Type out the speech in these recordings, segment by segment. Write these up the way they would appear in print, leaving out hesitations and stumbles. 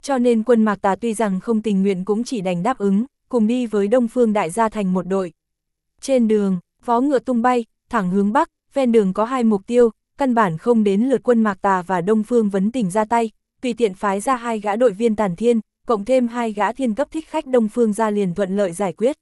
Cho nên quân Mạc Tà tuy rằng không tình nguyện cũng chỉ đành đáp ứng, cùng đi với Đông Phương Đại gia thành một đội. Trên đường, vó ngựa tung bay, thẳng hướng Bắc, ven đường có 2 mục tiêu, căn bản không đến lượt quân Mạc Tà và Đông Phương Vấn Tình ra tay, tùy tiện phái ra 2 gã đội viên Tản Thiên, cộng thêm 2 gã thiên cấp thích khách Đông Phương gia liền thuận lợi giải quyết.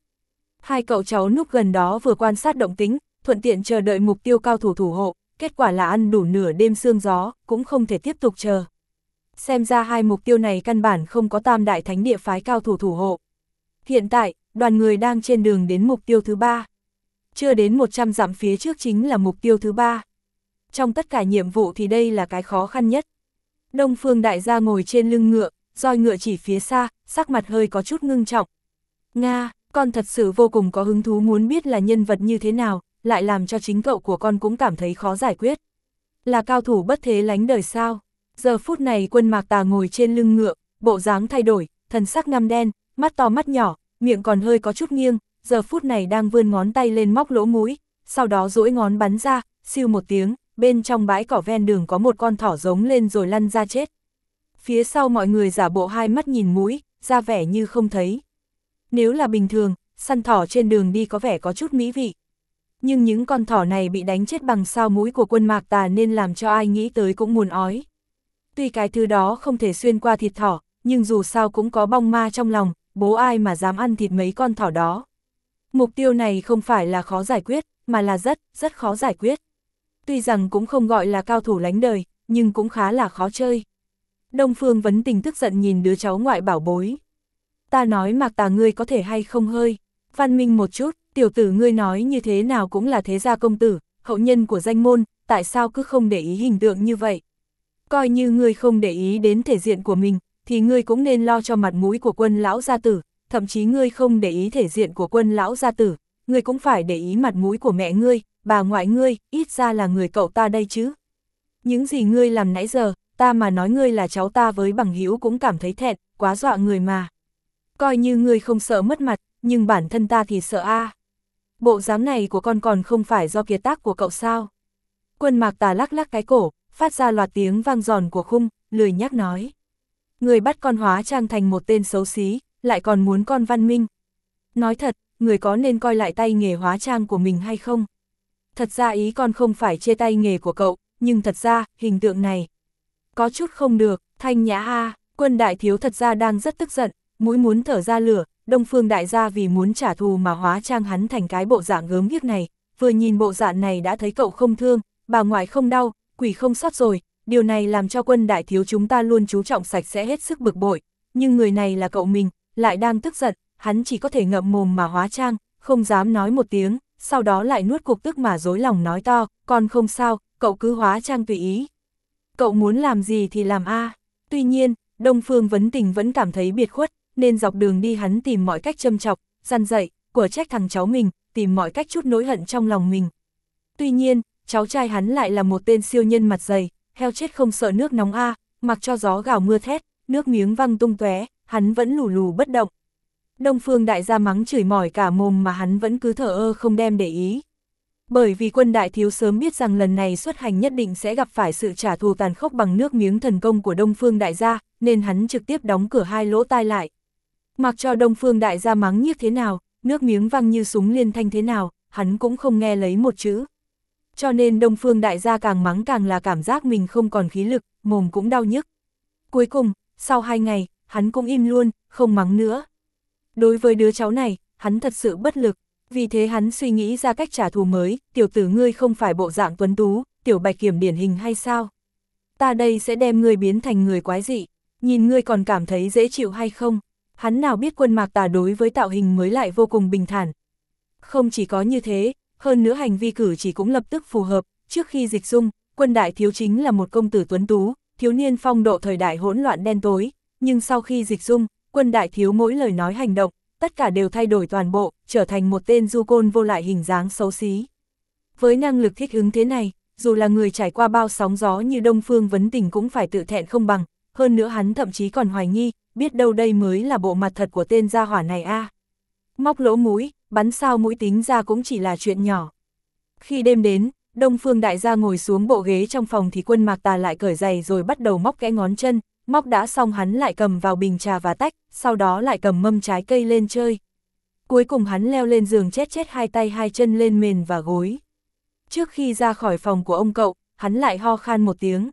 2 cậu cháu núp gần đó vừa quan sát động tĩnh, thuận tiện chờ đợi mục tiêu cao thủ thủ hộ, kết quả là ăn đủ nửa đêm sương gió, cũng không thể tiếp tục chờ. Xem ra 2 mục tiêu này căn bản không có Tam Đại Thánh Địa phái cao thủ thủ hộ. Hiện tại, đoàn người đang trên đường đến mục tiêu thứ 3. Chưa đến 100 dặm phía trước chính là mục tiêu thứ 3. Trong tất cả nhiệm vụ thì đây là cái khó khăn nhất. Đông Phương Đại gia ngồi trên lưng ngựa, roi ngựa chỉ phía xa, sắc mặt hơi có chút ngưng trọng. Nga, con thật sự vô cùng có hứng thú muốn biết là nhân vật như thế nào, lại làm cho chính cậu của con cũng cảm thấy khó giải quyết. Là cao thủ bất thế lánh đời sao? Giờ phút này quân Mạc Tà ngồi trên lưng ngựa, bộ dáng thay đổi, thần sắc ngăm đen, mắt to mắt nhỏ, miệng còn hơi có chút nghiêng, giờ phút này đang vươn ngón tay lên móc lỗ mũi, sau đó duỗi ngón bắn ra, siêu một tiếng, bên trong bãi cỏ ven đường có một con thỏ giống lên rồi lăn ra chết. Phía sau mọi người giả bộ 2 mắt nhìn mũi, ra vẻ như không thấy. Nếu là bình thường, săn thỏ trên đường đi có vẻ có chút mỹ vị. Nhưng những con thỏ này bị đánh chết bằng sao mũi của quân Mạc Tà nên làm cho ai nghĩ tới cũng muốn ói. Tuy cái thứ đó không thể xuyên qua thịt thỏ, nhưng dù sao cũng có bong ma trong lòng, bố ai mà dám ăn thịt mấy con thỏ đó. Mục tiêu này không phải là khó giải quyết, mà là rất khó giải quyết. Tuy rằng cũng không gọi là cao thủ lánh đời, nhưng cũng khá là khó chơi. Đông Phương Vấn Tình tức giận nhìn đứa cháu ngoại bảo bối. Ta nói Mạc Tà ngươi có thể hay không hơi văn minh một chút, tiểu tử ngươi nói như thế nào cũng là thế gia công tử, hậu nhân của danh môn, tại sao cứ không để ý hình tượng như vậy? Coi như ngươi không để ý đến thể diện của mình, thì ngươi cũng nên lo cho mặt mũi của quân lão gia tử, thậm chí ngươi không để ý thể diện của quân lão gia tử, ngươi cũng phải để ý mặt mũi của mẹ ngươi, bà ngoại ngươi, ít ra là người cậu ta đây chứ. Những gì ngươi làm nãy giờ, ta mà nói ngươi là cháu ta với bằng hữu cũng cảm thấy thẹn, quá dọa người mà. Coi như ngươi không sợ mất mặt, nhưng bản thân ta thì sợ a. Bộ dáng này của con còn không phải do kiệt tác của cậu sao? Quân Mạc Tà lắc lắc cái cổ, phát ra loạt tiếng vang giòn của khung, lười nhắc nói. Người bắt con hóa trang thành một tên xấu xí, lại còn muốn con văn minh. Nói thật, người có nên coi lại tay nghề hóa trang của mình hay không? Thật ra ý con không phải chê tay nghề của cậu, nhưng thật ra, hình tượng này có chút không được. Thanh Nhã a, quân đại thiếu thật ra đang rất tức giận, mũi muốn thở ra lửa. Đông Phương Đại gia vì muốn trả thù mà hóa trang hắn thành cái bộ dạng gớm ghiếc này, vừa nhìn bộ dạng này đã thấy cậu không thương, bà ngoại không đau, quỷ không sót rồi, điều này làm cho quân đại thiếu chúng ta luôn chú trọng sạch sẽ hết sức bực bội, nhưng người này là cậu mình, lại đang tức giận, hắn chỉ có thể ngậm mồm mà hóa trang, không dám nói một tiếng, sau đó lại nuốt cục tức mà dối lòng nói to, con không sao, cậu cứ hóa trang tùy ý. Cậu muốn làm gì thì làm a. Tuy nhiên, Đông Phương Vấn Tình vẫn cảm thấy biệt khuất, nên dọc đường đi hắn tìm mọi cách châm chọc, gian dạy, của trách thằng cháu mình, tìm mọi cách chút nỗi hận trong lòng mình. Tuy nhiên, cháu trai hắn lại là một tên siêu nhân mặt dày, heo chết không sợ nước nóng a, mặc cho gió gào mưa thét, nước miếng văng tung tóe, hắn vẫn lù lù bất động. Đông Phương Đại gia mắng chửi mỏi cả mồm mà hắn vẫn cứ thờ ơ không đem để ý. Bởi vì quân đại thiếu sớm biết rằng lần này xuất hành nhất định sẽ gặp phải sự trả thù tàn khốc bằng nước miếng thần công của Đông Phương Đại gia, nên hắn trực tiếp đóng cửa 2 lỗ tai lại. Mặc cho Đông Phương Đại gia mắng nhiếc thế nào, nước miếng văng như súng liên thanh thế nào, hắn cũng không nghe lấy một chữ. Cho nên Đông Phương Đại gia càng mắng càng là cảm giác mình không còn khí lực, mồm cũng đau nhức. Cuối cùng, sau 2 ngày, hắn cũng im luôn, không mắng nữa. Đối với đứa cháu này, hắn thật sự bất lực, vì thế hắn suy nghĩ ra cách trả thù mới, tiểu tử ngươi không phải bộ dạng tuấn tú, tiểu bạch kiểm điển hình hay sao? Ta đây sẽ đem ngươi biến thành người quái dị, nhìn ngươi còn cảm thấy dễ chịu hay không? Hắn nào biết quân Mạc Tà đối với tạo hình mới lại vô cùng bình thản. Không chỉ có như thế, hơn nữa hành vi cử chỉ cũng lập tức phù hợp, trước khi dịch dung, quân đại thiếu chính là một công tử tuấn tú, thiếu niên phong độ thời đại hỗn loạn đen tối, nhưng sau khi dịch dung, quân đại thiếu mỗi lời nói hành động, tất cả đều thay đổi toàn bộ, trở thành một tên du côn vô lại hình dáng xấu xí. Với năng lực thích ứng thế này, dù là người trải qua bao sóng gió như Đông Phương Vấn Tình cũng phải tự thẹn không bằng, hơn nữa hắn thậm chí còn hoài nghi, biết đâu đây mới là bộ mặt thật của tên gia hỏa này a. Móc lỗ mũi, bắn sao mũi tính ra cũng chỉ là chuyện nhỏ. Khi đêm đến, Đông Phương Đại gia ngồi xuống bộ ghế trong phòng thì quân Mạc Tà lại cởi giày rồi bắt đầu móc kẽ ngón chân, móc đã xong hắn lại cầm vào bình trà và tách, sau đó lại cầm mâm trái cây lên chơi. Cuối cùng hắn leo lên giường chết hai tay hai chân lên mền và gối. Trước khi ra khỏi phòng của ông cậu, hắn lại ho khan một tiếng.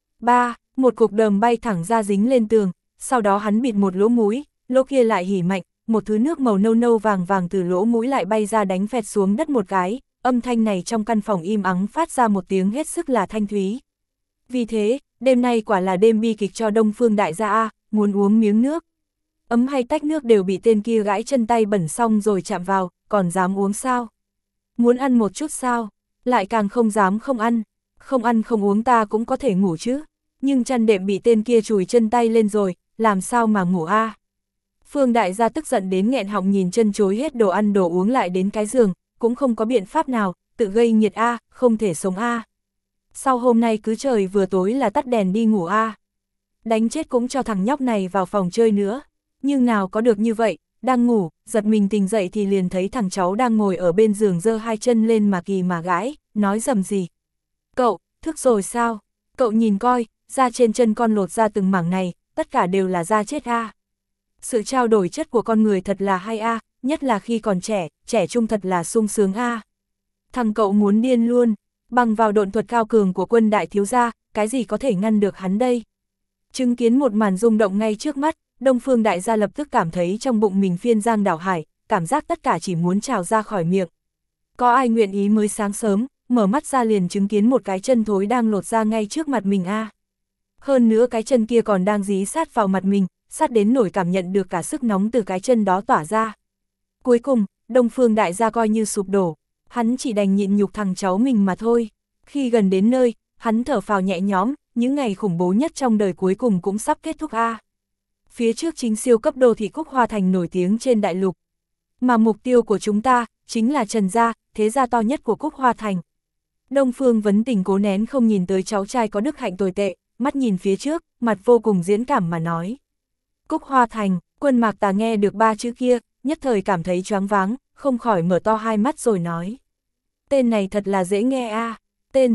Một cục đờm bay thẳng ra dính lên tường, sau đó hắn bịt một lỗ mũi, lỗ kia lại hỉ mạnh, một thứ nước màu nâu nâu vàng vàng từ lỗ mũi lại bay ra đánh phẹt xuống đất một cái, âm thanh này trong căn phòng im ắng phát ra một tiếng hết sức là thanh thúy. Vì thế, đêm nay quả là đêm bi kịch cho Đông Phương đại gia a, muốn uống miếng nước. Ấm hay tách nước đều bị tên kia gãi chân tay bẩn xong rồi chạm vào, còn dám uống sao? Muốn ăn một chút sao? Lại càng không dám không ăn. Không ăn không uống ta cũng có thể ngủ chứ. Nhưng chăn đệm bị tên kia chùi chân tay lên rồi, làm sao mà ngủ a? Phương đại gia tức giận đến nghẹn họng nhìn chân chối hết đồ ăn đồ uống lại đến cái giường, cũng không có biện pháp nào, tự gây nhiệt a, không thể sống a. Sau hôm nay cứ trời vừa tối là tắt đèn đi ngủ a. Đánh chết cũng cho thằng nhóc này vào phòng chơi nữa. Nhưng nào có được như vậy, đang ngủ, giật mình tỉnh dậy thì liền thấy thằng cháu đang ngồi ở bên giường giơ hai chân lên mà kỳ mà gãi, nói rầm gì. Cậu, thức rồi sao? Cậu nhìn coi, da trên chân con lột ra từng mảng này, tất cả đều là da chết a. Sự trao đổi chất của con người thật là hay a, nhất là khi còn trẻ, trẻ trung thật là sung sướng a. Thằng cậu muốn điên luôn, bằng vào độn thuật cao cường của Quân đại thiếu gia, cái gì có thể ngăn được hắn đây? Chứng kiến một màn rung động ngay trước mắt, Đông Phương đại gia lập tức cảm thấy trong bụng mình phiên giang đảo hải, cảm giác tất cả chỉ muốn trào ra khỏi miệng. Có ai nguyện ý mới sáng sớm, mở mắt ra liền chứng kiến một cái chân thối đang lột ra ngay trước mặt mình a. Hơn nữa cái chân kia còn đang dí sát vào mặt mình, sát đến nổi cảm nhận được cả sức nóng từ cái chân đó tỏa ra. Cuối cùng, Đông Phương đại gia coi như sụp đổ, hắn chỉ đành nhịn nhục thằng cháu mình mà thôi. Khi gần đến nơi, hắn thở phào nhẹ nhõm, những ngày khủng bố nhất trong đời cuối cùng cũng sắp kết thúc a. Phía trước chính siêu cấp đô thị Cúc Hoa Thành nổi tiếng trên đại lục. Mà mục tiêu của chúng ta, chính là Trần gia, thế gia to nhất của Cúc Hoa Thành. Đông Phương Vấn Tình cố nén không nhìn tới cháu trai có đức hạnh tồi tệ, mắt nhìn phía trước, mặt vô cùng diễn cảm mà nói. Cúc Hoa Thành, Quân Mạc Tà nghe được ba chữ kia, nhất thời cảm thấy choáng váng, không khỏi mở to hai mắt rồi nói. Tên này thật là dễ nghe a, tên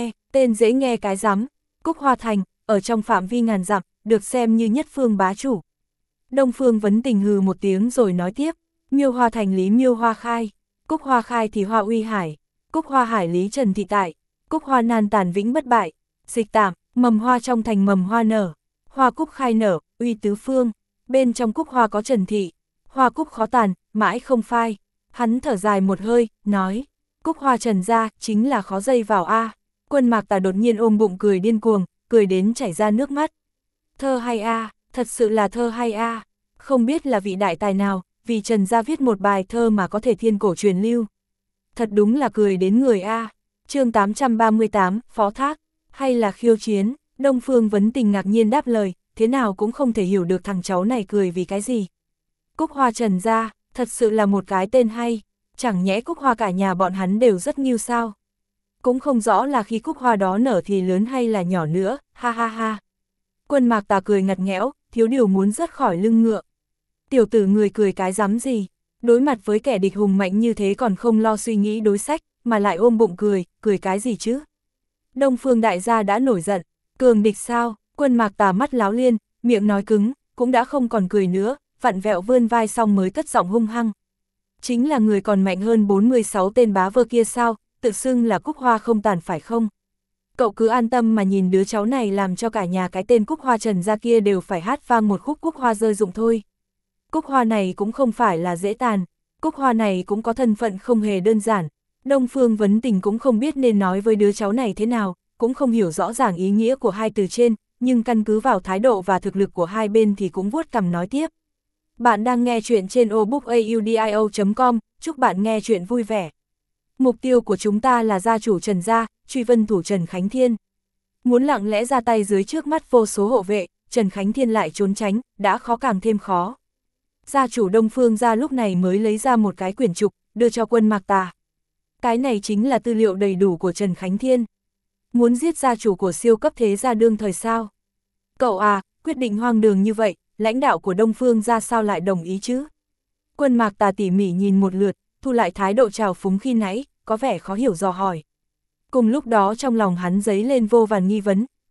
dễ nghe cái rắm. Cúc Hoa Thành, ở trong phạm vi ngàn dặm, được xem như nhất phương bá chủ. Đông Phương Vấn Tình hừ một tiếng rồi nói tiếp, Miêu Hoa Thành lý Miêu Hoa Khai, Cúc Hoa Khai thì Hoa Uy Hải, Cúc Hoa Hải lý Trần Thị Tại, Cúc Hoa nan tàn vĩnh bất bại, dịch tạm, mầm hoa trong thành mầm hoa nở, hoa cúc khai nở, uy tứ phương, bên trong cúc hoa có Trần Thị, hoa cúc khó tàn, mãi không phai. Hắn thở dài một hơi, nói, Cúc Hoa Trần gia chính là khó dây vào a. Quân Mạc Tà đột nhiên ôm bụng cười điên cuồng, cười đến chảy ra nước mắt. Thơ hay a, thật sự là thơ hay a. Không biết là vị đại tài nào, vì Trần gia viết một bài thơ mà có thể thiên cổ truyền lưu. Thật đúng là cười đến người a. Chương 838, phó thác, hay là khiêu chiến? Đông Phương Vấn Tình ngạc nhiên đáp lời, thế nào cũng không thể hiểu được thằng cháu này cười vì cái gì. Cúc Hoa Trần gia, thật sự là một cái tên hay, chẳng nhẽ Cúc Hoa cả nhà bọn hắn đều rất nghiêu sao? Cũng không rõ là khi Cúc Hoa đó nở thì lớn hay là nhỏ nữa, ha ha ha. Quân Mạc Tà cười ngặt nghẽo, thiếu điều muốn rớt khỏi lưng ngựa. Tiểu tử người cười cái rắm gì, đối mặt với kẻ địch hùng mạnh như thế còn không lo suy nghĩ đối sách, mà lại ôm bụng cười cái gì chứ? Đông Phương đại gia đã nổi giận, cường địch sao? Quân Mạc Tà mắt láo liên, miệng nói cứng, cũng đã không còn cười nữa, vặn vẹo vươn vai xong mới cất giọng hung hăng. Chính là người còn mạnh hơn 46 tên bá vơ kia sao, tự xưng là Cúc Hoa không tàn phải không? Cậu cứ an tâm mà nhìn đứa cháu này làm cho cả nhà cái tên Cúc Hoa Trần gia kia đều phải hát vang một khúc Cúc Hoa rơi rụng thôi. Cúc Hoa này cũng không phải là dễ tàn, Cúc Hoa này cũng có thân phận không hề đơn giản. Đông Phương Vấn Tình cũng không biết nên nói với đứa cháu này thế nào, cũng không hiểu rõ ràng ý nghĩa của hai từ trên, nhưng căn cứ vào thái độ và thực lực của hai bên thì cũng vuốt cằm nói tiếp. Bạn đang nghe chuyện trên obookaudio.com, chúc bạn nghe chuyện vui vẻ. Mục tiêu của chúng ta là gia chủ Trần gia, truy vân thủ Trần Khánh Thiên. Muốn lặng lẽ ra tay dưới trước mắt vô số hộ vệ, Trần Khánh Thiên lại trốn tránh, đã khó càng thêm khó. Gia chủ Đông Phương gia lúc này mới lấy ra một cái quyển trục, đưa cho Quân Mạc Tà. Cái này chính là tư liệu đầy đủ của Trần Khánh Thiên. Muốn giết gia chủ của siêu cấp thế gia đương thời sao? Cậu à, quyết định hoang đường như vậy, lãnh đạo của Đông Phương gia sao lại đồng ý chứ? Quân Mạc Tà tỉ mỉ nhìn một lượt, thu lại thái độ trào phúng khi nãy, có vẻ khó hiểu dò hỏi. Cùng lúc đó trong lòng hắn dấy lên vô vàn nghi vấn,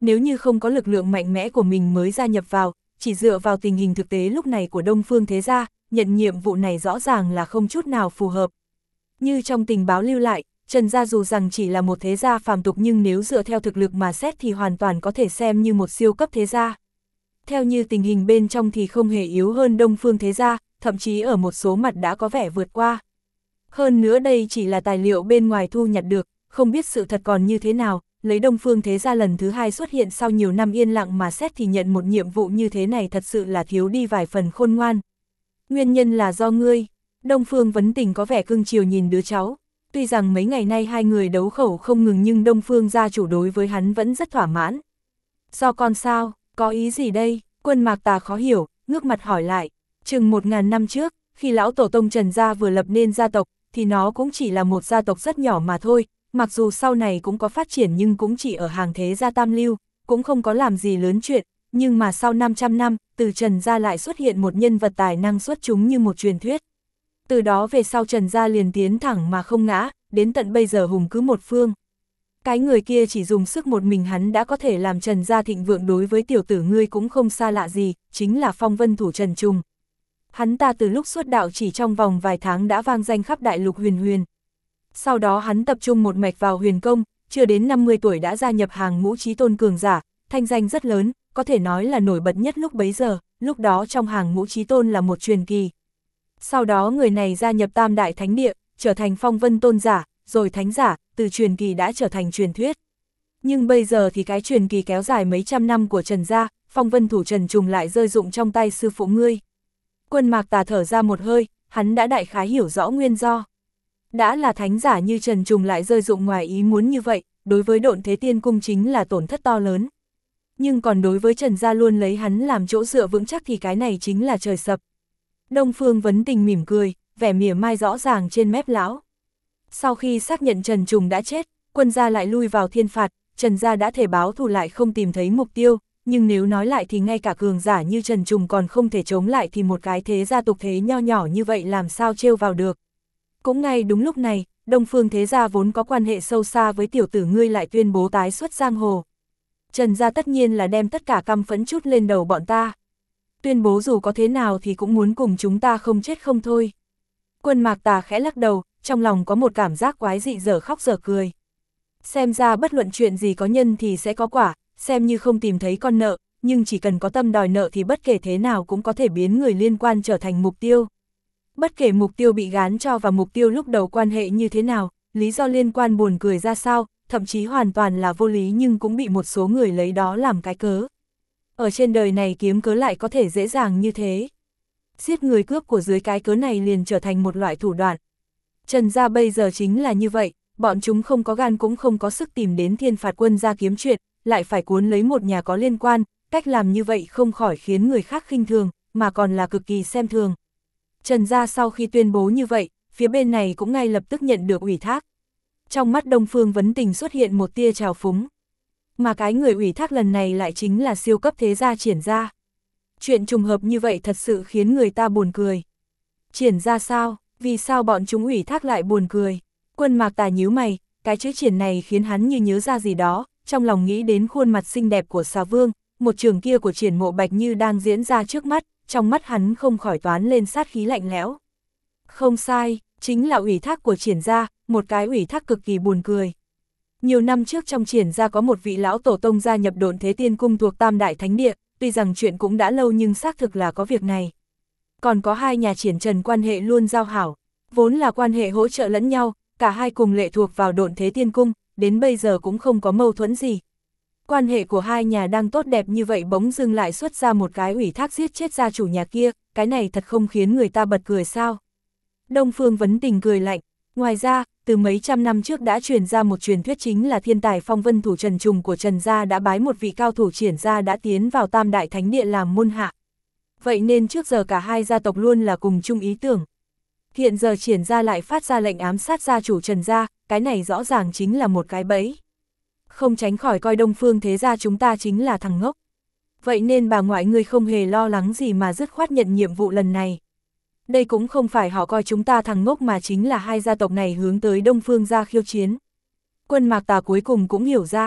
nếu như không có lực lượng mạnh mẽ của mình mới gia nhập vào, chỉ dựa vào tình hình thực tế lúc này của Đông Phương Thế Gia, nhận nhiệm vụ này rõ ràng là không chút nào phù hợp. Như trong tình báo lưu lại, Trần Gia dù rằng chỉ là một thế gia phàm tục nhưng nếu dựa theo thực lực mà xét thì hoàn toàn có thể xem như một siêu cấp thế gia. Theo như tình hình bên trong thì không hề yếu hơn Đông Phương Thế Gia, thậm chí ở một số mặt đã có vẻ vượt qua. Hơn nữa đây chỉ là tài liệu bên ngoài thu nhặt được, không biết sự thật còn như thế nào, lấy Đông Phương Thế Gia lần thứ hai xuất hiện sau nhiều năm yên lặng mà xét thì nhận một nhiệm vụ như thế này thật sự là thiếu đi vài phần khôn ngoan. Nguyên nhân là do ngươi. Đông Phương Vấn Tình có vẻ cưng chiều nhìn đứa cháu. Tuy rằng mấy ngày nay hai người đấu khẩu không ngừng nhưng Đông Phương gia chủ đối với hắn vẫn rất thỏa mãn. Do con sao, có ý gì đây? Quân Mạc Tà khó hiểu, ngước mặt hỏi lại. Chừng 1000 năm trước, khi lão tổ tông Trần Gia vừa lập nên gia tộc, thì nó cũng chỉ là một gia tộc rất nhỏ mà thôi, mặc dù sau này cũng có phát triển nhưng cũng chỉ ở hàng thế gia tam lưu, cũng không có làm gì lớn chuyện, nhưng mà sau 500 năm, từ Trần Gia lại xuất hiện một nhân vật tài năng xuất chúng như một truyền thuyết. Từ đó về sau Trần Gia liền tiến thẳng mà không ngã, đến tận bây giờ hùng cứ một phương. Cái người kia chỉ dùng sức một mình hắn đã có thể làm Trần Gia thịnh vượng, đối với tiểu tử ngươi cũng không xa lạ gì, chính là Phong Vân Thủ Trần Trùng. Hắn ta từ lúc xuất đạo chỉ trong vòng vài tháng đã vang danh khắp đại lục huyền huyền. Sau đó hắn tập trung một mạch vào huyền công, chưa đến 50 tuổi đã gia nhập hàng ngũ chí tôn cường giả, thanh danh rất lớn, có thể nói là nổi bật nhất lúc bấy giờ, lúc đó trong hàng ngũ chí tôn là một truyền kỳ. Sau đó người này gia nhập Tam Đại Thánh Địa, trở thành Phong Vân tôn giả, rồi thánh giả, từ truyền kỳ đã trở thành truyền thuyết. Nhưng bây giờ thì cái truyền kỳ kéo dài mấy trăm năm của Trần Gia, Phong Vân Thủ Trần Trùng lại rơi dụng trong tay sư phụ ngươi. Quân Mạc Tà thở ra một hơi, hắn đã đại khái hiểu rõ nguyên do. Đã là thánh giả như Trần Trùng lại rơi dụng ngoài ý muốn như vậy, đối với Độn Thế Tiên Cung chính là tổn thất to lớn. Nhưng còn đối với Trần Gia luôn lấy hắn làm chỗ dựa vững chắc thì cái này chính là trời sập. Đông Phương Vấn Tình mỉm cười, vẻ mỉa mai rõ ràng trên mép lão. Sau khi xác nhận Trần Trùng đã chết, quân gia lại lui vào thiên phạt, Trần Gia đã thể báo thù lại không tìm thấy mục tiêu, nhưng nếu nói lại thì ngay cả cường giả như Trần Trùng còn không thể chống lại thì một cái thế gia tục thế nho nhỏ như vậy làm sao trêu vào được. Cũng ngay đúng lúc này, Đông Phương Thế Gia vốn có quan hệ sâu xa với tiểu tử ngươi lại tuyên bố tái xuất giang hồ. Trần Gia tất nhiên là đem tất cả căm phẫn chút lên đầu bọn ta. Tuyên bố dù có thế nào thì cũng muốn cùng chúng ta không chết không thôi. Quân Mạc Tà khẽ lắc đầu, trong lòng có một cảm giác quái dị dở khóc dở cười. Xem ra bất luận chuyện gì có nhân thì sẽ có quả, xem như không tìm thấy con nợ, nhưng chỉ cần có tâm đòi nợ thì bất kể thế nào cũng có thể biến người liên quan trở thành mục tiêu. Bất kể mục tiêu bị gán cho và mục tiêu lúc đầu quan hệ như thế nào, lý do liên quan buồn cười ra sao, thậm chí hoàn toàn là vô lý nhưng cũng bị một số người lấy đó làm cái cớ. Ở trên đời này kiếm cớ lại có thể dễ dàng như thế. Giết người cướp của dưới cái cớ này liền trở thành một loại thủ đoạn. Trần Gia bây giờ chính là như vậy, bọn chúng không có gan cũng không có sức tìm đến Thiên Phạt Quân gia kiếm chuyện, lại phải cuốn lấy một nhà có liên quan, cách làm như vậy không khỏi khiến người khác khinh thường, mà còn là cực kỳ xem thường. Trần Gia sau khi tuyên bố như vậy, phía bên này cũng ngay lập tức nhận được ủy thác. Trong mắt Đông Phương Vấn Tình xuất hiện một tia trào phúng. Mà cái người ủy thác lần này lại chính là siêu cấp thế gia Triển Gia. Chuyện trùng hợp như vậy thật sự khiến người ta buồn cười. Triển Gia sao? Vì sao bọn chúng ủy thác lại buồn cười? Quân Mạc Tà nhíu mày, cái chữ Triển này khiến hắn như nhớ ra gì đó, trong lòng nghĩ đến khuôn mặt xinh đẹp của Xà Vương, một trường kia của Triển Mộ Bạch như đang diễn ra trước mắt, trong mắt hắn không khỏi toán lên sát khí lạnh lẽo. Không sai, chính là ủy thác của Triển Gia, một cái ủy thác cực kỳ buồn cười. Nhiều năm trước trong Triển Gia có một vị lão tổ tông gia nhập Độn Thế Tiên Cung thuộc Tam Đại Thánh Địa, tuy rằng chuyện cũng đã lâu nhưng xác thực là có việc này. Còn có hai nhà Triển Trần quan hệ luôn giao hảo, vốn là quan hệ hỗ trợ lẫn nhau, cả hai cùng lệ thuộc vào Độn Thế Tiên Cung, đến bây giờ cũng không có mâu thuẫn gì. Quan hệ của hai nhà đang tốt đẹp như vậy bỗng dưng lại xuất ra một cái ủy thác giết chết gia chủ nhà kia, cái này thật không khiến người ta bật cười sao? Đông Phương Vấn Tình cười lạnh, ngoài ra, từ mấy trăm năm trước đã truyền ra một truyền thuyết chính là thiên tài Phong Vân Thủ Trần Trùng của Trần Gia đã bái một vị cao thủ Triển Gia đã tiến vào Tam Đại Thánh Địa làm môn hạ. Vậy nên trước giờ cả hai gia tộc luôn là cùng chung ý tưởng. Hiện giờ Triển Gia lại phát ra lệnh ám sát gia chủ Trần Gia, cái này rõ ràng chính là một cái bẫy. Không tránh khỏi coi Đông Phương Thế Gia chúng ta chính là thằng ngốc. Vậy nên bà ngoại ngươi không hề lo lắng gì mà dứt khoát nhận nhiệm vụ lần này. Đây cũng không phải họ coi chúng ta thằng ngốc mà chính là hai gia tộc này hướng tới Đông Phương gia khiêu chiến. Quân Mạc Tà cuối cùng cũng hiểu ra,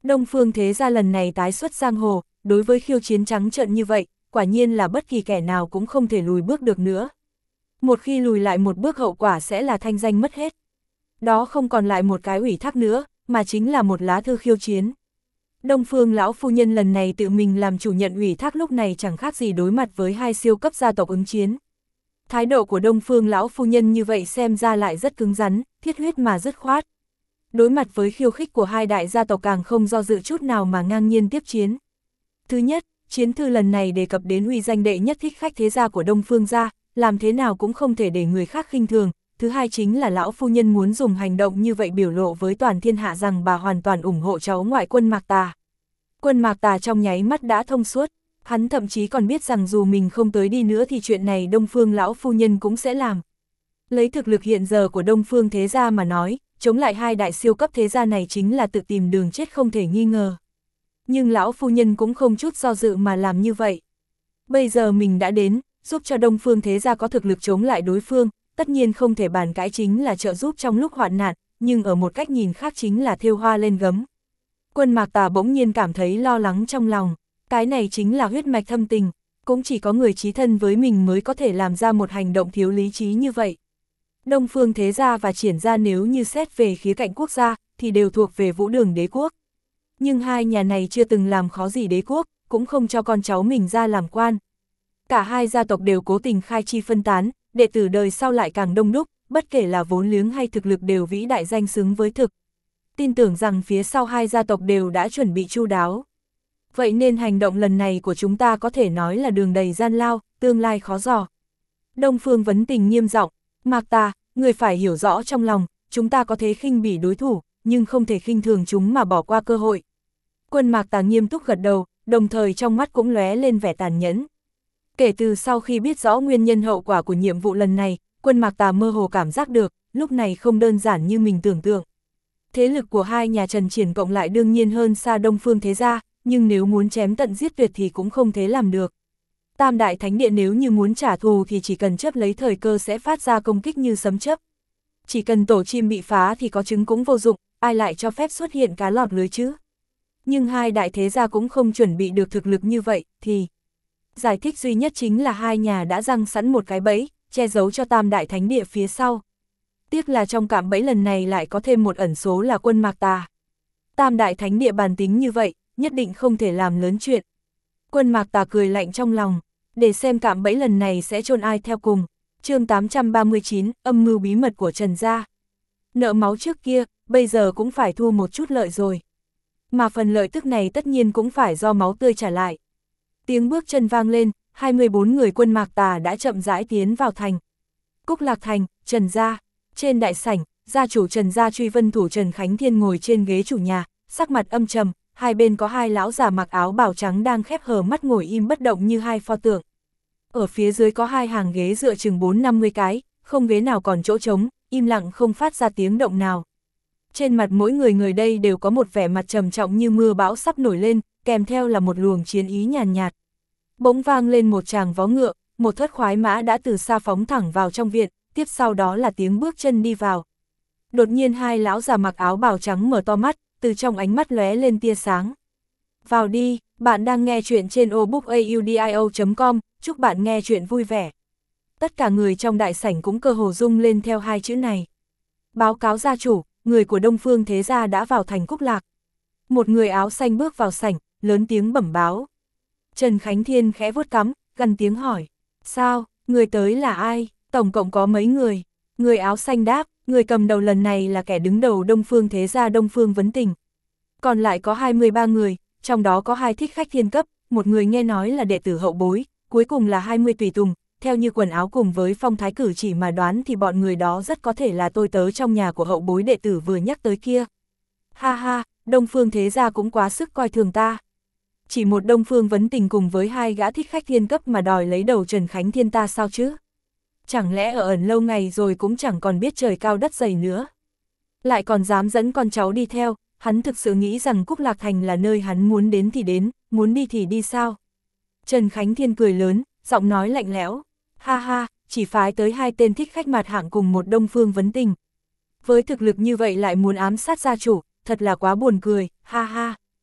Đông Phương Thế Gia lần này tái xuất giang hồ, đối với khiêu chiến trắng trợn như vậy, quả nhiên là bất kỳ kẻ nào cũng không thể lùi bước được nữa. Một khi lùi lại một bước hậu quả sẽ là thanh danh mất hết. Đó không còn lại một cái ủy thác nữa, mà chính là một lá thư khiêu chiến. Đông Phương lão phu nhân lần này tự mình làm chủ nhận ủy thác, lúc này chẳng khác gì đối mặt với hai siêu cấp gia tộc ứng chiến. Thái độ của Đông Phương lão phu nhân như vậy xem ra lại rất cứng rắn, thiết huyết mà dứt khoát. Đối mặt với khiêu khích của hai đại gia tộc càng không do dự chút nào mà ngang nhiên tiếp chiến. Thứ nhất, chiến thư lần này đề cập đến uy danh đệ nhất thích khách thế gia của Đông Phương gia, làm thế nào cũng không thể để người khác khinh thường. Thứ hai chính là lão phu nhân muốn dùng hành động như vậy biểu lộ với toàn thiên hạ rằng bà hoàn toàn ủng hộ cháu ngoại Quân Mạc Tà. Quân Mạc Tà trong nháy mắt đã thông suốt, hắn thậm chí còn biết rằng dù mình không tới đi nữa thì chuyện này Đông Phương lão phu nhân cũng sẽ làm. Lấy thực lực hiện giờ của Đông Phương thế gia mà nói, chống lại hai đại siêu cấp thế gia này chính là tự tìm đường chết không thể nghi ngờ. Nhưng lão phu nhân cũng không chút do dự mà làm như vậy. Bây giờ mình đã đến, giúp cho Đông Phương thế gia có thực lực chống lại đối phương, tất nhiên không thể bàn cãi chính là trợ giúp trong lúc hoạn nạn, nhưng ở một cách nhìn khác chính là thêu hoa lên gấm. Quân Mạc Tà bỗng nhiên cảm thấy lo lắng trong lòng, cái này chính là huyết mạch thâm tình, cũng chỉ có người chí thân với mình mới có thể làm ra một hành động thiếu lý trí như vậy. Đông Phương thế gia và Triển gia nếu như xét về khía cạnh quốc gia, thì đều thuộc về Vũ Đường đế quốc. Nhưng hai nhà này chưa từng làm khó gì đế quốc, cũng không cho con cháu mình ra làm quan. Cả hai gia tộc đều cố tình khai chi phân tán, đệ tử đời sau lại càng đông đúc, bất kể là vốn liếng hay thực lực đều vĩ đại danh xứng với thực. Tin tưởng rằng phía sau hai gia tộc đều đã chuẩn bị chu đáo. Vậy nên hành động lần này của chúng ta có thể nói là đường đầy gian lao, tương lai khó dò. Đông Phương Vấn Tình nghiêm giọng, Mạc Tà, người phải hiểu rõ trong lòng, chúng ta có thể khinh bỉ đối thủ, nhưng không thể khinh thường chúng mà bỏ qua cơ hội. Quân Mạc Tà nghiêm túc gật đầu, đồng thời trong mắt cũng lóe lên vẻ tàn nhẫn. Kể từ sau khi biết rõ nguyên nhân hậu quả của nhiệm vụ lần này, Quân Mạc Tà mơ hồ cảm giác được, lúc này không đơn giản như mình tưởng tượng. Thế lực của hai nhà Trần Triển cộng lại đương nhiên hơn xa Đông Phương thế gia, nhưng nếu muốn chém tận giết tuyệt thì cũng không thể làm được. Tam Đại Thánh Địa nếu như muốn trả thù thì chỉ cần chấp lấy thời cơ sẽ phát ra công kích như sấm chớp. Chỉ cần tổ chim bị phá thì có trứng cũng vô dụng, ai lại cho phép xuất hiện cá lọt lưới chứ. Nhưng hai đại thế gia cũng không chuẩn bị được thực lực như vậy, thì giải thích duy nhất chính là hai nhà đã răng sẵn một cái bẫy, che giấu cho Tam Đại Thánh Địa phía sau. Tiếc là trong cạm bẫy lần này lại có thêm một ẩn số là Quân Mạc Tà. Tam Đại Thánh Địa bàn tính như vậy, nhất định không thể làm lớn chuyện. Quân Mạc Tà cười lạnh trong lòng, để xem cạm bẫy lần này sẽ chôn ai theo cùng. Chương 839, âm mưu bí mật của Trần gia. Nợ máu trước kia, bây giờ cũng phải thu một chút lợi rồi. Mà phần lợi tức này tất nhiên cũng phải do máu tươi trả lại. Tiếng bước chân vang lên, 24 người Quân Mạc Tà đã chậm rãi tiến vào thành. Cúc Lạc Thành, Trần gia. Trên đại sảnh, gia chủ Trần gia Truy Vân thủ Trần Khánh Thiên ngồi trên ghế chủ nhà, sắc mặt âm trầm, hai bên có hai lão già mặc áo bào trắng đang khép hờ mắt ngồi im bất động như hai pho tượng. Ở phía dưới có hai hàng ghế dựa chừng 4-50 cái, không ghế nào còn chỗ trống, im lặng không phát ra tiếng động nào. Trên mặt mỗi người đây đều có một vẻ mặt trầm trọng như mưa bão sắp nổi lên, kèm theo là một luồng chiến ý nhàn nhạt. Bỗng vang lên một tràng vó ngựa, một thất khoái mã đã từ xa phóng thẳng vào trong viện, tiếp sau đó là tiếng bước chân đi vào. Đột nhiên hai lão già mặc áo bào trắng mở to mắt, từ trong ánh mắt lóe lên tia sáng. Vào đi, bạn đang nghe chuyện trên obookaudio.com, chúc bạn nghe chuyện vui vẻ. Tất cả người trong đại sảnh cũng cơ hồ rung lên theo hai chữ này. Báo cáo gia chủ, người của Đông Phương thế gia đã vào thành Cúc Lạc. Một người áo xanh bước vào sảnh, lớn tiếng bẩm báo. Trần Khánh Thiên khẽ vuốt cằm, gằn tiếng hỏi. Sao, người tới là ai, tổng cộng có mấy người? Người áo xanh đáp, người cầm đầu lần này là kẻ đứng đầu Đông Phương thế gia Đông Phương Vấn Tình. Còn lại có 23 người, trong đó có 2 thích khách thiên cấp, một người nghe nói là đệ tử hậu bối, cuối cùng là 20 tùy tùng, theo như quần áo cùng với phong thái cử chỉ mà đoán thì bọn người đó rất có thể là tôi tớ trong nhà của hậu bối đệ tử vừa nhắc tới kia. Ha ha, Đông Phương thế gia cũng quá sức coi thường ta. Chỉ một Đông Phương Vấn Tình cùng với 2 gã thích khách thiên cấp mà đòi lấy đầu Trần Khánh Thiên ta sao chứ? Chẳng lẽ ở ẩn lâu ngày rồi cũng chẳng còn biết trời cao đất dày nữa? Lại còn dám dẫn con cháu đi theo, hắn thực sự nghĩ rằng Cúc Lạc Thành là nơi hắn muốn đến thì đến, muốn đi thì đi sao? Trần Khánh Thiên cười lớn, giọng nói lạnh lẽo. Ha ha, chỉ phái tới 2 tên thích khách mặt hạng cùng một Đông Phương Vấn Tình. Với thực lực như vậy lại muốn ám sát gia chủ, thật là quá buồn cười, ha ha.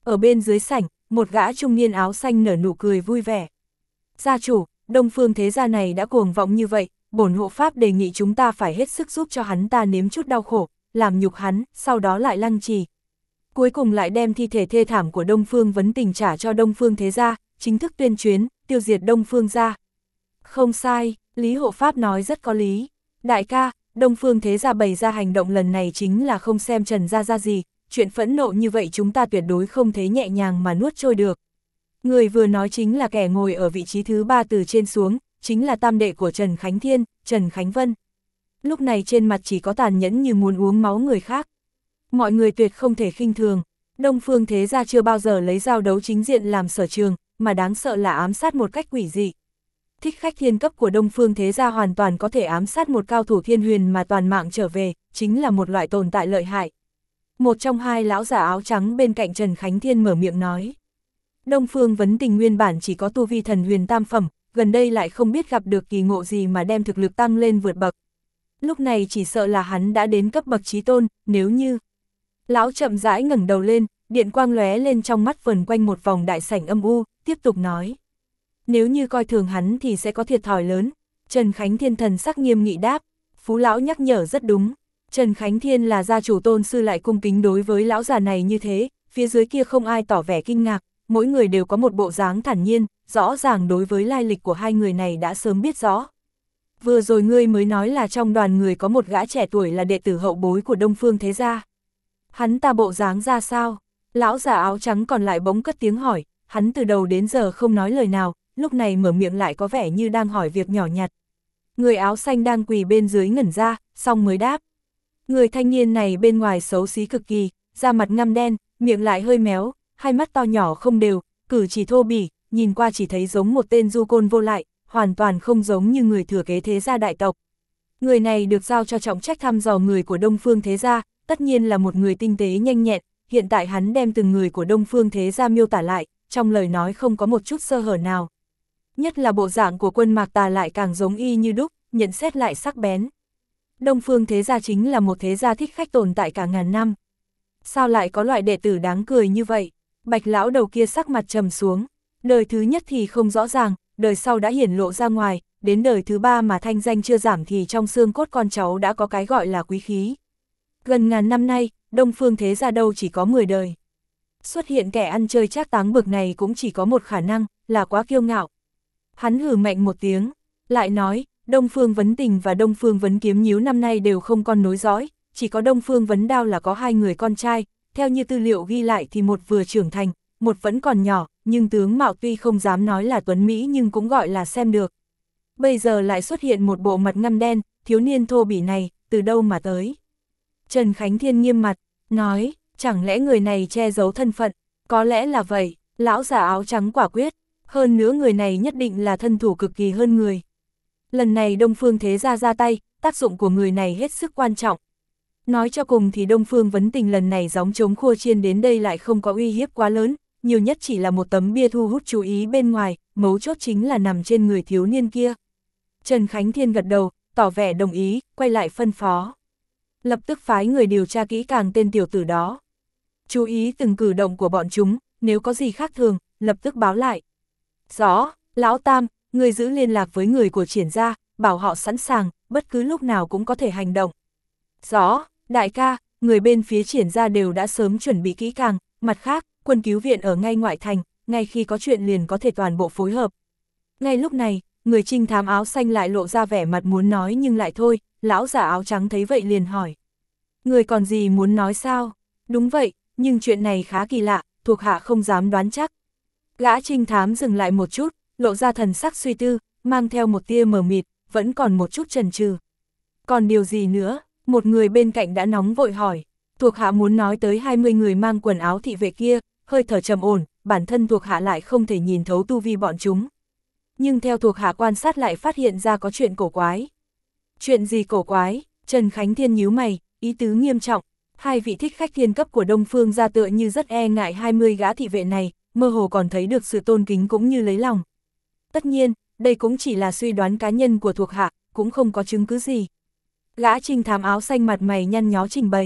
Ở bên dưới sảnh, một gã trung niên áo xanh nở nụ cười vui vẻ. Gia chủ, Đông Phương thế gia này đã cuồng vọng như vậy, bổn hộ pháp đề nghị chúng ta phải hết sức giúp cho hắn ta nếm chút đau khổ, làm nhục hắn, sau đó lại lăng trì. Cuối cùng lại đem thi thể thê thảm của Đông Phương Vấn Tình trả cho Đông Phương thế gia, chính thức tuyên chuyến, tiêu diệt Đông Phương gia. Không sai, Lý hộ pháp nói rất có lý. Đại ca, Đông Phương thế gia bày ra hành động lần này chính là không xem Trần gia ra gì, chuyện phẫn nộ như vậy chúng ta tuyệt đối không thể nhẹ nhàng mà nuốt trôi được. Người vừa nói chính là kẻ ngồi ở vị trí thứ 3 từ trên xuống, chính là tam đệ của Trần Khánh Thiên, Trần Khánh Vân. Lúc này trên mặt chỉ có tàn nhẫn như muốn uống máu người khác. Mọi người tuyệt không thể khinh thường, Đông Phương thế gia chưa bao giờ lấy giao đấu chính diện làm sở trường, mà đáng sợ là ám sát một cách quỷ dị. Thích khách thiên cấp của Đông Phương thế gia hoàn toàn có thể ám sát một cao thủ thiên huyền mà toàn mạng trở về, chính là một loại tồn tại lợi hại. Một trong hai lão giả áo trắng bên cạnh Trần Khánh Thiên mở miệng nói. Đông Phương Vấn Tình nguyên bản chỉ có tu vi thần huyền tam phẩm, gần đây lại không biết gặp được kỳ ngộ gì mà đem thực lực tăng lên vượt bậc. Lúc này chỉ sợ là hắn đã đến cấp bậc chí tôn, nếu như... Lão chậm rãi ngẩng đầu lên, điện quang lóe lên trong mắt vần quanh một vòng đại sảnh âm u, tiếp tục nói. Nếu như coi thường hắn thì sẽ có thiệt thòi lớn. Trần Khánh Thiên thần sắc nghiêm nghị đáp, Phú lão nhắc nhở rất đúng. Trần Khánh Thiên là gia chủ tôn sư lại cung kính đối với lão già này như thế, phía dưới kia không ai tỏ vẻ kinh ngạc, mỗi người đều có một bộ dáng thản nhiên, rõ ràng đối với lai lịch của hai người này đã sớm biết rõ. Vừa rồi ngươi mới nói là trong đoàn người có một gã trẻ tuổi là đệ tử hậu bối của Đông Phương thế gia. Hắn ta bộ dáng ra sao? Lão già áo trắng còn lại bỗng cất tiếng hỏi, hắn từ đầu đến giờ không nói lời nào, lúc này mở miệng lại có vẻ như đang hỏi việc nhỏ nhặt. Người áo xanh đang quỳ bên dưới ngẩn ra, xong mới đáp. Người thanh niên này bên ngoài xấu xí cực kỳ, da mặt ngăm đen, miệng lại hơi méo, hai mắt to nhỏ không đều, cử chỉ thô bỉ, nhìn qua chỉ thấy giống một tên du côn vô lại, hoàn toàn không giống như người thừa kế thế gia đại tộc. Người này được giao cho trọng trách thăm dò người của Đông Phương thế gia, tất nhiên là một người tinh tế nhanh nhẹn, hiện tại hắn đem từng người của Đông Phương thế gia miêu tả lại, trong lời nói không có một chút sơ hở nào. Nhất là bộ dạng của Quân Mạc Tà lại càng giống y như đúc, nhận xét lại sắc bén. Đông Phương thế gia chính là một thế gia thích khách tồn tại cả ngàn năm. Sao lại có loại đệ tử đáng cười như vậy? Bạch lão đầu kia sắc mặt trầm xuống. Đời thứ nhất thì không rõ ràng, đời sau đã hiển lộ ra ngoài, đến đời thứ 3 mà thanh danh chưa giảm thì trong xương cốt con cháu đã có cái gọi là quý khí. Gần ngàn năm nay, Đông Phương thế gia đâu chỉ có 10 đời. Xuất hiện kẻ ăn chơi trác táng bực này cũng chỉ có một khả năng, là quá kiêu ngạo. Hắn hừ mạnh một tiếng, lại nói, Đông Phương Vấn Tình và Đông Phương Vấn Kiếm Nhíu năm nay đều không con nối dõi, chỉ có Đông Phương Vấn Đao là có 2 người con trai, theo như tư liệu ghi lại thì một vừa trưởng thành, một vẫn còn nhỏ, nhưng tướng mạo tuy không dám nói là tuấn Mỹ nhưng cũng gọi là xem được. Bây giờ lại xuất hiện một bộ mặt ngăm đen, thiếu niên thô bỉ này, từ đâu mà tới? Trần Khánh Thiên nghiêm mặt, nói, chẳng lẽ người này che giấu thân phận? Có lẽ là vậy, lão già áo trắng quả quyết, hơn nữa người này nhất định là thân thủ cực kỳ hơn người. Lần này Đông Phương thế gia ra tay, tác dụng của người này hết sức quan trọng. Nói cho cùng thì Đông Phương Vấn Tình lần này gióng trống khua chiên đến đây lại không có uy hiếp quá lớn, nhiều nhất chỉ là một tấm bia thu hút chú ý bên ngoài, mấu chốt chính là nằm trên người thiếu niên kia. Trần Khánh Thiên gật đầu, tỏ vẻ đồng ý, quay lại phân phó. Lập tức phái người điều tra kỹ càng tên tiểu tử đó. Chú ý từng cử động của bọn chúng, nếu có gì khác thường, lập tức báo lại. Rõ, Lão Tam, người giữ liên lạc với người của Triển gia, bảo họ sẵn sàng, bất cứ lúc nào cũng có thể hành động. Rõ, đại ca, người bên phía Triển gia đều đã sớm chuẩn bị kỹ càng, mặt khác, quân cứu viện ở ngay ngoại thành, ngay khi có chuyện liền có thể toàn bộ phối hợp. Ngay lúc này, người trinh thám áo xanh lại lộ ra vẻ mặt muốn nói nhưng lại thôi, lão giả áo trắng thấy vậy liền hỏi. Người còn gì muốn nói sao? Đúng vậy, nhưng chuyện này khá kỳ lạ, thuộc hạ không dám đoán chắc. Gã trinh thám dừng lại một chút, lộ ra thần sắc suy tư, mang theo một tia mờ mịt, vẫn còn một chút chần chừ. Còn điều gì nữa? Một người bên cạnh đã nóng vội hỏi. Thuộc hạ muốn nói tới 20 người mang quần áo thị vệ kia, hơi thở trầm ổn, bản thân thuộc hạ lại không thể nhìn thấu tu vi bọn chúng. Nhưng theo thuộc hạ quan sát lại phát hiện ra có chuyện cổ quái. Chuyện gì cổ quái? Trần Khánh Thiên nhíu mày, ý tứ nghiêm trọng. Hai vị thích khách thiên cấp của Đông Phương gia tựa như rất e ngại 20 gã thị vệ này, mơ hồ còn thấy được sự tôn kính cũng như lấy lòng. Tất nhiên, đây cũng chỉ là suy đoán cá nhân của thuộc hạ, cũng không có chứng cứ gì. Gã trinh thám áo xanh mặt mày nhăn nhó trình bày.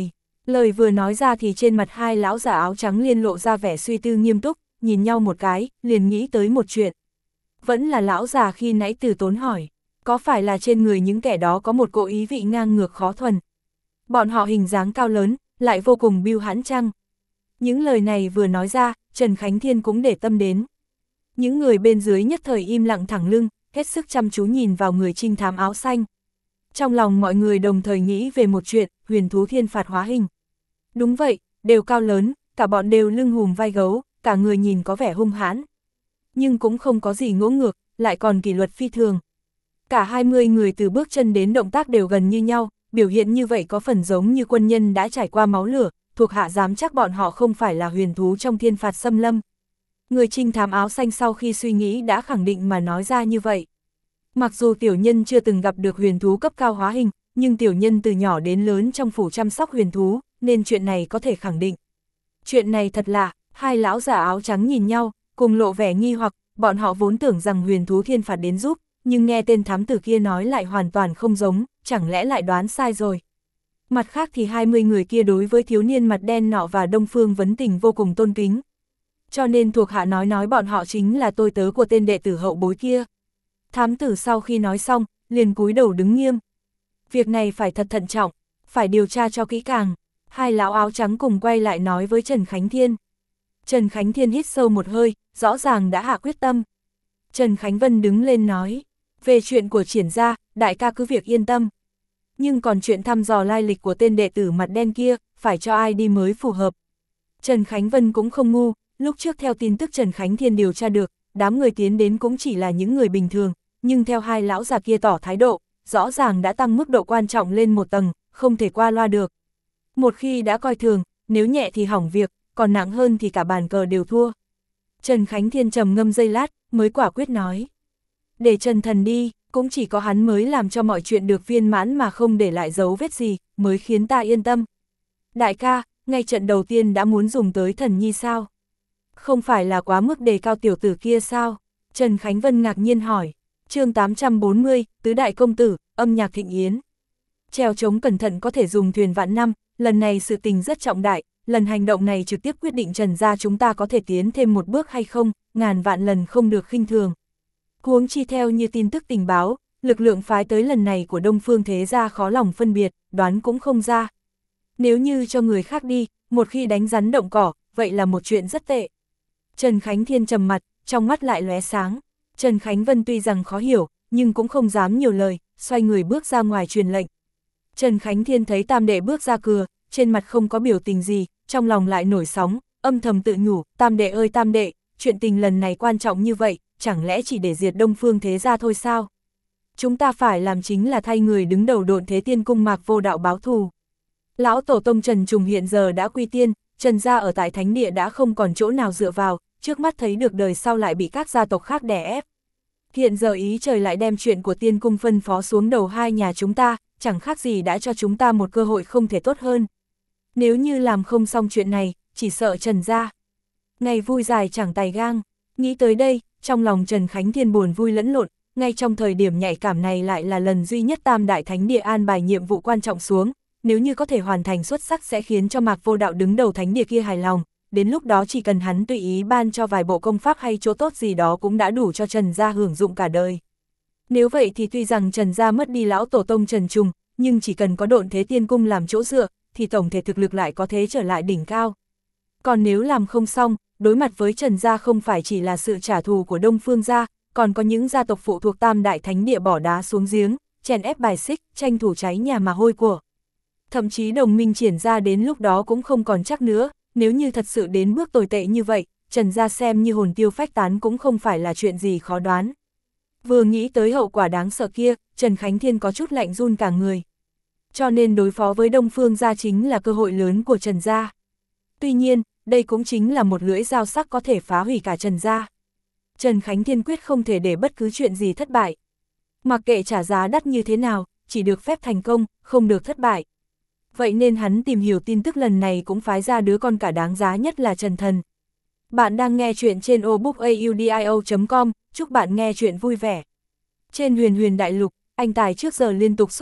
Lời vừa nói ra thì trên mặt hai lão giả áo trắng liền lộ ra vẻ suy tư nghiêm túc, nhìn nhau một cái, liền nghĩ tới một chuyện. Vẫn là lão già khi nãy Từ Tốn hỏi, có phải là trên người những kẻ đó có một cỗ ý vị ngang ngược khó thuần? Bọn họ hình dáng cao lớn, lại vô cùng bưu hãn chăng? Những lời này vừa nói ra, Trần Khánh Thiên cũng để tâm đến. Những người bên dưới nhất thời im lặng thẳng lưng, hết sức chăm chú nhìn vào người trinh thám áo xanh. Trong lòng mọi người đồng thời nghĩ về một chuyện, huyền thú thiên phạt hóa hình. Đúng vậy, đều cao lớn, cả bọn đều lưng hùm vai gấu, cả người nhìn có vẻ hung hãn. Nhưng cũng không có gì ngỗ ngược, lại còn kỷ luật phi thường. Cả 20 người từ bước chân đến động tác đều gần như nhau, biểu hiện như vậy có phần giống như quân nhân đã trải qua máu lửa, thuộc hạ dám chắc bọn họ không phải là huyền thú trong thiên phạt xâm lâm. Người trinh thám áo xanh sau khi suy nghĩ đã khẳng định mà nói ra như vậy. Mặc dù tiểu nhân chưa từng gặp được huyền thú cấp cao hóa hình, nhưng tiểu nhân từ nhỏ đến lớn trong phủ chăm sóc huyền thú, nên chuyện này có thể khẳng định. Chuyện này thật lạ, hai lão giả áo trắng nhìn nhau, cùng lộ vẻ nghi hoặc, bọn họ vốn tưởng rằng huyền thú thiên phạt đến giúp, nhưng nghe tên thám tử kia nói lại hoàn toàn không giống, chẳng lẽ lại đoán sai rồi. Mặt khác thì 20 người kia đối với thiếu niên mặt đen nọ và Đông Phương Vấn Tình vô cùng tôn kính. Cho nên thuộc hạ nói bọn họ chính là tôi tớ của tên đệ tử hậu bối kia. Thám tử sau khi nói xong, liền cúi đầu đứng nghiêm. Việc này phải thật thận trọng, phải điều tra cho kỹ càng. Hai lão áo trắng cùng quay lại nói với Trần Khánh Thiên. Trần Khánh Thiên hít sâu một hơi, rõ ràng đã hạ quyết tâm. Trần Khánh Vân đứng lên nói, về chuyện của Triển gia, đại ca cứ việc yên tâm. Nhưng còn chuyện thăm dò lai lịch của tên đệ tử mặt đen kia, phải cho ai đi mới phù hợp. Trần Khánh Vân cũng không ngu, lúc trước theo tin tức Trần Khánh Thiên điều tra được, đám người tiến đến cũng chỉ là những người bình thường, nhưng theo hai lão già kia tỏ thái độ, rõ ràng đã tăng mức độ quan trọng lên một tầng, không thể qua loa được. Một khi đã coi thường, nếu nhẹ thì hỏng việc, còn nặng hơn thì cả bàn cờ đều thua. Trần Khánh Thiên trầm ngâm giây lát, mới quả quyết nói. Để Trần Thần đi, cũng chỉ có hắn mới làm cho mọi chuyện được viên mãn mà không để lại dấu vết gì, mới khiến ta yên tâm. Đại ca, ngay trận đầu tiên đã muốn dùng tới Thần Nhi sao? Không phải là quá mức đề cao tiểu tử kia sao? Trần Khánh Vân ngạc nhiên hỏi. Chương 840, Tứ Đại Công Tử, âm nhạc thịnh yến. Treo trống cẩn thận có thể dùng thuyền vạn năm, lần này sự tình rất trọng đại, lần hành động này trực tiếp quyết định Trần gia chúng ta có thể tiến thêm một bước hay không, ngàn vạn lần không được khinh thường. Huống chi theo như tin tức tình báo, lực lượng phái tới lần này của Đông Phương Thế gia khó lòng phân biệt, đoán cũng không ra. Nếu như cho người khác đi, một khi đánh rắn động cỏ, vậy là một chuyện rất tệ. Trần Khánh Thiên trầm mặt, trong mắt lại lóe sáng. Trần Khánh Vân tuy rằng khó hiểu, nhưng cũng không dám nhiều lời, xoay người bước ra ngoài truyền lệnh. Trần Khánh Thiên thấy tam đệ bước ra cửa, trên mặt không có biểu tình gì, trong lòng lại nổi sóng, âm thầm tự nhủ, tam đệ ơi tam đệ, chuyện tình lần này quan trọng như vậy, chẳng lẽ chỉ để diệt Đông Phương Thế gia thôi sao? Chúng ta phải làm chính là thay người đứng đầu Độn Thế Tiên Cung Mạc Vô Đạo báo thù. Lão tổ tông Trần Trùng hiện giờ đã quy tiên, Trần gia ở tại Thánh Địa đã không còn chỗ nào dựa vào, trước mắt thấy được đời sau lại bị các gia tộc khác đè ép. Hiện giờ ý trời lại đem chuyện của tiên cung phân phó xuống đầu hai nhà chúng ta, chẳng khác gì đã cho chúng ta một cơ hội không thể tốt hơn. Nếu như làm không xong chuyện này, chỉ sợ Trần gia. Ngày vui dài chẳng tài gang, nghĩ tới đây, trong lòng Trần Khánh Thiên buồn vui lẫn lộn, ngay trong thời điểm nhạy cảm này lại là lần duy nhất Tam Đại Thánh Địa an bài nhiệm vụ quan trọng xuống, nếu như có thể hoàn thành xuất sắc sẽ khiến cho Mạc Vô Đạo đứng đầu Thánh Địa kia hài lòng, đến lúc đó chỉ cần hắn tùy ý ban cho vài bộ công pháp hay chỗ tốt gì đó cũng đã đủ cho Trần gia hưởng dụng cả đời. Nếu vậy thì tuy rằng Trần gia mất đi lão tổ tông Trần Trùng, nhưng chỉ cần có Độn Thế Tiên Cung làm chỗ dựa, thì tổng thể thực lực lại có thế trở lại đỉnh cao. Còn nếu làm không xong, đối mặt với Trần gia không phải chỉ là sự trả thù của Đông Phương gia, còn có những gia tộc phụ thuộc Tam Đại Thánh Địa bỏ đá xuống giếng, chèn ép bài xích, tranh thủ cháy nhà mà hôi của. Thậm chí đồng minh Triển ra đến lúc đó cũng không còn chắc nữa, nếu như thật sự đến bước tồi tệ như vậy, Trần gia xem như hồn tiêu phách tán cũng không phải là chuyện gì khó đoán. Vừa nghĩ tới hậu quả đáng sợ kia, Trần Khánh Thiên có chút lạnh run cả người. Cho nên đối phó với Đông Phương gia chính là cơ hội lớn của Trần gia. Tuy nhiên, đây cũng chính là một lưỡi dao sắc có thể phá hủy cả Trần gia. Trần Khánh Thiên quyết không thể để bất cứ chuyện gì thất bại. Mặc kệ trả giá đắt như thế nào, chỉ được phép thành công, không được thất bại. Vậy nên hắn tìm hiểu tin tức lần này cũng phái ra đứa con cả đáng giá nhất là Trần Thần. Bạn đang nghe chuyện trên obookaudio.com, chúc bạn nghe chuyện vui vẻ. Trên huyền huyền đại lục, anh tài trước giờ liên tục xuất hiện,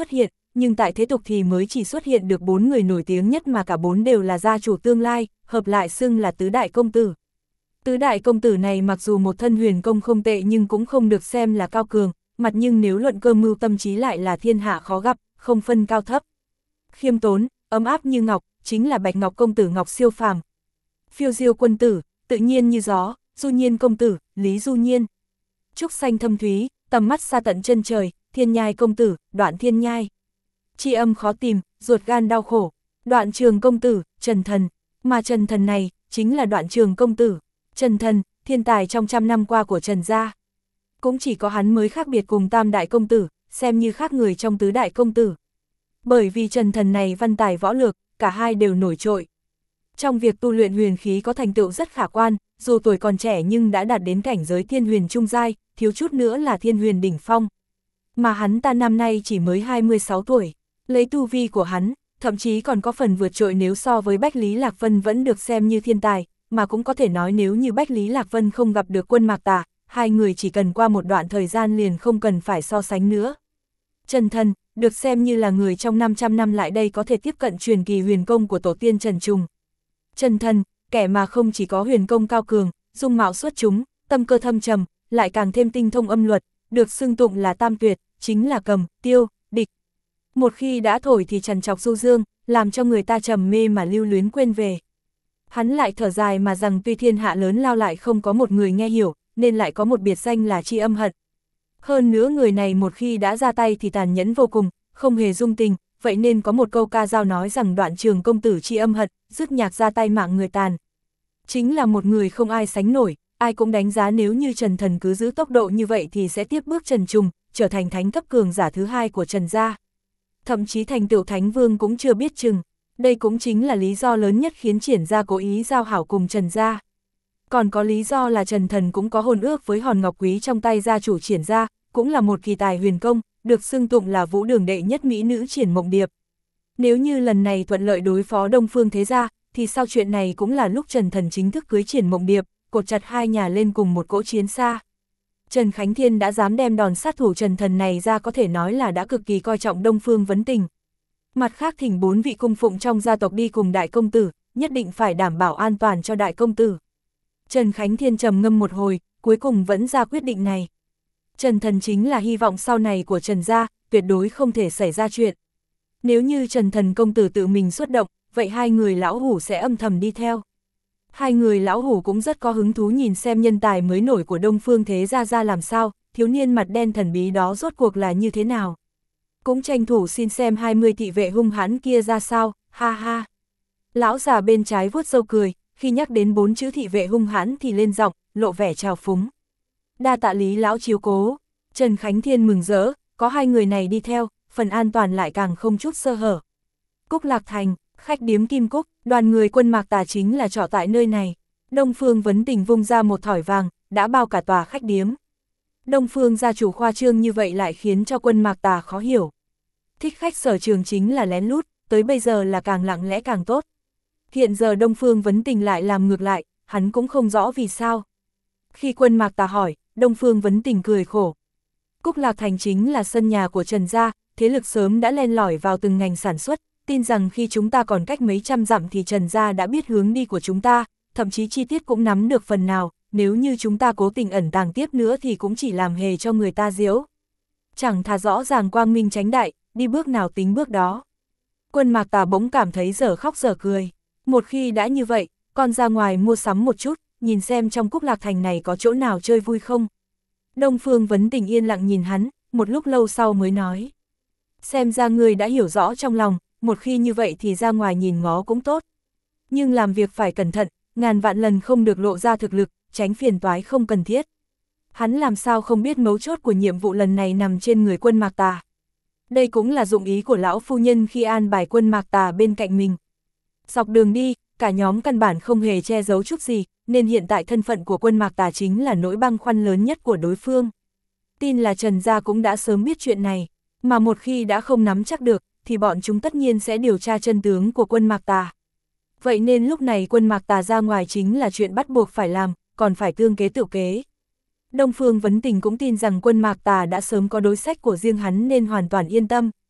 nhưng tại thế tục thì mới chỉ xuất hiện được 4 người nổi tiếng nhất mà cả 4 đều là gia chủ tương lai, hợp lại xưng là tứ đại công tử. Tứ đại công tử này mặc dù một thân huyền công không tệ nhưng cũng không được xem là cao cường, mặt nhưng nếu luận cơ mưu tâm trí lại là thiên hạ khó gặp, không phân cao thấp. Khiêm tốn, ấm áp như ngọc, chính là Bạch Ngọc công tử Ngọc Siêu Phàm. Phiêu diêu quân tử, tự nhiên như gió, Du Nhiên công tử, Lý Du Nhiên. Trúc xanh thâm thúy, tầm mắt xa tận chân trời, Thiên Nhai công tử, Đoạn Thiên Nhai. Tri âm khó tìm, ruột gan đau khổ, Đoạn Trường công tử, Trần Thần. Mà Trần Thần này, chính là Đoạn Trường công tử. Trần Thần, thiên tài trong trăm năm qua của Trần gia. Cũng chỉ có hắn mới khác biệt cùng tam đại công tử, xem như khác người trong tứ đại công tử. Bởi vì Trần Thần này văn tài võ lược, cả hai đều nổi trội. Trong việc tu luyện huyền khí có thành tựu rất khả quan, dù tuổi còn trẻ nhưng đã đạt đến cảnh giới thiên huyền trung giai, thiếu chút nữa là thiên huyền đỉnh phong. Mà hắn ta năm nay chỉ mới 26 tuổi, lấy tu vi của hắn, thậm chí còn có phần vượt trội nếu so với Bách Lý Lạc Vân vẫn được xem như thiên tài, mà cũng có thể nói nếu như Bách Lý Lạc Vân không gặp được Quân Mạc Tà, hai người chỉ cần qua một đoạn thời gian liền không cần phải so sánh nữa. Trần Thần, được xem như là người trong 500 năm lại đây có thể tiếp cận truyền kỳ huyền công của tổ tiên Trần Trùng. Trần Thần, kẻ mà không chỉ có huyền công cao cường, dung mạo xuất chúng, tâm cơ thâm trầm, lại càng thêm tinh thông âm luật, được xưng tụng là tam tuyệt, chính là cầm, tiêu, địch. Một khi đã thổi thì trằn trọc du dương, làm cho người ta trầm mê mà lưu luyến quên về. Hắn lại thở dài mà rằng tuy thiên hạ lớn lao lại không có một người nghe hiểu, nên lại có một biệt danh là Tri Âm Hận. Hơn nữa người này một khi đã ra tay thì tàn nhẫn vô cùng, không hề dung tình, vậy nên có một câu ca dao nói rằng Đoạn Trường công tử Tri Âm Hận, dứt nhạc ra tay mạng người tàn. Chính là một người không ai sánh nổi, ai cũng đánh giá nếu như Trần Thần cứ giữ tốc độ như vậy thì sẽ tiếp bước Trần Trùng, trở thành thánh cấp cường giả thứ hai của Trần gia. Thậm chí thành tựu thánh vương cũng chưa biết chừng. Đây cũng chính là lý do lớn nhất khiến Triển gia cố ý giao hảo cùng Trần gia. Còn có lý do là Trần Thần cũng có hôn ước với hòn ngọc quý trong tay gia chủ Triển gia, cũng là một kỳ tài huyền công, được xưng tụng là vũ đường đệ nhất mỹ nữ Triển Mộng Điệp. Nếu như lần này thuận lợi đối phó Đông Phương Thế gia, thì sau chuyện này cũng là lúc Trần Thần chính thức cưới Triển Mộng Điệp, cột chặt hai nhà lên cùng một cỗ chiến xa. Trần Khánh Thiên đã dám đem đòn sát thủ Trần Thần này ra có thể nói là đã cực kỳ coi trọng Đông Phương Vấn Tình. Mặt khác thỉnh 4 vị cung phụng trong gia tộc đi cùng đại công tử, nhất định phải đảm bảo an toàn cho đại công tử. Trần Khánh Thiên trầm ngâm một hồi, cuối cùng vẫn ra quyết định này. Trần Thần chính là hy vọng sau này của Trần gia, tuyệt đối không thể xảy ra chuyện. Nếu như Trần Thần công tử tự mình xuất động, vậy hai người lão hủ sẽ âm thầm đi theo. Hai người lão hủ cũng rất có hứng thú nhìn xem nhân tài mới nổi của Đông Phương Thế gia ra làm sao, thiếu niên mặt đen thần bí đó rốt cuộc là như thế nào. Cũng tranh thủ xin xem 20 thị vệ hung hãn kia ra sao, ha ha. Lão già bên trái vuốt râu cười, khi nhắc đến 4 chữ thị vệ hung hãn thì lên giọng, lộ vẻ trào phúng. Đa tạ Lý lão chiếu cố. Trần Khánh Thiên mừng rỡ, có hai người này đi theo, phần an toàn lại càng không chút sơ hở. Cúc Lạc Thành, khách điếm Kim Cúc, đoàn người Quân Mạc Tà chính là trọ tại nơi này. Đông Phương Vấn Tình vung ra một thỏi vàng, đã bao cả tòa khách điếm. Đông Phương gia chủ khoa trương như vậy lại khiến cho Quân Mạc Tà khó hiểu. Thích khách sở trường chính là lén lút, tới bây giờ là càng lặng lẽ càng tốt. Hiện giờ Đông Phương Vấn Tình lại làm ngược lại, hắn cũng không rõ vì sao. Khi Quân Mạc Tà hỏi, Đông Phương Vấn Tình cười khổ. Cúc Lạc Thành chính là sân nhà của Trần gia, thế lực sớm đã len lỏi vào từng ngành sản xuất, tin rằng khi chúng ta còn cách mấy trăm dặm thì Trần gia đã biết hướng đi của chúng ta, thậm chí chi tiết cũng nắm được phần nào, nếu như chúng ta cố tình ẩn tàng tiếp nữa thì cũng chỉ làm hề cho người ta giễu. Chẳng thà rõ ràng quang minh tránh đại, đi bước nào tính bước đó. Quân Mạc Tà bỗng cảm thấy dở khóc dở cười. Một khi đã như vậy, con ra ngoài mua sắm một chút, nhìn xem trong Cúc Lạc Thành này có chỗ nào chơi vui không. Đông Phương Vấn Tình yên lặng nhìn hắn, một lúc lâu sau mới nói. Xem ra ngươi đã hiểu rõ trong lòng, một khi như vậy thì ra ngoài nhìn ngó cũng tốt. Nhưng làm việc phải cẩn thận, ngàn vạn lần không được lộ ra thực lực, tránh phiền toái không cần thiết. Hắn làm sao không biết mấu chốt của nhiệm vụ lần này nằm trên người Quân Mạc Tà. Đây cũng là dụng ý của lão phu nhân khi an bài Quân Mạc Tà bên cạnh mình. Dọc đường đi, cả nhóm căn bản không hề che giấu chút gì, nên hiện tại thân phận của Quân Mạc Tà chính là nỗi băn khoăn lớn nhất của đối phương. Tin là Trần gia cũng đã sớm biết chuyện này, mà một khi đã không nắm chắc được, thì bọn chúng tất nhiên sẽ điều tra chân tướng của Quân Mạc Tà. Vậy nên lúc này Quân Mạc Tà ra ngoài chính là chuyện bắt buộc phải làm, còn phải tương kế tự kế. Đông Phương Vấn Tình cũng tin rằng Quân Mạc Tà đã sớm có đối sách của riêng hắn nên hoàn toàn yên tâm.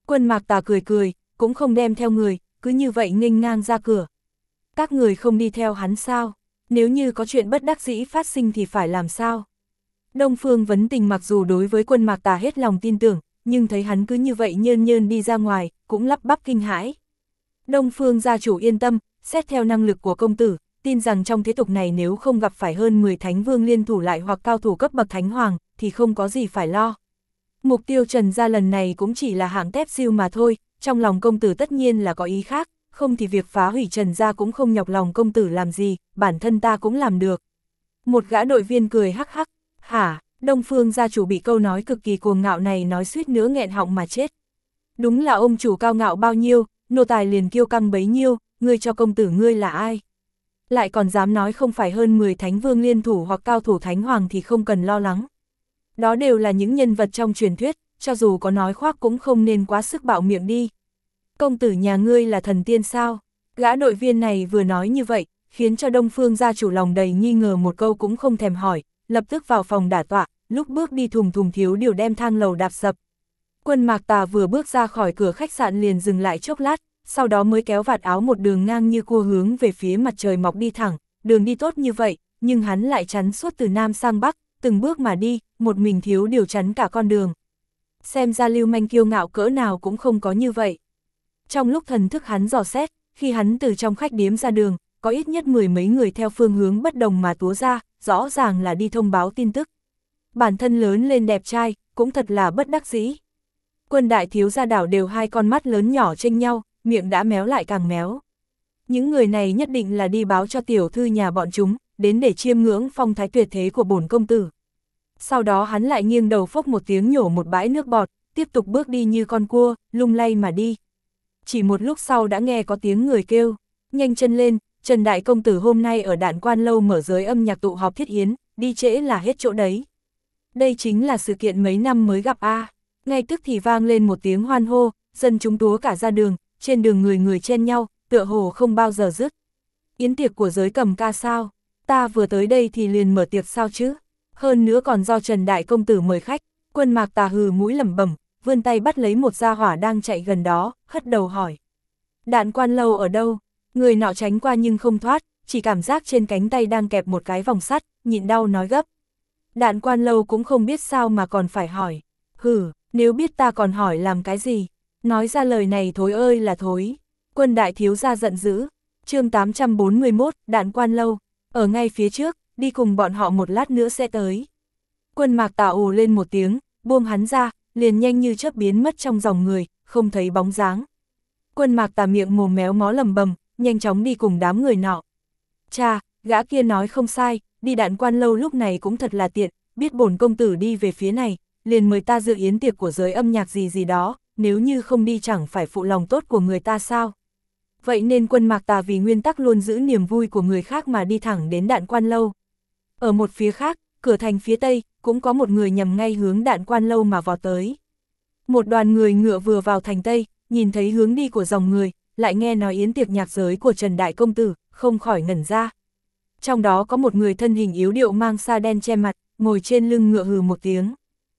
Quân Mạc Tà cười cười, cũng không đem theo người, cứ như vậy nghênh ngang ra cửa. Các người không đi theo hắn sao? Nếu như có chuyện bất đắc dĩ phát sinh thì phải làm sao? Đông Phương Vấn Tình mặc dù đối với Quân Mạc Tà hết lòng tin tưởng, nhưng thấy hắn cứ như vậy nhơn nhơn đi ra ngoài, cũng lắp bắp kinh hãi. Đông Phương gia chủ yên tâm, xét theo năng lực của công tử, tin rằng trong thế tục này nếu không gặp phải hơn 10 thánh vương liên thủ lại hoặc cao thủ cấp bậc thánh hoàng, thì không có gì phải lo. Mục tiêu Trần gia lần này cũng chỉ là hạng tép siêu mà thôi, trong lòng công tử tất nhiên là có ý khác, không thì việc phá hủy Trần gia cũng không nhọc lòng công tử làm gì, bản thân ta cũng làm được. Một gã đội viên cười hắc hắc, hả, Đông Phương gia chủ bị câu nói cực kỳ cuồng ngạo này nói suýt nữa nghẹn họng mà chết. Đúng là ông chủ cao ngạo bao nhiêu, nô tài liền kiêu căng bấy nhiêu, ngươi cho công tử ngươi là ai? Lại còn dám nói không phải hơn 10 thánh vương liên thủ hoặc cao thủ thánh hoàng thì không cần lo lắng. Đó đều là những nhân vật trong truyền thuyết, cho dù có nói khoác cũng không nên quá sức bạo miệng đi. Công tử nhà ngươi là thần tiên sao? Gã đội viên này vừa nói như vậy, khiến cho Đông Phương gia chủ lòng đầy nghi ngờ một câu cũng không thèm hỏi, lập tức vào phòng đả tọa, lúc bước đi thùng thùng thiếu điều đem thang lầu đạp sập. Quân Mạc Tà vừa bước ra khỏi cửa khách sạn liền dừng lại chốc lát, sau đó mới kéo vạt áo một đường ngang như cua hướng về phía mặt trời mọc đi thẳng, đường đi tốt như vậy, nhưng hắn lại chắn suốt từ Nam sang Bắc, từng bước mà đi, một mình thiếu điều chắn cả con đường. Xem ra lưu manh kiêu ngạo cỡ nào cũng không có như vậy. Trong lúc thần thức hắn dò xét, khi hắn từ trong khách điếm ra đường, có ít nhất 10 mấy người theo phương hướng bất đồng mà túa ra, rõ ràng là đi thông báo tin tức. Bản thân lớn lên đẹp trai, cũng thật là bất đắc dĩ. Quân đại thiếu gia đảo đều hai con mắt lớn nhỏ chênh nhau, miệng đã méo lại càng méo. Những người này nhất định là đi báo cho tiểu thư nhà bọn chúng, đến để chiêm ngưỡng phong thái tuyệt thế của bổn công tử. Sau đó hắn lại nghiêng đầu phốc một tiếng nhổ một bãi nước bọt, tiếp tục bước đi như con cua, lung lay mà đi. Chỉ một lúc sau đã nghe có tiếng người kêu, nhanh chân lên, Trần Đại Công Tử hôm nay ở Đạn Quan Lâu mở giới âm nhạc tụ họp thiết yến, đi trễ là hết chỗ đấy. Đây chính là sự kiện mấy năm mới gặp a. Ngay tức thì vang lên một tiếng hoan hô, dân chúng túa cả ra đường, trên đường người người chen nhau, tựa hồ không bao giờ dứt. Yến tiệc của giới cầm ca sao? Ta vừa tới đây thì liền mở tiệc sao chứ? Hơn nữa còn do Trần Đại Công Tử mời khách. Quân Mạc Tà hừ mũi lẩm bẩm, vươn tay bắt lấy một gia hỏa đang chạy gần đó, hất đầu hỏi. Đạn Quan Lâu ở đâu? Người nọ tránh qua nhưng không thoát, chỉ cảm giác trên cánh tay đang kẹp một cái vòng sắt, nhịn đau nói gấp. Đạn Quan Lâu cũng không biết sao mà còn phải hỏi. Hừ, nếu biết ta còn hỏi làm cái gì? Nói ra lời này thối ơi là thối. Quân đại thiếu gia giận dữ. Chương 841, Đạn Quan Lâu. Ở ngay phía trước, đi cùng bọn họ một lát nữa sẽ tới. Quân Mạc Tà ồ lên một tiếng, buông hắn ra, liền nhanh như chớp biến mất trong dòng người, không thấy bóng dáng. Quân Mạc Tà miệng mồm méo mó lầm bầm, nhanh chóng đi cùng đám người nọ. Chà, gã kia nói không sai, đi Đạn Quan Lâu lúc này cũng thật là tiện, biết bổn công tử đi về phía này, liền mời ta dự yến tiệc của giới âm nhạc gì gì đó, nếu như không đi chẳng phải phụ lòng tốt của người ta sao. Vậy nên Quân Mạc Tà vì nguyên tắc luôn giữ niềm vui của người khác mà đi thẳng đến Đạn Quan Lâu. Ở một phía khác, cửa thành phía tây, cũng có một người nhằm ngay hướng Đạn Quan Lâu mà vào tới. Một đoàn người ngựa vừa vào thành tây, nhìn thấy hướng đi của dòng người, lại nghe nói yến tiệc nhạc giới của Trần Đại Công Tử, không khỏi ngẩn ra. Trong đó có một người thân hình yếu điệu mang sa đen che mặt, ngồi trên lưng ngựa hừ một tiếng.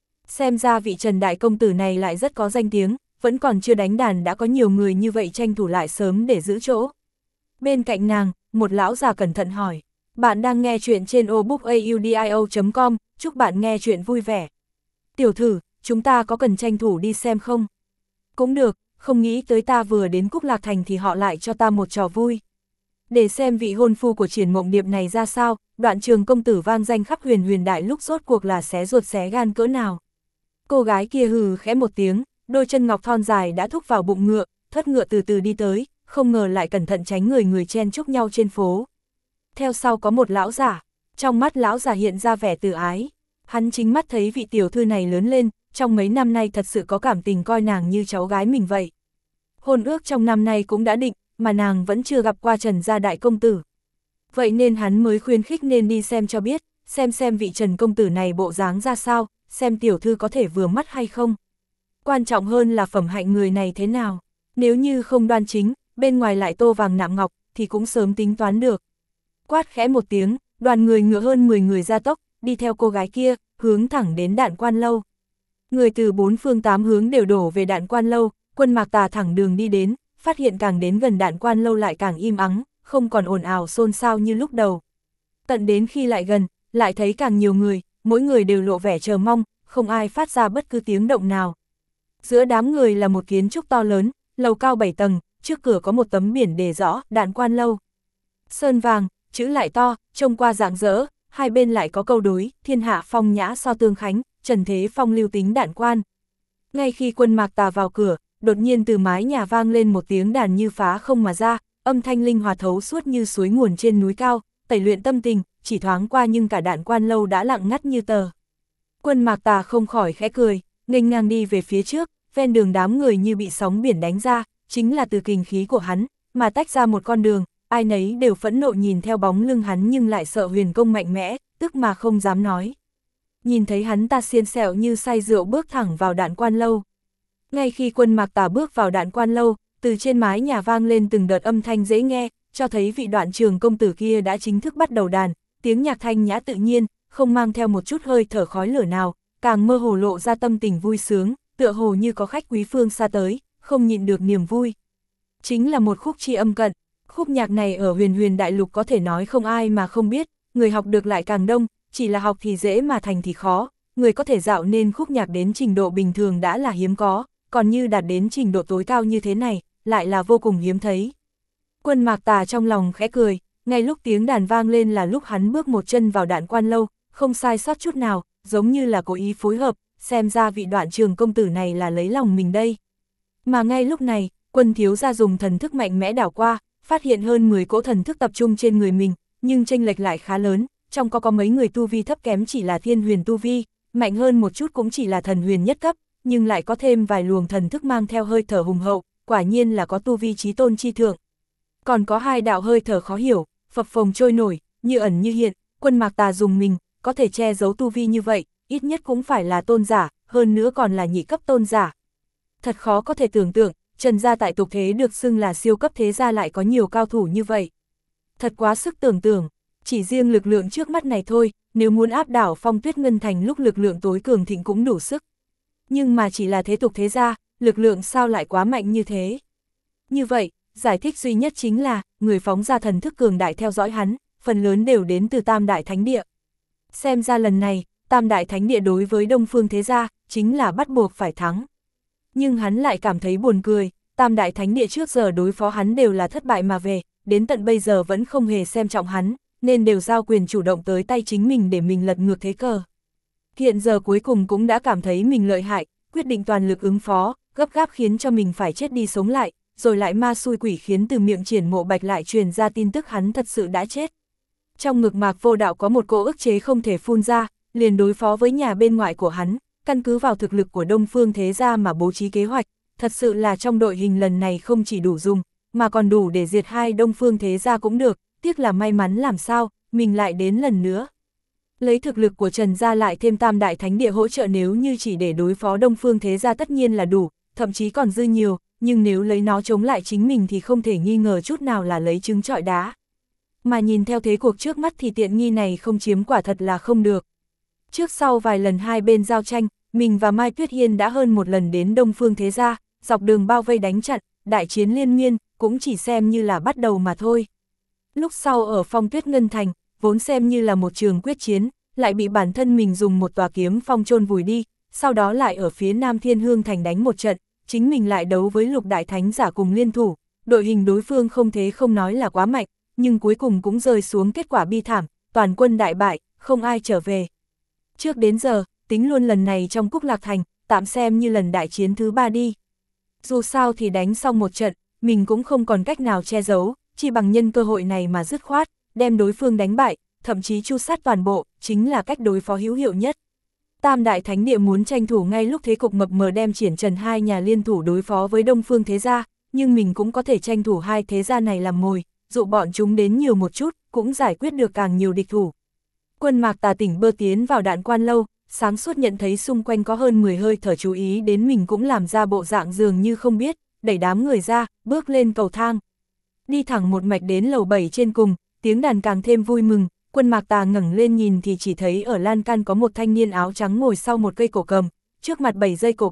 Xem ra vị Trần Đại Công Tử này lại rất có danh tiếng, vẫn còn chưa đánh đàn đã có nhiều người như vậy tranh thủ lại sớm để giữ chỗ. Bên cạnh nàng, một lão già cẩn thận hỏi, bạn đang nghe chuyện trên obookaudio.com, chúc bạn nghe chuyện vui vẻ. Tiểu thử, chúng ta có cần tranh thủ đi xem không? Cũng được, không nghĩ tới ta vừa đến Cúc Lạc Thành thì họ lại cho ta một trò vui. Để xem vị hôn phu của Triển Mộng Điệp này ra sao, Đoạn Trường công tử vang danh khắp huyền huyền đại lúc rốt cuộc là xé ruột xé gan cỡ nào. Cô gái kia hừ khẽ một tiếng, đôi chân ngọc thon dài đã thúc vào bụng ngựa, thất ngựa từ từ đi tới, không ngờ lại cẩn thận tránh người chen chúc nhau trên phố. Theo sau có một lão giả, trong mắt lão giả hiện ra vẻ từ ái. Hắn chính mắt thấy vị tiểu thư này lớn lên, trong mấy năm nay thật sự có cảm tình coi nàng như cháu gái mình vậy. Hôn ước trong năm nay cũng đã định, mà nàng vẫn chưa gặp qua Trần gia đại công tử. Vậy nên hắn mới khuyên khích nên đi xem cho biết, xem vị Trần công tử này bộ dáng ra sao, xem tiểu thư có thể vừa mắt hay không. Quan trọng hơn là phẩm hạnh người này thế nào, nếu như không đoan chính, bên ngoài lại tô vàng nạm ngọc, thì cũng sớm tính toán được. Quát khẽ một tiếng, đoàn người ngựa hơn 10 người ra tốc, đi theo cô gái kia, hướng thẳng đến Đạn Quan Lâu. Người từ 4 phương 8 hướng đều đổ về Đạn Quan Lâu, Quân Mạc Tà thẳng đường đi đến, phát hiện càng đến gần Đạn Quan Lâu lại càng im ắng, không còn ồn ào xôn xao như lúc đầu. Tận đến khi lại gần, lại thấy càng nhiều người, mỗi người đều lộ vẻ chờ mong, không ai phát ra bất cứ tiếng động nào. Giữa đám người là một kiến trúc to lớn, lầu cao 7 tầng, trước cửa có một tấm biển đề rõ Đạn Quan Lâu. Sơn vàng, chữ lại to, trông qua rạng rỡ, hai bên lại có câu đối, thiên hạ phong nhã so tương khánh, trần thế phong lưu tính Đạn Quan. Ngay khi Quân Mạc Tà vào cửa, đột nhiên từ mái nhà vang lên một tiếng đàn như phá không mà ra, âm thanh linh hoạt thấu suốt như suối nguồn trên núi cao, tẩy luyện tâm tình, chỉ thoáng qua nhưng cả Đạn Quan Lâu đã lặng ngắt như tờ. Quân Mạc Tà không khỏi khẽ cười, nghênh ngang đi về phía trước, ven đường đám người như bị sóng biển đánh ra, chính là từ kình khí của hắn, mà tách ra một con đường, ai nấy đều phẫn nộ nhìn theo bóng lưng hắn nhưng lại sợ huyền công mạnh mẽ, tức mà không dám nói. Nhìn thấy hắn ta xiên xẹo như say rượu bước thẳng vào Đạn Quan Lâu. Ngay khi Quân Mạc Tà bước vào Đạn Quan Lâu, từ trên mái nhà vang lên từng đợt âm thanh dễ nghe, cho thấy vị Đoạn Trường công tử kia đã chính thức bắt đầu đàn, tiếng nhạc thanh nhã tự nhiên, không mang theo một chút hơi thở khói lửa nào, càng mơ hồ lộ ra tâm tình vui sướng, tựa hồ như có khách quý phương xa tới, không nhịn được niềm vui. Chính là một khúc tri âm cận, khúc nhạc này ở huyền huyền đại lục có thể nói không ai mà không biết, người học được lại càng đông, chỉ là học thì dễ mà thành thì khó, người có thể dạo nên khúc nhạc đến trình độ bình thường đã là hiếm có, còn như đạt đến trình độ tối cao như thế này, lại là vô cùng hiếm thấy. Quân Mạc Tà trong lòng khẽ cười, ngay lúc tiếng đàn vang lên là lúc hắn bước một chân vào Đạn Quan Lâu, không sai sót chút nào, giống như là cố ý phối hợp, xem ra vị Đoạn Trường công tử này là lấy lòng mình đây. Mà ngay lúc này, Quân thiếu gia dùng thần thức mạnh mẽ đảo qua, phát hiện hơn 10 cỗ thần thức tập trung trên người mình, nhưng chênh lệch lại khá lớn, trong có mấy người tu vi thấp kém chỉ là thiên huyền tu vi, mạnh hơn một chút cũng chỉ là thần huyền nhất cấp, nhưng lại có thêm vài luồng thần thức mang theo hơi thở hùng hậu, quả nhiên là có tu vi chí tôn chi thượng. Còn có hai đạo hơi thở khó hiểu, phập phồng trôi nổi, như ẩn như hiện, Quân Mạc Tà dùng mình, có thể che giấu tu vi như vậy, ít nhất cũng phải là tôn giả, hơn nữa còn là nhị cấp tôn giả. Thật khó có thể tưởng tượng, Trần gia tại tục thế được xưng là siêu cấp thế gia lại có nhiều cao thủ như vậy. Thật quá sức tưởng tượng, chỉ riêng lực lượng trước mắt này thôi, nếu muốn áp đảo Phong Tuyết Ngân Thành lúc lực lượng tối cường thịnh cũng đủ sức. Nhưng mà chỉ là thế tục thế gia, lực lượng sao lại quá mạnh như thế? Như vậy, giải thích duy nhất chính là, người phóng ra thần thức cường đại theo dõi hắn, phần lớn đều đến từ Tam Đại Thánh Địa. Xem ra lần này, Tam Đại Thánh Địa đối với Đông Phương thế gia, chính là bắt buộc phải thắng. Nhưng hắn lại cảm thấy buồn cười, Tam Đại Thánh Địa trước giờ đối phó hắn đều là thất bại mà về, đến tận bây giờ vẫn không hề xem trọng hắn, nên đều giao quyền chủ động tới tay chính mình để mình lật ngược thế cờ. Hiện giờ cuối cùng cũng đã cảm thấy mình lợi hại, quyết định toàn lực ứng phó, gấp gáp khiến cho mình phải chết đi sống lại, rồi lại ma xui quỷ khiến từ miệng Triển Mộ Bạch lại truyền ra tin tức hắn thật sự đã chết. Trong ngực Mạc Vô Đạo có một cỗ ức chế không thể phun ra, liền đối phó với nhà bên ngoài của hắn, căn cứ vào thực lực của Đông Phương thế gia mà bố trí kế hoạch, thật sự là trong đội hình lần này không chỉ đủ dùng, mà còn đủ để diệt hai Đông Phương thế gia cũng được, tiếc là may mắn làm sao, mình lại đến lần nữa. Lấy thực lực của Trần gia lại thêm Tam Đại Thánh Địa hỗ trợ nếu như chỉ để đối phó Đông Phương thế gia tất nhiên là đủ, thậm chí còn dư nhiều, nhưng nếu lấy nó chống lại chính mình thì không thể nghi ngờ chút nào là lấy trứng trọi đá. Mà nhìn theo thế cuộc trước mắt thì tiện nghi này không chiếm quả thật là không được. Trước sau vài lần hai bên giao tranh, mình và Mai Tuyết Hiên đã hơn một lần đến Đông Phương thế gia, dọc đường bao vây đánh chặn, đại chiến liên miên, cũng chỉ xem như là bắt đầu mà thôi. Lúc sau ở Phong Tuyết Ngân Thành, vốn xem như là một trường quyết chiến, lại bị bản thân mình dùng một tòa kiếm phong chôn vùi đi, sau đó lại ở phía Nam Thiên Hương Thành đánh một trận, chính mình lại đấu với Lục Đại Thánh giả cùng liên thủ, đội hình đối phương không thế không nói là quá mạnh, nhưng cuối cùng cũng rơi xuống kết quả bi thảm, toàn quân đại bại, không ai trở về. Trước đến giờ, tính luôn lần này trong Cúc Lạc Thành, tạm xem như lần đại chiến thứ 3 đi. Dù sao thì đánh xong một trận, mình cũng không còn cách nào che giấu, chỉ bằng nhân cơ hội này mà dứt khoát, đem đối phương đánh bại, thậm chí chu sát toàn bộ, chính là cách đối phó hữu hiệu nhất. Tam Đại Thánh Địa muốn tranh thủ ngay lúc thế cục mập mờ đem Triển Trần hai nhà liên thủ đối phó với Đông Phương thế gia, nhưng mình cũng có thể tranh thủ hai thế gia này làm mồi, dụ bọn chúng đến nhiều một chút, cũng giải quyết được càng nhiều địch thủ. Quân Mạc Tà tỉnh bơ tiến vào Đạn Quan Lâu, sáng suốt nhận thấy xung quanh có hơn 10 hơi thở chú ý đến mình cũng làm ra bộ dạng dường như không biết, đẩy đám người ra, bước lên cầu thang. Đi thẳng một mạch đến lầu 7 trên cùng, tiếng đàn càng thêm vui mừng, Quân Mạc Tà ngẩng lên nhìn thì chỉ thấy ở lan can có một thanh niên áo trắng ngồi sau một cây cổ cầm, trước mặt 7 dây cổ cầm,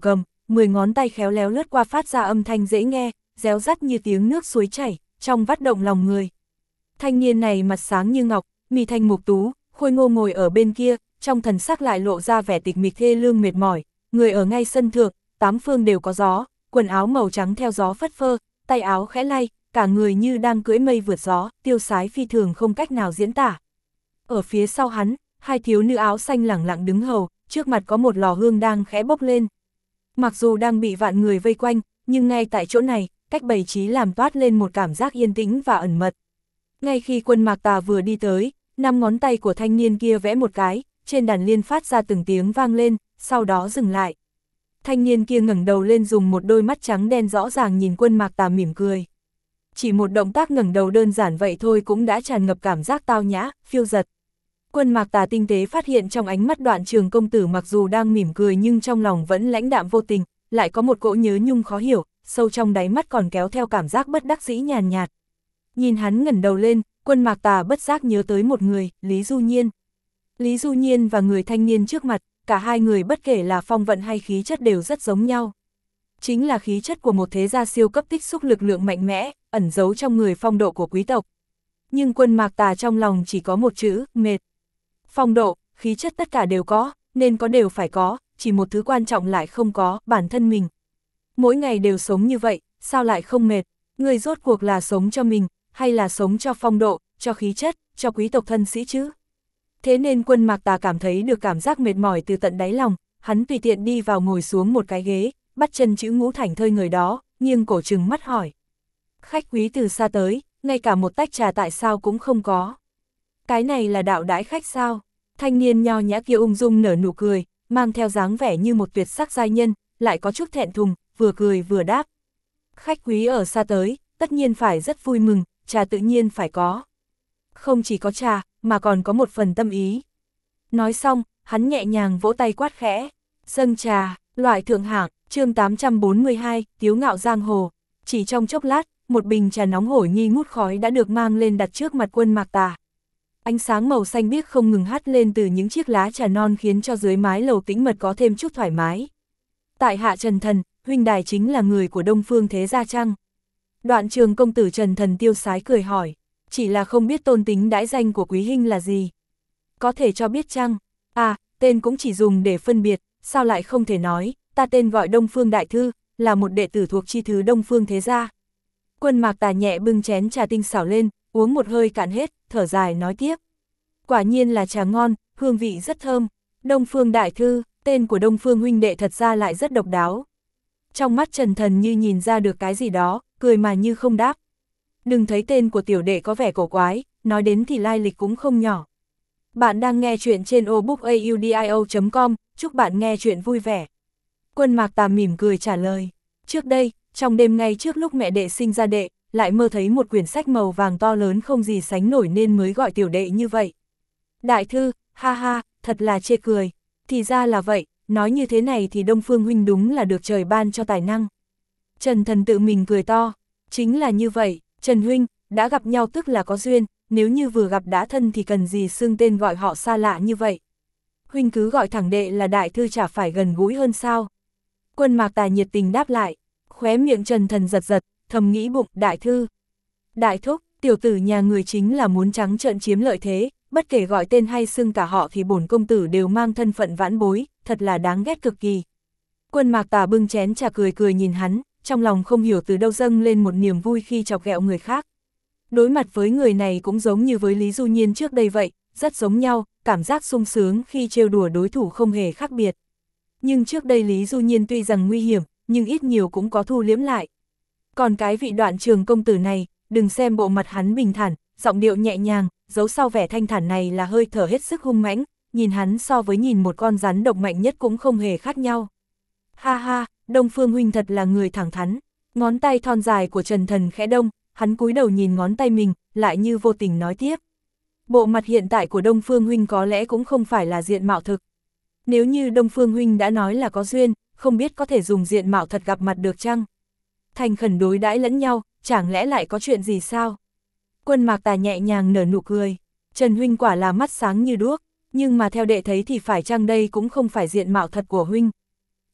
10 ngón tay khéo léo lướt qua phát ra âm thanh dễ nghe, réo rắt như tiếng nước suối chảy, trong vắt động lòng người. Thanh niên này mặt sáng như ngọc, mi thanh mục tú, khôi ngô ngồi ở bên kia, trong thần sắc lại lộ ra vẻ tịch mịch thê lương mệt mỏi, người ở ngay sân thượng, tám phương đều có gió, quần áo màu trắng theo gió phất phơ, tay áo khẽ lay, cả người như đang cưỡi mây vượt gió, tiêu sái phi thường không cách nào diễn tả. Ở phía sau hắn, hai thiếu nữ áo xanh lẳng lặng đứng hầu, trước mặt có một lò hương đang khẽ bốc lên. Mặc dù đang bị vạn người vây quanh, nhưng ngay tại chỗ này, cách bày trí làm toát lên một cảm giác yên tĩnh và ẩn mật. Ngay khi Quân Mạc Tà vừa đi tới, 5 ngón tay của thanh niên kia vẽ một cái, trên đàn liên phát ra từng tiếng vang lên, sau đó dừng lại. Thanh niên kia ngẩng đầu lên dùng một đôi mắt trắng đen rõ ràng nhìn Quân Mạc Tà mỉm cười. Chỉ một động tác ngẩng đầu đơn giản vậy thôi cũng đã tràn ngập cảm giác tao nhã, phiêu dật. Quân Mạc Tà tinh tế phát hiện trong ánh mắt Đoạn Trường công tử mặc dù đang mỉm cười nhưng trong lòng vẫn lãnh đạm vô tình, lại có một cỗ nhớ nhung khó hiểu, sâu trong đáy mắt còn kéo theo cảm giác bất đắc dĩ nhàn nhạt. Nhìn hắn ngẩng đầu lên, Quân Mạc Tà bất giác nhớ tới một người, Lý Du Nhiên. Lý Du Nhiên và người thanh niên trước mặt, cả hai người bất kể là phong vận hay khí chất đều rất giống nhau. Chính là khí chất của một thế gia siêu cấp tích xúc lực lượng mạnh mẽ, ẩn giấu trong người phong độ của quý tộc. Nhưng Quân Mạc Tà trong lòng chỉ có một chữ, mệt. Phong độ, khí chất tất cả đều có, nên có đều phải có, chỉ một thứ quan trọng lại không có, bản thân mình. Mỗi ngày đều sống như vậy, sao lại không mệt? Người rốt cuộc là sống cho mình, hay là sống cho phong độ, cho khí chất, cho quý tộc thân sĩ chứ? Thế nên Quân Mạc Tà cảm thấy được cảm giác mệt mỏi từ tận đáy lòng, hắn tùy tiện đi vào ngồi xuống một cái ghế, bắt chân chữ Ngũ thảnh thơi người đó, nghiêng cổ trừng mắt hỏi. Khách quý từ xa tới, ngay cả một tách trà tại sao cũng không có. Cái này là đạo đãi khách sao? Thanh niên nho nhã kia ung dung nở nụ cười, mang theo dáng vẻ như một tuyệt sắc giai nhân, lại có chút thẹn thùng, vừa cười vừa đáp. Khách quý ở xa tới, tất nhiên phải rất vui mừng, trà tự nhiên phải có. Không chỉ có trà, mà còn có một phần tâm ý. Nói xong, hắn nhẹ nhàng vỗ tay quát khẽ. Dâng trà, loại thượng hạng, chương 842, tiếu ngạo giang hồ. Chỉ trong chốc lát, một bình trà nóng hổi nghi ngút khói đã được mang lên đặt trước mặt Quân Mạc Tà. Ánh sáng màu xanh biếc không ngừng hắt lên từ những chiếc lá trà non khiến cho dưới mái lầu tĩnh mật có thêm chút thoải mái. Tại hạ Trần Thần, huynh đài chính là người của Đông Phương thế gia chăng? Đoạn Trường công tử Trần Thần tiêu sái cười hỏi, chỉ là không biết tôn tính đãi danh của quý huynh là gì. Có thể cho biết chăng? À, tên cũng chỉ dùng để phân biệt, sao lại không thể nói, ta tên gọi Đông Phương Đại Thư, là một đệ tử thuộc chi thứ Đông Phương thế gia. Quân Mạc Tà nhẹ bưng chén trà tinh xảo lên, uống một hơi cạn hết, thở dài nói tiếp. Quả nhiên là trà ngon, hương vị rất thơm. Đông Phương Đại Thư, tên của Đông Phương huynh đệ thật ra lại rất độc đáo. Trong mắt Trần Thần như nhìn ra được cái gì đó, cười mà như không đáp. Đừng thấy tên của tiểu đệ có vẻ cổ quái, nói đến thì lai lịch cũng không nhỏ. Bạn đang nghe chuyện trên obookaudio.com, chúc bạn nghe chuyện vui vẻ. Quân Mạc Tà mỉm cười trả lời. Trước đây, trong đêm ngay trước lúc mẹ đệ sinh ra đệ, lại mơ thấy một quyển sách màu vàng to lớn không gì sánh nổi nên mới gọi tiểu đệ như vậy. Đại thư, ha ha, thật là chê cười. Thì ra là vậy, nói như thế này thì Đông Phương huynh đúng là được trời ban cho tài năng. Trần Thần tự mình cười to. Chính là như vậy, Trần huynh, đã gặp nhau tức là có duyên, nếu như vừa gặp đã thân thì cần gì xưng tên gọi họ xa lạ như vậy. Huynh cứ gọi thẳng đệ là đại thư chả phải gần gũi hơn sao? Quân Mạc Tà nhiệt tình đáp lại, khóe miệng Trần Thần giật giật, thầm nghĩ bụng, đại thư. Đại thúc, tiểu tử nhà người chính là muốn trắng trợn chiếm lợi thế, bất kể gọi tên hay xưng cả họ thì bổn công tử đều mang thân phận vãn bối, thật là đáng ghét cực kỳ. Quân Mạc Tà bưng chén trà cười cười nhìn hắn, trong lòng không hiểu từ đâu dâng lên một niềm vui khi chọc ghẹo người khác. Đối mặt với người này cũng giống như với Lý Du Nhiên trước đây vậy, rất giống nhau, cảm giác sung sướng khi trêu đùa đối thủ không hề khác biệt. Nhưng trước đây Lý Du Nhiên tuy rằng nguy hiểm, nhưng ít nhiều cũng có thu liếm lại. Còn cái vị Đoạn Trường công tử này, đừng xem bộ mặt hắn bình thản, giọng điệu nhẹ nhàng, giấu sau vẻ thanh thản này là hơi thở hết sức hung mãnh, nhìn hắn so với nhìn một con rắn độc mạnh nhất cũng không hề khác nhau. Ha ha, Đông Phương huynh thật là người thẳng thắn. Ngón tay thon dài của Trần Thần khẽ đông, hắn cúi đầu nhìn ngón tay mình, lại như vô tình nói tiếp. Bộ mặt hiện tại của Đông Phương huynh có lẽ cũng không phải là diện mạo thực. Nếu như Đông Phương huynh đã nói là có duyên, không biết có thể dùng diện mạo thật gặp mặt được chăng? Thành khẩn đối đãi lẫn nhau, chẳng lẽ lại có chuyện gì sao? Quân Mạc Tà nhẹ nhàng nở nụ cười. Trần huynh quả là mắt sáng như đuốc, nhưng mà theo đệ thấy thì phải chăng đây cũng không phải diện mạo thật của huynh.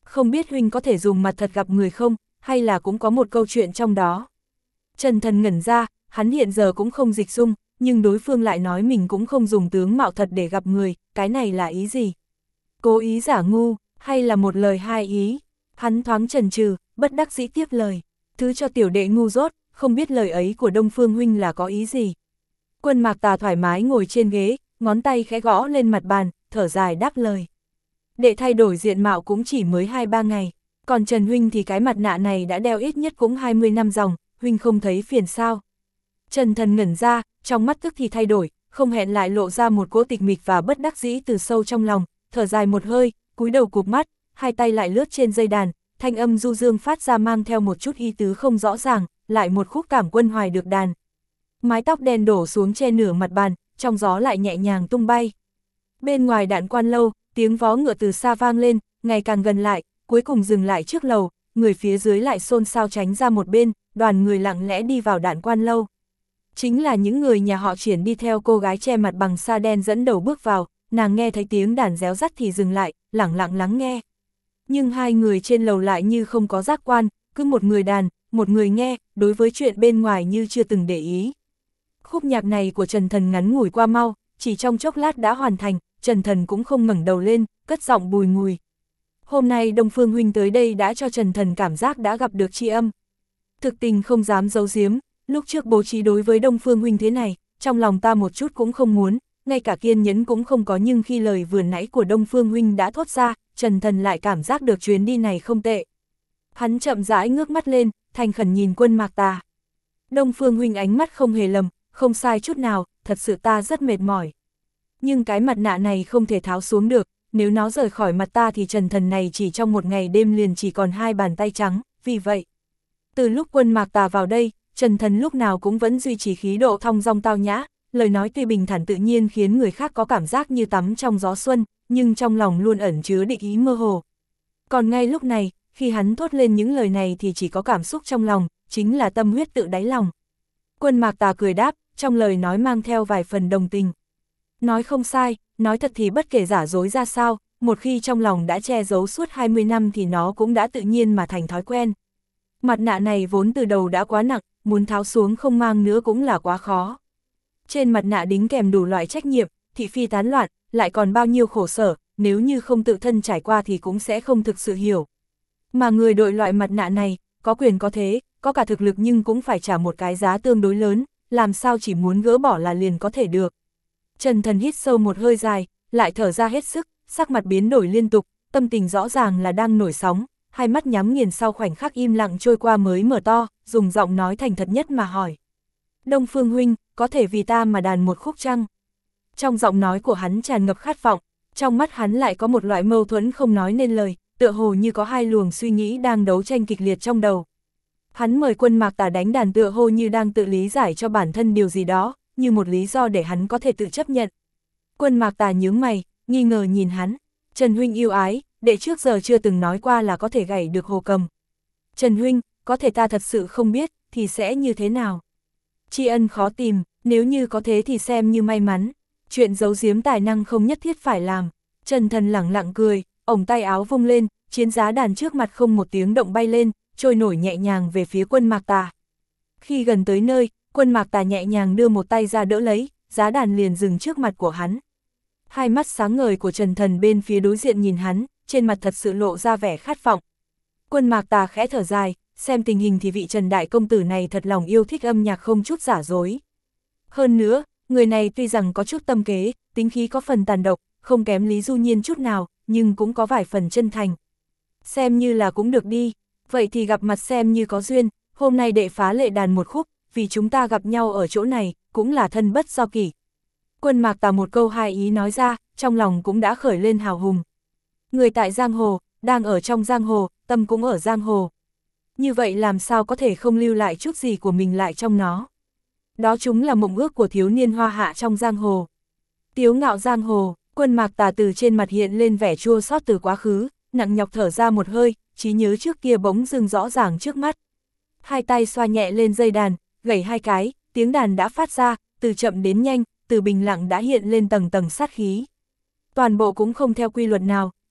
Không biết huynh có thể dùng mặt thật gặp người không, hay là cũng có một câu chuyện trong đó. Trần Thần ngẩn ra, hắn hiện giờ cũng không dịch dung, nhưng đối phương lại nói mình cũng không dùng tướng mạo thật để gặp người, cái này là ý gì? Cố ý giả ngu, hay là một lời hai ý? Hắn thoáng chần chừ, bất đắc dĩ tiếp lời. Thứ cho tiểu đệ ngu dốt, không biết lời ấy của Đông Phương huynh là có ý gì. Quân Mạc Tà thoải mái ngồi trên ghế, ngón tay khẽ gõ lên mặt bàn, thở dài đáp lời. Đệ thay đổi diện mạo cũng chỉ mới 2-3 ngày, còn Trần huynh thì cái mặt nạ này đã đeo ít nhất cũng 20 năm dòng, huynh không thấy phiền sao? Trần Thần ngẩn ra, trong mắt tức thì thay đổi, không hẹn lại lộ ra một cỗ tịch mịch và bất đắc dĩ từ sâu trong lòng, thở dài một hơi, cúi đầu cụp mắt, hai tay lại lướt trên dây đàn, thanh âm du dương phát ra mang theo một chút ý tứ không rõ ràng, lại một khúc cảm quân hoài được đàn. Mái tóc đen đổ xuống che nửa mặt bàn, trong gió lại nhẹ nhàng tung bay. Bên ngoài Đạn Quan lâu, tiếng vó ngựa từ xa vang lên, ngày càng gần lại, cuối cùng dừng lại trước lầu, người phía dưới lại xôn xao tránh ra một bên, đoàn người lặng lẽ đi vào Đạn Quan lâu. Chính là những người nhà họ Triển đi theo cô gái che mặt bằng sa đen dẫn đầu bước vào, nàng nghe thấy tiếng đàn réo rắt thì dừng lại, lẳng lặng lắng nghe. Nhưng hai người trên lầu lại như không có giác quan, cứ một người đàn, một người nghe, đối với chuyện bên ngoài như chưa từng để ý. Khúc nhạc này của Trần Thần ngắn ngủi qua mau, chỉ trong chốc lát đã hoàn thành, Trần Thần cũng không ngẩng đầu lên, cất giọng bùi ngùi. Hôm nay Đông Phương huynh tới đây đã cho Trần Thần cảm giác đã gặp được tri âm. Thực tình không dám giấu giếm, lúc trước bố trí đối với Đông Phương huynh thế này, trong lòng ta một chút cũng không muốn, ngay cả kiên nhẫn cũng không có, nhưng khi lời vừa nãy của Đông Phương huynh đã thốt ra, Trần Thần lại cảm giác được chuyến đi này không tệ. Hắn chậm rãi ngước mắt lên, thành khẩn nhìn Quân Mạc Tà. Đông Phương huynh ánh mắt không hề lầm, không sai chút nào, thật sự ta rất mệt mỏi. Nhưng cái mặt nạ này không thể tháo xuống được, nếu nó rời khỏi mặt ta thì Trần Thần này chỉ trong một ngày đêm liền chỉ còn 2 bàn tay trắng, vì vậy. Từ lúc Quân Mạc Tà vào đây, Trần Thần lúc nào cũng vẫn duy trì khí độ thong dong tao nhã, lời nói tuy bình thản tự nhiên khiến người khác có cảm giác như tắm trong gió xuân, nhưng trong lòng luôn ẩn chứa địch ý mơ hồ. Còn ngay lúc này, khi hắn thốt lên những lời này thì chỉ có cảm xúc trong lòng, chính là tâm huyết tự đáy lòng. Quân Mạc Tà cười đáp, trong lời nói mang theo vài phần đồng tình. Nói không sai, nói thật thì bất kể giả dối ra sao, một khi trong lòng đã che giấu suốt 20 năm thì nó cũng đã tự nhiên mà thành thói quen. Mặt nạ này vốn từ đầu đã quá nặng, muốn tháo xuống không mang nữa cũng là quá khó. Trên mặt nạ đính kèm đủ loại trách nhiệm, thị phi tán loạn, lại còn bao nhiêu khổ sở, nếu như không tự thân trải qua thì cũng sẽ không thực sự hiểu. Mà người đội loại mặt nạ này, có quyền có thế, có cả thực lực nhưng cũng phải trả một cái giá tương đối lớn, làm sao chỉ muốn gỡ bỏ là liền có thể được. Trần Thần hít sâu một hơi dài, lại thở ra hết sức, sắc mặt biến đổi liên tục, tâm tình rõ ràng là đang nổi sóng, hai mắt nhắm nghiền sau khoảnh khắc im lặng trôi qua mới mở to, dùng giọng nói thành thật nhất mà hỏi. Đông Phương huynh, có thể vì ta mà đàn một khúc chăng? Trong giọng nói của hắn tràn ngập khát vọng, trong mắt hắn lại có một loại mâu thuẫn không nói nên lời, tựa hồ như có hai luồng suy nghĩ đang đấu tranh kịch liệt trong đầu. Hắn mời Quân Mạc Tà đánh đàn tựa hồ như đang tự lý giải cho bản thân điều gì đó, như một lý do để hắn có thể tự chấp nhận. Quân Mạc Tà nhướng mày, nghi ngờ nhìn hắn. Trần huynh yêu ái, đệ trước giờ chưa từng nói qua là có thể gảy được hồ cầm. Trần huynh, có thể ta thật sự không biết, thì sẽ như thế nào? Tri ân khó tìm, nếu như có thế thì xem như may mắn. Chuyện giấu giếm tài năng không nhất thiết phải làm. Trần Thần lẳng lặng cười, ổng tay áo vung lên, chiến giá đàn trước mặt không một tiếng động bay lên, trôi nổi nhẹ nhàng về phía Quân Mạc Tà. Khi gần tới nơi, Quân Mạc Tà nhẹ nhàng đưa một tay ra đỡ lấy, giá đàn liền dừng trước mặt của hắn. Hai mắt sáng ngời của Trần Thần bên phía đối diện nhìn hắn, trên mặt thật sự lộ ra vẻ khát vọng. Quân Mạc Tà khẽ thở dài, xem tình hình thì vị Trần đại công tử này thật lòng yêu thích âm nhạc không chút giả dối. Hơn nữa, người này tuy rằng có chút tâm kế, tính khí có phần tàn độc, không kém Lý Du Nhiên chút nào, nhưng cũng có vài phần chân thành. Xem như là cũng được đi, vậy thì gặp mặt xem như có duyên, hôm nay đệ phá lệ đàn một khúc, vì chúng ta gặp nhau ở chỗ này, cũng là thân bất do kỷ. Quân Mạc Tà một câu hai ý nói ra, trong lòng cũng đã khởi lên hào hùng. Người tại giang hồ, đang ở trong giang hồ, tâm cũng ở giang hồ. Như vậy làm sao có thể không lưu lại chút gì của mình lại trong nó. Đó chúng là mộng ước của thiếu niên hoa hạ trong giang hồ. Tiếu ngạo giang hồ, Quân Mạc Tà từ trên mặt hiện lên vẻ chua xót từ quá khứ, nặng nhọc thở ra một hơi, trí nhớ trước kia bỗng dưng rõ ràng trước mắt. Hai tay xoa nhẹ lên dây đàn, gảy hai cái, tiếng đàn đã phát ra, từ chậm đến nhanh, từ bình lặng đã hiện lên tầng tầng sát khí. Toàn bộ cũng không theo quy luật nào,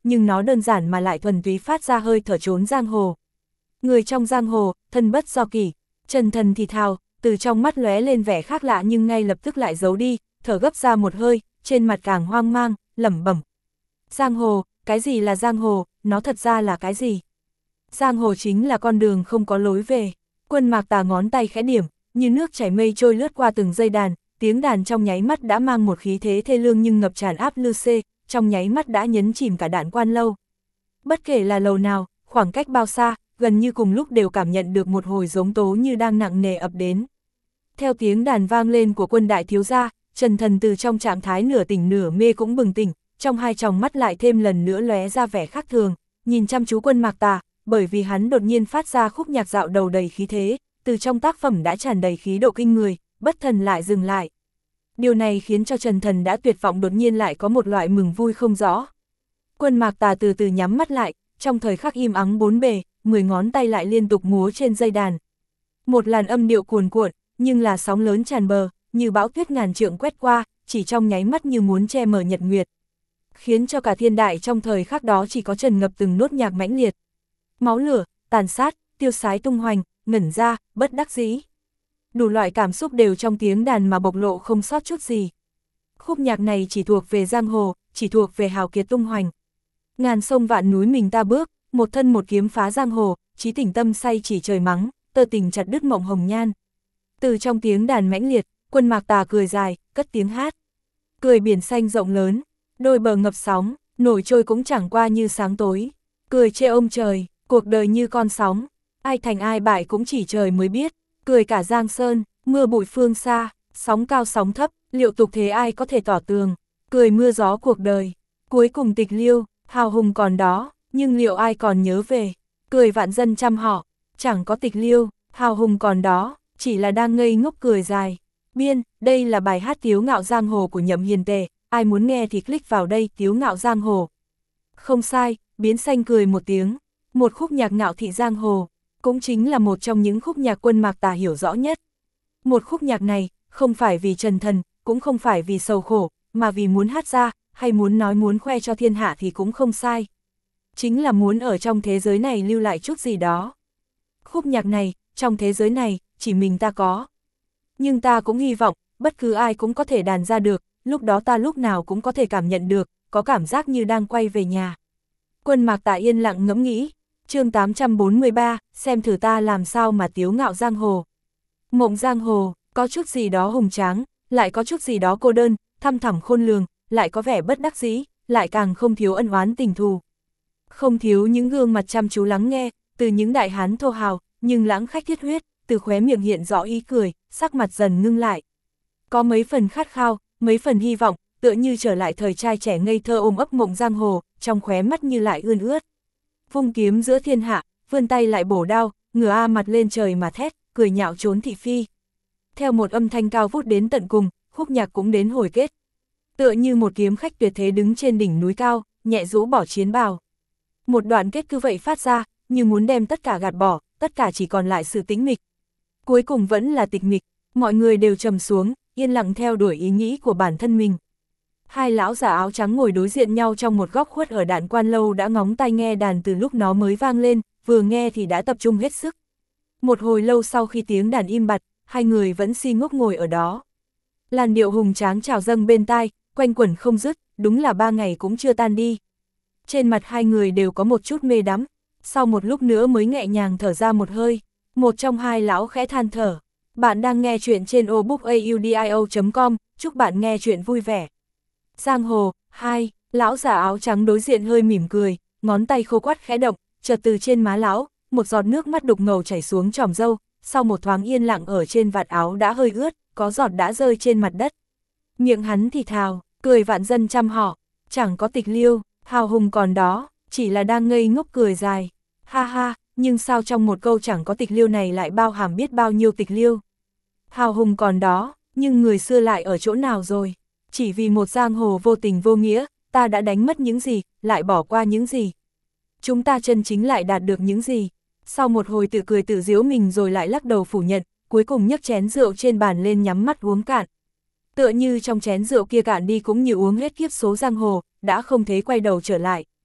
nhưng nó đơn giản mà lại thuần túy phát ra hơi thở trốn giang hồ. Người trong giang hồ, thân bất do kỷ, Trần Thần thì thào, từ trong mắt lóe lên vẻ khác lạ nhưng ngay lập tức lại giấu đi, thở gấp ra một hơi, trên mặt càng hoang mang, lẩm bẩm. Giang hồ, cái gì là giang hồ, nó thật ra là cái gì? Giang hồ chính là con đường không có lối về. Quân Mạc Tà ngón tay khẽ điểm, như nước chảy mây trôi lướt qua từng dây đàn, tiếng đàn trong nháy mắt đã mang một khí thế thê lương nhưng ngập tràn áp lư xê, trong nháy mắt đã nhấn chìm cả Đạn Quan lâu. Bất kể là lầu nào, khoảng cách bao xa, gần như cùng lúc đều cảm nhận được một hồi giống tố như đang nặng nề ập đến. Theo tiếng đàn vang lên của Quân đại thiếu gia, Trần Thần từ trong trạng thái nửa tỉnh nửa mê cũng bừng tỉnh, trong hai tròng mắt lại thêm lần nữa lóe ra vẻ khác thường, nhìn chăm chú Quân Mạc Tà, bởi vì hắn đột nhiên phát ra khúc nhạc dạo đầu đầy khí thế, từ trong tác phẩm đã tràn đầy khí độ kinh người, bất thần lại dừng lại. Điều này khiến cho Trần Thần đã tuyệt vọng đột nhiên lại có một loại mừng vui không rõ. Quân Mạc Tà từ từ nhắm mắt lại, trong thời khắc im ắng bốn bề, 10 ngón tay lại liên tục múa trên dây đàn. Một làn âm điệu cuồn cuộn, nhưng là sóng lớn tràn bờ, như bão tuyết ngàn trượng quét qua, chỉ trong nháy mắt như muốn che mờ nhật nguyệt. Khiến cho cả thiên đại trong thời khắc đó chỉ có trần ngập từng nốt nhạc mãnh liệt. Máu lửa, tàn sát, tiêu sái tung hoành, ngẩn ra, bất đắc dĩ. Đủ loại cảm xúc đều trong tiếng đàn mà bộc lộ không sót chút gì. Khúc nhạc này chỉ thuộc về giang hồ, chỉ thuộc về hào kiệt tung hoành. Ngàn sông vạn núi mình ta bước, một thân một kiếm phá giang hồ, chí tình tâm say chỉ trời mắng, tơ tình chặt đứt mộng hồng nhan. Từ trong tiếng đàn mãnh liệt, Quân Mạc Tà cười dài, cất tiếng hát. Cười biển xanh rộng lớn, đôi bờ ngập sóng, nổi trôi cũng chẳng qua như sáng tối. Cười chê ôm trời, cuộc đời như con sóng, ai thành ai bại cũng chỉ trời mới biết. Cười cả giang sơn, mưa bụi phương xa, sóng cao sóng thấp, liệu tục thế ai có thể tỏ tường. Cười mưa gió cuộc đời, cuối cùng tịch liêu, hào hùng còn đó, nhưng liệu ai còn nhớ về. Cười vạn dân trăm họ, chẳng có tịch liêu, hào hùng còn đó, chỉ là đang ngây ngốc cười dài. Biên, đây là bài hát Tiếu Ngạo Giang Hồ của Nhậm Hiền Tề, ai muốn nghe thì click vào đây, Tiếu Ngạo Giang Hồ. Không sai, biến xanh cười một tiếng, một khúc nhạc ngạo thị giang hồ, cũng chính là một trong những khúc nhạc Quân Mạc Tà hiểu rõ nhất. Một khúc nhạc này, không phải vì Trần Thần, cũng không phải vì sầu khổ, mà vì muốn hát ra, hay muốn nói muốn khoe cho thiên hạ thì cũng không sai. Chính là muốn ở trong thế giới này lưu lại chút gì đó. Khúc nhạc này, trong thế giới này, chỉ mình ta có. Nhưng ta cũng hy vọng, bất cứ ai cũng có thể đàn ra được, lúc đó ta lúc nào cũng có thể cảm nhận được, có cảm giác như đang quay về nhà. Quân Mạc Tà yên lặng ngẫm nghĩ, chương 843, xem thử ta làm sao mà tiếu ngạo giang hồ. Mộng giang hồ, có chút gì đó hùng tráng, lại có chút gì đó cô đơn, thăm thẳm khôn lường, lại có vẻ bất đắc dĩ, lại càng không thiếu ân oán tình thù. Không thiếu những gương mặt chăm chú lắng nghe, từ những đại hán thô hào, nhưng lãng khách thiết huyết, từ khóe miệng hiện rõ ý cười, sắc mặt dần ngưng lại. Có mấy phần khát khao, mấy phần hy vọng, tựa như trở lại thời trai trẻ ngây thơ ôm ấp mộng giang hồ, trong khóe mắt như lại ươn ướt. Vung kiếm giữa thiên hạ, vươn tay lại bổ đao, ngửa a mặt lên trời mà thét, cười nhạo trốn thị phi. Theo một âm thanh cao vút đến tận cùng, khúc nhạc cũng đến hồi kết. Tựa như một kiếm khách tuyệt thế đứng trên đỉnh núi cao, nhẹ rũ bỏ chiến bào. Một đoạn kết cứ vậy phát ra, như muốn đem tất cả gạt bỏ, tất cả chỉ còn lại sự tĩnh mịch. Cuối cùng vẫn là tịch mịch, mọi người đều trầm xuống, yên lặng theo đuổi ý nghĩ của bản thân mình. Hai lão giả áo trắng ngồi đối diện nhau trong một góc khuất ở Đạn Quan lâu đã ngóng tai nghe đàn từ lúc nó mới vang lên, vừa nghe thì đã tập trung hết sức. Một hồi lâu sau khi tiếng đàn im bặt, hai người vẫn si ngốc ngồi ở đó. Làn điệu hùng tráng trào dâng bên tai, quanh quẩn không dứt, đúng là 3 ngày cũng chưa tan đi. Trên mặt hai người đều có một chút mê đắm, sau một lúc nữa mới nhẹ nhàng thở ra một hơi. Một trong hai lão khẽ than thở. Bạn đang nghe chuyện trên obookaudio.com, chúc bạn nghe chuyện vui vẻ. Giang hồ, 2, lão giả áo trắng đối diện hơi mỉm cười, ngón tay khô quắt khẽ động, chợt từ trên má lão, một giọt nước mắt đục ngầu chảy xuống tròm râu, sau một thoáng yên lặng ở trên vạt áo đã hơi ướt, có giọt đã rơi trên mặt đất. Miệng hắn thì thào, cười vạn dân trăm họ, chẳng có tịch liêu, hào hùng còn đó, chỉ là đang ngây ngốc cười dài. Ha ha, nhưng sao trong một câu chẳng có tịch liêu này lại bao hàm biết bao nhiêu tịch liêu. Hào hùng còn đó, nhưng người xưa lại ở chỗ nào rồi? Chỉ vì một giang hồ vô tình vô nghĩa, ta đã đánh mất những gì, lại bỏ qua những gì. Chúng ta chân chính lại đạt được những gì. Sau một hồi tự cười tự giễu mình rồi lại lắc đầu phủ nhận, cuối cùng nhấc chén rượu trên bàn lên nhắm mắt uống cạn. Tựa như trong chén rượu kia cạn đi cũng như uống hết kiếp số giang hồ, đã không thấy quay đầu trở lại.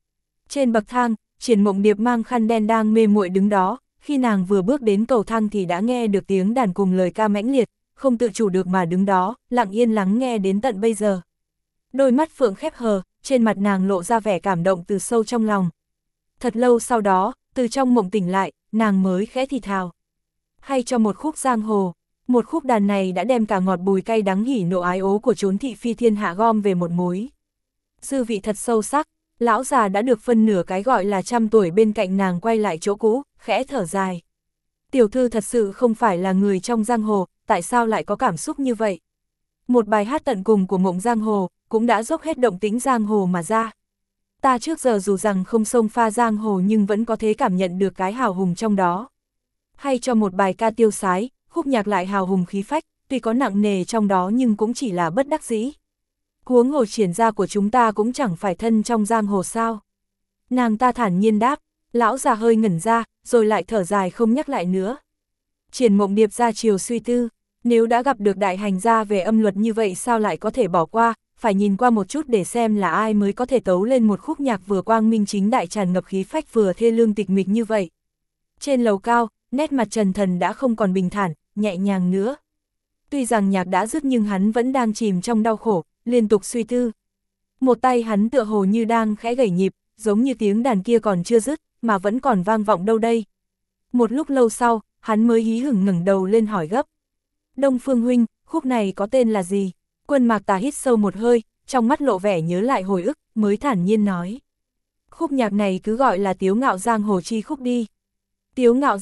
Trên bậc thang, Triển Mộng Điệp mang khăn đen đang mê muội đứng đó, khi nàng vừa bước đến cầu thang thì đã nghe được tiếng đàn cùng lời ca mãnh liệt, không tự chủ được mà đứng đó, lặng yên lắng nghe đến tận bây giờ. Đôi mắt phượng khép hờ, trên mặt nàng lộ ra vẻ cảm động từ sâu trong lòng. Thật lâu sau đó, từ trong mộng tỉnh lại, nàng mới khẽ thì thào. Hay cho một khúc giang hồ, một khúc đàn này đã đem cả ngọt bùi cay đắng hỉ nộ ái ố của chốn thị phi thiên hạ gom về một mối. Dư vị thật sâu sắc, lão già đã được phân nửa cái gọi là 100 tuổi bên cạnh nàng quay lại chỗ cũ, khẽ thở dài. Tiểu thư thật sự không phải là người trong giang hồ, tại sao lại có cảm xúc như vậy? Một bài hát tận cùng của Mộng Giang Hồ, cũng đã dốc hết động tĩnh giang hồ mà ra. Ta trước giờ dù rằng không xông pha giang hồ nhưng vẫn có thể cảm nhận được cái hào hùng trong đó. Hay cho một bài ca tiêu sái, khúc nhạc lại hào hùng khí phách, tuy có nặng nề trong đó nhưng cũng chỉ là bất đắc dĩ. Huống hồ Triển gia của chúng ta cũng chẳng phải thân trong giang hồ sao. Nàng ta thản nhiên đáp, lão già hơi ngẩn ra, rồi lại thở dài không nhắc lại nữa. Triển Mộng Điệp ra chiều suy tư, nếu đã gặp được đại hành gia về âm luật như vậy sao lại có thể bỏ qua, phải nhìn qua một chút để xem là ai mới có thể tấu lên một khúc nhạc vừa quang minh chính đại tràn ngập khí phách vừa thê lương tịch mịch như vậy. Trên lầu cao, nét mặt Trần Thần đã không còn bình thản, nhẹ nhàng nữa. Tuy rằng nhạc đã dứt nhưng hắn vẫn đang chìm trong đau khổ, liên tục suy tư. Một tay hắn tựa hồ như đang khẽ gảy nhịp, giống như tiếng đàn kia còn chưa dứt, mà vẫn còn vang vọng đâu đây. Một lúc lâu sau, hắn mới hí hửng ngẩng đầu lên hỏi gấp. Đông Phương huynh, khúc này có tên là gì? Quân Mạc Tà hít sâu một hơi, trong mắt lộ vẻ nhớ lại hồi ức, mới thản nhiên nói. Khúc nhạc này cứ gọi là Tiếu Ngạo Giang Hồ chi khúc đi. Tiếu Ngạo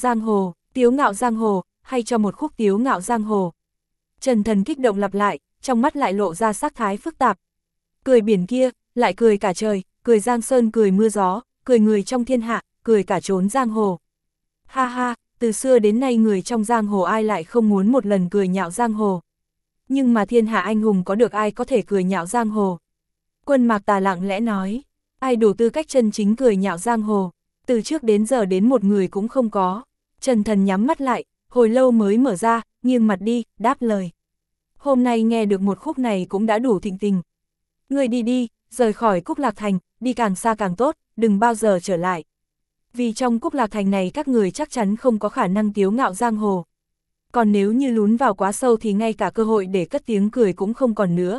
Giang Hồ, hay cho một khúc Tiếu Ngạo Giang Hồ. Trần Thần kích động lặp lại, trong mắt lại lộ ra sắc thái phức tạp. Cười biển kia, lại cười cả trời, cười giang sơn cười mưa gió, cười người trong thiên hạ, cười cả chốn giang hồ. Ha ha, từ xưa đến nay người trong giang hồ ai lại không muốn một lần cười nhạo giang hồ. Nhưng mà thiên hạ anh hùng có được ai có thể cười nhạo giang hồ? Quân Mạc Tà lặng lẽ nói, ai đủ tư cách chân chính cười nhạo giang hồ, từ trước đến giờ đến một người cũng không có. Trần Thần nhắm mắt lại, hồi lâu mới mở ra, nghiêng mặt đi, đáp lời. Hôm nay nghe được một khúc này cũng đã đủ thịnh tình. Người đi đi, rời khỏi Cúc Lạc Thành, đi càng xa càng tốt, đừng bao giờ trở lại. Vì trong Cúc Lạc Thành này các người chắc chắn không có khả năng tiếu ngạo giang hồ. Còn nếu như lún vào quá sâu thì ngay cả cơ hội để cất tiếng cười cũng không còn nữa.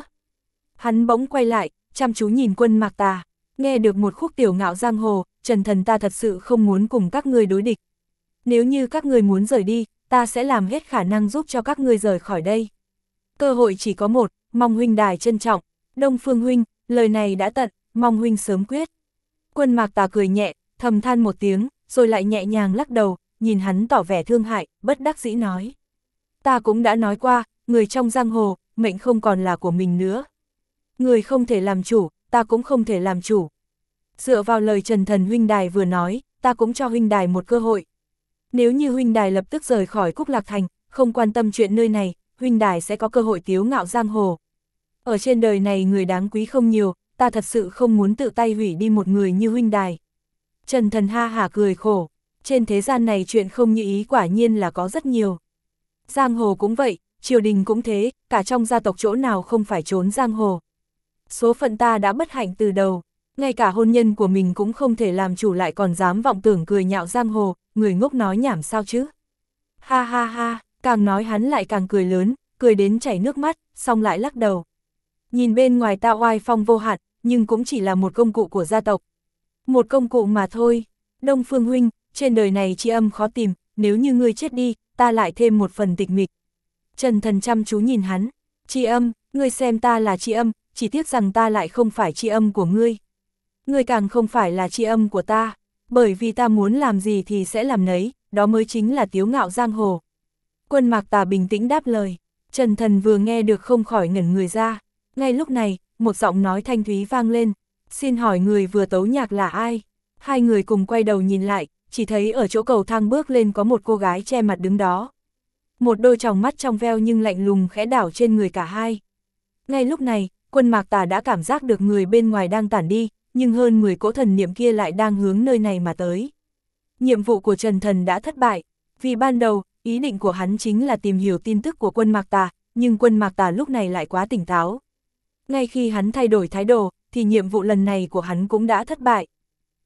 Hắn bỗng quay lại, chăm chú nhìn Quân Mạc Tà, nghe được một khúc tiểu ngạo giang hồ, Trần Thần ta thật sự không muốn cùng các người đối địch. Nếu như các người muốn rời đi, ta sẽ làm hết khả năng giúp cho các người rời khỏi đây. Cơ hội chỉ có một, mong huynh đài trân trọng. Đông Phương huynh, lời này đã tận, mong huynh sớm quyết. Quân Mạc Tà cười nhẹ, thầm than một tiếng, rồi lại nhẹ nhàng lắc đầu, nhìn hắn tỏ vẻ thương hại, bất đắc dĩ nói. Ta cũng đã nói qua, người trong giang hồ, mệnh không còn là của mình nữa. Người không thể làm chủ, ta cũng không thể làm chủ. Dựa vào lời Trần Thần huynh đài vừa nói, ta cũng cho huynh đài một cơ hội. Nếu như huynh đài lập tức rời khỏi Cúc Lạc Thành, không quan tâm chuyện nơi này, huynh đài sẽ có cơ hội tiếu ngạo giang hồ. Ở trên đời này người đáng quý không nhiều, ta thật sự không muốn tự tay hủy đi một người như huynh đài. Trần Thần ha hả cười khổ, trên thế gian này chuyện không như ý quả nhiên là có rất nhiều. Giang hồ cũng vậy, triều đình cũng thế, cả trong gia tộc chỗ nào không phải trốn giang hồ. Số phận ta đã bất hạnh từ đầu, ngay cả hôn nhân của mình cũng không thể làm chủ lại còn dám vọng tưởng cười nhạo giang hồ, người ngốc nói nhảm sao chứ. Ha ha ha, càng nói hắn lại càng cười lớn, cười đến chảy nước mắt, xong lại lắc đầu. Nhìn bên ngoài ta oai phong vô hạn, nhưng cũng chỉ là một công cụ của gia tộc. Một công cụ mà thôi. Đông Phương huynh, trên đời này tri âm khó tìm, nếu như ngươi chết đi, ta lại thêm một phần tịch mịch. Trần Thần chăm chú nhìn hắn, tri âm, ngươi xem ta là tri âm, chỉ tiếc rằng ta lại không phải tri âm của ngươi. Ngươi càng không phải là tri âm của ta, bởi vì ta muốn làm gì thì sẽ làm nấy, đó mới chính là tiếu ngạo giang hồ. Quân Mạc Tà bình tĩnh đáp lời, Trần Thần vừa nghe được không khỏi ngẩn người ra. Ngay lúc này, một giọng nói thanh thúy vang lên, xin hỏi người vừa tấu nhạc là ai? Hai người cùng quay đầu nhìn lại, chỉ thấy ở chỗ cầu thang bước lên có một cô gái che mặt đứng đó. Một đôi tròng mắt trong veo nhưng lạnh lùng khẽ đảo trên người cả hai. Ngay lúc này, Quân Mạc Tà đã cảm giác được người bên ngoài đang tản đi, nhưng hơn 10 cỗ thần niệm kia lại đang hướng nơi này mà tới. Nhiệm vụ của Trần Thần đã thất bại, vì ban đầu, ý định của hắn chính là tìm hiểu tin tức của Quân Mạc Tà, nhưng Quân Mạc Tà lúc này lại quá tỉnh táo. Ngay khi hắn thay đổi thái độ, thì nhiệm vụ lần này của hắn cũng đã thất bại.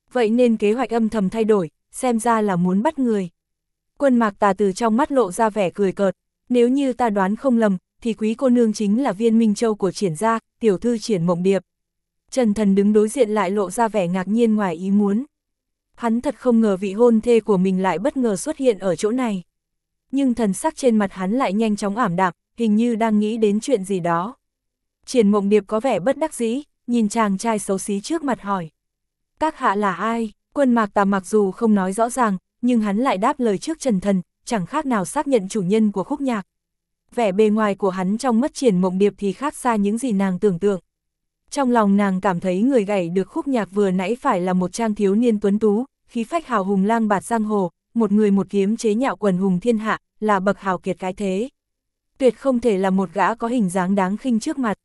Vậy nên kế hoạch âm thầm thay đổi, xem ra là muốn bắt người. Quân Mạc Tà từ trong mắt lộ ra vẻ cười cợt, nếu như ta đoán không lầm, thì quý cô nương chính là Viên Minh Châu của Triển gia, tiểu thư Triển Mộng Điệp. Trần Thần đứng đối diện lại lộ ra vẻ ngạc nhiên ngoài ý muốn. Hắn thật không ngờ vị hôn thê của mình lại bất ngờ xuất hiện ở chỗ này. Nhưng thần sắc trên mặt hắn lại nhanh chóng ảm đạm, hình như đang nghĩ đến chuyện gì đó. Triển Mộng Điệp có vẻ bất đắc dĩ, nhìn chàng trai xấu xí trước mặt hỏi. Các hạ là ai? Quân Mạc Tà mặc dù không nói rõ ràng, nhưng hắn lại đáp lời trước Trần Thần, chẳng khác nào xác nhận chủ nhân của khúc nhạc. Vẻ bề ngoài của hắn trong mắt Triển Mộng Điệp thì khác xa những gì nàng tưởng tượng. Trong lòng nàng cảm thấy người gảy được khúc nhạc vừa nãy phải là một trang thiếu niên tuấn tú, khí phách hào hùng lang bạt giang hồ, một người một kiếm chế nhạo quần hùng thiên hạ, là bậc hào kiệt cái thế. Tuyệt không thể là một gã có hình dáng đáng khinh trước mặt.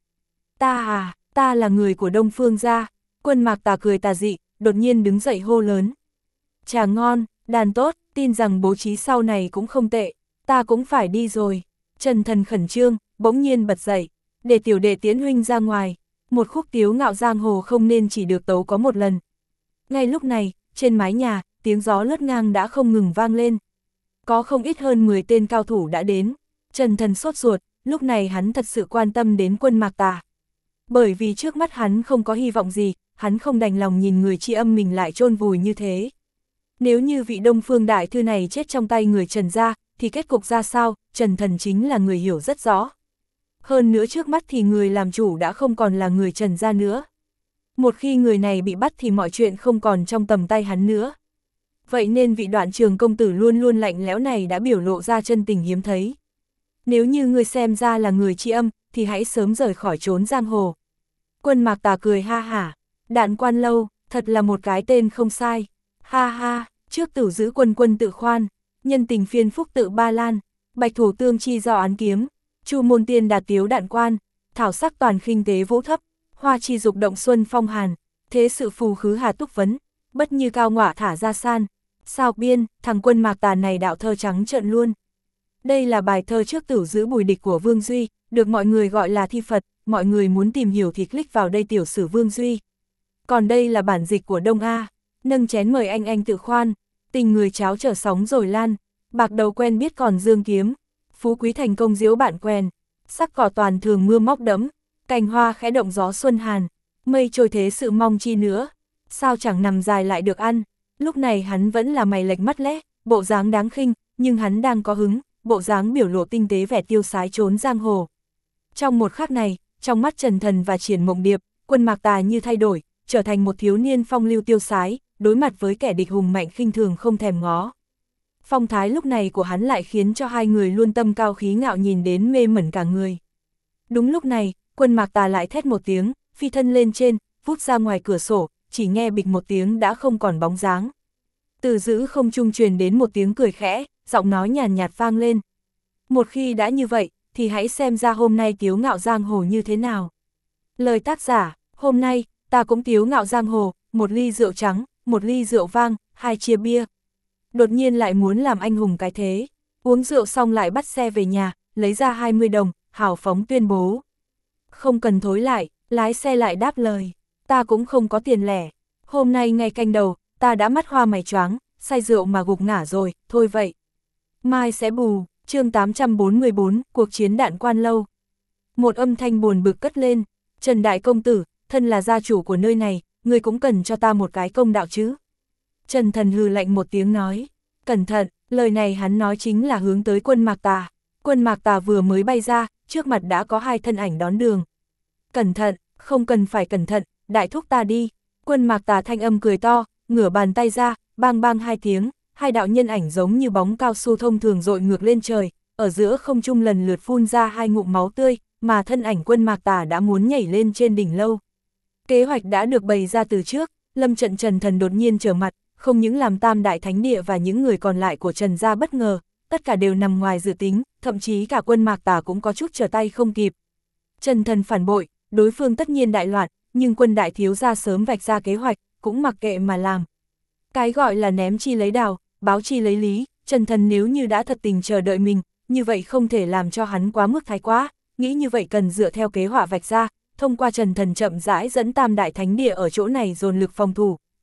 Ta là người của Đông Phương gia. Quân Mạc Tà cười tà dị, đột nhiên đứng dậy hô lớn. Trà ngon, đàn tốt, tin rằng bố trí sau này cũng không tệ, ta cũng phải đi rồi. Trần Thần khẩn trương, bỗng nhiên bật dậy, để tiểu đệ tiễn huynh ra ngoài. Một khúc tiếu ngạo giang hồ không nên chỉ được tấu có một lần. Ngay lúc này, trên mái nhà, tiếng gió lướt ngang đã không ngừng vang lên. Có không ít hơn 10 tên cao thủ đã đến. Trần Thần sốt ruột, lúc này hắn thật sự quan tâm đến Quân Mạc Tà. Bởi vì trước mắt hắn không có hy vọng gì, hắn không đành lòng nhìn người tri âm mình lại chôn vùi như thế. Nếu như vị Đông Phương đại thư này chết trong tay người Trần gia, thì kết cục ra sao, Trần Thần chính là người hiểu rất rõ. Hơn nữa trước mắt thì người làm chủ đã không còn là người Trần gia nữa. Một khi người này bị bắt thì mọi chuyện không còn trong tầm tay hắn nữa. Vậy nên vị Đoạn Trường công tử luôn luôn lạnh lẽo này đã biểu lộ ra chân tình hiếm thấy. Nếu như người xem ra là người tri âm, thì hãy sớm rời khỏi trốn giang hồ. Quân Mạc Tà cười ha hả, Đạn Quan Lâu, thật là một cái tên không sai. Ha ha, trước tử giữ quân quân tự khoan, nhân tình phiên phúc tự ba lan, bạch thủ tương chi do án kiếm, chu môn tiên đạt tiếu đạn quan, thảo sắc toàn khinh tế vũ thấp, hoa chi dục động xuân phong hàn, thế sự phù khứ hà túc vấn, bất như cao ngọa thả ra san. Sao biên, thằng Quân Mạc Tà này đạo thơ trắng trợn luôn. Đây là bài thơ trước tử giữ bùi địch của Vương Duy, được mọi người gọi là thi Phật, mọi người muốn tìm hiểu thì click vào đây tiểu sử Vương Duy. Còn đây là bản dịch của Đông A, nâng chén mời anh tự khoan, tình người cháo trở sóng rồi lan, bạc đầu quen biết còn dương kiếm, phú quý thành công diễu bạn quen, sắc cỏ toàn thường mưa móc đẫm, cành hoa khẽ động gió xuân hàn, mây trôi thế sự mong chi nữa, sao chẳng nằm dài lại được ăn. Lúc này hắn vẫn là mày lệch mắt lẽ, bộ dáng đáng khinh, nhưng hắn đang có hứng, bộ dáng biểu lộ tinh tế vẻ tiêu sái trốn giang hồ. Trong một khắc này, trong mắt Trần Thần và Triển Mộng Điệp, Quân Mạc Tà như thay đổi, trở thành một thiếu niên phong lưu tiêu sái, đối mặt với kẻ địch hùng mạnh khinh thường không thèm ngó. Phong thái lúc này của hắn lại khiến cho hai người luôn tâm cao khí ngạo nhìn đến mê mẩn cả người. Đúng lúc này, Quân Mạc Tà lại thét một tiếng, phi thân lên trên, vút ra ngoài cửa sổ, chỉ nghe bịch một tiếng đã không còn bóng dáng. Từ giữ không trung truyền đến một tiếng cười khẽ, giọng nói nhàn nhạt vang lên. Một khi đã như vậy, thì hãy xem ra hôm nay tiếu ngạo giang hồ như thế nào. Lời tác giả, hôm nay, ta cũng tiếu ngạo giang hồ, một ly rượu trắng, một ly rượu vang, hai chia bia. Đột nhiên lại muốn làm anh hùng cái thế, uống rượu xong lại bắt xe về nhà, lấy ra 20 đồng, hào phóng tuyên bố. Không cần thối lại, lái xe lại đáp lời, ta cũng không có tiền lẻ, hôm nay ngay canh đầu, ta đã mắt hoa mày choáng, say rượu mà gục ngả rồi, thôi vậy. Mai sẽ bù, chương 844, cuộc chiến Đạn Quan Lâu. Một âm thanh buồn bực cất lên, Trần Đại Công Tử, thân là gia chủ của nơi này, ngươi cũng cần cho ta một cái công đạo chứ. Trần Thần hừ lạnh một tiếng nói, cẩn thận, lời này hắn nói chính là hướng tới Quân Mạc Tà. Quân Mạc Tà vừa mới bay ra, trước mặt đã có hai thân ảnh đón đường. Cẩn thận, không cần phải cẩn thận, đại thúc ta đi. Quân Mạc Tà thanh âm cười to, ngửa bàn tay ra, bang bang hai tiếng, hai đạo nhân ảnh giống như bóng cao su thông thường dội ngược lên trời, ở giữa không trung lần lượt phun ra hai ngụm máu tươi, mà thân ảnh Quân Mạc Tà đã muốn nhảy lên trên đỉnh lâu. Kế hoạch đã được bày ra từ trước, lâm trận Trần Thần đột nhiên trở mặt, không những làm Tam Đại Thánh Địa và những người còn lại của Trần gia bất ngờ, tất cả đều nằm ngoài dự tính, thậm chí cả Quân Mạc Tà cũng có chút trở tay không kịp. Trần Thần phản bội, đối phương tất nhiên đại loạn, nhưng Quân đại thiếu gia sớm vạch ra kế hoạch, cũng mặc kệ mà làm. Cái gọi là ném chi lấy đào, báo chi lấy lý, Trần Thần nếu như đã thật tình chờ đợi mình, như vậy không thể làm cho hắn quá mức thái quá, nghĩ như vậy cần dựa theo kế hoạch vạch ra, thông qua Trần Thần chậm rãi dẫn Tam Đại Thánh Địa ở chỗ này dồn lực phòng thủ,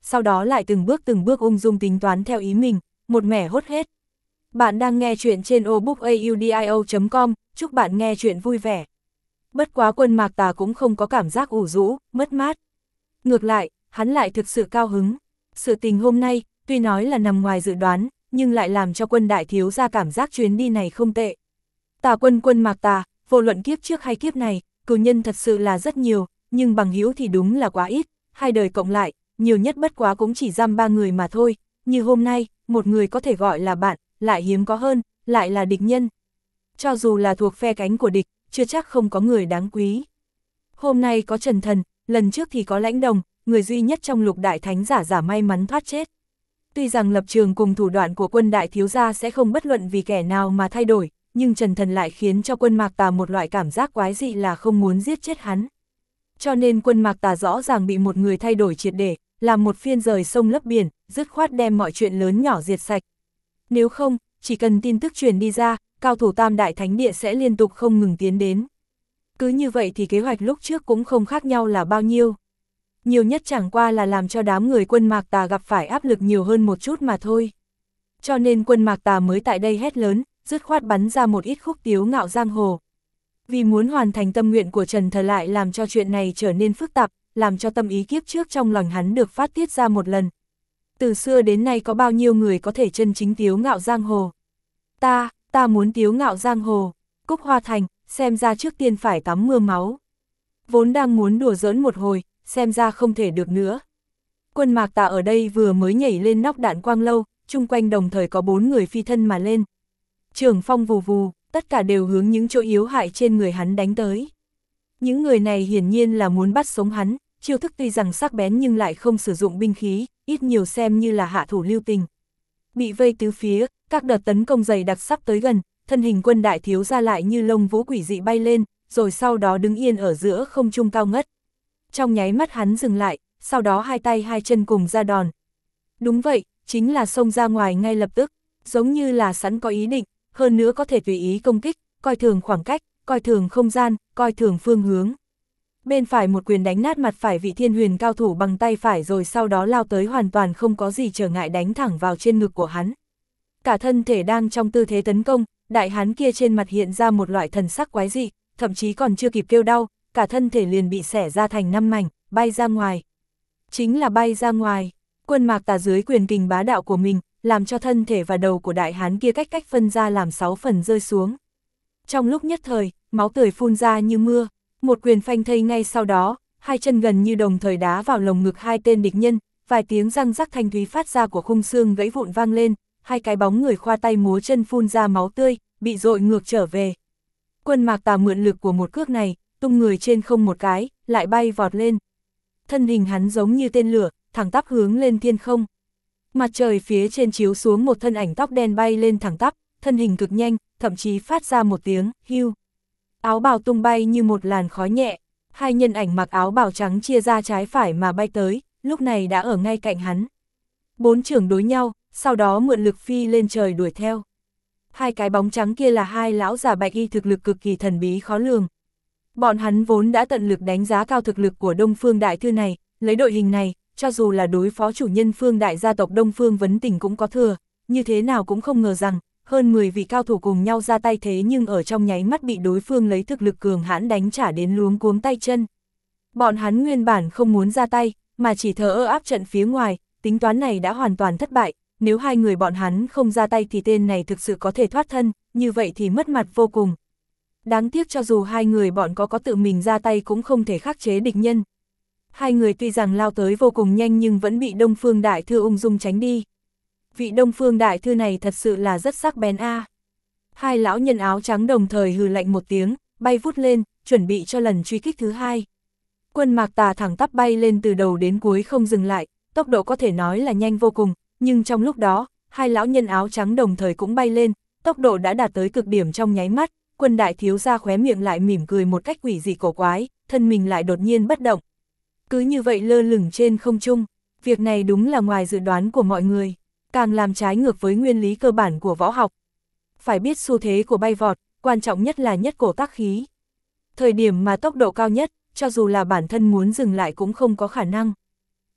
sau đó lại từng bước ung dung tính toán theo ý mình, một mẻ hốt hết. Bạn đang nghe chuyện trên obookaudio.com, chúc bạn nghe chuyện vui vẻ. Bất quá Quân Mạc Tà cũng không có cảm giác ủ rũ, mất mát. Ngược lại, hắn lại thực sự cao hứng. Sự tình hôm nay, tuy nói là nằm ngoài dự đoán, nhưng lại làm cho Quân đại thiếu gia cảm giác chuyến đi này không tệ. Tà Quân Mạc Tà, vô luận kiếp trước hay kiếp này, cừu nhân thật sự là rất nhiều, nhưng bằng hữu thì đúng là quá ít, hai đời cộng lại, nhiều nhất bất quá cũng chỉ giam 3 người mà thôi, như hôm nay, một người có thể gọi là bạn, lại hiếm có hơn, lại là địch nhân. Cho dù là thuộc phe cánh của địch, chưa chắc không có người đáng quý. Hôm nay có Trần Thần, lần trước thì có Lãnh Đồng, người duy nhất trong Lục đại thánh giả may mắn thoát chết. Tuy rằng lập trường cùng thủ đoạn của Quân đại thiếu gia sẽ không bất luận vì kẻ nào mà thay đổi, nhưng Trần Thần lại khiến cho Quân Mạc Tà một loại cảm giác quái dị là không muốn giết chết hắn. Cho nên Quân Mạc Tà rõ ràng bị một người thay đổi triệt để, làm một phiên rời sông lấp biển, dứt khoát đem mọi chuyện lớn nhỏ diệt sạch. Nếu không, chỉ cần tin tức truyền đi ra, cao thủ Tam Đại Thánh Địa sẽ liên tục không ngừng tiến đến. Cứ như vậy thì kế hoạch lúc trước cũng không khác nhau là bao nhiêu. Nhiều nhất chẳng qua là làm cho đám người Quân Mạc Tà gặp phải áp lực nhiều hơn một chút mà thôi. Cho nên Quân Mạc Tà mới tại đây hét lớn, dứt khoát bắn ra một ít khúc tiếu ngạo giang hồ. Vì muốn hoàn thành tâm nguyện của Trần Thần lại làm cho chuyện này trở nên phức tạp, làm cho tâm ý kiếp trước trong lòng hắn được phát tiết ra một lần. Từ xưa đến nay có bao nhiêu người có thể chân chính tiếu ngạo giang hồ? Ta muốn tiếu ngạo giang hồ. Cúc Hoa Thành, xem ra trước tiên phải tắm mưa máu. Vốn đang muốn đùa giỡn một hồi, xem ra không thể được nữa. Quân Mạc Tà ở đây vừa mới nhảy lên nóc đạn quang lâu, chung quanh đồng thời có 4 người phi thân mà lên. Trường phong vù vù, tất cả đều hướng những chỗ yếu hại trên người hắn đánh tới. Những người này hiển nhiên là muốn bắt sống hắn, chiêu thức tuy rằng sắc bén nhưng lại không sử dụng binh khí, ít nhiều xem như là hạ thủ lưu tình. Bị vây tứ phía, các đợt tấn công dày đặc sắp tới gần, thân hình Quân đại thiếu gia lại như lông vũ quỷ dị bay lên, rồi sau đó đứng yên ở giữa không trung cao ngất. Trong nháy mắt hắn dừng lại, sau đó hai tay hai chân cùng ra đòn. Đúng vậy, chính là xông ra ngoài ngay lập tức, giống như là sẵn có ý định, hơn nữa có thể tùy ý công kích, coi thường khoảng cách, coi thường không gian, coi thường phương hướng. Bên phải một quyền đánh nát mặt phải vị Thiên Huyền cao thủ bằng tay phải rồi sau đó lao tới hoàn toàn không có gì trở ngại đánh thẳng vào trên ngực của hắn. Cả thân thể đang trong tư thế tấn công, đại hán kia trên mặt hiện ra một loại thần sắc quái dị, thậm chí còn chưa kịp kêu đau, cả thân thể liền bị xẻ ra thành 5 mảnh, bay ra ngoài. Chính là bay ra ngoài. Quân Mạc Tà dưới quyền kình bá đạo của mình, làm cho thân thể và đầu của đại hán kia cách phân ra làm 6 phần rơi xuống. Trong lúc nhất thời, máu tươi phun ra như mưa, một quyền phanh thây ngay sau đó, hai chân gần như đồng thời đá vào lồng ngực hai tên địch nhân, vài tiếng răng rắc thanh thúy phát ra của khung xương gãy vụn vang lên, hai cái bóng người khoa tay múa chân phun ra máu tươi, bị dội ngược trở về. Quân Mạc Tà mượn lực của một cước này, tung người trên không một cái, lại bay vọt lên. Thân hình hắn giống như tên lửa, thẳng tắp hướng lên thiên không. Mặt trời phía trên chiếu xuống một thân ảnh tóc đen bay lên thẳng tắp, thân hình cực nhanh, thậm chí phát ra một tiếng hưu. Áo bào tung bay như một làn khói nhẹ, hai nhân ảnh mặc áo bào trắng chia ra trái phải mà bay tới, lúc này đã ở ngay cạnh hắn. 4 trưởng đối nhau, sau đó mượn lực phi lên trời đuổi theo. Hai cái bóng trắng kia là hai lão già bạch y thực lực cực kỳ thần bí khó lường. Bọn hắn vốn đã tận lực đánh giá cao thực lực của Đông Phương Đại Thư này, lấy đội hình này, cho dù là đối phó chủ nhân Phương Đại gia tộc Đông Phương Vấn Tình cũng có thừa, như thế nào cũng không ngờ rằng, hơn 10 vị cao thủ cùng nhau ra tay thế nhưng ở trong nháy mắt bị đối phương lấy thực lực cường hãn đánh trả đến luống cuống tay chân. Bọn hắn nguyên bản không muốn ra tay, mà chỉ thờ ơ áp trận phía ngoài, tính toán này đã hoàn toàn thất bại, nếu hai người bọn hắn không ra tay thì tên này thực sự có thể thoát thân, như vậy thì mất mặt vô cùng. Đáng tiếc cho dù hai người bọn có tự mình ra tay cũng không thể khắc chế địch nhân. Hai người tuy rằng lao tới vô cùng nhanh nhưng vẫn bị Đông Phương Đại Thư ung dung tránh đi. Vị Đông Phương Đại Thư này thật sự là rất sắc bén a. Hai lão nhân áo trắng đồng thời hừ lạnh một tiếng, bay vút lên, chuẩn bị cho lần truy kích thứ hai. Quân Mạc Tà thẳng tắp bay lên từ đầu đến cuối không dừng lại, tốc độ có thể nói là nhanh vô cùng, nhưng trong lúc đó, hai lão nhân áo trắng đồng thời cũng bay lên, tốc độ đã đạt tới cực điểm trong nháy mắt. Quân đại thiếu gia khóe miệng lại mỉm cười một cách quỷ dị cổ quái, thân mình lại đột nhiên bất động. Cứ như vậy lơ lửng trên không trung, việc này đúng là ngoài dự đoán của mọi người, càng làm trái ngược với nguyên lý cơ bản của võ học. Phải biết xu thế của bay vọt, quan trọng nhất là nhất cổ tác khí. Thời điểm mà tốc độ cao nhất, cho dù là bản thân muốn dừng lại cũng không có khả năng.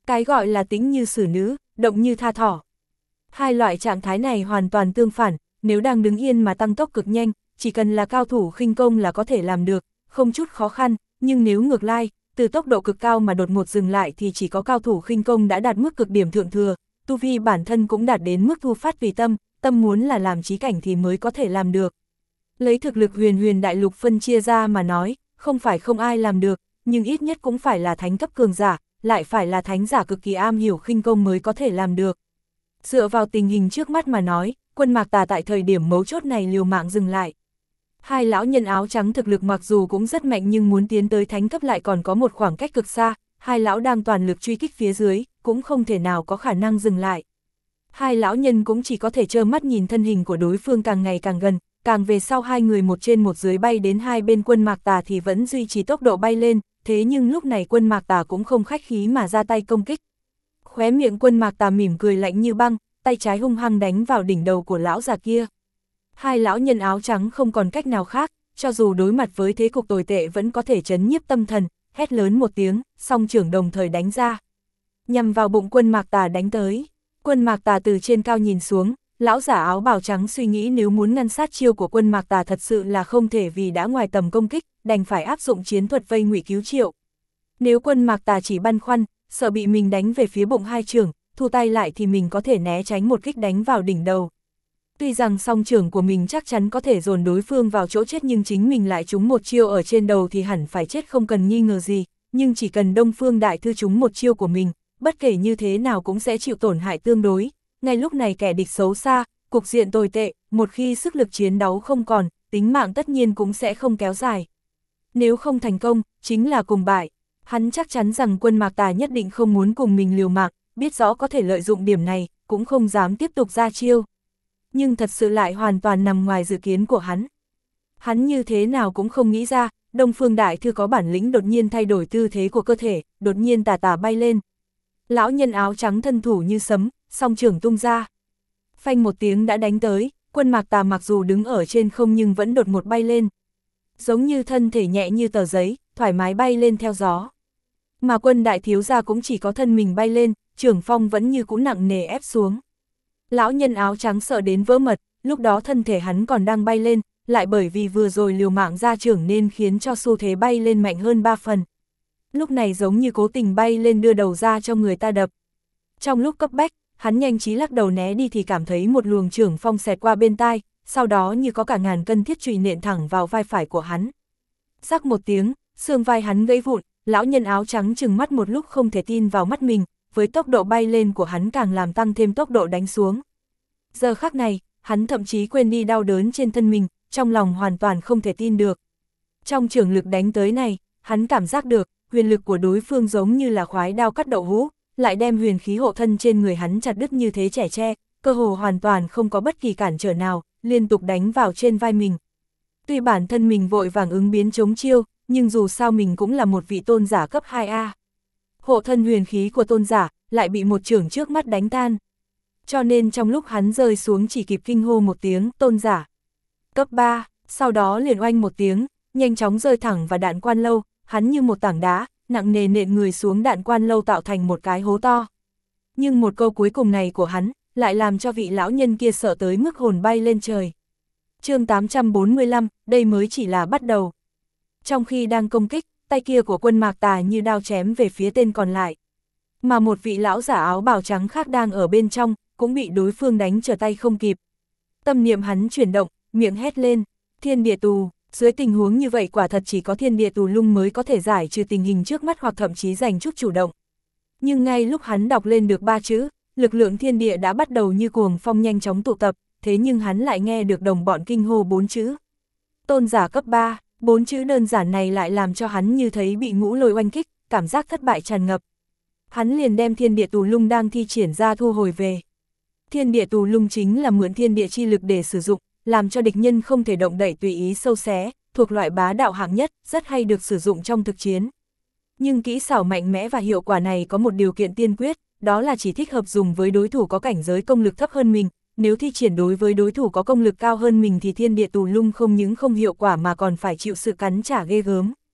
Cái gọi là tĩnh như xử nữ, động như tha thỏ. Hai loại trạng thái này hoàn toàn tương phản, nếu đang đứng yên mà tăng tốc cực nhanh, chỉ cần là cao thủ khinh công là có thể làm được, không chút khó khăn, nhưng nếu ngược lại, từ tốc độ cực cao mà đột ngột dừng lại thì chỉ có cao thủ khinh công đã đạt mức cực điểm thượng thừa, tu vi bản thân cũng đạt đến mức thu phát vì tâm, tâm muốn là làm chí cảnh thì mới có thể làm được. Lấy thực lực huyền đại lục phân chia ra mà nói, không phải không ai làm được, nhưng ít nhất cũng phải là thánh cấp cường giả, lại phải là thánh giả cực kỳ am hiểu khinh công mới có thể làm được. Dựa vào tình hình trước mắt mà nói, Quân Mạc Tà tại thời điểm mấu chốt này liều mạng dừng lại. Hai lão nhân áo trắng thực lực mặc dù cũng rất mạnh nhưng muốn tiến tới thánh cấp lại còn có một khoảng cách cực xa, hai lão đang toàn lực truy kích phía dưới, cũng không thể nào có khả năng dừng lại. Hai lão nhân cũng chỉ có thể trơ mắt nhìn thân hình của đối phương càng ngày càng gần, càng về sau hai người một trên một dưới bay đến hai bên Quân Mạc Tà thì vẫn duy trì tốc độ bay lên, thế nhưng lúc này Quân Mạc Tà cũng không khách khí mà ra tay công kích. Khóe miệng Quân Mạc Tà mỉm cười lạnh như băng, tay trái hung hăng đánh vào đỉnh đầu của lão già kia. Hai lão nhân áo trắng không còn cách nào khác, cho dù đối mặt với thế cục tồi tệ vẫn có thể trấn nhiếp tâm thần, hét lớn một tiếng, song trưởng đồng thời đánh ra. Nhằm vào bụng Quân Mạc Tà đánh tới. Quân Mạc Tà từ trên cao nhìn xuống, lão giả áo bào trắng suy nghĩ nếu muốn ngăn sát chiêu của Quân Mạc Tà thật sự là không thể vì đã ngoài tầm công kích, đành phải áp dụng chiến thuật vây ngụy cứu triệu. Nếu Quân Mạc Tà chỉ băn khoăn, sợ bị mình đánh về phía bụng hai trưởng, thu tay lại thì mình có thể né tránh một kích đánh vào đỉnh đầu. Tuy rằng song trưởng của mình chắc chắn có thể dồn đối phương vào chỗ chết nhưng chính mình lại trúng một chiêu ở trên đầu thì hẳn phải chết không cần nghi ngờ gì, nhưng chỉ cần Đông Phương Đại Thư trúng một chiêu của mình, bất kể như thế nào cũng sẽ chịu tổn hại tương đối. Ngay lúc này kẻ địch xấu xa, cục diện tồi tệ, một khi sức lực chiến đấu không còn, tính mạng tất nhiên cũng sẽ không kéo dài. Nếu không thành công, chính là cùng bại. Hắn chắc chắn rằng Quân Mạc Tà nhất định không muốn cùng mình liều mạng, biết rõ có thể lợi dụng điểm này, cũng không dám tiếp tục ra chiêu. Nhưng thật sự lại hoàn toàn nằm ngoài dự kiến của hắn. Hắn như thế nào cũng không nghĩ ra, Đông Phương Đại Thư có bản lĩnh đột nhiên thay đổi tư thế của cơ thể, đột nhiên tà tà bay lên. Lão nhân áo trắng thân thủ như sấm, song trưởng tung ra. Phanh một tiếng đã đánh tới, Quân Mạc Tà mặc dù đứng ở trên không nhưng vẫn đột ngột bay lên. Giống như thân thể nhẹ như tờ giấy, thoải mái bay lên theo gió. Mà Quân đại thiếu gia cũng chỉ có thân mình bay lên, trưởng phong vẫn như cũ nặng nề ép xuống. Lão nhân áo trắng sợ đến vỡ mật, lúc đó thân thể hắn còn đang bay lên, lại bởi vì vừa rồi liều mạng ra trưởng nên khiến cho xu thế bay lên mạnh hơn 3 phần. Lúc này giống như cố tình bay lên đưa đầu ra cho người ta đập. Trong lúc cấp bách, hắn nhanh trí lắc đầu né đi thì cảm thấy một luồng trưởng phong xẹt qua bên tai, sau đó như có cả ngàn cân thiết chùy nện thẳng vào vai phải của hắn. Rắc một tiếng, xương vai hắn gãy vụn, lão nhân áo trắng trừng mắt một lúc không thể tin vào mắt mình, với tốc độ bay lên của hắn càng làm tăng thêm tốc độ đánh xuống. Giờ khắc này, hắn thậm chí quên đi đau đớn trên thân mình, trong lòng hoàn toàn không thể tin được. Trong trường lực đánh tới này, hắn cảm giác được, huyền lực của đối phương giống như là khoái đao cắt đậu hũ, lại đem huyền khí hộ thân trên người hắn chặt đứt như thế chẻ tre, cơ hồ hoàn toàn không có bất kỳ cản trở nào, liên tục đánh vào trên vai mình. Tuy bản thân mình vội vàng ứng biến chống chiêu, nhưng dù sao mình cũng là một vị tôn giả cấp 2A. Hộ thân huyền khí của tôn giả, lại bị một chưởng trước mắt đánh tan. Cho nên trong lúc hắn rơi xuống chỉ kịp kinh hô một tiếng, tôn giả. Cấp 3, sau đó liền oanh một tiếng, nhanh chóng rơi thẳng vào đạn quan lâu, hắn như một tảng đá, nặng nề nện người xuống đạn quan lâu tạo thành một cái hố to. Nhưng một câu cuối cùng này của hắn, lại làm cho vị lão nhân kia sợ tới mức hồn bay lên trời. Chương 845, đây mới chỉ là bắt đầu. Trong khi đang công kích, tay kia của Quân Mạc Tà như đao chém về phía tên còn lại. Mà một vị lão giả áo bào trắng khác đang ở bên trong, cũng bị đối phương đánh trở tay không kịp. Tâm niệm hắn chuyển động, miệng hét lên, thiên địa tù. Dưới tình huống như vậy quả thật chỉ có thiên địa tù lung mới có thể giải trừ tình hình trước mắt hoặc thậm chí giành chút chủ động. Nhưng ngay lúc hắn đọc lên được 3 chữ, lực lượng thiên địa đã bắt đầu như cuồng phong nhanh chóng tụ tập, thế nhưng hắn lại nghe được đồng bọn kinh hô 4 chữ. Tôn giả cấp 3, 4 chữ đơn giản này lại làm cho hắn như thấy bị ngũ lôi oanh kích, cảm giác thất bại tràn ngập. Hắn liền đem thiên địa tù lung đang thi triển ra thu hồi về. Thiên địa tù lung chính là mượn thiên địa chi lực để sử dụng, làm cho địch nhân không thể động đậy tùy ý sâu xé, thuộc loại bá đạo hạng nhất, rất hay được sử dụng trong thực chiến. Nhưng kỹ xảo mạnh mẽ và hiệu quả này có một điều kiện tiên quyết, đó là chỉ thích hợp dùng với đối thủ có cảnh giới công lực thấp hơn mình, nếu thi triển đối với đối thủ có công lực cao hơn mình thì thiên địa tù lung không những không hiệu quả mà còn phải chịu sự cắn trả ghê gớm.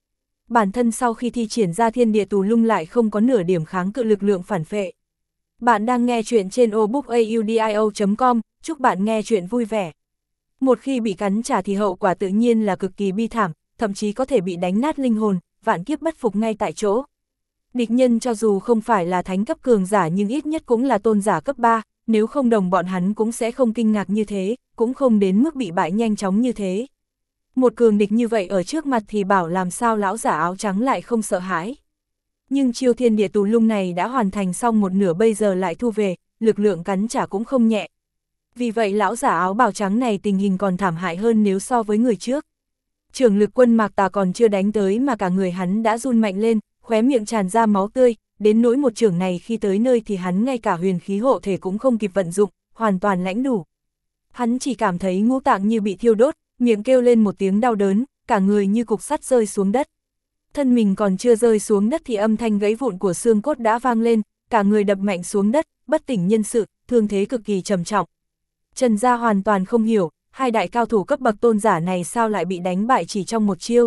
bản thân sau khi thi triển ra thiên địa tù lung lại không có nửa điểm kháng cự lực lượng phản phệ. Bạn đang nghe chuyện trên obookaudio.com, chúc bạn nghe chuyện vui vẻ. Một khi bị cắn trả thì hậu quả tự nhiên là cực kỳ bi thảm, thậm chí có thể bị đánh nát linh hồn, vạn kiếp bất phục ngay tại chỗ. Địch nhân cho dù không phải là thánh cấp cường giả nhưng ít nhất cũng là tôn giả cấp 3, nếu không đồng bọn hắn cũng sẽ không kinh ngạc như thế, cũng không đến mức bị bại nhanh chóng như thế. Một cường địch như vậy ở trước mặt thì bảo làm sao lão giả áo trắng lại không sợ hãi. Nhưng chiêu thiên địa tù lung này đã hoàn thành xong một nửa bây giờ lại thu về, lực lượng cắn trả cũng không nhẹ. Vì vậy lão giả áo bào trắng này tình hình còn thảm hại hơn nếu so với người trước. Trưởng lực quân Mạc Tà còn chưa đánh tới mà cả người hắn đã run mạnh lên, khóe miệng tràn ra máu tươi, đến nỗi một trưởng này khi tới nơi thì hắn ngay cả huyền khí hộ thể cũng không kịp vận dụng, hoàn toàn lãnh đủ. Hắn chỉ cảm thấy ngũ tạng như bị thiêu đốt, miệng kêu lên một tiếng đau đớn, cả người như cục sắt rơi xuống đất. Thân mình còn chưa rơi xuống đất thì âm thanh gãy vụn của xương cốt đã vang lên, cả người đập mạnh xuống đất, bất tỉnh nhân sự, thương thế cực kỳ trầm trọng. Trần Gia hoàn toàn không hiểu, hai đại cao thủ cấp bậc tôn giả này sao lại bị đánh bại chỉ trong một chiêu.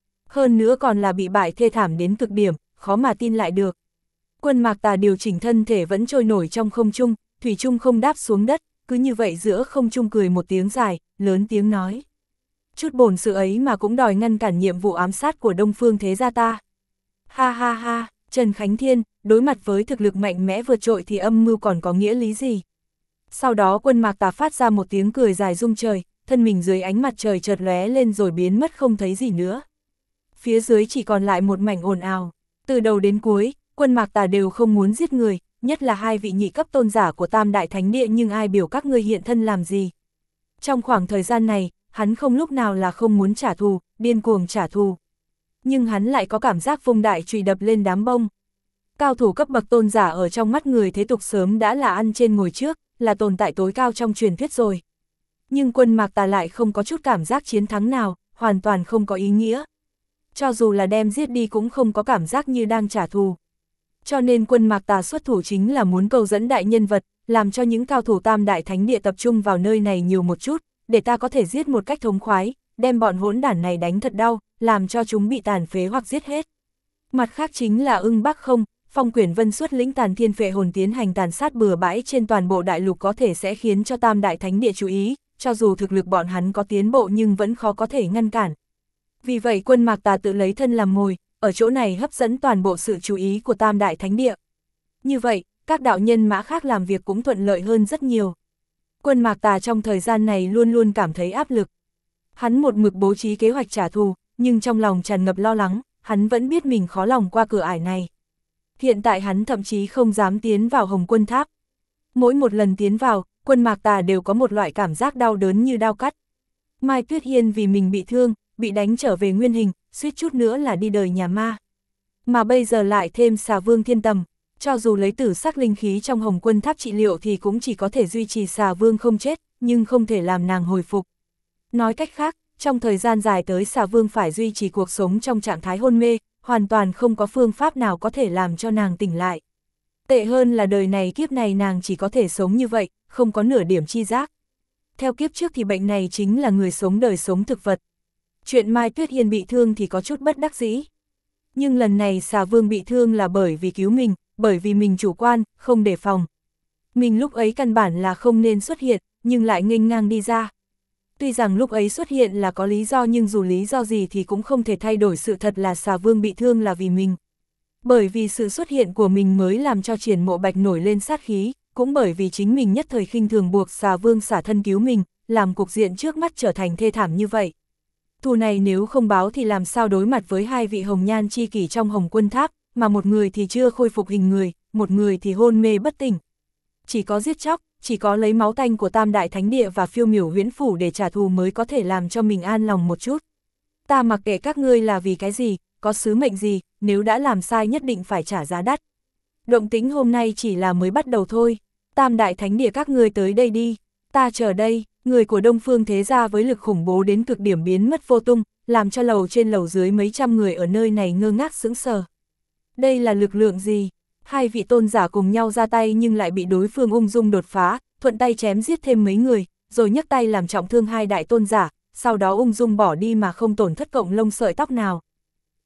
Hơn nữa còn là bị bại thê thảm đến cực điểm, khó mà tin lại được. Quân Mạc Tà điều chỉnh thân thể vẫn trôi nổi trong không trung, thủy trung không đáp xuống đất, cứ như vậy giữa không trung cười một tiếng dài, lớn tiếng nói. Chút bổn sự ấy mà cũng đòi ngăn cản nhiệm vụ ám sát của Đông Phương Thế Gia ta. Ha ha ha, Trần Khánh Thiên, đối mặt với thực lực mạnh mẽ vượt trội thì âm mưu còn có nghĩa lý gì? Sau đó Quân Mạc Tà phát ra một tiếng cười dài rung trời, thân mình dưới ánh mặt trời chợt lóe lên rồi biến mất không thấy gì nữa. Phía dưới chỉ còn lại một mảnh ồn ào. Từ đầu đến cuối, Quân Mạc Tà đều không muốn giết người, nhất là hai vị nhị cấp tôn giả của Tam Đại Thánh Địa, nhưng ai biểu các ngươi hiện thân làm gì? Trong khoảng thời gian này, hắn không lúc nào là không muốn trả thù, điên cuồng trả thù. Nhưng hắn lại có cảm giác vung đại chùy đập lên đám bông. Cao thủ cấp bậc tôn giả ở trong mắt người thế tục sớm đã là ăn trên ngồi trước, là tồn tại tối cao trong truyền thuyết rồi. Nhưng Quân Mạc Tà lại không có chút cảm giác chiến thắng nào, hoàn toàn không có ý nghĩa. Cho dù là đem giết đi cũng không có cảm giác như đang trả thù. Cho nên Quân Mạc Tà xuất thủ chính là muốn câu dẫn đại nhân vật, làm cho những cao thủ Tam Đại Thánh Địa tập trung vào nơi này nhiều một chút, để ta có thể giết một cách thống khoái, đem bọn hỗn đản này đánh thật đau, làm cho chúng bị tàn phế hoặc giết hết. Mặt khác chính là Ưng Bắc Không, Phong Quyển Vân xuất lĩnh Tàn Thiên Phệ Hồn tiến hành tàn sát bừa bãi trên toàn bộ đại lục, có thể sẽ khiến cho Tam Đại Thánh Địa chú ý, cho dù thực lực bọn hắn có tiến bộ nhưng vẫn khó có thể ngăn cản. Vì vậy Quân Mạc Tà tự lấy thân làm mồi, ở chỗ này hấp dẫn toàn bộ sự chú ý của Tam Đại Thánh Địa. Như vậy, các đạo nhân mã khác làm việc cũng thuận lợi hơn rất nhiều. Quân Mạc Tà trong thời gian này luôn luôn cảm thấy áp lực. Hắn một mực bố trí kế hoạch trả thù, nhưng trong lòng tràn ngập lo lắng, hắn vẫn biết mình khó lòng qua cửa ải này. Hiện tại hắn thậm chí không dám tiến vào Hồng Quân Tháp. Mỗi một lần tiến vào, Quân Mạc Tà đều có một loại cảm giác đau đớn như đao cắt. Mai Tuyết Hiên vì mình bị thương, bị đánh trở về nguyên hình, suýt chút nữa là đi đời nhà ma. Mà bây giờ lại thêm Xà Vương Thiên Tầm, cho dù lấy tử sắc linh khí trong Hồng Quân Tháp trị liệu thì cũng chỉ có thể duy trì Xà Vương không chết, nhưng không thể làm nàng hồi phục. Nói cách khác, trong thời gian dài tới Xà Vương phải duy trì cuộc sống trong trạng thái hôn mê, hoàn toàn không có phương pháp nào có thể làm cho nàng tỉnh lại. Tệ hơn là đời này kiếp này nàng chỉ có thể sống như vậy, không có nửa điểm chi giác. Theo kiếp trước thì bệnh này chính là người sống đời sống thực vật. Chuyện Mai Tuyết Hiên bị thương thì có chút bất đắc dĩ. Nhưng lần này Xà Vương bị thương là bởi vì cứu mình, bởi vì mình chủ quan, không đề phòng. Mình lúc ấy căn bản là không nên xuất hiện, nhưng lại nghênh ngang đi ra. Tuy rằng lúc ấy xuất hiện là có lý do nhưng dù lý do gì thì cũng không thể thay đổi sự thật là Xà Vương bị thương là vì mình. Bởi vì sự xuất hiện của mình mới làm cho Triển Mộ Bạch nổi lên sát khí, cũng bởi vì chính mình nhất thời khinh thường buộc Xà Vương xả thân cứu mình, làm cục diện trước mắt trở thành thê thảm như vậy. Thù này nếu không báo thì làm sao đối mặt với hai vị hồng nhan chi kỷ trong Hồng Quân Tháp, mà một người thì chưa khôi phục hình người, một người thì hôn mê bất tỉnh. Chỉ có giết chóc, chỉ có lấy máu tanh của Tam Đại Thánh Địa và Phiêu Miểu Huyễn Phủ để trả thù mới có thể làm cho mình an lòng một chút. Ta mặc kệ các ngươi là vì cái gì, có sứ mệnh gì, nếu đã làm sai nhất định phải trả giá đắt. Động tĩnh hôm nay chỉ là mới bắt đầu thôi. Tam Đại Thánh Địa các ngươi tới đây đi, ta chờ đây. Người của Đông Phương Thế Gia với lực khủng bố đến cực điểm biến mất vô tung, làm cho lầu trên lầu dưới mấy trăm người ở nơi này ngơ ngác sững sờ. Đây là lực lượng gì? Hai vị tôn giả cùng nhau ra tay nhưng lại bị đối phương ung dung đột phá, thuận tay chém giết thêm mấy người, rồi nhấc tay làm trọng thương hai đại tôn giả, sau đó ung dung bỏ đi mà không tổn thất cộng lông sợi tóc nào.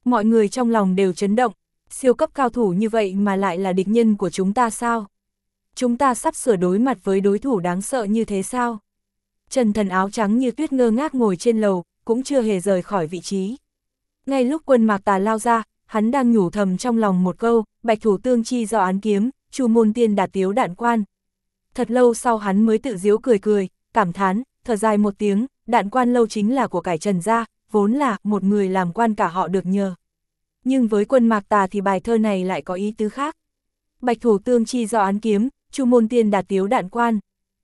Mọi người trong lòng đều chấn động, siêu cấp cao thủ như vậy mà lại là địch nhân của chúng ta sao? Chúng ta sắp sửa đối mặt với đối thủ đáng sợ như thế sao? Trần Thần áo trắng như tuyết ngơ ngác ngồi trên lầu, cũng chưa hề rời khỏi vị trí. Ngay lúc Quân Mạc Tà lao ra, hắn đang nhủ thầm trong lòng một câu, bạch thủ tương chi do án kiếm, Chu môn tiên đạt tiếu đạn quan. Thật lâu sau hắn mới tự giễu cười cười, cảm thán, thở dài một tiếng, đạn quan lâu chính là của cải Trần gia, vốn là một người làm quan cả họ được nhờ. Nhưng với Quân Mạc Tà thì bài thơ này lại có ý tứ khác. Bạch thủ tương chi do án kiếm, Chu môn tiên đạt tiếu đạn quan.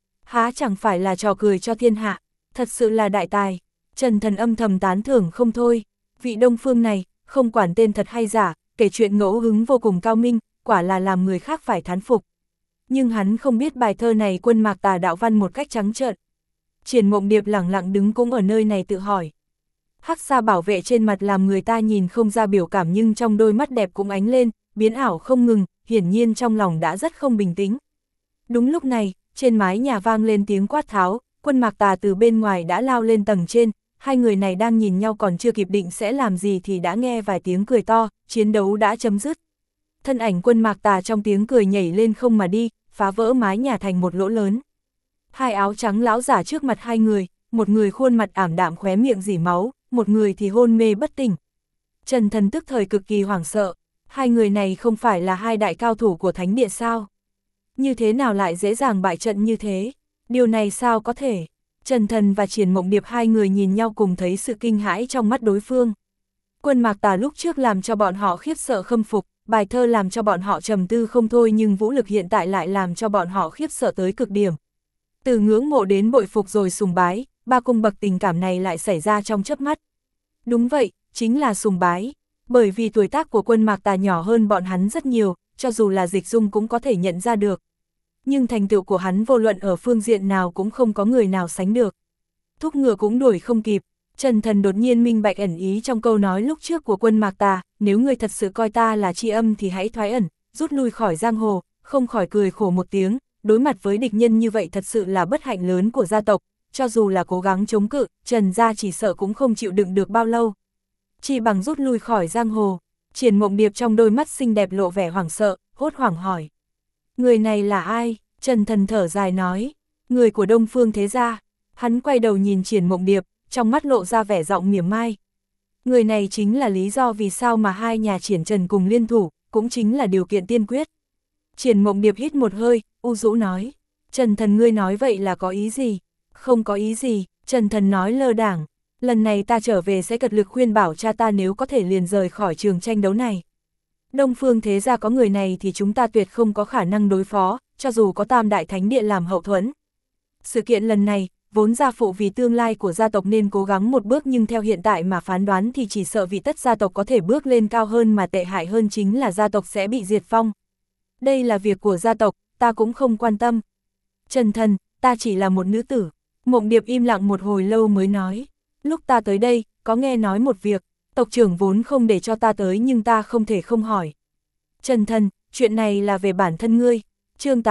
Há chẳng phải là trò cười cho thiên hạ, thật sự là đại tài. Trần Thần âm thầm tán thưởng không thôi. Vị Đông Phương này, không quản tên thật hay giả, kể chuyện ngẫu hứng vô cùng cao minh, quả là làm người khác phải thán phục. Nhưng hắn không biết bài thơ này Quân Mạc Tà đạo văn một cách trắng trợn. Triển Mộng Điệp lẳng lặng đứng cũng ở nơi này tự hỏi. Hắc sa bảo vệ trên mặt làm người ta nhìn không ra biểu cảm nhưng trong đôi mắt đẹp cũng ánh lên, biến ảo không ngừng, hiển nhiên trong lòng đã rất không bình tĩnh. Đúng lúc này, trên mái nhà vang lên tiếng quát tháo, Quân Mạc Tà từ bên ngoài đã lao lên tầng trên, hai người này đang nhìn nhau còn chưa kịp định sẽ làm gì thì đã nghe vài tiếng cười to, chiến đấu đã chấm dứt. Thân ảnh Quân Mạc Tà trong tiếng cười nhảy lên không mà đi, phá vỡ mái nhà thành một lỗ lớn. Hai áo trắng lão giả trước mặt hai người, một người khuôn mặt ảm đạm khóe miệng rỉ máu, một người thì hôn mê bất tỉnh. Trần Thần tức thời cực kỳ hoảng sợ, hai người này không phải là hai đại cao thủ của thánh địa sao? Như thế nào lại dễ dàng bại trận như thế? Điều này sao có thể? Trần Thần và Triển Mộng Điệp hai người nhìn nhau cùng thấy sự kinh hãi trong mắt đối phương. Quân Mạc Tà lúc trước làm cho bọn họ khiếp sợ khâm phục, bài thơ làm cho bọn họ trầm tư không thôi nhưng vũ lực hiện tại lại làm cho bọn họ khiếp sợ tới cực điểm. Từ ngưỡng mộ đến bội phục rồi sùng bái, ba cung bậc tình cảm này lại xảy ra trong chớp mắt. Đúng vậy, chính là sùng bái. Bởi vì tuổi tác của Quân Mạc Tà nhỏ hơn bọn hắn rất nhiều, cho dù là Dịch Dung cũng có thể nhận ra được. Nhưng thành tựu của hắn vô luận ở phương diện nào cũng không có người nào sánh được. Thúc ngựa cũng đuổi không kịp. Trần Thần đột nhiên minh bạch ẩn ý trong câu nói lúc trước của Quân Mạc Tà, nếu ngươi thật sự coi ta là tri âm thì hãy thoái ẩn, rút lui khỏi giang hồ, không khỏi cười khổ một tiếng, đối mặt với địch nhân như vậy thật sự là bất hạnh lớn của gia tộc, cho dù là cố gắng chống cự, Trần gia chỉ sợ cũng không chịu đựng được bao lâu. Chỉ bằng rút lui khỏi giang hồ. Triển Mộng Điệp trong đôi mắt xinh đẹp lộ vẻ hoảng sợ, hốt hoảng hỏi. Người này là ai? Trần Thần thở dài nói, người của Đông Phương thế gia. Hắn quay đầu nhìn Triển Mộng Điệp, trong mắt lộ ra vẻ giọng mỉa mai. Người này chính là lý do vì sao mà hai nhà Triển Trần cùng liên thủ, cũng chính là điều kiện tiên quyết. Triển Mộng Điệp hít một hơi, u rũ nói. Trần Thần ngươi nói vậy là có ý gì? Không có ý gì, Trần Thần nói lơ đảng. Lần này ta trở về sẽ cật lực khuyên bảo cha ta nếu có thể liền rời khỏi trường tranh đấu này. Đông Phương thế gia có người này thì chúng ta tuyệt không có khả năng đối phó, cho dù có Tam Đại Thánh Địa làm hậu thuẫn. Sự kiện lần này, vốn gia phụ vì tương lai của gia tộc nên cố gắng một bước nhưng theo hiện tại mà phán đoán thì chỉ sợ vị tất gia tộc có thể bước lên cao hơn mà tệ hại hơn chính là gia tộc sẽ bị diệt vong. Đây là việc của gia tộc, ta cũng không quan tâm. Trần Thần, ta chỉ là một nữ tử. Mộng Điệp im lặng một hồi lâu mới nói. Lúc ta tới đây, có nghe nói một việc, tộc trưởng vốn không để cho ta tới nhưng ta không thể không hỏi. Trần Thần, chuyện này là về bản thân ngươi. Chương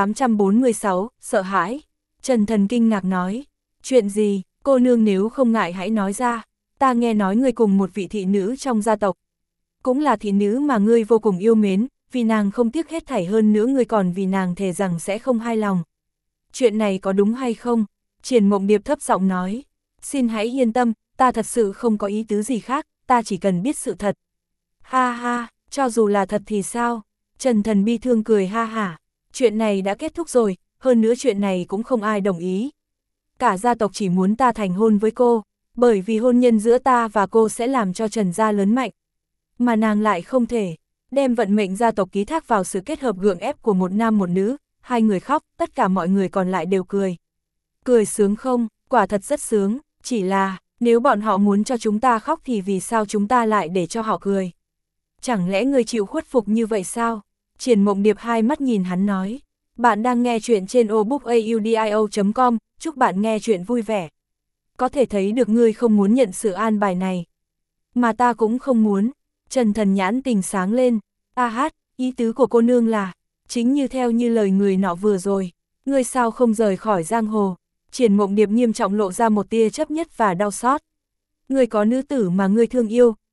846, sợ hãi. Trần Thần kinh ngạc nói. Chuyện gì, cô nương nếu không ngại hãy nói ra. Ta nghe nói ngươi cùng một vị thị nữ trong gia tộc. Cũng là thị nữ mà ngươi vô cùng yêu mến, vì nàng không tiếc hết thảy hơn nữa ngươi còn vì nàng thề rằng sẽ không hài lòng. Chuyện này có đúng hay không? Triển Mộng Điệp thấp giọng nói. Xin hãy yên tâm, ta thật sự không có ý tứ gì khác, ta chỉ cần biết sự thật. Ha ha, cho dù là thật thì sao? Trần Thần bi thương cười ha hả. Chuyện này đã kết thúc rồi, hơn nữa chuyện này cũng không ai đồng ý. Cả gia tộc chỉ muốn ta thành hôn với cô, bởi vì hôn nhân giữa ta và cô sẽ làm cho Trần gia lớn mạnh. Mà nàng lại không thể, đem vận mệnh gia tộc ký thác vào sự kết hợp gượng ép của một nam một nữ, hai người khóc, tất cả mọi người còn lại đều cười. Cười sướng không? Quả thật rất sướng, chỉ là, nếu bọn họ muốn cho chúng ta khóc thì vì sao chúng ta lại để cho họ cười? Chẳng lẽ người chịu khuất phục như vậy sao? Triển Mộng Điệp hai mắt nhìn hắn nói. Bạn đang nghe chuyện trên audiobook.com, chúc bạn nghe chuyện vui vẻ. Có thể thấy được ngươi không muốn nhận sự an bài này. Mà ta cũng không muốn. Trần Thần nhãn tình sáng lên. A hát, ý tứ của cô nương là, chính như theo như lời người nọ vừa rồi. Ngươi sao không rời khỏi giang hồ? Triển Mộng Điệp nghiêm trọng lộ ra một tia chấp nhất và đau xót. Ngươi có nữ tử mà ngươi thương yêu,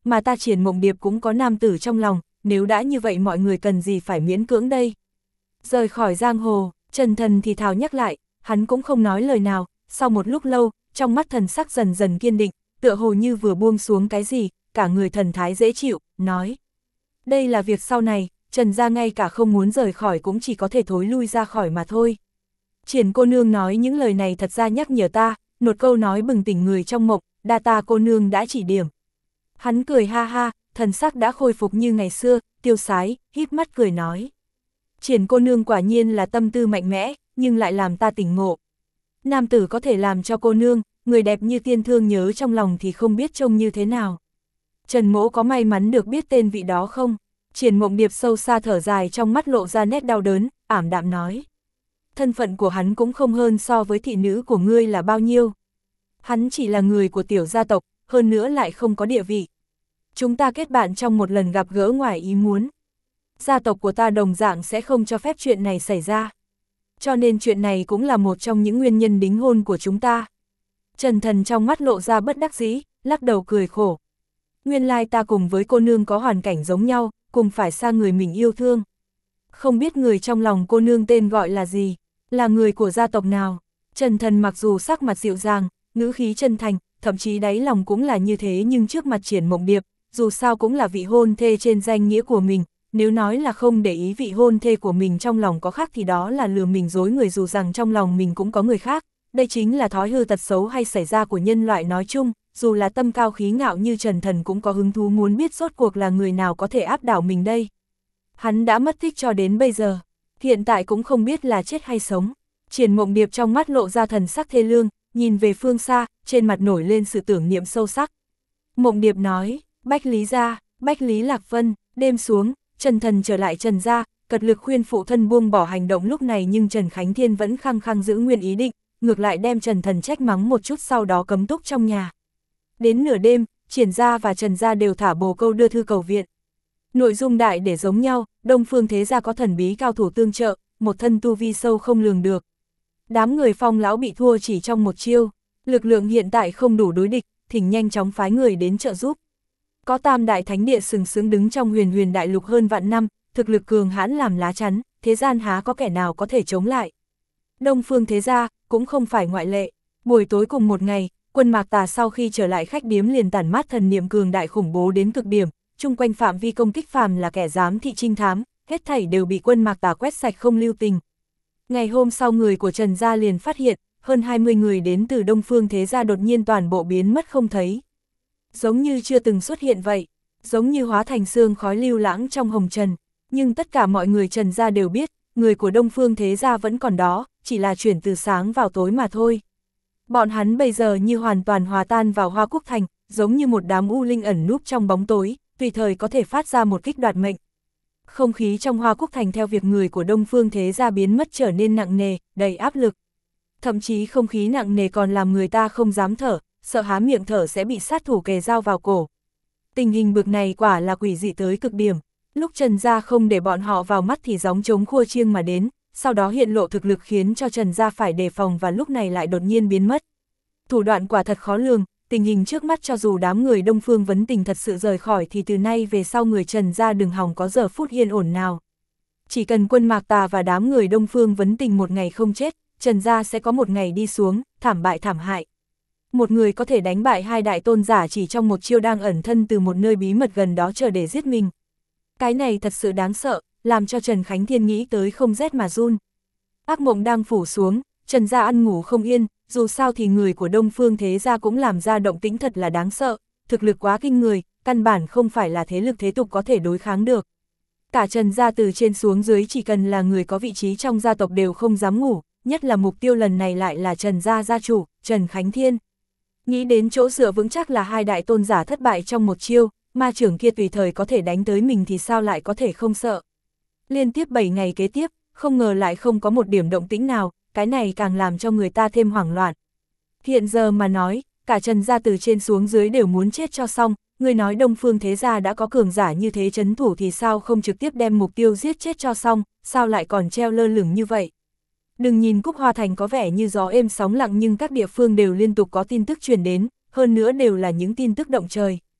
mà ta Triển Mộng Điệp cũng có nam tử trong lòng, nếu đã như vậy mọi người cần gì phải miễn cưỡng đây. Rời khỏi giang hồ, Trần Thần thì thào nhắc lại, hắn cũng không nói lời nào, sau một lúc lâu, trong mắt thần sắc dần dần kiên định, tựa hồ như vừa buông xuống cái gì, cả người thần thái dễ chịu, nói. Đây là việc sau này, Trần gia ngay cả không muốn rời khỏi cũng chỉ có thể thối lui ra khỏi mà thôi. Triển cô nương nói những lời này thật ra nhắc nhở ta, một câu nói bừng tỉnh người trong mộng, đa ta cô nương đã chỉ điểm. Hắn cười ha ha, thần sắc đã khôi phục như ngày xưa, tiêu sái, híp mắt cười nói. Triển cô nương quả nhiên là tâm tư mạnh mẽ, nhưng lại làm ta tỉnh ngộ. Nam tử có thể làm cho cô nương, người đẹp như tiên thương nhớ trong lòng thì không biết trông như thế nào. Trần Mỗ có may mắn được biết tên vị đó không? Triển Mộng Điệp sâu xa thở dài trong mắt lộ ra nét đau đớn, ảm đạm nói. Thân phận của hắn cũng không hơn so với thị nữ của ngươi là bao nhiêu. Hắn chỉ là người của tiểu gia tộc, hơn nữa lại không có địa vị. Chúng ta kết bạn trong một lần gặp gỡ ngoài ý muốn. Gia tộc của ta đồng dạng sẽ không cho phép chuyện này xảy ra. Cho nên chuyện này cũng là một trong những nguyên nhân đính hôn của chúng ta. Trần Thần trong mắt lộ ra bất đắc dĩ, lắc đầu cười khổ. Nguyên lai ta cùng với cô nương có hoàn cảnh giống nhau, cùng phải xa người mình yêu thương. Không biết người trong lòng cô nương tên gọi là gì, là người của gia tộc nào. Trần Thần mặc dù sắc mặt dịu dàng, ngữ khí chân thành, thậm chí đáy lòng cũng là như thế, nhưng trước mặt Triển Mộng Điệp, dù sao cũng là vị hôn thê trên danh nghĩa của mình. Nếu nói là không để ý vị hôn thê của mình trong lòng có khác thì đó là lừa mình dối người, dù rằng trong lòng mình cũng có người khác. Đây chính là thói hư tật xấu hay xảy ra của nhân loại nói chung, dù là tâm cao khí ngạo như Trần Thần cũng có hứng thú muốn biết rốt cuộc là người nào có thể áp đảo mình đây. Hắn đã mất tích cho đến bây giờ, hiện tại cũng không biết là chết hay sống. Triển Mộng Điệp trong mắt lộ ra thần sắc thê lương, nhìn về phương xa, trên mặt nổi lên sự tưởng niệm sâu sắc. Mộng Điệp nói, Bách Lý gia, Bách Lý Lạc Vân, đêm xuống, Trần Thần trở lại Trần gia, cật lực khuyên phụ thân buông bỏ hành động lúc này, nhưng Trần Khánh Thiên vẫn khăng khăng giữ nguyên ý định, ngược lại đem Trần Thần trách mắng một chút, sau đó cấm túc trong nhà. Đến nửa đêm, Triển gia và Trần gia đều thả bồ câu đưa thư cầu viện. Nội dung đại để giống nhau, Đông Phương thế gia có thần bí cao thủ tương trợ, một thân tu vi sâu không lường được. Đám người Phong lão bị thua chỉ trong một chiêu, lực lượng hiện tại không đủ đối địch, thỉnh nhanh chóng phái người đến trợ giúp. Có tam đại thánh địa sừng sững đứng trong huyền huyền đại lục hơn vạn năm, thực lực cường hãn làm lá chắn, thế gian há có kẻ nào có thể chống lại. Đông Phương thế gia cũng không phải ngoại lệ. Buổi tối cùng một ngày, Quân Mạc Tà sau khi trở lại khách điếm liền tản mát thần niệm cường đại khủng bố đến cực điểm, chung quanh phạm vi công kích phàm là kẻ giám thị trinh thám, hết thảy đều bị Quân Mạc Tà quét sạch không lưu tình. Ngày hôm sau người của Trần gia liền phát hiện, hơn 20 người đến từ Đông Phương thế gia đột nhiên toàn bộ biến mất không thấy. Giống như chưa từng xuất hiện vậy, giống như hóa thành sương khói lưu lãng trong hồng trần, nhưng tất cả mọi người Trần gia đều biết, người của Đông Phương thế gia vẫn còn đó, chỉ là chuyển từ sáng vào tối mà thôi. Bọn hắn bây giờ như hoàn toàn hòa tan vào Hoa Quốc Thành, giống như một đám u linh ẩn núp trong bóng tối, tùy thời có thể phát ra một kích đoạt mệnh. Không khí trong Hoa Quốc Thành theo việc người của Đông Phương thế gia biến mất trở nên nặng nề, đầy áp lực. Thậm chí không khí nặng nề còn làm người ta không dám thở, sợ há miệng thở sẽ bị sát thủ kề dao vào cổ. Tình hình bực này quả là quỷ dị tới cực điểm. Lúc Trần gia không để bọn họ vào mắt thì gióng trống khua chiêng mà đến, sau đó hiện lộ thực lực khiến cho Trần gia phải đề phòng, và lúc này lại đột nhiên biến mất. Thủ đoạn quả thật khó lường, tình hình trước mắt cho dù đám người Đông Phương Vấn Tình thật sự rời khỏi thì từ nay về sau người Trần gia đừng hòng có giờ phút yên ổn nào. Chỉ cần Quân Mạc Tà và đám người Đông Phương Vấn Tình một ngày không chết, Trần gia sẽ có một ngày đi xuống, thảm bại thảm hại. Một người có thể đánh bại hai đại tôn giả chỉ trong một chiêu, đang ẩn thân từ một nơi bí mật gần đó chờ để giết mình. Cái này thật sự đáng sợ, làm cho Trần Khánh Thiên nghĩ tới không rét mà run. Ác mộng đang phủ xuống, Trần gia ăn ngủ không yên, dù sao thì người của Đông Phương thế gia cũng làm ra động tĩnh thật là đáng sợ, thực lực quá kinh người, căn bản không phải là thế lực thế tục có thể đối kháng được. Cả Trần gia từ trên xuống dưới chỉ cần là người có vị trí trong gia tộc đều không dám ngủ, nhất là mục tiêu lần này lại là Trần gia gia chủ, Trần Khánh Thiên. Nghĩ đến chỗ dựa vững chắc là hai đại tôn giả thất bại trong một chiêu, ma trưởng kia tùy thời có thể đánh tới mình thì sao lại có thể không sợ. Liên tiếp 7 ngày kế tiếp, không ngờ lại không có một điểm động tĩnh nào, cái này càng làm cho người ta thêm hoảng loạn. Hiện giờ mà nói, cả Trần gia từ trên xuống dưới đều muốn chết cho xong, người nói Đông Phương thế gia đã có cường giả như thế trấn thủ thì sao không trực tiếp đem mục tiêu giết chết cho xong, sao lại còn treo lơ lửng như vậy. Đừng nhìn Cúc Hoa Thành có vẻ như gió êm sóng lặng, nhưng các địa phương đều liên tục có tin tức truyền đến, hơn nữa đều là những tin tức động trời.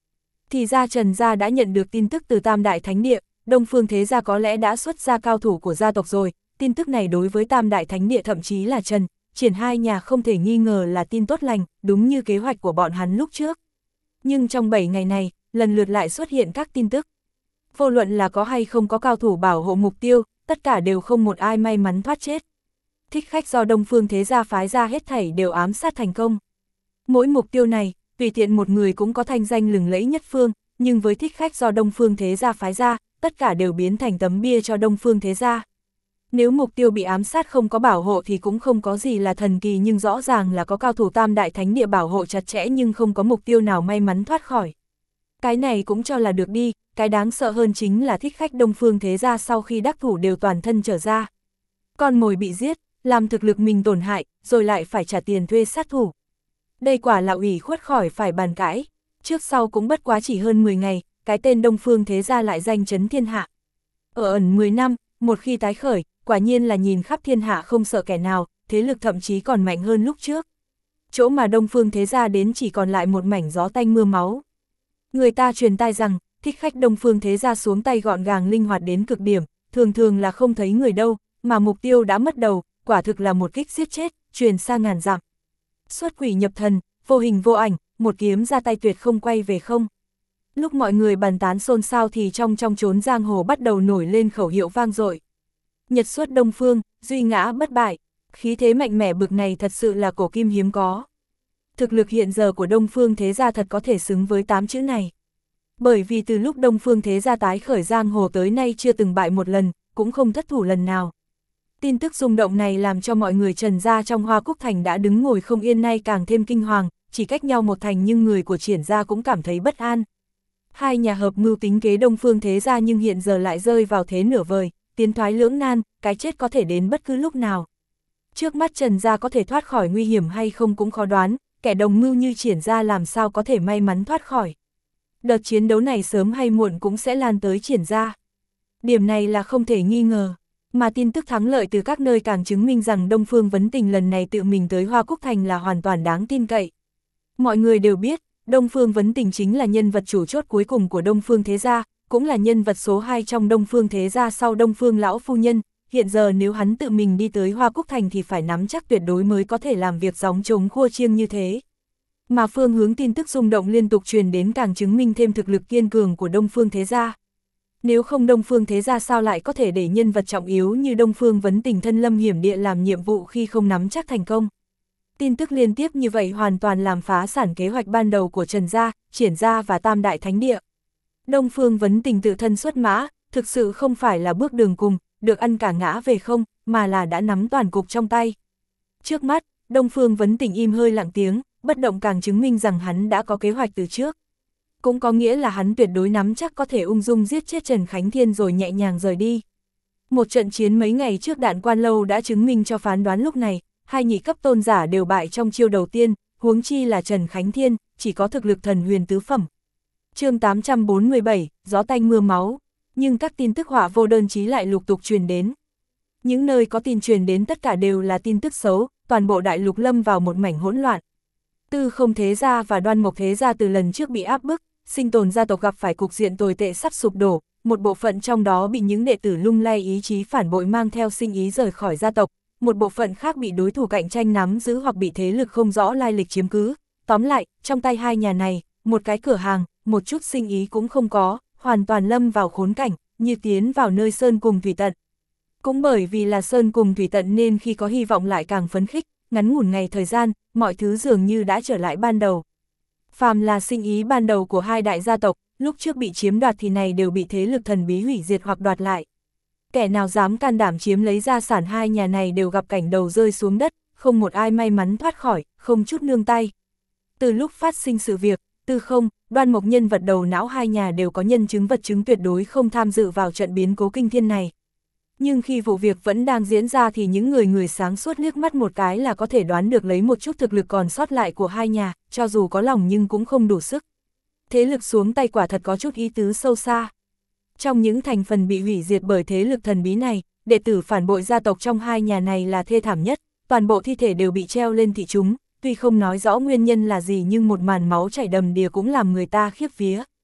Thì ra Trần gia đã nhận được tin tức từ Tam Đại Thánh Địa, Đông Phương Thế Gia có lẽ đã xuất ra cao thủ của gia tộc rồi, tin tức này đối với Tam Đại Thánh Địa thậm chí là Trần, Triển hai nhà không thể nghi ngờ là tin tốt lành, đúng như kế hoạch của bọn hắn lúc trước. Nhưng trong 7 ngày này, lần lượt lại xuất hiện các tin tức. Vô luận là có hay không có cao thủ bảo hộ mục tiêu, tất cả đều không một ai may mắn thoát chết. Thích khách do Đông Phương Thế Gia phái ra hết thảy đều ám sát thành công. Mỗi mục tiêu này, tùy tiện một người cũng có thanh danh lừng lẫy nhất phương, nhưng với thích khách do Đông Phương Thế Gia phái ra, tất cả đều biến thành tấm bia cho Đông Phương Thế Gia. Nếu mục tiêu bị ám sát không có bảo hộ thì cũng không có gì là thần kỳ, nhưng rõ ràng là có cao thủ Tam Đại Thánh Địa bảo hộ chặt chẽ nhưng không có mục tiêu nào may mắn thoát khỏi. Cái này cũng cho là được đi, cái đáng sợ hơn chính là thích khách Đông Phương Thế Gia sau khi đắc thủ đều toàn thân trở ra. Con mồi bị giết, làm thực lực mình tổn hại, rồi lại phải trả tiền thuê sát thủ. Đây quả là ủy khuất khỏi phải bàn cãi, trước sau cũng bất quá chỉ hơn 10 ngày, cái tên Đông Phương Thế Gia lại danh chấn thiên hạ. Ở ẩn 10 năm, một khi tái khởi, quả nhiên là nhìn khắp thiên hạ không sợ kẻ nào, thế lực thậm chí còn mạnh hơn lúc trước. Chỗ mà Đông Phương Thế Gia đến chỉ còn lại một mảnh gió tanh mưa máu. Người ta truyền tai rằng, thích khách Đông Phương Thế Gia xuống tay gọn gàng linh hoạt đến cực điểm, thường thường là không thấy người đâu, mà mục tiêu đã mất đầu, quả thực là một kích giết chết, truyền xa ngàn dặm. Xuất quỷ nhập thần, vô hình vô ảnh, một kiếm ra tay tuyệt không quay về không. Lúc mọi người bàn tán xôn xao thì trong chốn giang hồ bắt đầu nổi lên khẩu hiệu vang dội. Nhật xuất Đông Phương, duy ngã bất bại, khí thế mạnh mẽ bực này thật sự là cổ kim hiếm có. Thực lực hiện giờ của Đông Phương Thế Gia thật có thể xứng với 8 chữ này. Bởi vì từ lúc Đông Phương Thế Gia tái khởi giang hồ tới nay chưa từng bại một lần, cũng không thất thủ lần nào. Tin tức rung động này làm cho mọi người Trần gia trong Hoa Cúc Thành đã đứng ngồi không yên, nay càng thêm kinh hoàng, chỉ cách nhau một thành nhưng người của Triển gia cũng cảm thấy bất an. Hai nhà hợp mưu tính kế Đông Phương Thế Gia nhưng hiện giờ lại rơi vào thế nửa vời, tiến thoái lưỡng nan, cái chết có thể đến bất cứ lúc nào. Trước mắt Trần gia có thể thoát khỏi nguy hiểm hay không cũng khó đoán, kẻ đồng mưu như Triển gia làm sao có thể may mắn thoát khỏi. Đợt chiến đấu này sớm hay muộn cũng sẽ lan tới Triển gia. Điểm này là không thể nghi ngờ. Mà tin tức thắng lợi từ các nơi càng chứng minh rằng Đông Phương Vấn Tình lần này tự mình tới Hoa Cúc Thành là hoàn toàn đáng tin cậy. Mọi người đều biết, Đông Phương Vấn Tình chính là nhân vật chủ chốt cuối cùng của Đông Phương Thế Gia, cũng là nhân vật số 2 trong Đông Phương Thế Gia sau Đông Phương Lão Phu Nhân. Hiện giờ nếu hắn tự mình đi tới Hoa Cúc Thành thì phải nắm chắc tuyệt đối mới có thể làm việc gióng trống khua chiêng như thế. Mà phương hướng tin tức rung động liên tục truyền đến càng chứng minh thêm thực lực kiên cường của Đông Phương Thế Gia. Nếu không Đông Phương Thế Gia sao lại có thể để nhân vật trọng yếu như Đông Phương Vấn Tình thân lâm hiểm địa làm nhiệm vụ khi không nắm chắc thành công. Tin tức liên tiếp như vậy hoàn toàn làm phá sản kế hoạch ban đầu của Trần gia, Triển gia và Tam Đại Thánh Địa. Đông Phương Vấn Tình tự thân xuất mã, thực sự không phải là bước đường cùng, được ăn cả ngã về không, mà là đã nắm toàn cục trong tay. Trước mắt, Đông Phương Vấn Tình im hơi lặng tiếng, bất động càng chứng minh rằng hắn đã có kế hoạch từ trước. Cũng có nghĩa là hắn tuyệt đối nắm chắc có thể ung dung giết chết Trần Khánh Thiên rồi nhẹ nhàng rời đi. Một trận chiến mấy ngày trước Đạn Quan Lâu đã chứng minh cho phán đoán lúc này, hai nhị cấp tôn giả đều bại trong chiêu đầu tiên, huống chi là Trần Khánh Thiên, chỉ có thực lực thần huyền tứ phẩm. Chương 847, gió tanh mưa máu, nhưng các tin tức họa vô đơn chí lại lục tục truyền đến. Những nơi có tin truyền đến tất cả đều là tin tức xấu, toàn bộ đại lục lâm vào một mảnh hỗn loạn. Tư Không Thế Gia và Đoan Mộc Thế Gia từ lần trước bị áp bức, Sinh Tồn gia tộc gặp phải cục diện tồi tệ sắp sụp đổ, một bộ phận trong đó bị những đệ tử lung lay ý chí phản bội mang theo sinh ý rời khỏi gia tộc, một bộ phận khác bị đối thủ cạnh tranh nắm giữ hoặc bị thế lực không rõ lai lịch chiếm cứ. Tóm lại, trong tay hai nhà này, một cái cửa hàng, một chút sinh ý cũng không có, hoàn toàn lâm vào khốn cảnh, như tiến vào nơi sơn cùng thủy tận. Cũng bởi vì là sơn cùng thủy tận nên khi có hy vọng lại càng phấn khích, ngắn ngủn ngày thời gian, mọi thứ dường như đã trở lại ban đầu. Phàm là sinh ý ban đầu của hai đại gia tộc, lúc trước bị chiếm đoạt thì này đều bị thế lực thần bí hủy diệt hoặc đoạt lại. Kẻ nào dám can đảm chiếm lấy gia sản hai nhà này đều gặp cảnh đầu rơi xuống đất, không một ai may mắn thoát khỏi, không chút nương tay. Từ lúc phát sinh sự việc, Tư Không, Đoan Mộc nhân vật đầu não hai nhà đều có nhân chứng vật chứng tuyệt đối không tham dự vào trận biến cố kinh thiên này. Nhưng khi vụ việc vẫn đang diễn ra thì những người sáng suốt liếc mắt một cái là có thể đoán được lấy một chút thực lực còn sót lại của hai nhà, cho dù có lòng nhưng cũng không đủ sức. Thế lực xuống tay quả thật có chút ý tứ sâu xa. Trong những thành phần bị hủy diệt bởi thế lực thần bí này, đệ tử phản bội gia tộc trong hai nhà này là thê thảm nhất, toàn bộ thi thể đều bị treo lên thị chúng, tuy không nói rõ nguyên nhân là gì nhưng một màn máu chảy đầm đìa cũng làm người ta khiếp vía.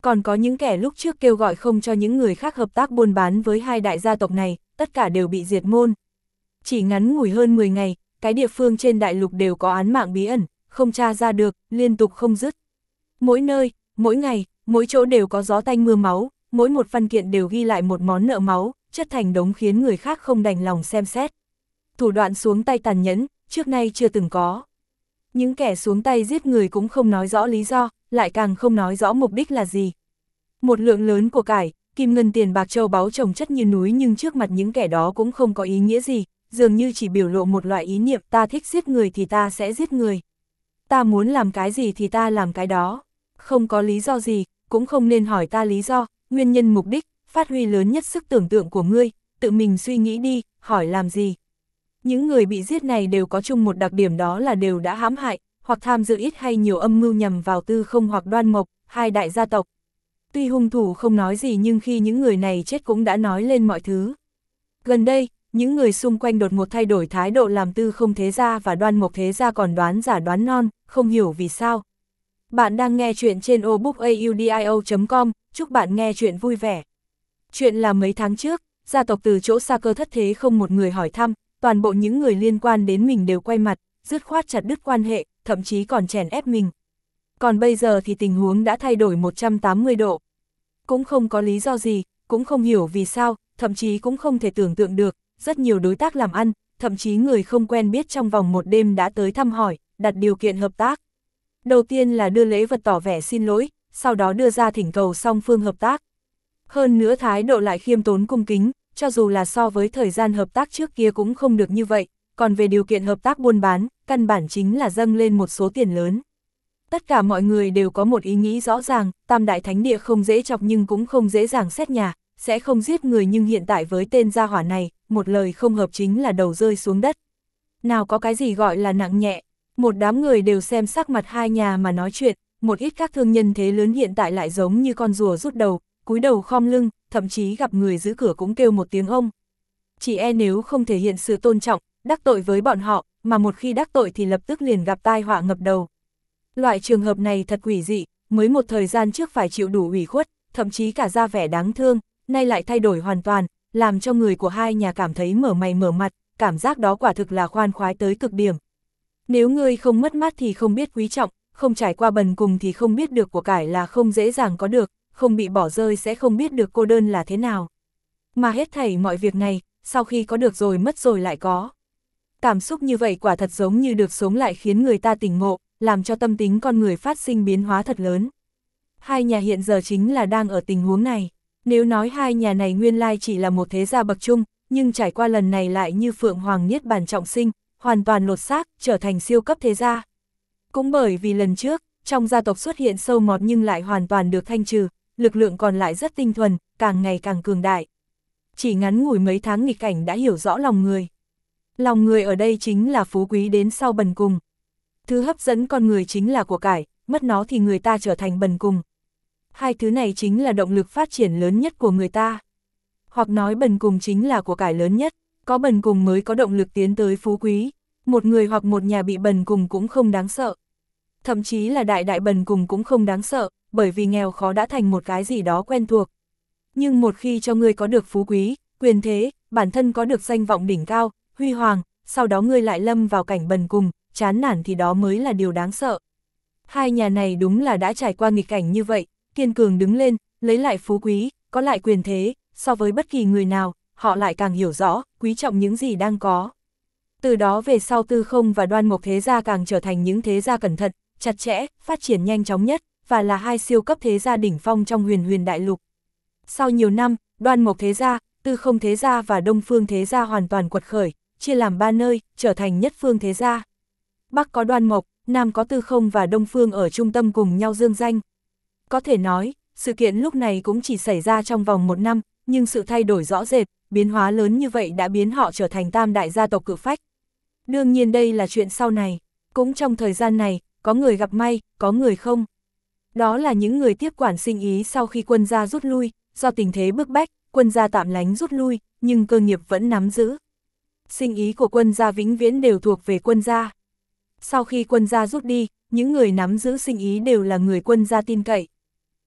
Còn có những kẻ lúc trước kêu gọi không cho những người khác hợp tác buôn bán với hai đại gia tộc này, tất cả đều bị diệt môn. Chỉ ngắn ngủi hơn 10 ngày, cái địa phương trên đại lục đều có án mạng bí ẩn, không tra ra được, liên tục không dứt. Mỗi nơi, mỗi ngày, mỗi chỗ đều có gió tanh mưa máu, mỗi một văn kiện đều ghi lại một món nợ máu, chất thành đống khiến người khác không đành lòng xem xét. Thủ đoạn xuống tay tàn nhẫn, trước nay chưa từng có. Những kẻ xuống tay giết người cũng không nói rõ lý do, lại càng không nói rõ mục đích là gì. Một lượng lớn của cải, kim ngân tiền bạc châu báu chồng chất như núi nhưng trước mặt những kẻ đó cũng không có ý nghĩa gì, dường như chỉ biểu lộ một loại ý niệm ta thích giết người thì ta sẽ giết người. Ta muốn làm cái gì thì ta làm cái đó. Không có lý do gì, cũng không nên hỏi ta lý do, nguyên nhân mục đích, phát huy lớn nhất sức tưởng tượng của ngươi, tự mình suy nghĩ đi, hỏi làm gì. Những người bị giết này đều có chung một đặc điểm đó là đều đã hãm hại, hoặc tham dự ít hay nhiều âm mưu nhằm vào Tư Không hoặc Đoan Mộc, hai đại gia tộc. Tuy hung thủ không nói gì nhưng khi những người này chết cũng đã nói lên mọi thứ. Gần đây, những người xung quanh đột ngột thay đổi thái độ làm Tư Không thế gia và Đoan Mộc thế gia còn đoán giả đoán non, không hiểu vì sao. Bạn đang nghe chuyện trên audiobook.com, chúc bạn nghe chuyện vui vẻ. Chuyện là mấy tháng trước, gia tộc từ chỗ xa cơ thất thế không một người hỏi thăm, toàn bộ những người liên quan đến mình đều quay mặt, dứt khoát chặt đứt quan hệ, thậm chí còn chèn ép mình. Còn bây giờ thì tình huống đã thay đổi 180 độ. Cũng không có lý do gì, cũng không hiểu vì sao, thậm chí cũng không thể tưởng tượng được, rất nhiều đối tác làm ăn, thậm chí người không quen biết trong vòng một đêm đã tới thăm hỏi, đặt điều kiện hợp tác. Đầu tiên là đưa lễ vật tỏ vẻ xin lỗi, sau đó đưa ra thỉnh cầu song phương hợp tác. Hơn nữa thái độ lại khiêm tốn cung kính, cho dù là so với thời gian hợp tác trước kia cũng không được như vậy, còn về điều kiện hợp tác buôn bán, căn bản chính là dâng lên một số tiền lớn. Tất cả mọi người đều có một ý nghĩ rõ ràng, Tam Đại Thánh Địa không dễ chọc nhưng cũng không dễ dàng xét nhà, sẽ không giết người nhưng hiện tại với tên gia hỏa này, một lời không hợp chính là đầu rơi xuống đất. Nào có cái gì gọi là nặng nhẹ, một đám người đều xem sắc mặt hai nhà mà nói chuyện, một ít các thương nhân thế lớn hiện tại lại giống như con rùa rút đầu, cúi đầu khom lưng, thậm chí gặp người giữ cửa cũng kêu một tiếng ông. Chỉ e nếu không thể hiện sự tôn trọng, đắc tội với bọn họ, mà một khi đắc tội thì lập tức liền gặp tai họa ngập đầu. Loại trường hợp này thật quỷ dị, mới một thời gian trước phải chịu đủ ủy khuất, thậm chí cả ra vẻ đáng thương, nay lại thay đổi hoàn toàn, làm cho người của hai nhà cảm thấy mở mày mở mặt, cảm giác đó quả thực là khoan khoái tới cực điểm. Nếu ngươi không mất mát thì không biết quý trọng, không trải qua bần cùng thì không biết được của cải là không dễ dàng có được, không bị bỏ rơi sẽ không biết được cô đơn là thế nào. Mà hết thảy mọi việc này, sau khi có được rồi mất rồi lại có. Cảm xúc như vậy quả thật giống như được sống lại khiến người ta tỉnh ngộ, làm cho tâm tính con người phát sinh biến hóa thật lớn. Hai nhà hiện giờ chính là đang ở tình huống này. Nếu nói hai nhà này nguyên lai chỉ là một thế gia bậc trung, nhưng trải qua lần này lại như Phượng Hoàng Niết Bàn trọng sinh, hoàn toàn lột xác, trở thành siêu cấp thế gia. Cũng bởi vì lần trước, trong gia tộc xuất hiện sâu mọt nhưng lại hoàn toàn được thanh trừ, lực lượng còn lại rất tinh thuần, càng ngày càng cường đại. Chỉ ngắn ngủi mấy tháng nghịch cảnh đã hiểu rõ lòng người. Lòng người ở đây chính là phú quý đến sau bần cùng. Thứ hấp dẫn con người chính là của cải, mất nó thì người ta trở thành bần cùng. Hai thứ này chính là động lực phát triển lớn nhất của người ta. Hoặc nói bần cùng chính là của cải lớn nhất, có bần cùng mới có động lực tiến tới phú quý. Một người hoặc một nhà bị bần cùng cũng không đáng sợ. Thậm chí là đại đại bần cùng cũng không đáng sợ, bởi vì nghèo khó đã thành một cái gì đó quen thuộc. Nhưng một khi cho ngươi có được phú quý, quyền thế, bản thân có được danh vọng đỉnh cao, huy hoàng, sau đó ngươi lại lâm vào cảnh bần cùng, chán nản thì đó mới là điều đáng sợ. Hai nhà này đúng là đã trải qua nghịch cảnh như vậy, kiên cường đứng lên, lấy lại phú quý, có lại quyền thế, so với bất kỳ người nào, họ lại càng hiểu rõ, quý trọng những gì đang có. Từ đó về sau Tư Không và Đoan Mộc thế gia càng trở thành những thế gia cẩn thận, chặt chẽ, phát triển nhanh chóng nhất, và là hai siêu cấp thế gia đỉnh phong trong huyền huyền đại lục. Sau nhiều năm, Đoan Mộc thế gia, Tư Không thế gia và Đông Phương thế gia hoàn toàn quật khởi, chia làm ba nơi, trở thành nhất phương thế gia. Bắc có Đoan Mộc, Nam có Tư Không và Đông Phương ở trung tâm cùng nhau dương danh. Có thể nói, sự kiện lúc này cũng chỉ xảy ra trong vòng một năm, nhưng sự thay đổi rõ rệt, biến hóa lớn như vậy đã biến họ trở thành tam đại gia tộc cự phách. Đương nhiên đây là chuyện sau này, cũng trong thời gian này, có người gặp may, có người không. Đó là những người tiếp quản Sinh Ý sau khi quân gia rút lui, do tình thế bức bách, quân gia tạm lánh rút lui, nhưng cơ nghiệp vẫn nắm giữ. Sinh Ý của quân gia vĩnh viễn đều thuộc về quân gia. Sau khi quân gia rút đi, những người nắm giữ Sinh Ý đều là người quân gia tin cậy.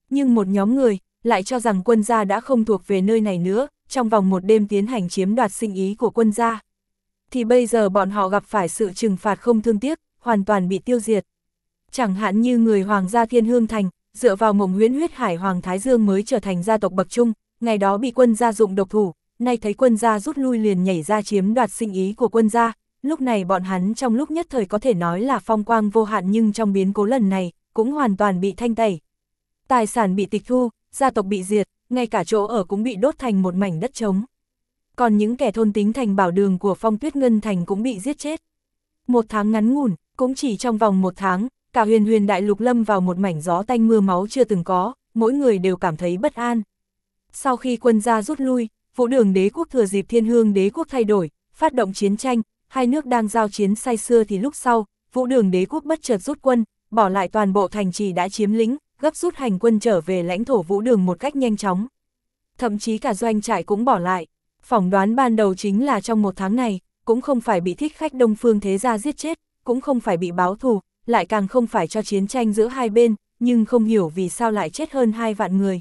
Nhưng một nhóm người lại cho rằng quân gia đã không thuộc về nơi này nữa, trong vòng một đêm tiến hành chiếm đoạt sinh ý của quân gia. Thì bây giờ bọn họ gặp phải sự trừng phạt không thương tiếc, hoàn toàn bị tiêu diệt. Chẳng hạn như người Hoàng gia Thiên Hương Thành, dựa vào Mộng Huyễn Huyết Hải Hoàng Thái Dương mới trở thành gia tộc bậc trung, ngày đó bị quân gia dụng độc thủ, nay thấy quân gia rút lui liền nhảy ra chiếm đoạt sinh ý của quân gia. Lúc này bọn hắn trong lúc nhất thời có thể nói là phong quang vô hạn, nhưng trong biến cố lần này, cũng hoàn toàn bị thanh tẩy. Tài sản bị tịch thu, gia tộc bị diệt, ngay cả chỗ ở cũng bị đốt thành một mảnh đất trống. Còn những kẻ thôn tính thành bảo đường của Phong Tuyết Ngân Thành cũng bị giết chết. Một tháng ngắn ngủn, cũng chỉ trong vòng một tháng, cả huyền huyền đại lục lâm vào một mảnh gió tanh mưa máu chưa từng có, mỗi người đều cảm thấy bất an. Sau khi quân gia rút lui, Vũ Đường đế quốc thừa dịp Thiên Hương đế quốc thay đổi, phát động chiến tranh, hai nước đang giao chiến say sưa thì lúc sau, Vũ Đường đế quốc bất chợt rút quân, bỏ lại toàn bộ thành trì đã chiếm lĩnh, gấp rút hành quân trở về lãnh thổ Vũ Đường một cách nhanh chóng. Thậm chí cả doanh trại cũng bỏ lại. Phỏng đoán ban đầu chính là trong một tháng này, cũng không phải bị thích khách Đông Phương Thế Gia giết chết, cũng không phải bị báo thù, lại càng không phải cho chiến tranh giữa hai bên, nhưng không hiểu vì sao lại chết hơn 2 vạn người.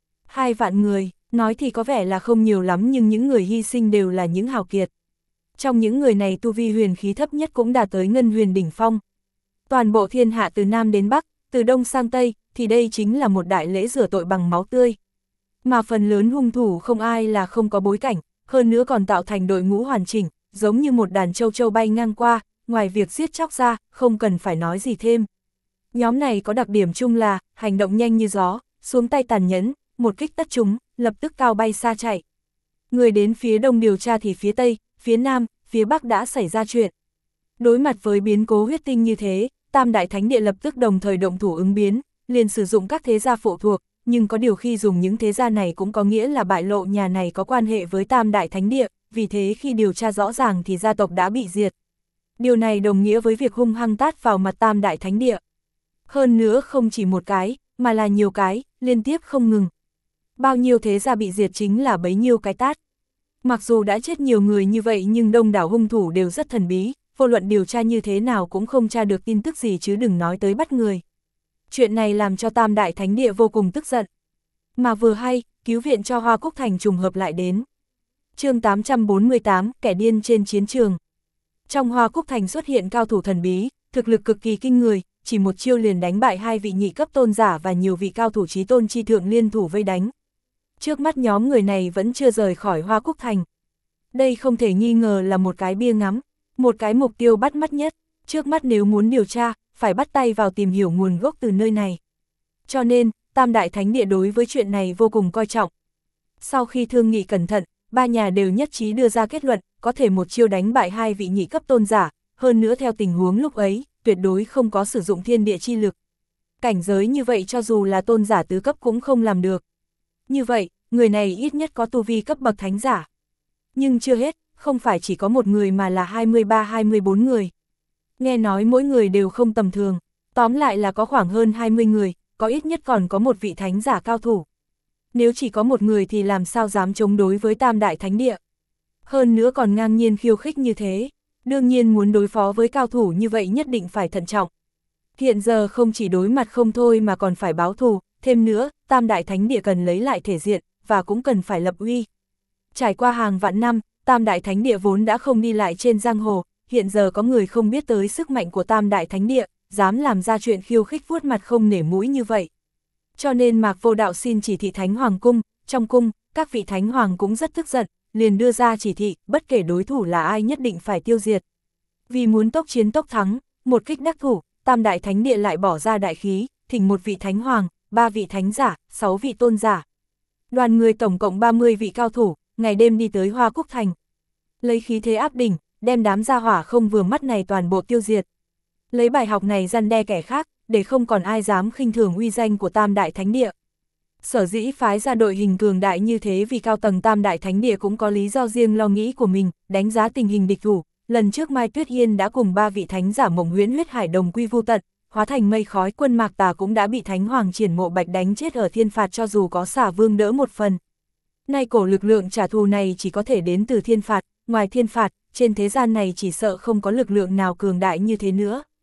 2 vạn người, nói thì có vẻ là không nhiều lắm, nhưng những người hy sinh đều là những hào kiệt. Trong những người này tu vi huyền khí thấp nhất cũng đạt tới ngân huyền đỉnh phong. Toàn bộ thiên hạ từ Nam đến Bắc, từ Đông sang Tây, thì đây chính là một đại lễ rửa tội bằng máu tươi. Mà phần lớn hung thủ không ai là không có bối cảnh, hơn nữa còn tạo thành đội ngũ hoàn chỉnh, giống như một đàn châu châu bay ngang qua, ngoài việc giết chóc ra, không cần phải nói gì thêm. Nhóm này có đặc điểm chung là, hành động nhanh như gió, xuống tay tàn nhẫn, một kích tất chúng, lập tức cao bay xa chạy. Người đến phía đông điều tra thì phía tây, phía nam, phía bắc đã xảy ra chuyện. Đối mặt với biến cố huyết tinh như thế, Tam Đại Thánh Địa lập tức đồng thời động thủ ứng biến, liền sử dụng các thế gia phụ thuộc, nhưng có điều khi dùng những thế gia này cũng có nghĩa là bại lộ nhà này có quan hệ với Tam Đại Thánh Địa, vì thế khi điều tra rõ ràng thì gia tộc đã bị diệt. Điều này đồng nghĩa với việc hung hăng tát vào mặt Tam Đại Thánh Địa. Hơn nữa không chỉ một cái, mà là nhiều cái, liên tiếp không ngừng. Bao nhiêu thế gia bị diệt chính là bấy nhiêu cái tát. Mặc dù đã chết nhiều người như vậy nhưng đông đảo hung thủ đều rất thần bí, vô luận điều tra như thế nào cũng không tra được tin tức gì chứ đừng nói tới bắt người. Chuyện này làm cho Tam Đại Thánh Địa vô cùng tức giận. Mà vừa hay, cứu viện cho Hoa Quốc Thành trùng hợp lại đến. Chương 848, kẻ điên trên chiến trường. Trong Hoa Quốc Thành xuất hiện cao thủ thần bí, thực lực cực kỳ kinh người, chỉ một chiêu liền đánh bại 2 vị nhị cấp tôn giả và nhiều vị cao thủ chí tôn chi thượng liên thủ vây đánh. Trước mắt nhóm người này vẫn chưa rời khỏi Hoa Quốc Thành. Đây không thể nghi ngờ là một cái bia ngắm, một cái mục tiêu bắt mắt nhất. Trước mắt nếu muốn điều tra, phải bắt tay vào tìm hiểu nguồn gốc từ nơi này. Cho nên, Tam Đại Thánh Địa đối với chuyện này vô cùng coi trọng. Sau khi thương nghị cẩn thận, ba nhà đều nhất trí đưa ra kết luận, có thể một chiêu đánh bại 2 vị nhị cấp tôn giả, hơn nữa theo tình huống lúc ấy, tuyệt đối không có sử dụng thiên địa chi lực. Cảnh giới như vậy cho dù là tôn giả tứ cấp cũng không làm được. Như vậy, người này ít nhất có tu vi cấp bậc thánh giả. Nhưng chưa hết, không phải chỉ có một người mà là 23-24 người. Nghe nói mỗi người đều không tầm thường, tóm lại là có khoảng hơn 20 người, có ít nhất còn có một vị thánh giả cao thủ. Nếu chỉ có một người thì làm sao dám chống đối với Tam Đại Thánh Địa. Hơn nữa còn ngang nhiên khiêu khích như thế, đương nhiên muốn đối phó với cao thủ như vậy nhất định phải thận trọng. Hiện giờ không chỉ đối mặt không thôi mà còn phải báo thù, thêm nữa, Tam Đại Thánh Địa cần lấy lại thể diện, và cũng cần phải lập uy. Trải qua hàng vạn năm, Tam Đại Thánh Địa vốn đã không đi lại trên giang hồ, hiện giờ có người không biết tới sức mạnh của Tam Đại Thánh Địa, dám làm ra chuyện khiêu khích vuốt mặt không nể mũi như vậy. Cho nên Mạc Vô Đạo xin chỉ thị Thánh Hoàng Cung, trong cung, các vị Thánh Hoàng cũng rất tức giận, liền đưa ra chỉ thị, bất kể đối thủ là ai nhất định phải tiêu diệt. Vì muốn tốc chiến tốc thắng, một kích đắc thủ, Tam Đại Thánh Địa lại bỏ ra đại khí, thỉnh 1 vị Thánh Hoàng, 3 vị Thánh giả, 6 vị tôn giả. Đoàn người tổng cộng 30 vị cao thủ, ngày đêm đi tới Hoa Quốc Thành. Lấy khí thế áp đỉnh, đem đám gia hỏa không vừa mắt này toàn bộ tiêu diệt. Lấy bài học này răn đe kẻ khác, để không còn ai dám khinh thường uy danh của Tam Đại Thánh Địa. Sở dĩ phái ra đội hình cường đại như thế vì cao tầng Tam Đại Thánh Địa cũng có lý do riêng lo nghĩ của mình, đánh giá tình hình địch thủ. Lần trước Mai Tuyết Hiên đã cùng 3 vị thánh giả Mộng Huyễn Huyết Hải đồng quy vu tận, hóa thành mây khói, quân Mạc Tà cũng đã bị Thánh Hoàng Triển Mộ Bạch đánh chết ở thiên phạt cho dù có Xà Vương đỡ một phần. Nay cổ lực lượng trả thù này chỉ có thể đến từ thiên phạt, ngoài thiên phạt, trên thế gian này chỉ sợ không có lực lượng nào cường đại như thế nữa.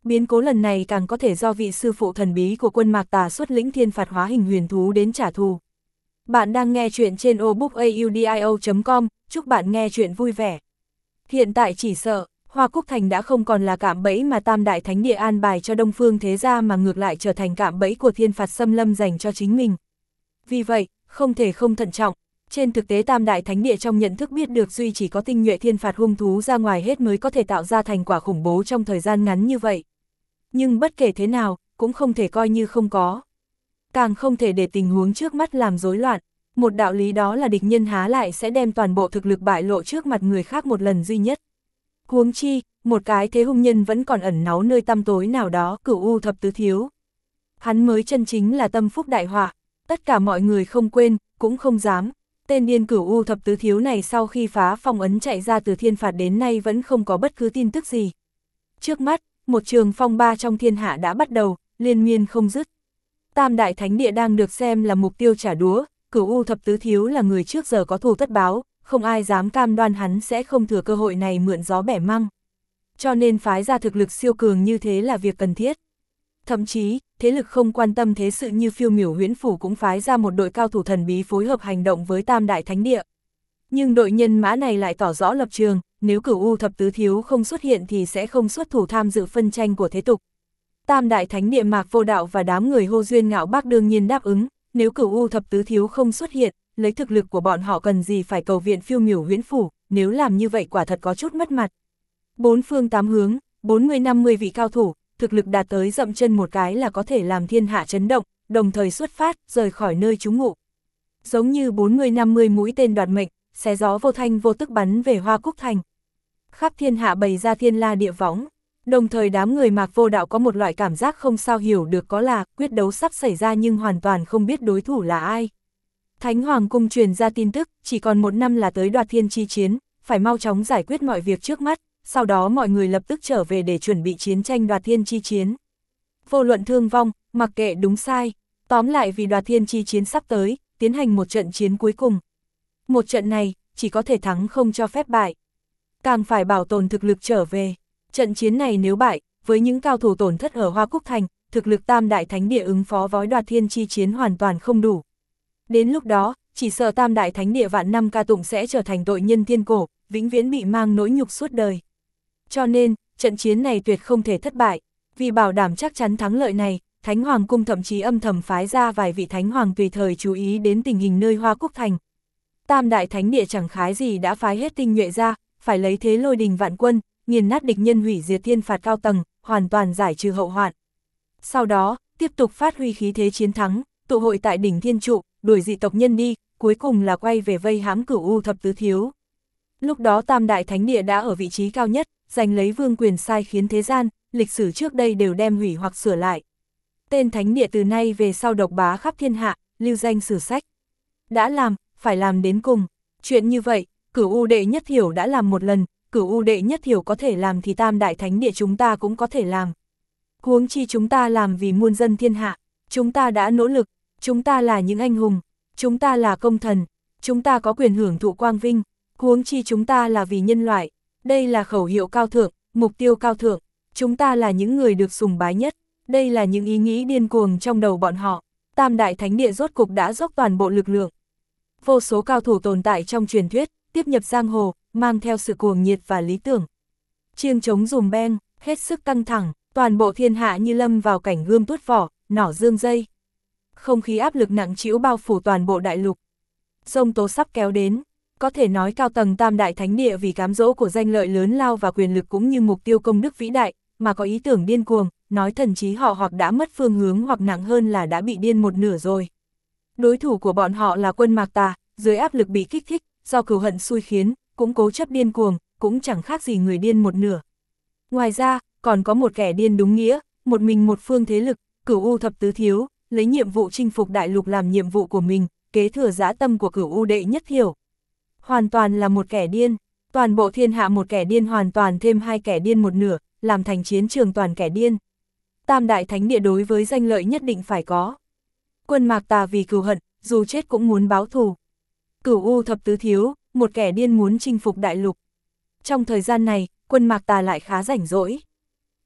Biến cố lần này càng có thể do vị sư phụ thần bí của quân Mạc Tà xuất lĩnh thiên phạt hóa hình huyền thú đến trả thù. Bạn đang nghe chuyện trên obookaudio.com, chúc bạn nghe chuyện vui vẻ. Hiện tại chỉ sợ, Hoa Cúc Thành đã không còn là cạm bẫy mà Tam Đại Thánh Địa an bài cho Đông Phương Thế Gia mà ngược lại trở thành cạm bẫy của thiên phạt xâm lâm dành cho chính mình. Vì vậy, không thể không thận trọng. Trên thực tế Tam Đại Thánh Địa trong nhận thức biết được duy chỉ có tinh nhuệ thiên phạt hung thú ra ngoài hết mới có thể tạo ra thành quả khủng bố trong thời gian ngắn như vậy. Nhưng bất kể thế nào, cũng không thể coi như không có. Càng không thể để tình huống trước mắt làm rối loạn. Một đạo lý đó là địch nhân há lại sẽ đem toàn bộ thực lực bại lộ trước mặt người khác một lần duy nhất. Huống chi, một cái thế hung nhân vẫn còn ẩn náu nơi tăm tối nào đó, Cửu U Thập Tứ Thiếu. Hắn mới chân chính là tâm phúc đại họa, tất cả mọi người không quên, cũng không dám. Tên điên Cửu U Thập Tứ Thiếu này sau khi phá phong ấn chạy ra từ thiên phạt đến nay vẫn không có bất cứ tin tức gì. Trước mắt, một trường phong ba trong thiên hạ đã bắt đầu, liên miên không dứt. Tam Đại Thánh Địa đang được xem là mục tiêu trả đũa, Cửu U Thập Tứ Thiếu là người trước giờ có thù tất báo, không ai dám cam đoan hắn sẽ không thừa cơ hội này mượn gió bẻ măng. Cho nên phái ra thực lực siêu cường như thế là việc cần thiết. Thậm chí, thế lực không quan tâm thế sự như Phiêu Miểu Huyễn Phủ cũng phái ra một đội cao thủ thần bí phối hợp hành động với Tam Đại Thánh Địa. Nhưng đội nhân mã này lại tỏ rõ lập trường, nếu Cửu U Thập Tứ Thiếu không xuất hiện thì sẽ không xuất thủ tham dự phân tranh của thế tục. Tam Đại Thánh Địa Mạc Vô Đạo và đám người Hô Duyên Ngạo Bác đương nhiên đáp ứng, nếu Cửu U Thập Tứ Thiếu không xuất hiện, lấy thực lực của bọn họ cần gì phải cầu viện Phiêu Miểu Huyễn Phủ, nếu làm như vậy quả thật có chút mất mặt. Bốn phương tám hướng, 40-50 vị cao thủ, thực lực đạt tới dậm chân một cái là có thể làm thiên hạ chấn động, đồng thời xuất phát, rời khỏi nơi trú ngụ. Giống như 40-50 mũi tên đoạt mệnh, xé gió vô thanh vô tức bắn về Hoa Cúc Thành. Khắp thiên hạ bày ra thiên la địa võng, đồng thời đám người Mạc Vô Đạo có một loại cảm giác không sao hiểu được, có là quyết đấu sắp xảy ra nhưng hoàn toàn không biết đối thủ là ai. Thánh Hoàng Cung truyền ra tin tức, chỉ còn 1 năm là tới Đoạt Thiên chi chiến, phải mau chóng giải quyết mọi việc trước mắt, sau đó mọi người lập tức trở về để chuẩn bị chiến tranh Đoạt Thiên chi chiến. Vô luận thương vong, mặc kệ đúng sai, tóm lại vì Đoạt Thiên chi chiến sắp tới, tiến hành một trận chiến cuối cùng. Một trận này, chỉ có thể thắng không cho phép bại. Càng phải bảo tồn thực lực trở về. Trận chiến này nếu bại, với những cao thủ tổn thất ở Hoa Cúc Thành, thực lực Tam Đại Thánh Địa ứng phó với Đoạt Thiên chi chiến hoàn toàn không đủ. Đến lúc đó, chỉ sợ Tam Đại Thánh Địa vạn năm ca tụng sẽ trở thành tội nhân thiên cổ, vĩnh viễn bị mang nỗi nhục suốt đời. Cho nên, trận chiến này tuyệt không thể thất bại. Vì bảo đảm chắc chắn thắng lợi này, Thánh Hoàng Cung thậm chí âm thầm phái ra vài vị Thánh Hoàng tùy thời chú ý đến tình hình nơi Hoa Cúc Thành. Tam Đại Thánh Địa chẳng khái gì đã phái hết tinh nhuệ ra, phải lấy thế lôi đình vạn quân, nghiền nát địch nhân, hủy diệt thiên phạt cao tầng, hoàn toàn giải trừ hậu hoạn. Sau đó, tiếp tục phát huy khí thế chiến thắng, tụ hội tại đỉnh Thiên Trụ, đuổi dị tộc nhân đi, cuối cùng là quay về vây hãm Cửu U Thập Tứ Thiếu. Lúc đó Tam Đại Thánh Địa đã ở vị trí cao nhất, giành lấy vương quyền sai khiến thế gian, lịch sử trước đây đều đem hủy hoặc sửa lại. Tên Thánh Địa từ nay về sau độc bá khắp thiên hạ, lưu danh sử sách. Đã làm, phải làm đến cùng. Chuyện như vậy, Cửu U Đệ Nhất Thiểu đã làm một lần, Cửu U Đệ Nhất Thiểu có thể làm thì Tam Đại Thánh Địa chúng ta cũng có thể làm. Huống chi chúng ta làm vì muôn dân thiên hạ, chúng ta đã nỗ lực, chúng ta là những anh hùng, chúng ta là công thần, chúng ta có quyền hưởng thụ quang vinh, huống chi chúng ta là vì nhân loại. Đây là khẩu hiệu cao thượng, mục tiêu cao thượng, chúng ta là những người được sùng bái nhất, đây là những ý nghĩ điên cuồng trong đầu bọn họ. Tam Đại Thánh Địa rốt cục đã dốc toàn bộ lực lượng. Vô số cao thủ tồn tại trong truyền thuyết, tiếp nhập giang hồ, mang theo sự cuồng nhiệt và lý tưởng. Chiêng trống dùm beng, hết sức căng thẳng, toàn bộ thiên hạ như lâm vào cảnh gươm tuốt vỏ, nỏ dương dây. Không khí áp lực nặng trĩu bao phủ toàn bộ đại lục. Giông tố sắp kéo đến, có thể nói cao tầng Tam Đại Thánh Địa vì cám dỗ của danh lợi lớn lao và quyền lực cũng như mục tiêu công đức vĩ đại, mà có ý tưởng điên cuồng, nói thần trí họ hoặc đã mất phương hướng hoặc nặng hơn là đã bị điên một nửa rồi. Đối thủ của bọn họ là quân Mạc Tà, dưới áp lực bị kích thích, do cừu hận xui khiến, cũng cố chấp điên cuồng, cũng chẳng khác gì người điên một nửa. Ngoài ra, còn có một kẻ điên đúng nghĩa, một mình một phương thế lực, Cửu U Thập Tứ Thiếu, lấy nhiệm vụ chinh phục đại lục làm nhiệm vụ của mình, kế thừa dã tâm của Cửu U Đệ Nhất Thiểu. Hoàn toàn là một kẻ điên, toàn bộ thiên hạ một kẻ điên hoàn toàn thêm 2 kẻ điên một nửa, làm thành chiến trường toàn kẻ điên. Tam Đại Thánh Địa đối với danh lợi nhất định phải có. Quân Mạc Tà vì cừu hận, dù chết cũng muốn báo thù. Cửu U Thập Tứ Thiếu, một kẻ điên muốn chinh phục đại lục. Trong thời gian này, quân Mạc Tà lại khá rảnh rỗi.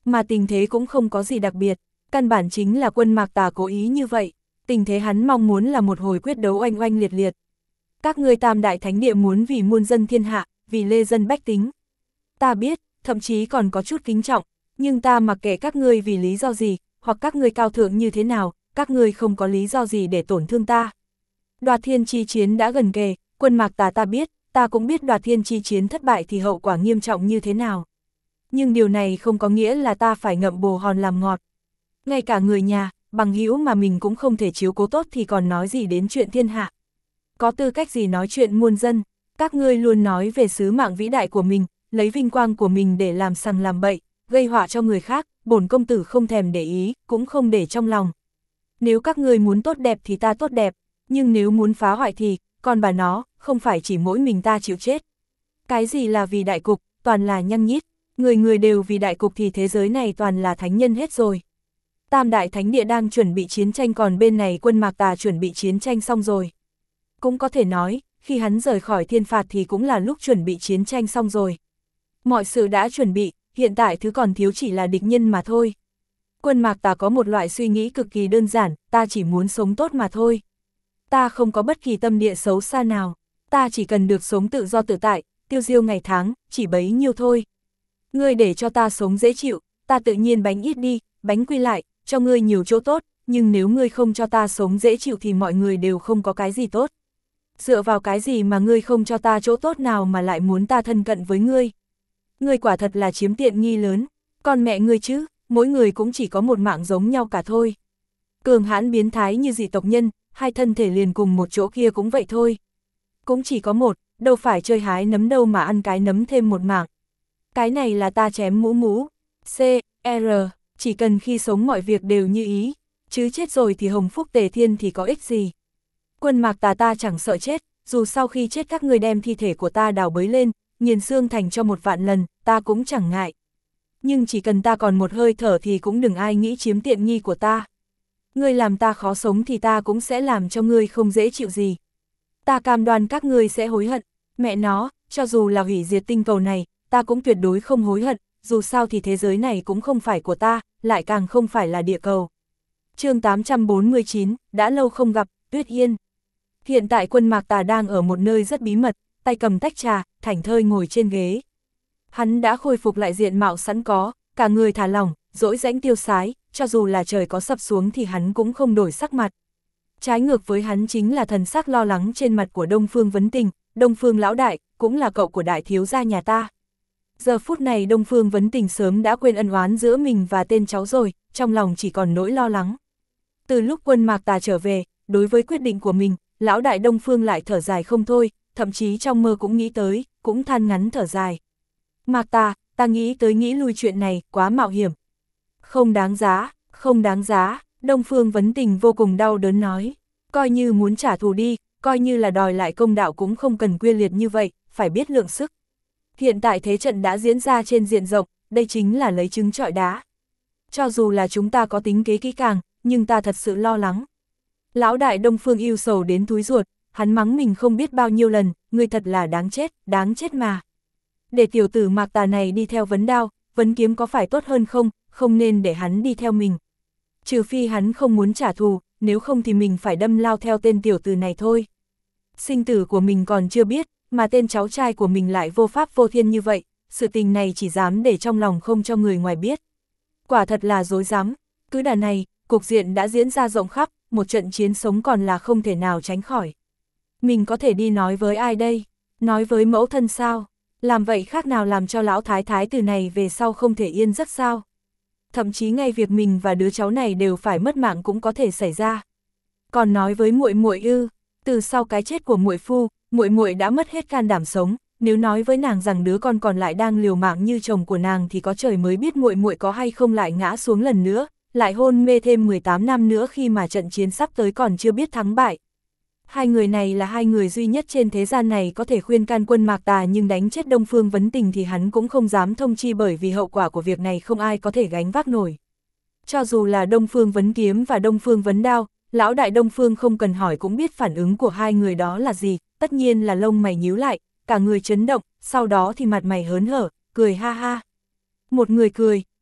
Mà tình thế cũng không có gì đặc biệt, căn bản chính là Quân Mạc Tà cố ý như vậy, tình thế hắn mong muốn là một hồi quyết đấu oanh oanh liệt liệt. Các ngươi Tam Đại Thánh Địa muốn vì muôn dân thiên hạ, vì lê dân bách tính. Ta biết, thậm chí còn có chút kính trọng, nhưng ta mặc kệ các ngươi vì lý do gì, hoặc các ngươi cao thượng như thế nào, các ngươi không có lý do gì để tổn thương ta. Đoạt Thiên chi chiến đã gần kề, Quân Mạc Tà ta biết, ta cũng biết Đoạt Thiên chi chiến thất bại thì hậu quả nghiêm trọng như thế nào. Nhưng điều này không có nghĩa là ta phải ngậm bồ hòn làm ngọt. Ngay cả người nhà, bằng hữu mà mình cũng không thể chiếu cố tốt thì còn nói gì đến chuyện thiên hạ. Có tư cách gì nói chuyện muôn dân, các ngươi luôn nói về sứ mạng vĩ đại của mình, lấy vinh quang của mình để làm sằng làm bậy, gây họa cho người khác, bổn công tử không thèm để ý, cũng không để trong lòng. Nếu các ngươi muốn tốt đẹp thì ta tốt đẹp, nhưng nếu muốn phá hoại thì, còn bà nó, không phải chỉ mỗi mình ta chịu chết. Cái gì là vì đại cục, toàn là nhăng nhít, người người đều vì đại cục thì thế giới này toàn là thánh nhân hết rồi. Tam Đại Thánh Địa đang chuẩn bị chiến tranh còn bên này Quân Mạc Tà chuẩn bị chiến tranh xong rồi. Cũng có thể nói, khi hắn rời khỏi thiên phạt thì cũng là lúc chuẩn bị chiến tranh xong rồi. Mọi sự đã chuẩn bị, hiện tại thứ còn thiếu chỉ là địch nhân mà thôi. Quân Mạc Tà có một loại suy nghĩ cực kỳ đơn giản, ta chỉ muốn sống tốt mà thôi. Ta không có bất kỳ tâm địa xấu xa nào, ta chỉ cần được sống tự do tự tại, tiêu diêu ngày tháng, chỉ bấy nhiêu thôi. Ngươi để cho ta sống dễ chịu, ta tự nhiên bánh ít đi, bánh quy lại, cho ngươi nhiều chỗ tốt, nhưng nếu ngươi không cho ta sống dễ chịu thì mọi người đều không có cái gì tốt. Dựa vào cái gì mà ngươi không cho ta chỗ tốt nào mà lại muốn ta thân cận với ngươi? Ngươi quả thật là chiếm tiện nghi lớn, còn mẹ ngươi chứ, mỗi người cũng chỉ có một mạng giống nhau cả thôi. Cường hãn biến thái như dị tộc nhân, hai thân thể liền cùng một chỗ kia cũng vậy thôi. Cũng chỉ có một, đâu phải chơi hái nấm đâu mà ăn cái nấm thêm một mạng. Cái này là ta chém mũ mũ. C, R, chỉ cần khi sống mọi việc đều như ý, chứ chết rồi thì hồng phúc tề thiên thì có ích gì. Quân Mạc Tà ta chẳng sợ chết, dù sau khi chết các người đem thi thể của ta đào bới lên, nghiền xương thành cho 1.000.000 lần, ta cũng chẳng ngại. Nhưng chỉ cần ta còn một hơi thở thì cũng đừng ai nghĩ chiếm tiện nghi của ta. Ngươi làm ta khó sống thì ta cũng sẽ làm cho ngươi không dễ chịu gì. Ta cam đoan các ngươi sẽ hối hận, mẹ nó, cho dù là hủy diệt tinh cầu này, ta cũng tuyệt đối không hối hận, dù sao thì thế giới này cũng không phải của ta, lại càng không phải là địa cầu. Chương 849, đã lâu không gặp, Tuyết Yên. Hiện tại Quân Mạc Tà đang ở một nơi rất bí mật, tay cầm tách trà, thảnh thơi ngồi trên ghế. Hắn đã khôi phục lại diện mạo sẵn có, cả người thả lỏng, dỗi dãnh tiêu sái, cho dù là trời có sập xuống thì hắn cũng không đổi sắc mặt. Trái ngược với hắn chính là thần sắc lo lắng trên mặt của Đông Phương Vấn Tình, Đông Phương lão đại, cũng là cậu của đại thiếu gia nhà ta. Giờ phút này Đông Phương Vấn Tình sớm đã quên ân oán giữa mình và tên cháu rồi, trong lòng chỉ còn nỗi lo lắng. Từ lúc Quân Mạc Tà trở về, đối với quyết định của mình, lão đại Đông Phương lại thở dài không thôi, thậm chí trong mơ cũng nghĩ tới, cũng than ngắn thở dài. Mạc Tà, ta nghĩ tới nghĩ lui chuyện này, quá mạo hiểm. Không đáng giá, không đáng giá, Đông Phương Vấn Tình vô cùng đau đớn nói. Coi như muốn trả thù đi, coi như là đòi lại công đạo cũng không cần quyết liệt như vậy, phải biết lượng sức. Hiện tại thế trận đã diễn ra trên diện rộng, đây chính là lấy trứng trọi đá. Cho dù là chúng ta có tính kế kỹ càng, nhưng ta thật sự lo lắng. Lão đại Đông Phương yêu sầu đến túi ruột, hắn mắng mình không biết bao nhiêu lần, ngươi thật là đáng chết mà. Để tiểu tử Mạc Tà này đi theo Vấn Đao, Vấn Kiếm có phải tốt hơn không, không nên để hắn đi theo mình. Trừ phi hắn không muốn trả thù, nếu không thì mình phải đâm lao theo tên tiểu tử này thôi. Sinh tử của mình còn chưa biết, mà tên cháu trai của mình lại vô pháp vô thiên như vậy, sự tình này chỉ dám để trong lòng không cho người ngoài biết. Quả thật là dối dám, cứ đà này, cục diện đã diễn ra rộng khắp, một trận chiến sống còn là không thể nào tránh khỏi. Mình có thể đi nói với ai đây? Nói với mẫu thân sao? Làm vậy khác nào làm cho lão thái thái từ này về sau không thể yên giấc sao? Thậm chí ngay việc mình và đứa cháu này đều phải mất mạng cũng có thể xảy ra. Còn nói với muội muội ư? Từ sau cái chết của muội phu, muội muội đã mất hết can đảm sống, nếu nói với nàng rằng đứa con còn lại đang liều mạng như chồng của nàng thì có trời mới biết muội muội có hay không lại ngã xuống lần nữa, lại hôn mê thêm 18 năm nữa khi mà trận chiến sắp tới còn chưa biết thắng bại. Hai người này là hai người duy nhất trên thế gian này có thể khuyên can Quân Mạc Tà, nhưng đánh chết Đông Phương Vấn Tình thì hắn cũng không dám thông chi, bởi vì hậu quả của việc này không ai có thể gánh vác nổi. Cho dù là Đông Phương Vấn Kiếm và Đông Phương Vấn Đao, lão đại Đông Phương không cần hỏi cũng biết phản ứng của hai người đó là gì, tất nhiên là lông mày nhíu lại, cả người chấn động, sau đó thì mặt mày hớn hở, cười ha ha. Một người cười,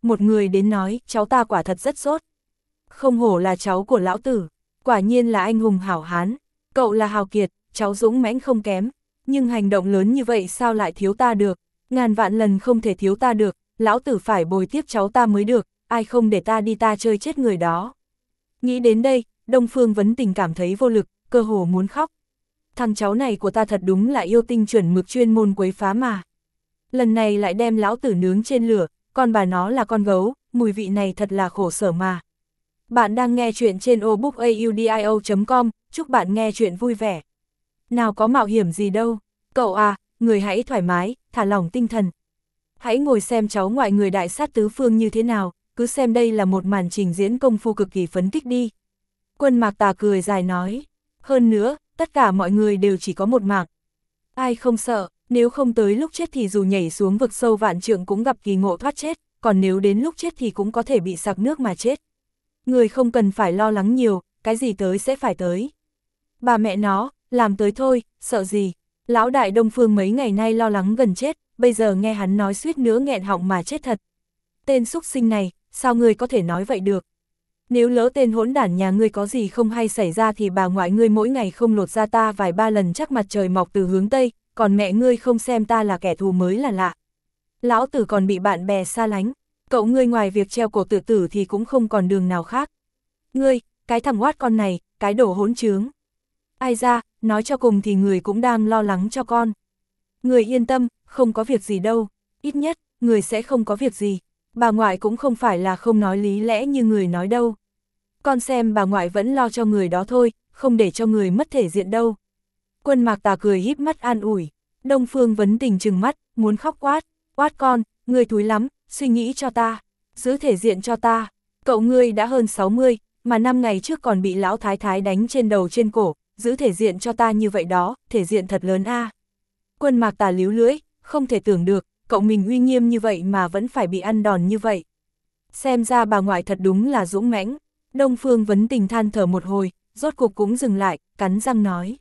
một người đến nói, cháu ta quả thật rất sốt. Không hổ là cháu của lão tử, quả nhiên là anh hùng hảo hán, cậu là hào kiệt, cháu dũng mãnh không kém, nhưng hành động lớn như vậy sao lại thiếu ta được, ngàn vạn lần không thể thiếu ta được, lão tử phải bồi tiếp cháu ta mới được, ai không để ta đi ta chơi chết người đó. Nghĩ đến đây, Đông Phương Vấn Tình cảm thấy vô lực, cơ hồ muốn khóc. Thằng cháu này của ta thật đúng là yêu tinh chuẩn mực chuyên môn quấy phá mà. Lần này lại đem lão tử nướng trên lửa, còn bà nó là con gấu, mùi vị này thật là khổ sở mà. Bạn đang nghe chuyện trên obookaudio.com, chúc bạn nghe chuyện vui vẻ. Nào có mạo hiểm gì đâu, cậu à, người hãy thoải mái, thả lỏng tinh thần. Hãy ngồi xem cháu ngoại người đại sát tứ phương như thế nào, cứ xem đây là một màn trình diễn công phu cực kỳ phấn kích đi. Quân Mạc Tà cười dài nói, hơn nữa, tất cả mọi người đều chỉ có một mạng. Ai không sợ, nếu không tới lúc chết thì dù nhảy xuống vực sâu vạn trượng cũng gặp kỳ ngộ thoát chết, còn nếu đến lúc chết thì cũng có thể bị sặc nước mà chết. Người không cần phải lo lắng nhiều, cái gì tới sẽ phải tới. Bà mẹ nó, làm tới thôi, sợ gì. Lão đại Đông Phương mấy ngày nay lo lắng gần chết, bây giờ nghe hắn nói suýt nữa nghẹn họng mà chết thật. Tên xúc sinh này, sao ngươi có thể nói vậy được? Nếu lỡ tên hỗn đản nhà ngươi có gì không hay xảy ra thì bà ngoại ngươi mỗi ngày không lột ra ta vài ba lần chắc mặt trời mọc từ hướng Tây, còn mẹ ngươi không xem ta là kẻ thù mới là lạ. Lão tử còn bị bạn bè xa lánh, cậu ngươi ngoài việc treo cổ tự tử thì cũng không còn đường nào khác. Ngươi, cái thằng oát con này, cái đồ hỗn trướng. Ai ra, nói cho cùng thì người cũng đang lo lắng cho con. Người yên tâm, không có việc gì đâu, ít nhất, người sẽ không có việc gì. Bà ngoại cũng không phải là không nói lý lẽ như người nói đâu. Con xem bà ngoại vẫn lo cho người đó thôi, không để cho người mất thể diện đâu. Quân Mạc Tà cười híp mắt an ủi. Đông Phương Vấn Tình trừng mắt, muốn khóc quát. Quát con, ngươi thúi lắm, suy nghĩ cho ta, giữ thể diện cho ta. Cậu ngươi đã hơn 60, mà 5 ngày trước còn bị lão thái thái đánh trên đầu trên cổ, giữ thể diện cho ta như vậy đó, thể diện thật lớn a. Quân Mạc Tà líu lưỡi, không thể tưởng được, cậu mình uy nghiêm như vậy mà vẫn phải bị ăn đòn như vậy. Xem ra bà ngoại thật đúng là dũng mãnh. Đông Phương Vấn Tình than thở một hồi, rốt cuộc cũng dừng lại, cắn răng nói.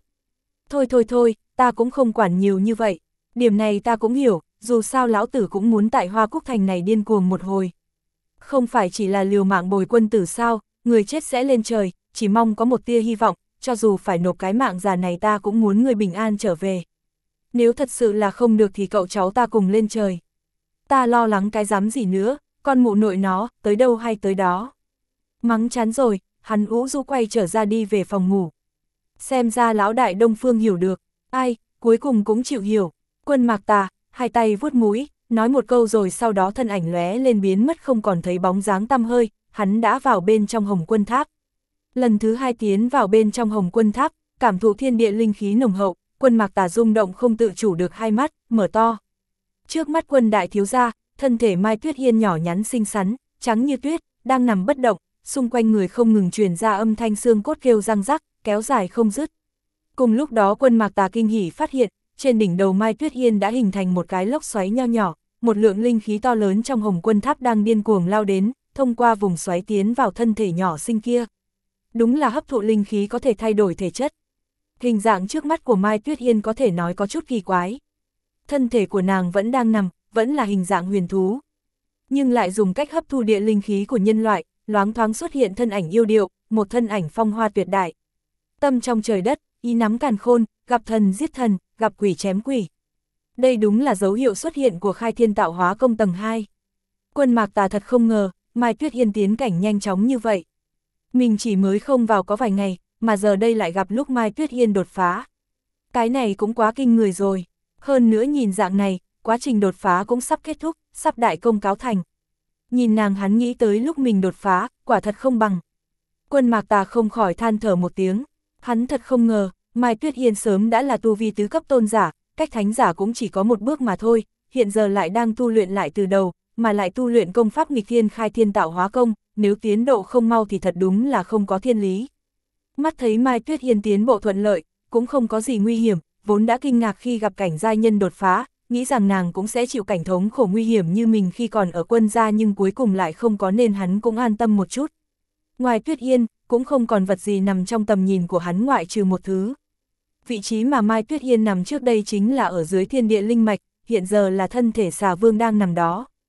Thôi, ta cũng không quản nhiều như vậy. Điểm này ta cũng hiểu, dù sao lão tử cũng muốn tại Hoa Quốc Thành này điên cuồng một hồi. Không phải chỉ là liều mạng bồi quân tử sao, người chết sẽ lên trời, chỉ mong có một tia hy vọng, cho dù phải nộp cái mạng già này ta cũng muốn người bình an trở về. Nếu thật sự là không được thì cậu cháu ta cùng lên trời. Ta lo lắng cái dám gì nữa, con mụ nội nó, tới đâu hay tới đó. Mắng chán rồi, hắn ú rũ quay trở ra đi về phòng ngủ. Xem ra lão đại Đông Phương hiểu được, ai, cuối cùng cũng chịu hiểu. Quân Mạc Tà, hai tay vuốt mũi, nói một câu rồi sau đó thân ảnh lóe lên biến mất không còn thấy bóng dáng tăm hơi, hắn đã vào bên trong Hồng Quân Tháp. Lần thứ hai tiến vào bên trong Hồng Quân Tháp, cảm thụ thiên địa linh khí nồng hậu, Quân Mạc Tà rung động không tự chủ được hai mắt, mở to. Trước mắt Quân đại thiếu gia, thân thể Mai Tuyết Hiên nhỏ nhắn xinh xắn, trắng như tuyết, đang nằm bất động, xung quanh người không ngừng truyền ra âm thanh xương cốt kêu răng rắc, kéo dài không dứt. Cùng lúc đó Quân Mạc Tà kinh hỉ phát hiện, trên đỉnh đầu Mai Tuyết Hiên đã hình thành một cái lốc xoáy nho nhỏ, một lượng linh khí to lớn trong Hồng Quân Tháp đang điên cuồng lao đến, thông qua vùng xoáy tiến vào thân thể nhỏ xinh kia. Đúng là hấp thụ linh khí có thể thay đổi thể chất. Hình dạng trước mắt của Mai Tuyết Hiên có thể nói có chút kỳ quái. Thân thể của nàng vẫn đang nằm, vẫn là hình dạng huyền thú. Nhưng lại dùng cách hấp thu địa linh khí của nhân loại, loáng thoáng xuất hiện thân ảnh yêu điệu, một thân ảnh phong hoa tuyệt đại. Tâm trong trời đất, ý nắm càn khôn, gặp thần giết thần, gặp quỷ chém quỷ. Đây đúng là dấu hiệu xuất hiện của khai thiên tạo hóa công tầng 2. Quân Mạc Tà thật không ngờ, Mai Tuyết Hiên tiến cảnh nhanh chóng như vậy. Mình chỉ mới không vào có vài ngày, mà giờ đây lại gặp lúc Mai Tuyết Hiên đột phá. Cái này cũng quá kinh người rồi. Hơn nữa nhìn dạng này, quá trình đột phá cũng sắp kết thúc, sắp đại công cáo thành. Nhìn nàng hắn nghĩ tới lúc mình đột phá, quả thật không bằng. Quân Mạc Tà không khỏi than thở một tiếng. Hắn thật không ngờ, Mai Tuyết Hiên sớm đã là tu vi tứ cấp tôn giả, cách thánh giả cũng chỉ có một bước mà thôi, hiện giờ lại đang tu luyện lại từ đầu, mà lại tu luyện công pháp nghịch thiên khai thiên tạo hóa công, nếu tiến độ không mau thì thật đúng là không có thiên lý. Mắt thấy Mai Tuyết Hiên tiến bộ thuận lợi, cũng không có gì nguy hiểm, vốn đã kinh ngạc khi gặp cảnh giai nhân đột phá, nghĩ rằng nàng cũng sẽ chịu cảnh thống khổ nguy hiểm như mình khi còn ở quân gia nhưng cuối cùng lại không có nên hắn cũng an tâm một chút. Ngoài Tuyết Hiên, cũng không còn vật gì nằm trong tầm nhìn của hắn ngoại trừ một thứ. Vị trí mà Mai Tuyết Hiên nằm trước đây chính là ở dưới thiên địa linh mạch, hiện giờ là thân thể xà vương đang nằm đó.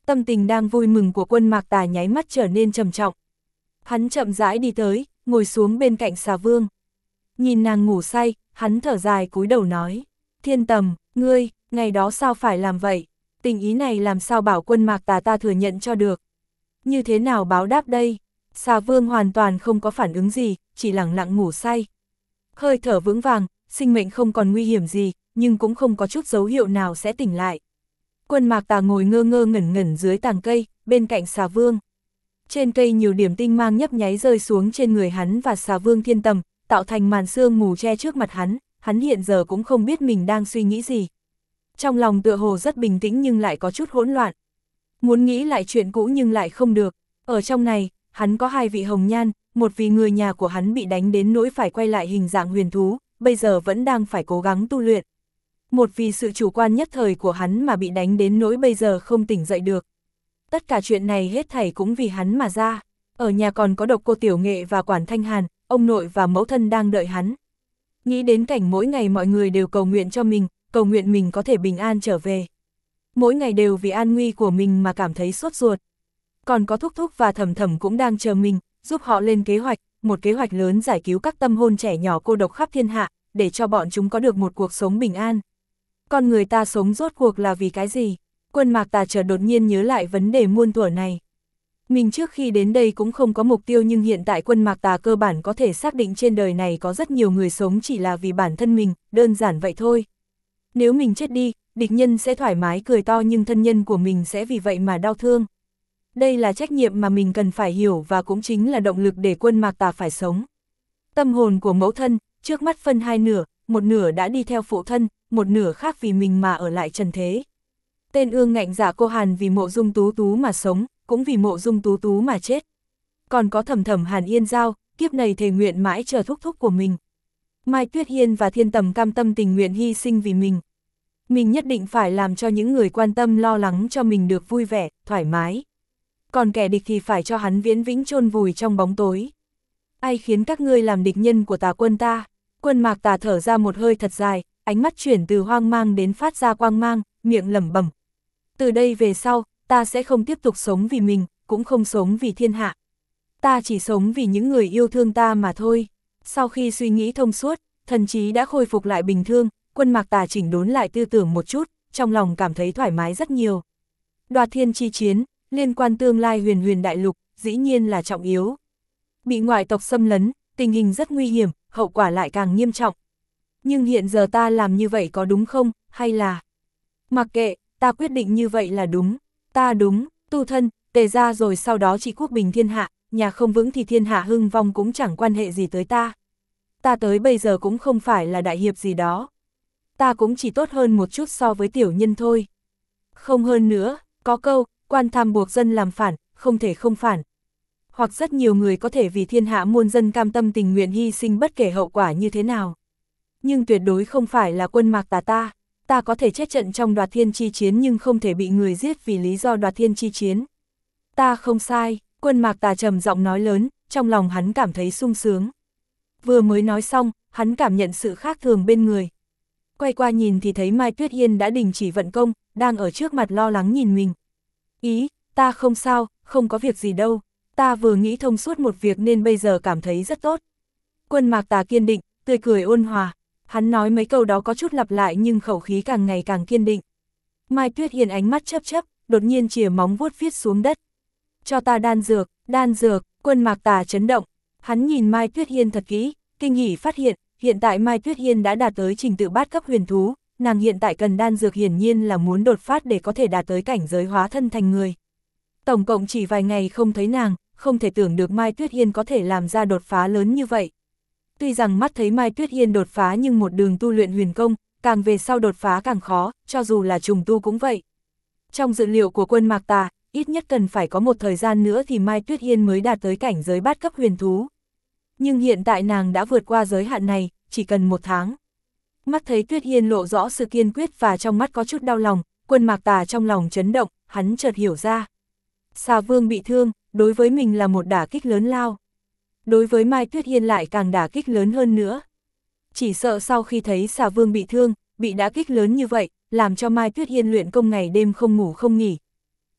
Tâm tình đang vui mừng của Quân Mạc Tà nháy mắt trở nên trầm trọng. Hắn chậm rãi đi tới, ngồi xuống bên cạnh Xà Vương. Nhìn nàng ngủ say, hắn thở dài cúi đầu nói, Thiên Tầm, ngươi, ngày đó sao phải làm vậy? Tình ý này làm sao bảo Quân Mạc Tà ta thừa nhận cho được? Như thế nào báo đáp đây? Xà Vương hoàn toàn không có phản ứng gì, chỉ lặng lặng ngủ say. Hơi thở vững vàng, sinh mệnh không còn nguy hiểm gì, nhưng cũng không có chút dấu hiệu nào sẽ tỉnh lại. Quân Mạc Tà ngồi ngơ ngơ ngẩn ngẩn dưới tàng cây, bên cạnh Xà Vương. Trên cây nhiều điểm tinh mang nhấp nháy rơi xuống trên người hắn và Xà Vương Thiên Tầm, tạo thành màn sương mù che trước mặt hắn hiện giờ cũng không biết mình đang suy nghĩ gì. Trong lòng tựa hồ rất bình tĩnh nhưng lại có chút hỗn loạn. Muốn nghĩ lại chuyện cũ nhưng lại không được. Ở trong này, hắn có hai vị hồng nhan, một vì người nhà của hắn bị đánh đến nỗi phải quay lại hình dạng huyền thú, bây giờ vẫn đang phải cố gắng tu luyện. Một vì sự chủ quan nhất thời của hắn mà bị đánh đến nỗi bây giờ không tỉnh dậy được. Tất cả chuyện này hết thảy cũng vì hắn mà ra. Ở nhà còn có Độc Cô Tiểu Nghệ và Quản Thanh Hàn, ông nội và mẫu thân đang đợi hắn. Nghĩ đến cảnh mỗi ngày mọi người đều cầu nguyện cho mình, cầu nguyện mình có thể bình an trở về. Mỗi ngày đều vì an nguy của mình mà cảm thấy sốt ruột. Còn có Thúc Thúc và Thẩm Thẩm cũng đang chờ mình, giúp họ lên kế hoạch, một kế hoạch lớn giải cứu các tâm hồn trẻ nhỏ cô độc khắp thiên hạ, để cho bọn chúng có được một cuộc sống bình an. Con người ta sống rốt cuộc là vì cái gì? Quân Mạc Tà chợt đột nhiên nhớ lại vấn đề muôn thuở này. Mình trước khi đến đây cũng không có mục tiêu nhưng hiện tại Quân Mạc Tà cơ bản có thể xác định trên đời này có rất nhiều người sống chỉ là vì bản thân mình, đơn giản vậy thôi. Nếu mình chết đi, địch nhân sẽ thoải mái cười to nhưng thân nhân của mình sẽ vì vậy mà đau thương. Đây là trách nhiệm mà mình cần phải hiểu và cũng chính là động lực để Quân Mạc Tà phải sống. Tâm hồn của mẫu thân, trước mắt phân hai nửa, một nửa đã đi theo phụ thân, một nửa khác vì mình mà ở lại trần thế. Tên ương ngạnh Dạ Cô Hàn vì Mộ Dung Tú Tú mà sống, cũng vì Mộ Dung Tú Tú mà chết. Còn có Thẩm Thẩm Hàn Yên Giao, kiếp này thề nguyện mãi chờ Thúc Thúc của mình. Mai Tuyết Hiên và Thiên Tầm cam tâm tình nguyện hy sinh vì mình. Mình nhất định phải làm cho những người quan tâm lo lắng cho mình được vui vẻ, thoải mái. Còn kẻ địch thì phải cho hắn viễn vĩnh chôn vùi trong bóng tối. Ai khiến các ngươi làm địch nhân của Tà Quân ta? Quân Mạc Tà thở ra một hơi thật dài, ánh mắt chuyển từ hoang mang đến phát ra quang mang, miệng lẩm bẩm. Từ đây về sau, ta sẽ không tiếp tục sống vì mình, cũng không sống vì thiên hạ. Ta chỉ sống vì những người yêu thương ta mà thôi. Sau khi suy nghĩ thông suốt, thần trí đã khôi phục lại bình thường, Quân Mạc Tà chỉnh đốn lại tư tưởng một chút, trong lòng cảm thấy thoải mái rất nhiều. Đoạt thiên chi chiến, liên quan tương lai huyền huyền đại lục, dĩ nhiên là trọng yếu. Bị ngoại tộc xâm lấn, tình hình rất nguy hiểm, hậu quả lại càng nghiêm trọng. Nhưng hiện giờ ta làm như vậy có đúng không, hay là... Mặc kệ, ta quyết định như vậy là đúng. Ta đúng, tu thân, tề ra rồi sau đó trị quốc bình thiên hạ, nhà không vững thì thiên hạ hưng vong cũng chẳng quan hệ gì tới ta. Ta tới bây giờ cũng không phải là đại hiệp gì đó. Ta cũng chỉ tốt hơn một chút so với tiểu nhân thôi. Không hơn nữa, có câu, quan tham buộc dân làm phản, không thể không phản. Hoặc rất nhiều người có thể vì thiên hạ muôn dân cam tâm tình nguyện hy sinh bất kể hậu quả như thế nào. Nhưng tuyệt đối không phải là Quân Mạc Tà ta. Ta có thể chết trận trong đoạt thiên chi chiến nhưng không thể bị người giết vì lý do đoạt thiên chi chiến. Ta không sai, Quân Mạc Tà trầm giọng nói lớn, trong lòng hắn cảm thấy sung sướng. Vừa mới nói xong, hắn cảm nhận sự khác thường bên người. Quay qua nhìn thì thấy Mai Tuyết Hiên đã đình chỉ vận công, đang ở trước mặt lo lắng nhìn mình. Ý, ta không sao, không có việc gì đâu, ta vừa nghĩ thông suốt một việc nên bây giờ cảm thấy rất tốt. Quân Mạc Tà kiên định, tươi cười ôn hòa. Hắn nói mấy câu đó có chút lặp lại nhưng khẩu khí càng ngày càng kiên định. Mai Tuyết Hiên ánh mắt chớp chớp, đột nhiên chìa móng vuốt viết xuống đất. Cho ta đan dược, Quân Mạc Tà chấn động. Hắn nhìn Mai Tuyết Hiên thật kỹ, kinh hỉ phát hiện, hiện tại Mai Tuyết Hiên đã đạt tới trình tự bát cấp huyền thú, nàng hiện tại cần đan dược hiển nhiên là muốn đột phát để có thể đạt tới cảnh giới hóa thân thành người. Tổng cộng chỉ vài ngày không thấy nàng, không thể tưởng được Mai Tuyết Hiên có thể làm ra đột phá lớn như vậy. Tuy rằng mắt thấy Mai Tuyết Hiên đột phá nhưng một đường tu luyện huyền công, càng về sau đột phá càng khó, cho dù là trùng tu cũng vậy. Trong dự liệu của Quân Mạc Tà, ít nhất cần phải có một thời gian nữa thì Mai Tuyết Hiên mới đạt tới cảnh giới bát cấp huyền thú. Nhưng hiện tại nàng đã vượt qua giới hạn này, chỉ cần 1 tháng. Mắt thấy Tuyết Hiên lộ rõ sự kiên quyết và trong mắt có chút đau lòng, Quân Mạc Tà trong lòng chấn động, hắn chợt hiểu ra. Xà Vương bị thương, đối với mình là một đả kích lớn lao. Đối với Mai Tuyết Hiên lại càng đả kích lớn hơn nữa. Chỉ sợ sau khi thấy Xà Vương bị thương, bị đả kích lớn như vậy, làm cho Mai Tuyết Hiên luyện công ngày đêm không ngủ không nghỉ.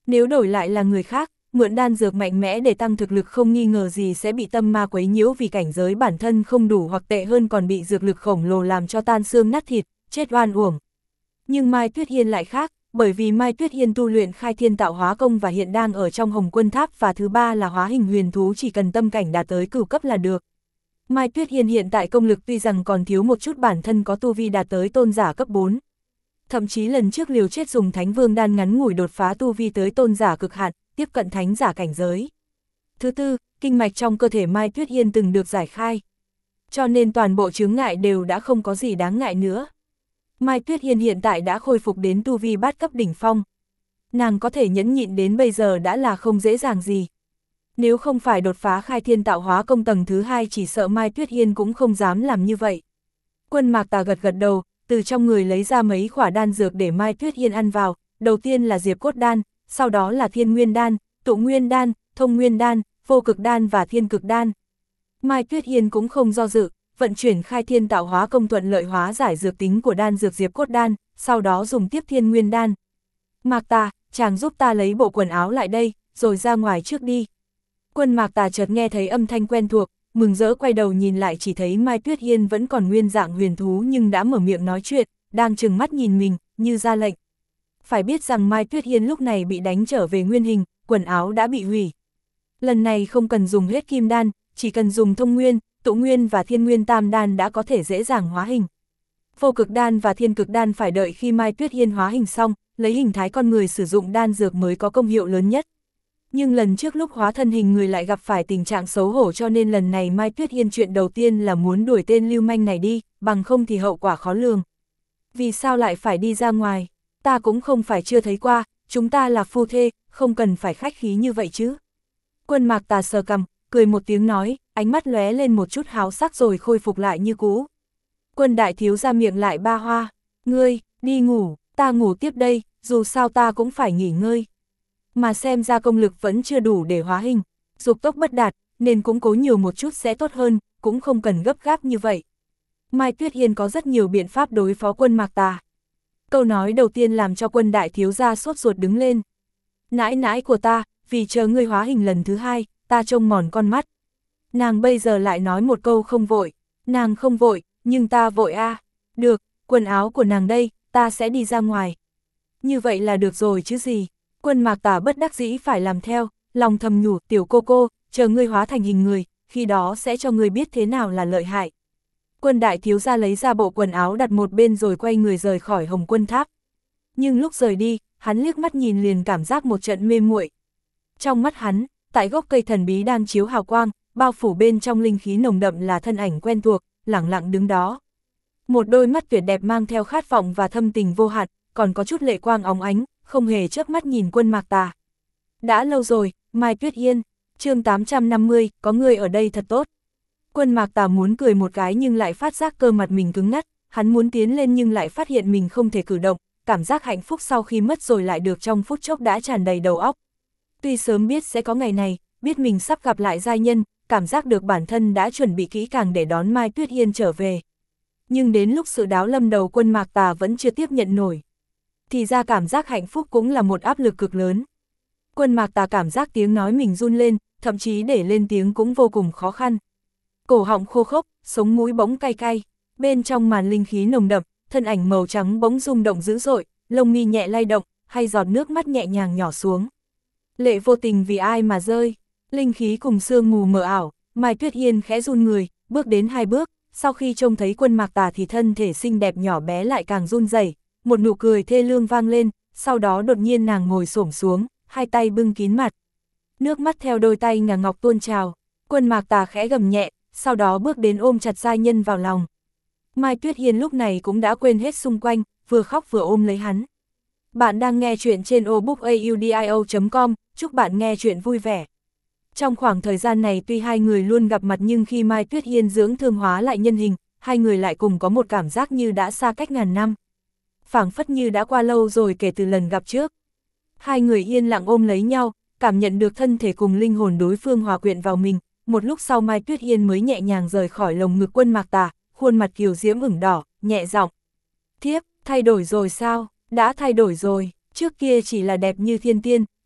Nếu đổi lại là người khác, mượn đan dược mạnh mẽ để tăng thực lực không nghi ngờ gì sẽ bị tâm ma quấy nhiễu vì cảnh giới bản thân không đủ hoặc tệ hơn còn bị dược lực khổng lồ làm cho tan xương nát thịt, chết oan uổng. Nhưng Mai Tuyết Hiên lại khác, bởi vì Mai Tuyết Hiên tu luyện khai thiên tạo hóa công và hiện đang ở trong Hồng Quân Tháp, và thứ ba là hóa hình huyền thú chỉ cần tâm cảnh đạt tới cửu cấp là được. Mai Tuyết Hiên hiện tại công lực tuy rằng còn thiếu một chút, bản thân có tu vi đạt tới tôn giả cấp 4. Thậm chí lần trước liều chết dùng Thánh Vương đan ngắn ngủi đột phá tu vi tới tôn giả cực hạn, tiếp cận thánh giả cảnh giới. Thứ tư, kinh mạch trong cơ thể Mai Tuyết Hiên từng được giải khai. Cho nên toàn bộ chướng ngại đều đã không có gì đáng ngại nữa. Mai Tuyết Hiên hiện tại đã khôi phục đến tu vi bát cấp đỉnh phong. Nàng có thể nhẫn nhịn đến bây giờ đã là không dễ dàng gì. Nếu không phải đột phá khai thiên tạo hóa công tầng thứ 2 chỉ sợ Mai Tuyết Hiên cũng không dám làm như vậy. Quân Mạc Tà gật gật đầu, từ trong người lấy ra mấy khỏa đan dược để Mai Tuyết Hiên ăn vào, đầu tiên là Diệp Cốt đan, sau đó là Thiên Nguyên đan, Tụ Nguyên đan, Thông Nguyên đan, Vô Cực đan và Thiên Cực đan. Mai Tuyết Hiên cũng không do dự, vận chuyển khai thiên tạo hóa công thuận lợi hóa giải dược tính của đan dược Diệp Cốt đan, sau đó dùng tiếp Thiên Nguyên đan. Mạc Tà, chàng giúp ta lấy bộ quần áo lại đây, rồi ra ngoài trước đi. Quân Mạc Tà chợt nghe thấy âm thanh quen thuộc, mừng rỡ quay đầu nhìn lại chỉ thấy Mai Tuyết Hiên vẫn còn nguyên dạng huyền thú nhưng đã mở miệng nói chuyện, đang trừng mắt nhìn mình, như ra lệnh. Phải biết rằng Mai Tuyết Hiên lúc này bị đánh trở về nguyên hình, quần áo đã bị hủy. Lần này không cần dùng hết kim đan, chỉ cần dùng thông nguyên, tụ nguyên và thiên nguyên tam đan đã có thể dễ dàng hóa hình. Vô cực đan và thiên cực đan phải đợi khi Mai Tuyết Hiên hóa hình xong, lấy hình thái con người sử dụng đan dược mới có công hiệu lớn nhất. Nhưng lần trước lúc hóa thân hình người lại gặp phải tình trạng xấu hổ, cho nên lần này Mai Tuyết Hiên chuyện đầu tiên là muốn đuổi tên lưu manh này đi, bằng không thì hậu quả khó lường. Vì sao lại phải đi ra ngoài? Ta cũng không phải chưa thấy qua, chúng ta là phu thê, không cần phải khách khí như vậy chứ. Quân Mạc Tà sờ cằm, cười một tiếng nói, ánh mắt lóe lên một chút háo sắc rồi khôi phục lại như cũ. Quân đại thiếu ra miệng lại ba hoa, ngươi, đi ngủ, ta ngủ tiếp đây, dù sao ta cũng phải nghỉ ngơi. Mà xem ra công lực vẫn chưa đủ để hóa hình, dục tốc bất đạt, nên cũng cố nhiều một chút sẽ tốt hơn, cũng không cần gấp gáp như vậy. Mai Tuyết Hiên có rất nhiều biện pháp đối phó Quân Mạc Tà. Câu nói đầu tiên làm cho Quân đại thiếu gia sốt ruột đứng lên. Nãi nãi của ta, vì chờ ngươi hóa hình lần thứ 2, ta trông mòn con mắt. Nàng bây giờ lại nói một câu không vội, nàng không vội, nhưng ta vội a. Được, quần áo của nàng đây, ta sẽ đi ra ngoài. Như vậy là được rồi chứ gì. Quân Mạc Tà bất đắc dĩ phải làm theo, lòng thầm nhủ, tiểu cô, chờ ngươi hóa thành hình người, khi đó sẽ cho ngươi biết thế nào là lợi hại. Quân đại thiếu gia lấy ra bộ quần áo đặt một bên rồi quay người rời khỏi Hồng Quân Tháp. Nhưng lúc rời đi, hắn liếc mắt nhìn liền cảm giác một trận mê muội. Trong mắt hắn, tại gốc cây thần bí đang chiếu hào quang, bao phủ bên trong linh khí nồng đậm là thân ảnh quen thuộc, lẳng lặng đứng đó. Một đôi mắt tuyệt đẹp mang theo khát vọng và thâm tình vô hạn, còn có chút lệ quang óng ánh, không hề chớp mắt nhìn Quân Mạc Tà. Đã lâu rồi, Mai Tuyết Hiên, chương 850, có người ở đây thật tốt. Quân Mạc Tà muốn cười một cái nhưng lại phát giác cơ mặt mình cứng ngắt, hắn muốn tiến lên nhưng lại phát hiện mình không thể cử động, cảm giác hạnh phúc sau khi mất rồi lại được trong phút chốc đã tràn đầy đầu óc. Tuy sớm biết sẽ có ngày này, biết mình sắp gặp lại giai nhân, cảm giác được bản thân đã chuẩn bị kỹ càng để đón Mai Tuyết Hiên trở về. Nhưng đến lúc sự đáo lâm đầu Quân Mạc Tà vẫn chưa tiếp nhận nổi. Thì ra cảm giác hạnh phúc cũng là một áp lực cực lớn. Quân Mạc Tà cảm giác tiếng nói mình run lên, thậm chí để lên tiếng cũng vô cùng khó khăn. Cổ họng khô khốc, sống mũi bỗng cay cay, bên trong màn linh khí nồng đậm, thân ảnh màu trắng bỗng rung động dữ dội, lông mi nhẹ lay động, hay giọt nước mắt nhẹ nhàng nhỏ xuống. Lệ vô tình vì ai mà rơi, linh khí cùng sương mù mờ ảo, Mai Tuyết Hiên khẽ run người, bước đến 2 bước, sau khi trông thấy Quân Mạc Tà thì thân thể xinh đẹp nhỏ bé lại càng run rẩy, một nụ cười thê lương vang lên, sau đó đột nhiên nàng ngồi xổm xuống, hai tay bưng kín mặt. Nước mắt theo đôi tay ngà ngọc tuôn trào, Quân Mạc Tà khẽ gầm nhẹ, sau đó bước đến ôm chặt giai nhân vào lòng. Mai Tuyết Hiên lúc này cũng đã quên hết xung quanh, vừa khóc vừa ôm lấy hắn. Bạn đang nghe chuyện trên obookaudio.com, chúc bạn nghe chuyện vui vẻ. Trong khoảng thời gian này tuy hai người luôn gặp mặt nhưng khi Mai Tuyết Hiên dưỡng thương hóa lại nhân hình, hai người lại cùng có một cảm giác như đã xa cách ngàn năm. Phảng phất như đã qua lâu rồi kể từ lần gặp trước. Hai người yên lặng ôm lấy nhau, cảm nhận được thân thể cùng linh hồn đối phương hòa quyện vào mình. Một lúc sau Mai Tuyết Hiên mới nhẹ nhàng rời khỏi lồng ngực Quân Mạc Tà, khuôn mặt kiều diễm ửng đỏ, nhẹ giọng. Thiếp, thay đổi rồi sao? Đã thay đổi rồi, trước kia chỉ là đẹp như thiên tiên,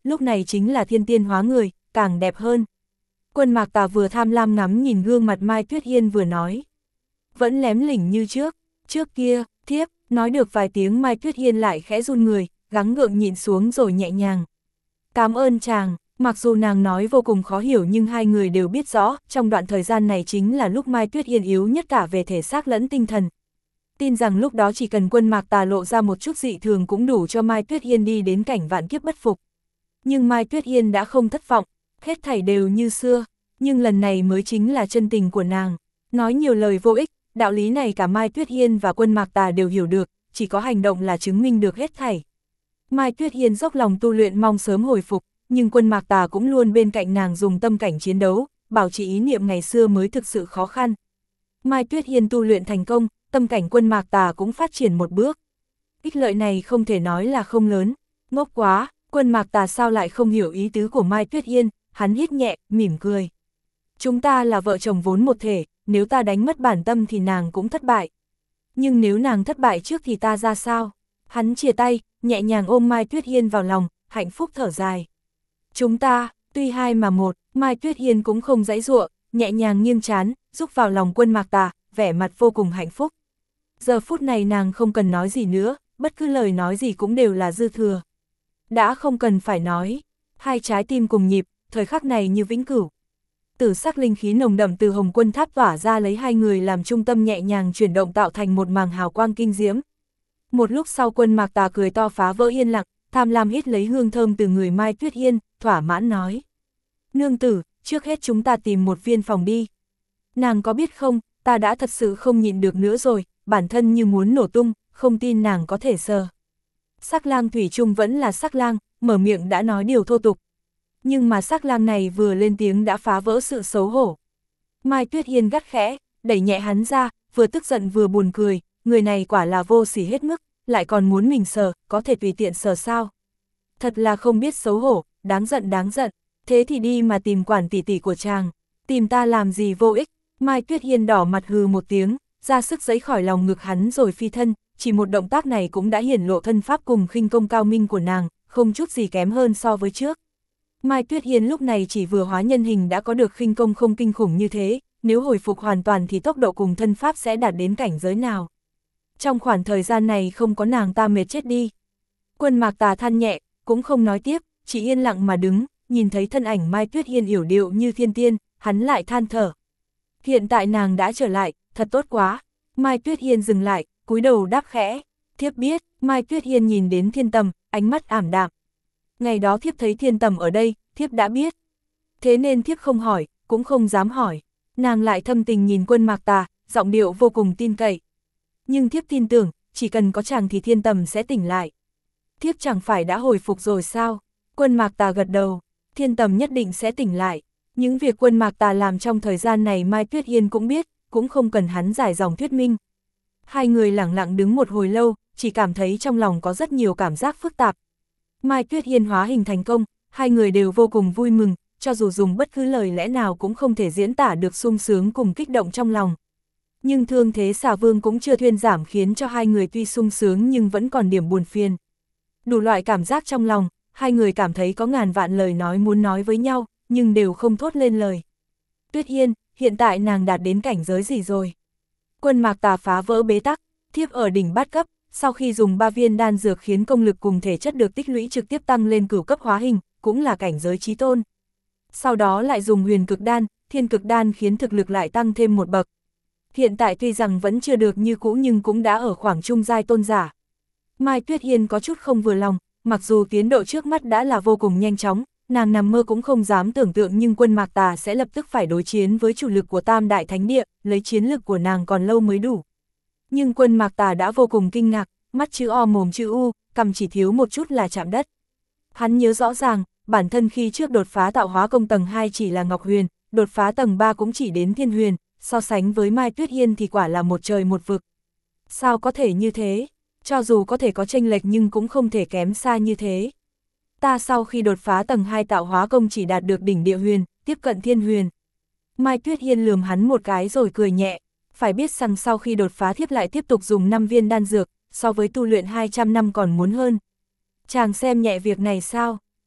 lúc này chính là thiên tiên hóa người, càng đẹp hơn. Quân Mạc Tà vừa tham lam ngắm nhìn gương mặt Mai Tuyết Hiên vừa nói. Vẫn lém lỉnh như trước kia, thiếp, nói được vài tiếng Mai Tuyết Hiên lại khẽ run người, gắng gượng nhịn xuống rồi nhẹ nhàng. Cảm ơn chàng, mặc dù nàng nói vô cùng khó hiểu nhưng hai người đều biết rõ, trong đoạn thời gian này chính là lúc Mai Tuyết Hiên yếu nhất cả về thể xác lẫn tinh thần. Tin rằng lúc đó chỉ cần Quân Mạc Tà lộ ra một chút dị thường cũng đủ cho Mai Tuyết Hiên đi đến cảnh vạn kiếp bất phục. Nhưng Mai Tuyết Hiên đã không thất vọng, hết thảy đều như xưa, nhưng lần này mới chính là chân tình của nàng. Nói nhiều lời vô ích, đạo lý này cả Mai Tuyết Hiên và Quân Mạc Tà đều hiểu được, chỉ có hành động là chứng minh được hết thảy. Mai Tuyết Hiên dốc lòng tu luyện mong sớm hồi phục, nhưng Quân Mạc Tà cũng luôn bên cạnh nàng dùng tâm cảnh chiến đấu, bảo trì ý niệm ngày xưa mới thực sự khó khăn. Mai Tuyết Hiên tu luyện thành công, tâm cảnh Quân Mạc Tà cũng phát triển một bước. Ích lợi này không thể nói là không lớn, ngốc quá, Quân Mạc Tà sao lại không hiểu ý tứ của Mai Tuyết Hiên, hắn hít nhẹ, mỉm cười. Chúng ta là vợ chồng vốn một thể, nếu ta đánh mất bản tâm thì nàng cũng thất bại. Nhưng nếu nàng thất bại trước thì ta ra sao? Hắn chìa tay, nhẹ nhàng ôm Mai Tuyết Hiên vào lòng, hạnh phúc thở dài. Chúng ta, tuy hai mà một, Mai Tuyết Hiên cũng không giãy giụa, nhẹ nhàng nghiêng trán, rúc vào lòng Quân Mạc Tà, vẻ mặt vô cùng hạnh phúc. Giờ phút này nàng không cần nói gì nữa, bất cứ lời nói gì cũng đều là dư thừa. Đã không cần phải nói, hai trái tim cùng nhịp, thời khắc này như vĩnh cửu. Tử sắc linh khí nồng đậm từ Hồng Quân Tháp tỏa ra lấy hai người làm trung tâm nhẹ nhàng chuyển động tạo thành một màng hào quang kinh diễm. Một lúc sau Quân Mạc Tà cười to phá vỡ yên lặng, tham lam hít lấy hương thơm từ người Mai Tuyết Hiên, thỏa mãn nói. Nương tử, trước hết chúng ta tìm một viên phòng đi. Nàng có biết không, ta đã thật sự không nhịn được nữa rồi, bản thân như muốn nổ tung, không tin nàng có thể sờ. Sắc lang thủy chung vẫn là sắc lang, mở miệng đã nói điều thô tục. Nhưng mà sắc lang này vừa lên tiếng đã phá vỡ sự xấu hổ. Mai Tuyết Hiên gắt khẽ, đẩy nhẹ hắn ra, vừa tức giận vừa buồn cười, người này quả là vô sỉ hết mức, lại còn muốn mình sờ, có thể tùy tiện sờ sao. Thật là không biết xấu hổ, đáng giận, thế thì đi mà tìm quản tỷ tỷ của chàng, tìm ta làm gì vô ích. Mai Tuyết Hiên đỏ mặt hừ một tiếng, ra sức giãy khỏi lòng ngực hắn rồi phi thân, chỉ một động tác này cũng đã hiển lộ thân pháp cùng khinh công cao minh của nàng, không chút gì kém hơn so với trước. Mai Tuyết Hiên lúc này chỉ vừa hóa nhân hình đã có được khinh công không kinh khủng như thế, nếu hồi phục hoàn toàn thì tốc độ cùng thân pháp sẽ đạt đến cảnh giới nào. Trong khoảng thời gian này không có nàng ta mệt chết đi. Quân Mạc Tà than nhẹ, cũng không nói tiếp, chỉ yên lặng mà đứng, nhìn thấy thân ảnh Mai Tuyết Hiên yểu điệu như thiên tiên, hắn lại than thở. Hiện tại nàng đã trở lại, thật tốt quá. Mai Tuyết Hiên dừng lại, cúi đầu đáp khẽ. Thiếp biết. Mai Tuyết Hiên nhìn đến Thiên Tầm, ánh mắt ảm đạm. Ngày đó thiếp thấy Thiên Tầm ở đây, thiếp đã biết. Thế nên thiếp không hỏi, cũng không dám hỏi. Nàng lại thâm tình nhìn Quân Mạc Tà, giọng điệu vô cùng tin cậy. Nhưng thiếp tin tưởng, chỉ cần có chàng thì Thiên Tầm sẽ tỉnh lại. Thiếp chẳng phải đã hồi phục rồi sao? Quân Mạc Tà gật đầu, Thiên Tầm nhất định sẽ tỉnh lại. Những việc Quân Mạc Tà làm trong thời gian này Mai Tuyết Hiên cũng biết, cũng không cần hắn giải dòng thuyết minh. Hai người lặng lặng đứng một hồi lâu, chỉ cảm thấy trong lòng có rất nhiều cảm giác phức tạp. Mai Tuyết Hiên hóa hình thành công, hai người đều vô cùng vui mừng, cho dù dùng bất cứ lời lẽ nào cũng không thể diễn tả được sung sướng cùng kích động trong lòng. Nhưng thương thế Xà Vương cũng chưa thuyên giảm khiến cho hai người tuy sung sướng nhưng vẫn còn điểm buồn phiền. Đủ loại cảm giác trong lòng, hai người cảm thấy có ngàn vạn lời nói muốn nói với nhau, nhưng đều không thốt lên lời. Tuyết Hiên, hiện tại nàng đạt đến cảnh giới gì rồi? Quân Mạc Tà phá vỡ bế tắc, thiếp ở đỉnh bát cấp, sau khi dùng 3 viên đan dược khiến công lực cùng thể chất được tích lũy trực tiếp tăng lên cửu cấp hóa hình, cũng là cảnh giới chí tôn. Sau đó lại dùng huyền cực đan, thiên cực đan khiến thực lực lại tăng thêm một bậc. Hiện tại tuy rằng vẫn chưa được như cũ nhưng cũng đã ở khoảng trung giai tôn giả. Mai Tuyết Hiên có chút không vừa lòng, mặc dù tiến độ trước mắt đã là vô cùng nhanh chóng, nàng nằm mơ cũng không dám tưởng tượng nhưng Quân Mạc Tà sẽ lập tức phải đối chiến với chủ lực của Tam Đại Thánh Địa, lấy chiến lực của nàng còn lâu mới đủ. Nhưng Quân Mạc Tà đã vô cùng kinh ngạc, mắt chữ O mồm chữ U, cằm chỉ thiếu một chút là chạm đất. Hắn nhớ rõ ràng, bản thân khi trước đột phá tạo hóa công tầng 2 chỉ là Ngọc Huyền, đột phá tầng 3 cũng chỉ đến Thiên Huyền, so sánh với Mai Tuyết Hiên thì quả là một trời một vực. Sao có thể như thế? Cho dù có thể có chênh lệch nhưng cũng không thể kém xa như thế. Ta sau khi đột phá tầng 2 tạo hóa công chỉ đạt được đỉnh địa huyền, tiếp cận Thiên Huyền. Mai Tuyết Hiên lườm hắn một cái rồi cười nhẹ, phải biết rằng sau khi đột phá thiếp lại tiếp tục dùng 5 viên đan dược, so với tu luyện 200 năm còn muốn hơn. Chàng xem nhẹ việc này sao?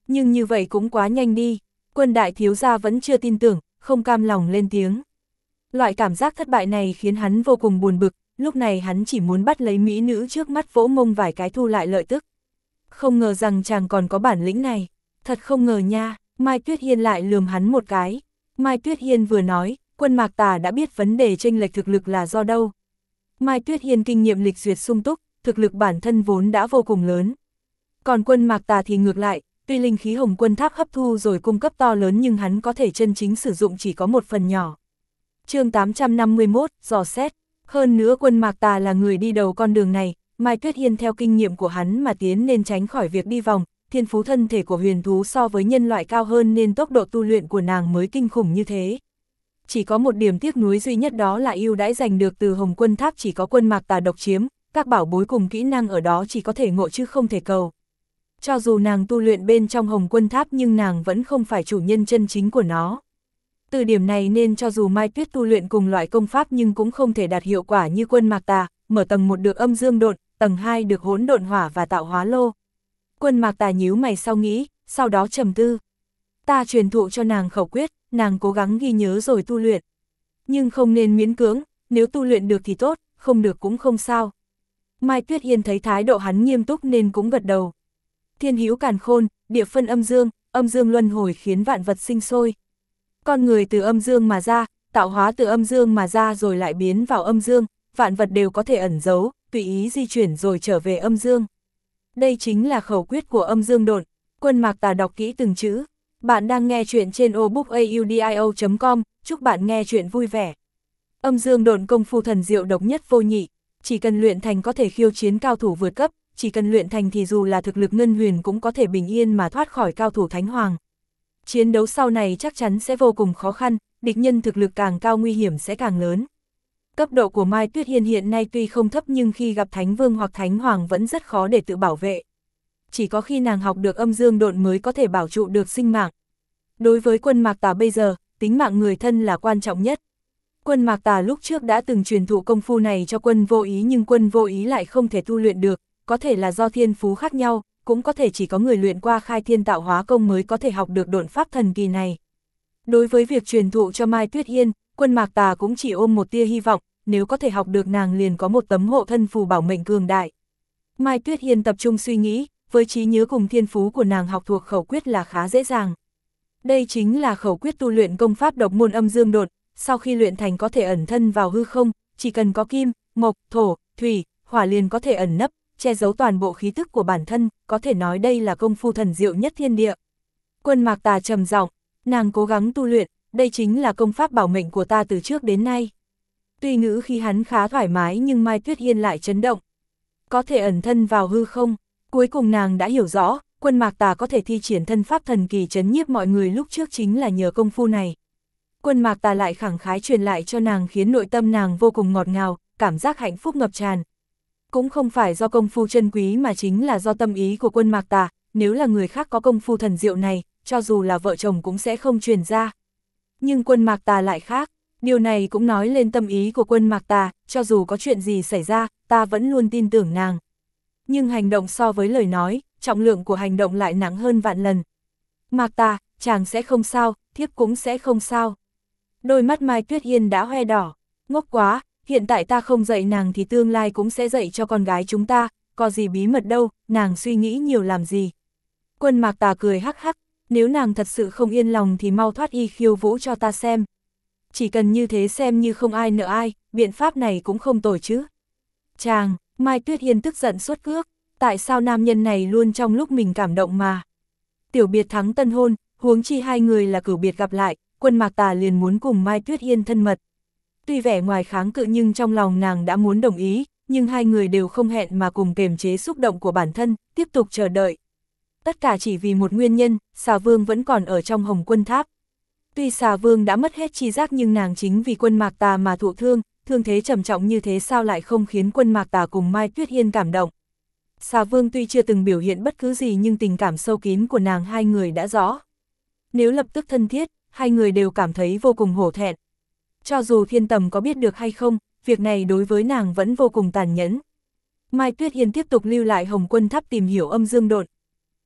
Nhưng như vậy cũng quá nhanh đi, Quân đại thiếu gia vẫn chưa tin tưởng, không cam lòng lên tiếng. Loại cảm giác thất bại này khiến hắn vô cùng buồn bực, lúc này hắn chỉ muốn bắt lấy mỹ nữ trước mắt vỗ mông vài cái thu lại lợi tức. Không ngờ rằng chàng còn có bản lĩnh này, thật không ngờ nha, Mai Tuyết Hiên lại lườm hắn một cái. Mai Tuyết Hiên vừa nói, Quân Mạc Tà đã biết vấn đề chênh lệch thực lực là do đâu. Mai Tuyết Hiên kinh nghiệm lịch duyệt sung túc, thực lực bản thân vốn đã vô cùng lớn. Còn Quân Mạc Tà thì ngược lại, tuy linh khí Hồng Quân Tháp hấp thu rồi cung cấp to lớn nhưng hắn có thể chân chính sử dụng chỉ có một phần nhỏ. Chương 851, dò xét. Hơn nữa Quân Mạc Tà là người đi đầu con đường này, Mai Tuyết Hiên theo kinh nghiệm của hắn mà tiến nên tránh khỏi việc đi vòng, thiên phú thân thể của huyền thú so với nhân loại cao hơn nên tốc độ tu luyện của nàng mới kinh khủng như thế. Chỉ có một điểm tiếc nuối duy nhất đó là ưu đãi giành được từ Hồng Quân Tháp chỉ có Quân Mạc Tà độc chiếm, các bảo bối cùng kỹ năng ở đó chỉ có thể ngộ chứ không thể cầu. Cho dù nàng tu luyện bên trong Hồng Quân Tháp nhưng nàng vẫn không phải chủ nhân chân chính của nó. Từ điểm này nên cho dù Mai Tuyết tu luyện cùng loại công pháp nhưng cũng không thể đạt hiệu quả như Quân Mạc Tà, mở tầng 1 được âm dương độn, tầng 2 được hỗn độn hỏa và tạo hóa lô. Quân Mạc Tà nhíu mày sau nghĩ, sau đó trầm tư. Ta truyền thụ cho nàng khẩu quyết, nàng cố gắng ghi nhớ rồi tu luyện. Nhưng không nên miễn cưỡng, nếu tu luyện được thì tốt, không được cũng không sao. Mai Tuyết Hiên thấy thái độ hắn nghiêm túc nên cũng gật đầu. Thiên hữu càn khôn, địa phân âm dương luân hồi khiến vạn vật sinh sôi. Con người từ âm dương mà ra, tạo hóa từ âm dương mà ra rồi lại biến vào âm dương, vạn vật đều có thể ẩn giấu, tùy ý di chuyển rồi trở về âm dương. Đây chính là khẩu quyết của âm dương độn. Quân Mạc Tà đọc kỹ từng chữ. Bạn đang nghe chuyện trên obookaudio.com, chúc bạn nghe chuyện vui vẻ. Âm dương độn công phu thần diệu độc nhất vô nhị, chỉ cần luyện thành có thể khiêu chiến cao thủ vượt cấp, chỉ cần luyện thành thì dù là thực lực ngân huyền cũng có thể bình yên mà thoát khỏi cao thủ thánh hoàng. Chiến đấu sau này chắc chắn sẽ vô cùng khó khăn, địch nhân thực lực càng cao nguy hiểm sẽ càng lớn. Cấp độ của Mai Tuyết Hiên hiện nay tuy không thấp nhưng khi gặp Thánh Vương hoặc Thánh Hoàng vẫn rất khó để tự bảo vệ. Chỉ có khi nàng học được âm dương độn mới có thể bảo trụ được sinh mạng. Đối với Quân Mạc Tà bây giờ, tính mạng người thân là quan trọng nhất. Quân Mạc Tà lúc trước đã từng truyền thụ công phu này cho Quân Vô Ý nhưng Quân Vô Ý lại không thể tu luyện được, có thể là do thiên phú khác nhau, cũng có thể chỉ có người luyện qua khai thiên tạo hóa công mới có thể học được độn pháp thần kỳ này. Đối với việc truyền thụ cho Mai Tuyết Hiên, Quân Mạc Tà cũng chỉ ôm một tia hy vọng, nếu có thể học được nàng liền có một tấm hộ thân phù bảo mệnh cường đại. Mai Tuyết Hiên tập trung suy nghĩ, với trí nhớ cùng thiên phú của nàng học thuộc khẩu quyết là khá dễ dàng. Đây chính là khẩu quyết tu luyện công pháp độc môn âm dương độn, sau khi luyện thành có thể ẩn thân vào hư không, chỉ cần có kim, mộc, thổ, thủy, hỏa liền có thể ẩn nấp, che giấu toàn bộ khí tức của bản thân, có thể nói đây là công phu thần diệu nhất thiên địa. Quân Mạc Tà trầm giọng, nàng cố gắng tu luyện, đây chính là công pháp bảo mệnh của ta từ trước đến nay. Tuy ngữ khi hắn khá thoải mái nhưng Mai Tuyết Hiên lại chấn động. Có thể ẩn thân vào hư không, cuối cùng nàng đã hiểu rõ, Quân Mạc Tà có thể thi triển thân pháp thần kỳ trấn nhiếp mọi người lúc trước chính là nhờ công phu này. Quân Mạc Tà lại khẳng khái truyền lại cho nàng khiến nội tâm nàng vô cùng ngọt ngào, cảm giác hạnh phúc ngập tràn. Cũng không phải do công phu chân quý mà chính là do tâm ý của Quân Mạc Tà, nếu là người khác có công phu thần diệu này, cho dù là vợ chồng cũng sẽ không truyền ra. Nhưng Quân Mạc Tà lại khác, điều này cũng nói lên tâm ý của Quân Mạc Tà, cho dù có chuyện gì xảy ra, ta vẫn luôn tin tưởng nàng. Nhưng hành động so với lời nói, trọng lượng của hành động lại nặng hơn vạn lần. Mạc Tà, chàng sẽ không sao, thiếp cũng sẽ không sao. Đôi mắt Mai Tuyết Hiên đã hoe đỏ, ngốc quá, hiện tại ta không dạy nàng thì tương lai cũng sẽ dạy cho con gái chúng ta, có gì bí mật đâu, nàng suy nghĩ nhiều làm gì. Quân Mạc Tà cười hắc hắc, nếu nàng thật sự không yên lòng thì mau thoát y khiêu vũ cho ta xem. Chỉ cần như thế xem như không ai nợ ai, biện pháp này cũng không tồi chứ. Chàng, Mai Tuyết Hiên tức giận suốt cước, tại sao nam nhân này luôn trong lúc mình cảm động mà. Tiểu biệt thắng tân hôn, huống chi hai người là cửu biệt gặp lại, Quân Mạc Tà liền muốn cùng Mai Tuyết Hiên thân mật. Tuy vẻ ngoài kháng cự nhưng trong lòng nàng đã muốn đồng ý, nhưng hai người đều không hẹn mà cùng kiềm chế xúc động của bản thân, tiếp tục chờ đợi. Tất cả chỉ vì một nguyên nhân, Xà Vương vẫn còn ở trong Hồng Quân Tháp. Tuy Xà Vương đã mất hết chi giác nhưng nàng chính vì Quân Mạc Tà mà thụ thương, thương thế trầm trọng như thế sao lại không khiến Quân Mạc Tà cùng Mai Tuyết Hiên cảm động. Xà Vương tuy chưa từng biểu hiện bất cứ gì nhưng tình cảm sâu kín của nàng hai người đã rõ. Nếu lập tức thân thiết, hai người đều cảm thấy vô cùng hổ thẹn. Cho dù Thiên Tầm có biết được hay không, việc này đối với nàng vẫn vô cùng tàn nhẫn. Mai Tuyết Hiên tiếp tục lưu lại Hồng Quân Tháp tìm hiểu âm dương độn.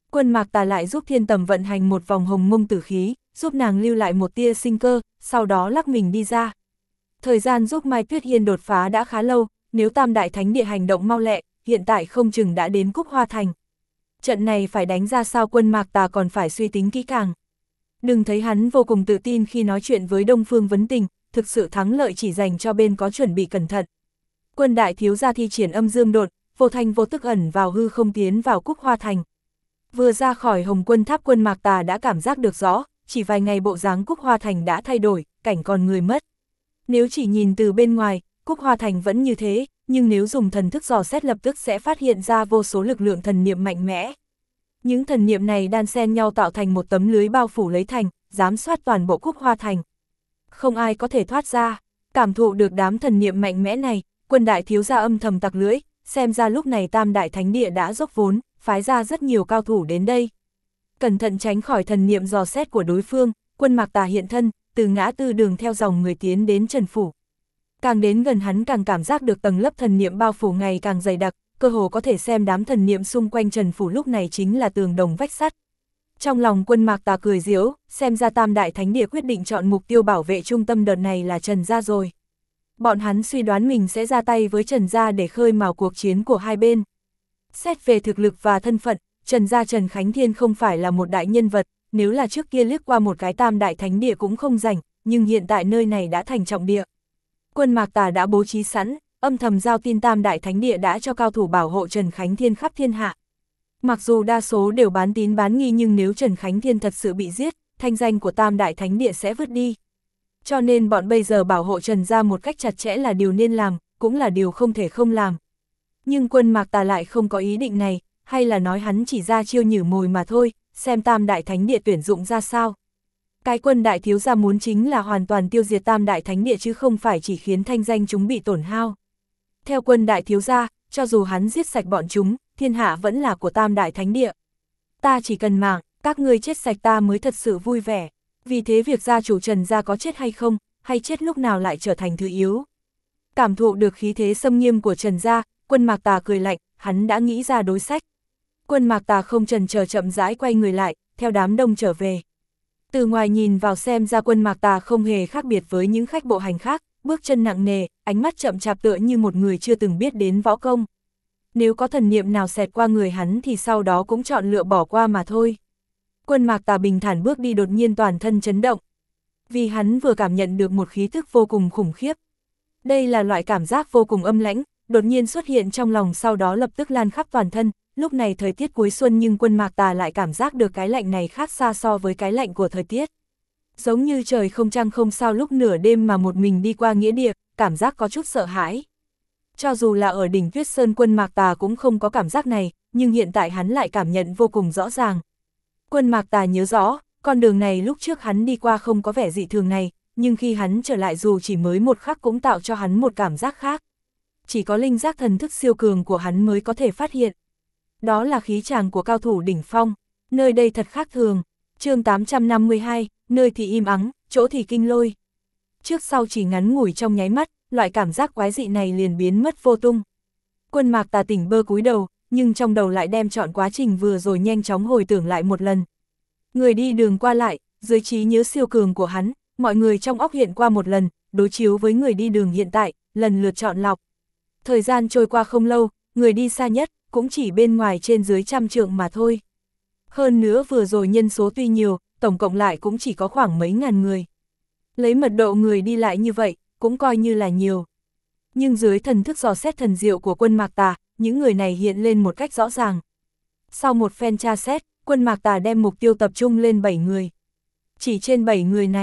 Quân Mạc Tà lại giúp Thiên Tầm vận hành một vòng hồng mông tử khí, giúp nàng lưu lại một tia sinh cơ, sau đó lắc mình đi ra. Thời gian giúp Mai Tuyết Hiên đột phá đã khá lâu, nếu Tam Đại Thánh Địa hành động mau lẹ, hiện tại không chừng đã đến Cúc Hoa Thành. Trận này phải đánh ra sao Quân Mạc Tà còn phải suy tính kỹ càng. Đừng thấy hắn vô cùng tự tin khi nói chuyện với Đông Phương Vấn Tình, thực sự thắng lợi chỉ dành cho bên có chuẩn bị cẩn thận. Quân đại thiếu gia thi triển âm dương đột, vô thanh vô tức ẩn vào hư không tiến vào Cúc Hoa Thành. Vừa ra khỏi Hồng Quân Tháp Quân Mạc Tà đã cảm giác được rõ, chỉ vài ngày bộ dáng Cúc Hoa Thành đã thay đổi, cảnh còn người mất. Nếu chỉ nhìn từ bên ngoài, Cúc Hoa Thành vẫn như thế, nhưng nếu dùng thần thức dò xét lập tức sẽ phát hiện ra vô số lực lượng thần niệm mạnh mẽ. Những thần niệm này đan xen nhau tạo thành một tấm lưới bao phủ lấy thành, giám soát toàn bộ Cúc Hoa Thành. Không ai có thể thoát ra, cảm thụ được đám thần niệm mạnh mẽ này, Quân đại thiếu gia âm thầm tặc lưỡi, xem ra lúc này Tam Đại Thánh Địa đã dốc vốn, phái ra rất nhiều cao thủ đến đây. Cẩn thận tránh khỏi thần niệm dò xét của đối phương, Quân Mạc Tà hiện thân, từ ngã tư đường theo dòng người tiến đến Trần Phủ. Càng đến gần hắn càng cảm giác được tầng lớp thần niệm bao phủ ngày càng dày đặc, cơ hồ có thể xem đám thần niệm xung quanh Trần Phủ lúc này chính là tường đồng vách sắt. Trong lòng Quân Mạc Tà cười giễu, xem ra Tam Đại Thánh Địa quyết định chọn mục tiêu bảo vệ trung tâm đợt này là Trần gia rồi. Bọn hắn suy đoán mình sẽ ra tay với Trần gia để khơi mào cuộc chiến của hai bên. Xét về thực lực và thân phận, Trần gia Trần Khánh Thiên không phải là một đại nhân vật, nếu là trước kia liếc qua một cái Tam Đại Thánh Địa cũng không rảnh, nhưng hiện tại nơi này đã thành trọng địa. Quân Mạc Tà đã bố trí sẵn, âm thầm giao tin Tam Đại Thánh Địa đã cho cao thủ bảo hộ Trần Khánh Thiên khắp thiên hạ. Mặc dù đa số đều bán tín bán nghi nhưng nếu Trần Khánh Thiên thật sự bị giết, thanh danh của Tam Đại Thánh Địa sẽ vứt đi. Cho nên bọn bây giờ bảo hộ Trần gia một cách chặt chẽ là điều nên làm, cũng là điều không thể không làm. Nhưng Quân Mạc Tà lại không có ý định này, hay là nói hắn chỉ ra chiêu nhử mồi mà thôi, xem Tam Đại Thánh Địa tuyển dụng ra sao. Cái Quân đại thiếu gia muốn chính là hoàn toàn tiêu diệt Tam Đại Thánh Địa chứ không phải chỉ khiến thanh danh chúng bị tổn hao. Theo Quân đại thiếu gia, cho dù hắn giết sạch bọn chúng, thiên hạ vẫn là của Tam Đại Thánh Địa. Ta chỉ cần mạng, các ngươi chết sạch ta mới thật sự vui vẻ. Vì thế việc gia chủ Trần gia có chết hay không, hay chết lúc nào lại trở thành thứ yếu. Cảm thụ được khí thế xâm nghiêm của Trần gia, Quân Mạc Tà cười lạnh, hắn đã nghĩ ra đối sách. Quân Mạc Tà không chần chờ chậm rãi quay người lại, theo đám đông trở về. Từ ngoài nhìn vào xem ra Quân Mạc Tà không hề khác biệt với những khách bộ hành khác, bước chân nặng nề, ánh mắt chậm chạp tựa như một người chưa từng biết đến võ công. Nếu có thần niệm nào xẹt qua người hắn thì sau đó cũng chọn lựa bỏ qua mà thôi. Quân Mạc Tà bình thản bước đi đột nhiên toàn thân chấn động. Vì hắn vừa cảm nhận được một khí thức vô cùng khủng khiếp. Đây là loại cảm giác vô cùng âm lãnh, đột nhiên xuất hiện trong lòng sau đó lập tức lan khắp toàn thân. Lúc này thời tiết cuối xuân nhưng Quân Mạc Tà lại cảm giác được cái lạnh này khác xa so với cái lạnh của thời tiết. Giống như trời không trăng không sao lúc nửa đêm mà một mình đi qua nghĩa địa, cảm giác có chút sợ hãi. Cho dù là ở đỉnh Tuyết Sơn Quân Mạc Tà cũng không có cảm giác này, nhưng hiện tại hắn lại cảm nhận vô cùng rõ ràng. Quân Mạc Tà nhớ rõ, con đường này lúc trước hắn đi qua không có vẻ dị thường này, nhưng khi hắn trở lại dù chỉ mới một khắc cũng tạo cho hắn một cảm giác khác. Chỉ có linh giác thần thức siêu cường của hắn mới có thể phát hiện. Đó là khí tràng của cao thủ đỉnh phong, nơi đây thật khác thường. Chương 852, nơi thì im ắng, chỗ thì kinh lôi. Trước sau chỉ ngắn ngủi trong nháy mắt, loại cảm giác quái dị này liền biến mất vô tung. Quân Mạc Tà tỉnh bơ cúi đầu, nhưng trong đầu lại đem chọn quá trình vừa rồi nhanh chóng hồi tưởng lại một lần. Người đi đường qua lại, dưới trí nhớ siêu cường của hắn, mọi người trong óc hiện qua một lần, đối chiếu với người đi đường hiện tại, lần lượt chọn lọc. Thời gian trôi qua không lâu, người đi xa nhất, cũng chỉ bên ngoài trên dưới 100 trượng mà thôi. Hơn nữa vừa rồi nhân số tuy nhiều, tổng cộng lại cũng chỉ có khoảng mấy ngàn người. Lấy mật độ người đi lại như vậy, cũng coi như là nhiều. Nhưng dưới thần thức dò xét thần diệu của Quân Mạc Tà, những người này hiện lên một cách rõ ràng. Sau một phen tra xét, Quân Mạc Tà đem mục tiêu tập trung lên 7 người. Chỉ trên 7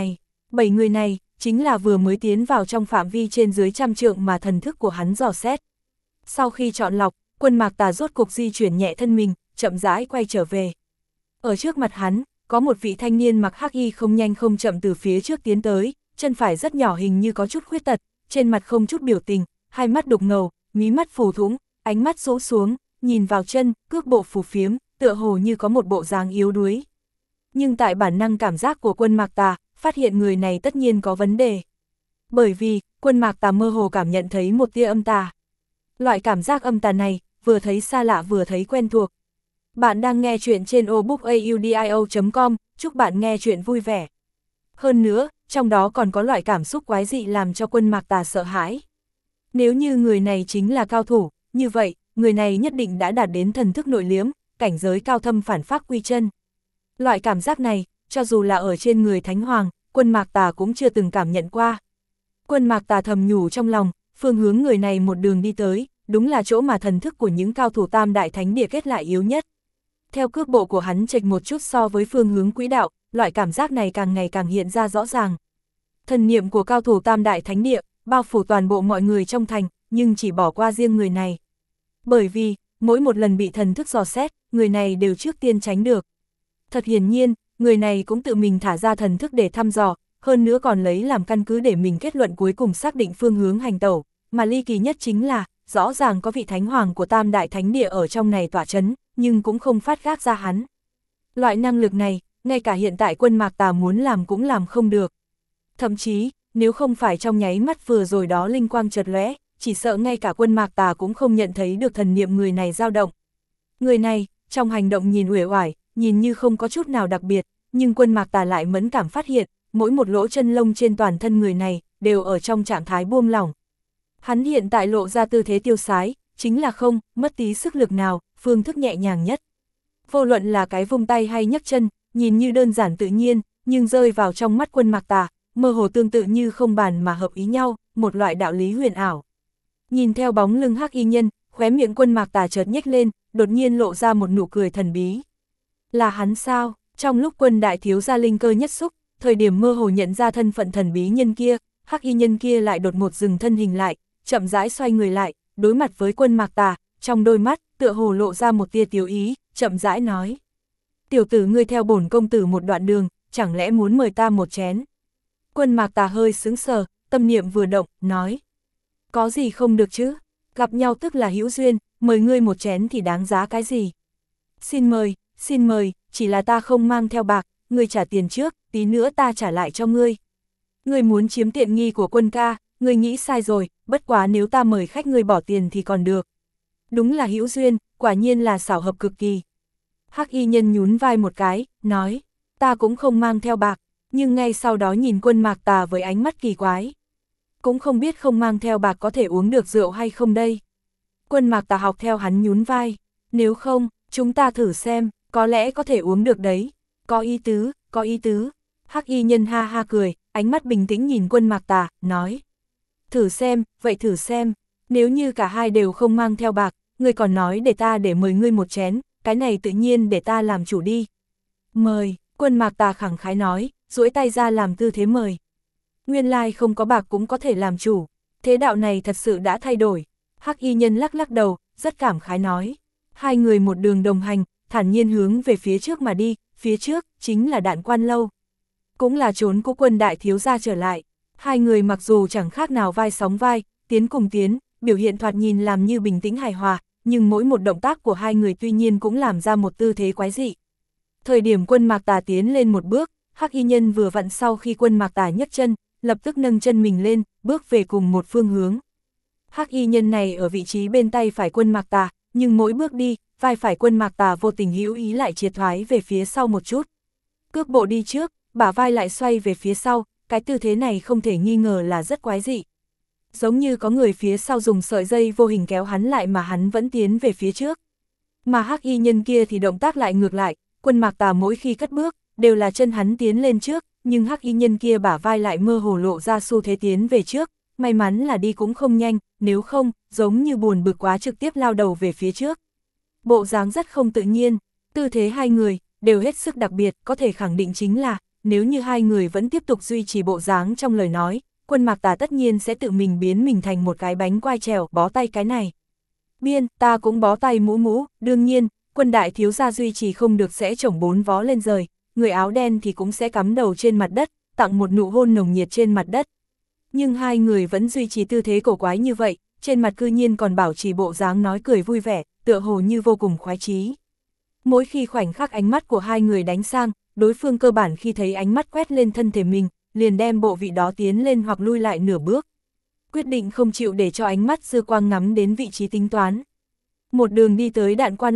người này, chính là vừa mới tiến vào trong phạm vi trên dưới 100 trượng mà thần thức của hắn dò xét. Sau khi chọn lọc, Quân Mạc Tà rốt cục di chuyển nhẹ thân mình, chậm rãi quay trở về. Ở trước mặt hắn, có một vị thanh niên mặc hắc y không nhanh không chậm từ phía trước tiến tới, chân phải rất nhỏ hình như có chút khuyết tật, trên mặt không chút biểu tình, hai mắt đục ngầu, mí mắt phù thủng, ánh mắt rũ xuống, nhìn vào chân, cước bộ phù phiếm, tựa hồ như có một bộ dáng yếu đuối. Nhưng tại bản năng cảm giác của Quân Mạc Tà, phát hiện người này tất nhiên có vấn đề. Bởi vì, Quân Mạc Tà mơ hồ cảm nhận thấy một tia âm tà. Loại cảm giác âm tà này, vừa thấy xa lạ vừa thấy quen thuộc. Bạn đang nghe chuyện trên obookaudio.com, chúc bạn nghe chuyện vui vẻ. Hơn nữa, trong đó còn có loại cảm xúc quái dị làm cho Quân Mạc Tà sợ hãi. Nếu như người này chính là cao thủ, như vậy, người này nhất định đã đạt đến thần thức nội liếm, cảnh giới cao thâm phản phác quy chân. Loại cảm giác này, cho dù là ở trên người Thánh Hoàng, Quân Mạc Tà cũng chưa từng cảm nhận qua. Quân Mạc Tà thầm nhủ trong lòng, phương hướng người này một đường đi tới, đúng là chỗ mà thần thức của những cao thủ tam đại thánh địa kết lại yếu nhất. Theo cước bộ của hắn chệch một chút so với phương hướng quỹ đạo, loại cảm giác này càng ngày càng hiện ra rõ ràng. Thần niệm của cao thủ tam đại thánh địa, bao phủ toàn bộ mọi người trong thành, nhưng chỉ bỏ qua riêng người này. Bởi vì, mỗi một lần bị thần thức dò xét, người này đều trước tiên tránh được. Thật hiển nhiên, người này cũng tự mình thả ra thần thức để thăm dò, hơn nữa còn lấy làm căn cứ để mình kết luận cuối cùng xác định phương hướng hành tẩu, mà ly kỳ nhất chính là, rõ ràng có vị thánh hoàng của tam đại thánh địa ở trong này tỏa chấn, nhưng cũng không phát gác ra hắn. Loại năng lực này, ngay cả hiện tại Quân Mạc Tà muốn làm cũng làm không được. Thậm chí, nếu không phải trong nháy mắt vừa rồi đó linh quang chợt lóe, chỉ sợ ngay cả Quân Mạc Tà cũng không nhận thấy được thần niệm người này dao động. Người này, trong hành động nhìn uể oải, nhìn như không có chút nào đặc biệt, nhưng Quân Mạc Tà lại mẫn cảm phát hiện, mỗi một lỗ chân lông trên toàn thân người này, đều ở trong trạng thái buông lỏng. Hắn hiện tại lộ ra tư thế tiêu sái, chính là không, mất tí sức lực nào, phương thức nhẹ nhàng nhất. Vô luận là cái vung tay hay nhấc chân, nhìn như đơn giản tự nhiên, nhưng rơi vào trong mắt Quân Mạc Tà, mơ hồ tương tự như không bàn mà hợp ý nhau, một loại đạo lý huyền ảo. Nhìn theo bóng lưng hắc y nhân, khóe miệng Quân Mạc Tà chợt nhếch lên, đột nhiên lộ ra một nụ cười thần bí. Là hắn sao? Trong lúc Quân đại thiếu gia linh cơ nhất xúc, thời điểm mơ hồ nhận ra thân phận thần bí nhân kia, hắc y nhân kia lại đột ngột dừng thân hình lại, chậm rãi xoay người lại, đối mặt với Quân Mạc Tà, trong đôi mắt, tựa hồ lộ ra một tia tiểu ý, chậm rãi nói. Tiểu tử ngươi theo bổn công tử một đoạn đường, chẳng lẽ muốn mời ta một chén? Quân Mạc Tà hơi sững sờ, tâm niệm vừa động, nói. Có gì không được chứ? Gặp nhau tức là hữu duyên, mời ngươi một chén thì đáng giá cái gì? Xin mời, chỉ là ta không mang theo bạc, ngươi trả tiền trước, tí nữa ta trả lại cho ngươi. Ngươi muốn chiếm tiện nghi của Quân ca, ngươi nghĩ sai rồi, bất quá nếu ta mời khách ngươi bỏ tiền thì còn được. Đúng là hữu duyên, quả nhiên là xảo hợp cực kỳ. Hắc y nhân nhún vai một cái, nói, ta cũng không mang theo bạc, nhưng ngay sau đó nhìn Quân Mạc Tà với ánh mắt kỳ quái. Cũng không biết không mang theo bạc có thể uống được rượu hay không đây. Quân Mạc Tà học theo hắn nhún vai, nếu không, chúng ta thử xem, có lẽ có thể uống được đấy. Có ý tứ. Hắc y nhân ha ha cười, ánh mắt bình tĩnh nhìn Quân Mạc Tà, nói. Thử xem, vậy thử xem, nếu như cả hai đều không mang theo bạc, ngươi còn nói để mời ngươi một chén, cái này tự nhiên để ta làm chủ đi. Mời, Quân Mạc Tà khẳng khái nói, duỗi tay ra làm tư thế mời. Nguyên lai không có bạc cũng có thể làm chủ, thế đạo này thật sự đã thay đổi. Hắc y nhân lắc lắc đầu, rất cảm khái nói. Hai người một đường đồng hành, thản nhiên hướng về phía trước mà đi, phía trước, chính là Đạn Quan Lâu. Cũng là trốn của Quân đại thiếu gia trở lại. Hai người mặc dù chẳng khác nào vai sóng vai, tiến cùng tiến, biểu hiện thoạt nhìn làm như bình tĩnh hài hòa, nhưng mỗi một động tác của hai người tuy nhiên cũng làm ra một tư thế quái dị. Thời điểm Quân Mạc Tà tiến lên một bước, hắc y nhân vừa vặn sau khi Quân Mạc Tà nhấc chân, lập tức nâng chân mình lên, bước về cùng một phương hướng. Hắc y nhân này ở vị trí bên tay phải Quân Mạc Tà, nhưng mỗi bước đi, vai phải Quân Mạc Tà vô tình hữu ý lại triệt thoái về phía sau một chút. Cước bộ đi trước, bả vai lại xoay về phía sau, cái tư thế này không thể nghi ngờ là rất quái dị. Giống như có người phía sau dùng sợi dây vô hình kéo hắn lại mà hắn vẫn tiến về phía trước. Mà hắc y nhân kia thì động tác lại ngược lại, Quân Mạc Tà mỗi khi cất bước, đều là chân hắn tiến lên trước, nhưng hắc y nhân kia bả vai lại mơ hồ lộ ra xu thế tiến về trước, may mắn là đi cũng không nhanh, nếu không, giống như buồn bực quá trực tiếp lao đầu về phía trước. Bộ dáng rất không tự nhiên, tư thế hai người, đều hết sức đặc biệt, có thể khẳng định chính là, nếu như hai người vẫn tiếp tục duy trì bộ dáng trong lời nói, Quân Mạc Tà tất nhiên sẽ tự mình biến mình thành một cái bánh quai trèo, bó tay cái này. Biên, ta cũng bó tay mũ, đương nhiên, Quân đại thiếu gia duy trì không được sẽ chổng bốn vó lên rời, người áo đen thì cũng sẽ cắm đầu trên mặt đất, tặng một nụ hôn nồng nhiệt trên mặt đất. Nhưng hai người vẫn duy trì tư thế cổ quái như vậy, trên mặt cư nhiên còn bảo trì bộ dáng nói cười vui vẻ, tựa hồ như vô cùng khoái chí. Mỗi khi khoảnh khắc ánh mắt của hai người đánh sang, đối phương cơ bản khi thấy ánh mắt quét lên thân thể mình, liền đem bộ vị đó tiến lên hoặc lui lại nửa bước. Quyết định không chịu để cho ánh mắt dư quang ngắm đến vị trí tính toán. Một đường đi tới Đạn Quan Lâu,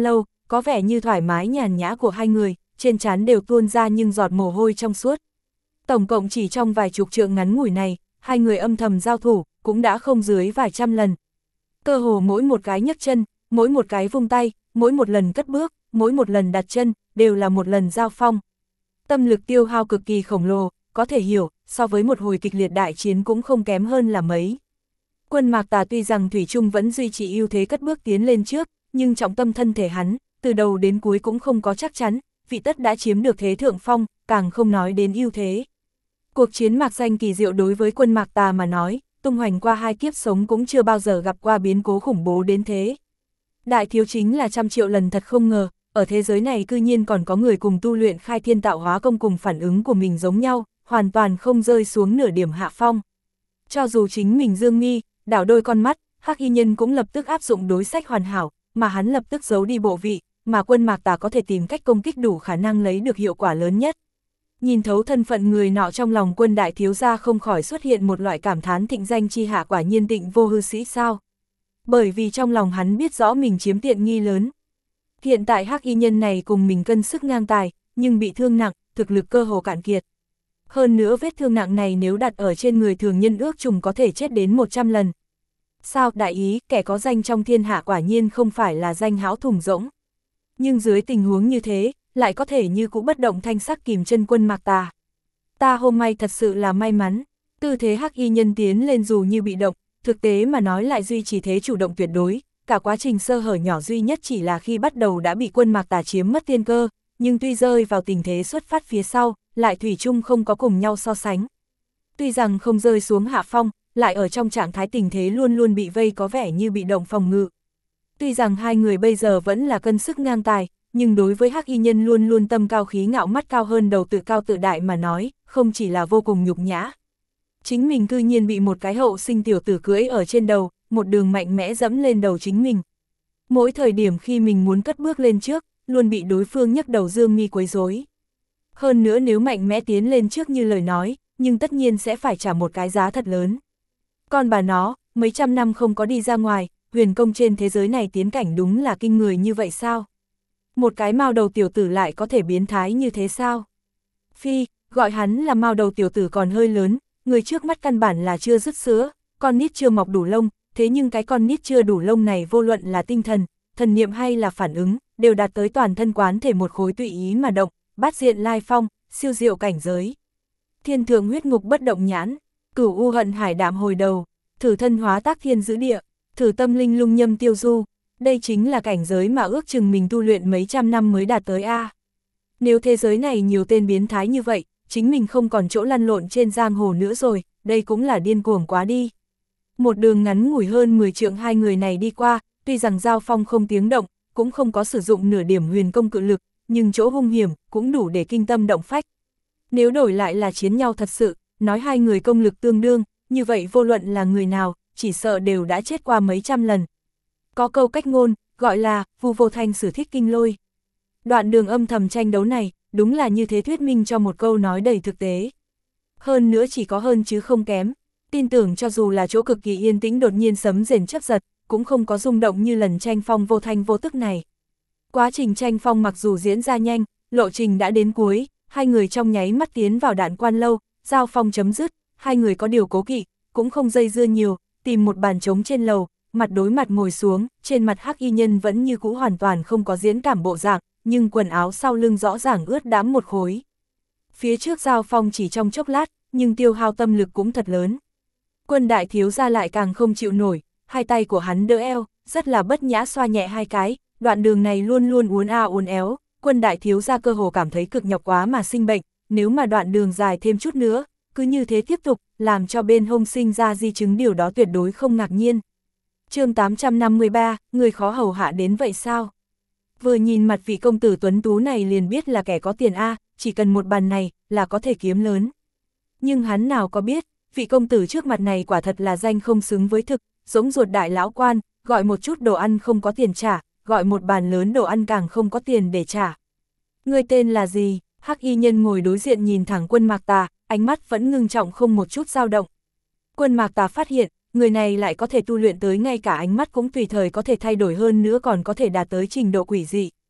có vẻ như thoải mái nhàn nhã của hai người, trên trán đều tuôn ra nhưng giọt mồ hôi trong suốt. Tổng cộng chỉ trong vài chục trượng ngắn ngủi này, hai người âm thầm giao thủ, cũng đã không dưới vài trăm lần. Cơ hồ mỗi một cái nhấc chân, mỗi một cái vung tay, mỗi một lần cất bước, mỗi một lần đặt chân, đều là một lần giao phong. Tâm lực tiêu hao cực kỳ khổng lồ, có thể hiểu, so với một hồi kịch liệt đại chiến cũng không kém hơn là mấy. Quân Mạc Tà tuy rằng thủy chung vẫn duy trì ưu thế cất bước tiến lên trước, nhưng trọng tâm thân thể hắn, từ đầu đến cuối cũng không có chắc chắn, vị tất đã chiếm được thế thượng phong, càng không nói đến ưu thế. Cuộc chiến mạc danh kỳ diệu đối với Quân Mạc Tà mà nói, tung hoành qua 2 kiếp sống cũng chưa bao giờ gặp qua biến cố khủng bố đến thế. Đại thiếu chính là 100 triệu lần thật không ngờ, ở thế giới này cư nhiên còn có người cùng tu luyện khai thiên tạo hóa công cùng phản ứng của mình giống nhau, hoàn toàn không rơi xuống nửa điểm hạ phong. Cho dù chính mình dương mi, đảo đôi con mắt, Hắc Y Nhân cũng lập tức áp dụng đối sách hoàn hảo, mà hắn lập tức giấu đi bộ vị, mà Quân Mạc Tà có thể tìm cách công kích đủ khả năng lấy được hiệu quả lớn nhất. Nhìn thấu thân phận người nọ trong lòng Quân đại thiếu gia không khỏi xuất hiện một loại cảm thán thịnh danh chi hạ quả nhiên tịnh vô hư sĩ sao. Bởi vì trong lòng hắn biết rõ mình chiếm tiện nghi lớn. Hiện tại Hắc Y Nhân này cùng mình cân sức ngang tài, nhưng bị thương nặng, thực lực cơ hồ cạn kiệt. Hơn nữa vết thương nặng này nếu đặt ở trên người thường nhân ước chừng có thể chết đến 100 lần. Sao đại ý, kẻ có danh trong thiên hạ quả nhiên không phải là danh hão thùng rỗng. Nhưng dưới tình huống như thế, lại có thể như cũ bất động thanh sắc kìm chân Quân Mạc Tà. Ta hôm nay thật sự là may mắn, tư thế Hắc Y Nhân tiến lên dù như bị động, thực tế mà nói lại duy trì thế chủ động tuyệt đối, cả quá trình sơ hở nhỏ duy nhất chỉ là khi bắt đầu đã bị Quân Mạc Tà chiếm mất tiên cơ, nhưng tuy rơi vào tình thế xuất phát phía sau, lại thủy chung không có cùng nhau so sánh. Tuy rằng không rơi xuống hạ phong, lại ở trong trạng thái tình thế luôn luôn bị vây có vẻ như bị động phòng ngự. Tuy rằng hai người bây giờ vẫn là cân sức ngang tài, nhưng đối với Hắc Y Nhân luôn luôn tâm cao khí ngạo mắt cao hơn đầu tự cao tự đại mà nói, không chỉ là vô cùng nhục nhã. Chính mình cư nhiên bị một cái hậu sinh tiểu tử cưỡi ở trên đầu, một đường mạnh mẽ dẫm lên đầu chính mình. Mỗi thời điểm khi mình muốn cất bước lên trước, luôn bị đối phương nhấc đầu dương mi quấy rối. Hơn nữa nếu mạnh mẽ tiến lên trước như lời nói, nhưng tất nhiên sẽ phải trả một cái giá thật lớn. Còn bà nó, mấy trăm năm không có đi ra ngoài, huyền công trên thế giới này tiến cảnh đúng là kinh người như vậy sao? Một cái mao đầu tiểu tử lại có thể biến thái như thế sao? Phi, gọi hắn là mao đầu tiểu tử còn hơi lớn, người trước mắt căn bản là chưa dứt sữa, con nít chưa mọc đủ lông, thế nhưng cái con nít chưa đủ lông này vô luận là tinh thần, thần niệm hay là phản ứng, đều đạt tới toàn thân quán thể một khối tùy ý mà động, bát diện lai phong, siêu diệu cảnh giới. Thiên thượng huyết ngục bất động nhãn, cửu u hận hải đạm hồi đầu, thử thân hóa tác thiên giữ địa, thử tâm linh lung nhâm tiêu du, đây chính là cảnh giới mà ước chừng mình tu luyện mấy trăm năm mới đạt tới a. Nếu thế giới này nhiều tên biến thái như vậy, chính mình không còn chỗ lăn lộn trên giang hồ nữa rồi, đây cũng là điên cuồng quá đi. Một đường ngắn ngủi hơn 10 trượng hai người này đi qua, tuy rằng giao phong không tiếng động, cũng không có sử dụng nửa điểm huyền công cự lực, nhưng chỗ hung hiểm cũng đủ để kinh tâm động phách. Nếu đổi lại là chiến nhau thật sự, nói hai người công lực tương đương, như vậy vô luận là người nào, chỉ sợ đều đã chết qua mấy trăm lần. Có câu cách ngôn, gọi là, vu vô thanh sử thích kinh lôi. Đoạn đường âm thầm tranh đấu này, đúng là như thế thuyết minh cho một câu nói đầy thực tế. Hơn nữa chỉ có hơn chứ không kém, tin tưởng cho dù là chỗ cực kỳ yên tĩnh đột nhiên sấm rền chớp giật, cũng không có rung động như lần tranh phong vô thanh vô tức này. Quá trình tranh phong mặc dù diễn ra nhanh, lộ trình đã đến cuối, hai người trong nháy mắt tiến vào đạn quan lâu, giao phong chấm dứt, hai người có điều cố kỵ, cũng không dây dưa nhiều, tìm một bàn trống trên lầu, mặt đối mặt ngồi xuống, trên mặt Hắc Y Nhân vẫn như cũ hoàn toàn không có diễn cảm bộ dạng, nhưng quần áo sau lưng rõ ràng ướt đẫm một khối. Phía trước giao phong chỉ trong chốc lát, nhưng tiêu hao tâm lực cũng thật lớn. Quân đại thiếu gia lại càng không chịu nổi, hai tay của hắn đỡ eo, rất là bất nhã xoa nhẹ hai cái, đoạn đường này luôn luôn uốn a uốn éo, quân đại thiếu gia cơ hồ cảm thấy cực nhọc quá mà sinh bệnh, nếu mà đoạn đường dài thêm chút nữa, cứ như thế tiếp tục, làm cho bên hông sinh ra di chứng điều đó tuyệt đối không ngạc nhiên. Chương 853, người khó hầu hạ đến vậy sao? Vừa nhìn mặt vị công tử tuấn tú này liền biết là kẻ có tiền a, chỉ cần một bàn này là có thể kiếm lớn. Nhưng hắn nào có biết, vị công tử trước mặt này quả thật là danh không xứng với thực, giống ruột đại lão quan, gọi một chút đồ ăn không có tiền trả, gọi một bàn lớn đồ ăn càng không có tiền để trả. Người tên là gì? Hắc Y Nhân ngồi đối diện nhìn thẳng Quân Mạc Tà, ánh mắt vẫn ngưng trọng không một chút dao động. Quân Mạc Tà phát hiện, người này lại có thể tu luyện tới ngay cả ánh mắt cũng tùy thời có thể thay đổi hơn nữa còn có thể đạt tới trình độ quỷ dị.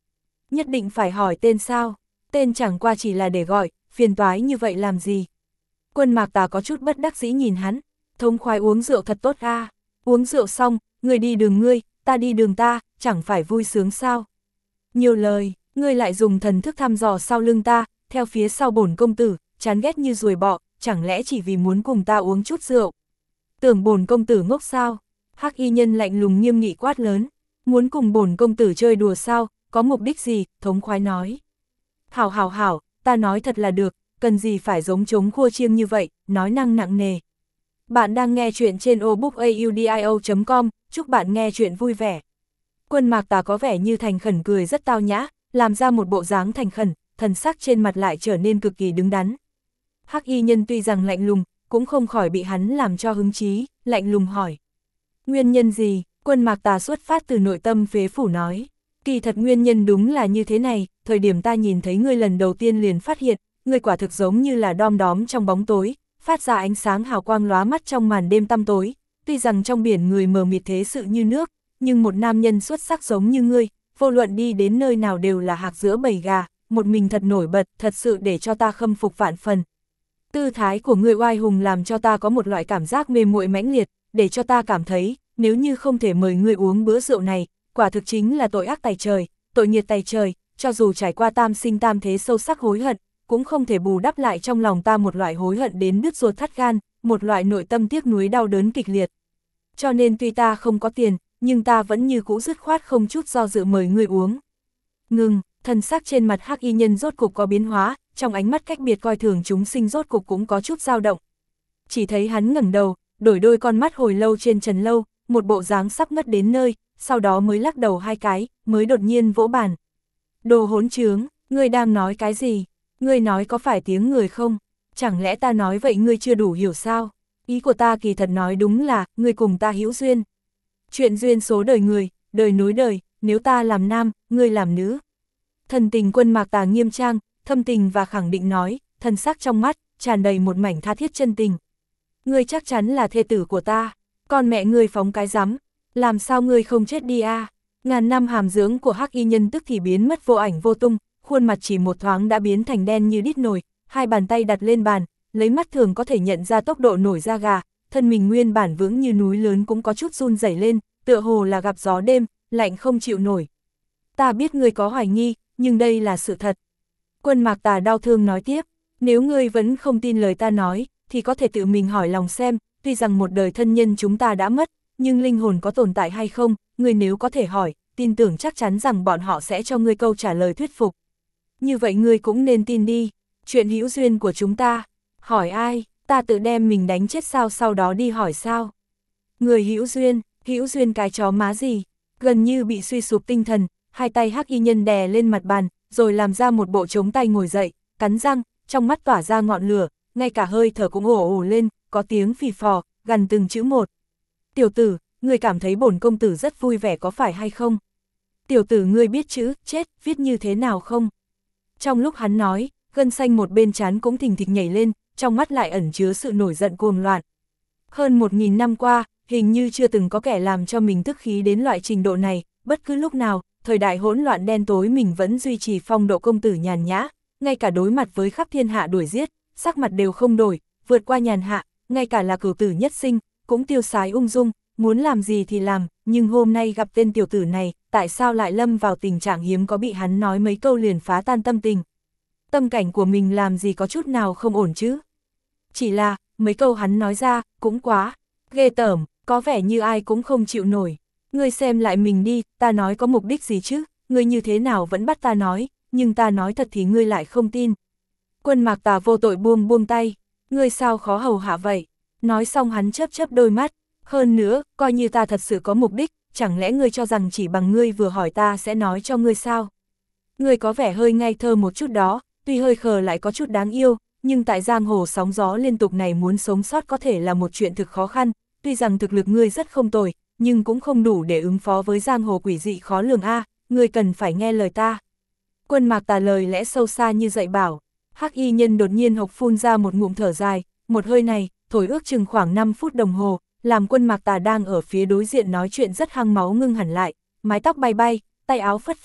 Nhất định phải hỏi tên sao? Tên chẳng qua chỉ là để gọi, phiền toái như vậy làm gì? Quân Mạc Tà có chút bất đắc dĩ nhìn hắn, thống khoái uống rượu thật tốt a. Uống rượu xong, người đi đường ngươi, ta đi đường ta, chẳng phải vui sướng sao? Nhiều lời, ngươi lại dùng thần thức thăm dò sau lưng ta, theo phía sau bổn công tử, chán ghét như ruồi bọ, chẳng lẽ chỉ vì muốn cùng ta uống chút rượu? Tưởng bổn công tử ngốc sao? Hắc y nhân lạnh lùng nghiêm nghị quát lớn, muốn cùng bổn công tử chơi đùa sao, có mục đích gì? Thống khoái nói. Hảo hảo hảo, ta nói thật là được, cần gì phải giống trống khua chiêng như vậy, nói năng nặng nề. Bạn đang nghe chuyện trên obookaudio.com, chúc bạn nghe chuyện vui vẻ. Quân Mạc Tà có vẻ như thành khẩn cười rất tao nhã, làm ra một bộ dáng thành khẩn, thần sắc trên mặt lại trở nên cực kỳ đứng đắn. Hắc y nhân tuy rằng lạnh lùng, cũng không khỏi bị hắn làm cho hứng chí, lạnh lùng hỏi. Nguyên nhân gì? Quân Mạc Tà xuất phát từ nội tâm phế phủ nói. Kỳ thật nguyên nhân đúng là như thế này, thời điểm ta nhìn thấy ngươi lần đầu tiên liền phát hiện, ngươi quả thực giống như là đom đóm trong bóng tối, phát ra ánh sáng hào quang lóa mắt trong màn đêm tăm tối. Tuy rằng trong biển người mờ mịt thế sự như nước, nhưng một nam nhân xuất sắc giống như ngươi, vô luận đi đến nơi nào đều là hạc giữa bầy gà, một mình thật nổi bật, thật sự để cho ta khâm phục vạn phần. Tư thái của ngươi oai hùng làm cho ta có một loại cảm giác mê muội mãnh liệt, để cho ta cảm thấy, nếu như không thể mời ngươi uống bữa rượu này, quả thực chính là tội ác tày trời, tội nghiệt tày trời, cho dù trải qua tam sinh tam thế sâu sắc hối hận, cũng không thể bù đắp lại trong lòng ta một loại hối hận đến đứt ruột thắt gan, một loại nội tâm tiếc nuối đau đớn kịch liệt. Cho nên tuy ta không có tiền, nhưng ta vẫn như cũ dứt khoát không chút do dự mời ngươi uống. Ngừng, thần sắc trên mặt hắc y nhân rốt cục có biến hóa, trong ánh mắt cách biệt coi thường chúng sinh rốt cục cũng có chút dao động. Chỉ thấy hắn ngẩng đầu, đổi đôi con mắt hồi lâu trên trần lâu, một bộ dáng sắp ngất đến nơi, sau đó mới lắc đầu hai cái, mới đột nhiên vỗ bàn. Đồ hỗn trướng, ngươi đang nói cái gì? Ngươi nói có phải tiếng người không? Chẳng lẽ ta nói vậy ngươi chưa đủ hiểu sao? Ý của ta kỳ thật nói đúng là, ngươi cùng ta hữu duyên. Chuyện duyên số đời người, đời nối đời, nếu ta làm nam, ngươi làm nữ. Thần tình Quân Mạc Tà nghiêm trang, thâm tình và khẳng định nói, thần sắc trong mắt, tràn đầy một mảnh tha thiết chân tình. Ngươi chắc chắn là thê tử của ta, con mẹ ngươi phóng cái rắm, làm sao ngươi không chết đi a? Ngàn năm hàm dưỡng của hắc y nhân tức thì biến mất vô ảnh vô tung, khuôn mặt chỉ một thoáng đã biến thành đen như đít nồi, hai bàn tay đặt lên bàn, lấy mắt thường có thể nhận ra tốc độ nổi da gà, thân mình nguyên bản vững như núi lớn cũng có chút run rẩy lên, tựa hồ là gặp gió đêm, lạnh không chịu nổi. Ta biết ngươi có hoài nghi, nhưng đây là sự thật. Quân Mạc Tà đau thương nói tiếp, nếu ngươi vẫn không tin lời ta nói, thì có thể tự mình hỏi lòng xem, tuy rằng một đời thân nhân chúng ta đã mất, nhưng linh hồn có tồn tại hay không, ngươi nếu có thể hỏi, tin tưởng chắc chắn rằng bọn họ sẽ cho ngươi câu trả lời thuyết phục. Như vậy ngươi cũng nên tin đi, chuyện hữu duyên của chúng ta, hỏi ai, ta tự đem mình đánh chết sao sau đó đi hỏi sao? Người hữu duyên cái chó má gì? Gần như bị suy sụp tinh thần, hai tay hắc y nhân đè lên mặt bàn, rồi làm ra một bộ chống tay ngồi dậy, cắn răng, trong mắt tỏa ra ngọn lửa, ngay cả hơi thở cũng ồ ồ lên, có tiếng phì phò, gần từng chữ một. Tiểu tử, ngươi cảm thấy bổn công tử rất vui vẻ có phải hay không? Tiểu tử ngươi biết chữ, chết, viết như thế nào không? Trong lúc hắn nói, gân xanh một bên trán cũng thình thịch nhảy lên, trong mắt lại ẩn chứa sự nổi giận cuồng loạn. Hơn 1000 năm qua, hình như chưa từng có kẻ làm cho mình tức khí đến loại trình độ này, bất cứ lúc nào, thời đại hỗn loạn đen tối mình vẫn duy trì phong độ công tử nhàn nhã, ngay cả đối mặt với khắp thiên hạ đuổi giết, sắc mặt đều không đổi, vượt qua nhàn hạ, ngay cả là cửu tử nhất sinh, cũng tiêu sái ung dung, muốn làm gì thì làm, nhưng hôm nay gặp tên tiểu tử này, tại sao lại lâm vào tình trạng hiếm có bị hắn nói mấy câu liền phá tan tâm tình. Tâm cảnh của mình làm gì có chút nào không ổn chứ? Chỉ là, mấy câu hắn nói ra, cũng quá ghê tởm, có vẻ như ai cũng không chịu nổi. Ngươi xem lại mình đi, ta nói có mục đích gì chứ, ngươi như thế nào vẫn bắt ta nói, nhưng ta nói thật thì ngươi lại không tin. Quân Mạc Tà vô tội buông tay, ngươi sao khó hầu hạ vậy? Nói xong hắn chớp chớp đôi mắt, hơn nữa, coi như ta thật sự có mục đích, chẳng lẽ ngươi cho rằng chỉ bằng ngươi vừa hỏi ta sẽ nói cho ngươi sao? Ngươi có vẻ hơi ngây thơ một chút đó, tuy hơi khờ lại có chút đáng yêu, nhưng tại giang hồ sóng gió liên tục này muốn sống sót có thể là một chuyện thực khó khăn, tuy rằng thực lực ngươi rất không tồi, nhưng cũng không đủ để ứng phó với giang hồ quỷ dị khó lường a, ngươi cần phải nghe lời ta. Quân Mạc Tà lời lẽ sâu xa như dạy bảo, hắc y nhân đột nhiên hộc phun ra một ngụm thở dài, một hơi này, thổi ước chừng khoảng 5 phút đồng hồ, làm Quân Mạc Tà đang ở phía đối diện nói chuyện rất hăng máu ngưng hẳn lại, mái tóc bay bay, tay áo phất phơ,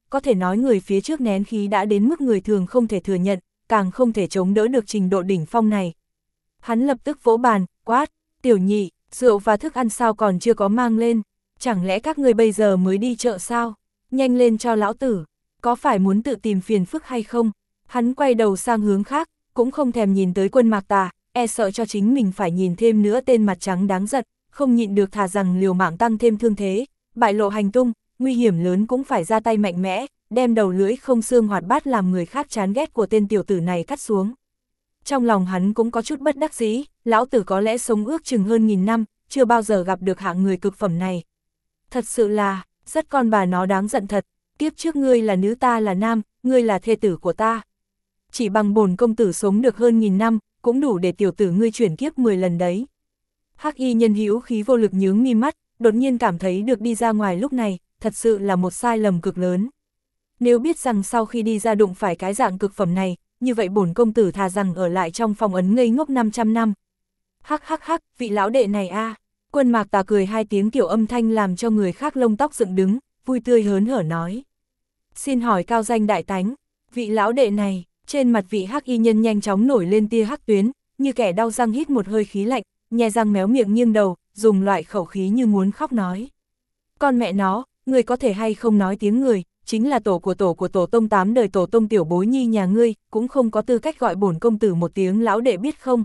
có thể nói người phía trước nén khí đã đến mức người thường không thể thừa nhận, càng không thể chống đỡ được trình độ đỉnh phong này. Hắn lập tức vỗ bàn, quát, tiểu nhị, rượu và thức ăn sao còn chưa có mang lên, chẳng lẽ các người bây giờ mới đi chợ sao, nhanh lên cho lão tử, có phải muốn tự tìm phiền phức hay không? Hắn quay đầu sang hướng khác, cũng không thèm nhìn tới Quân Mạc Tà, e sợ cho chính mình phải nhìn thêm nữa tên mặt trắng đáng giận, không nhịn được thà rằng liều mạng tăng thêm thương thế, bại lộ hành tung, nguy hiểm lớn cũng phải ra tay mạnh mẽ, đem đầu lưỡi không xương hoạt bát làm người khác chán ghét của tên tiểu tử này cắt xuống. Trong lòng hắn cũng có chút bất đắc dĩ, lão tử có lẽ sống ước chừng hơn 1000 năm, chưa bao giờ gặp được hạng người cực phẩm này. Thật sự là, rất con bà nó đáng giận thật, tiếp trước ngươi là nữ ta là nam, ngươi là thê tử của ta. Chỉ bằng bổn công tử sống được hơn 1000 năm, cũng đủ để tiểu tử ngươi chuyển kiếp 10 lần đấy. Hắc y nhân hữu khí vô lực nhướng mi mắt, đột nhiên cảm thấy được đi ra ngoài lúc này, thật sự là một sai lầm cực lớn. Nếu biết rằng sau khi đi ra đụng phải cái dạng cực phẩm này, như vậy bổn công tử thà rằng ở lại trong phòng ấn ngây ngốc 500 năm. Hắc hắc hắc, vị lão đệ này a. Quân Mạc Tà cười hai tiếng kiểu âm thanh làm cho người khác lông tóc dựng đứng, vui tươi hớn hở nói. Xin hỏi cao danh đại tánh, vị lão đệ này, trên mặt vị hắc y nhân nhanh chóng nổi lên tia hắc tuyến, như kẻ đau răng hít một hơi khí lạnh, nhe răng méo miệng nghiêng đầu, dùng loại khẩu khí như muốn khóc nói. Con mẹ nó, người có thể hay không nói tiếng người, chính là tổ của tổ tông 8 đời tổ tông tiểu bối nhi nhà ngươi, cũng không có tư cách gọi bổn công tử một tiếng lão đệ biết không?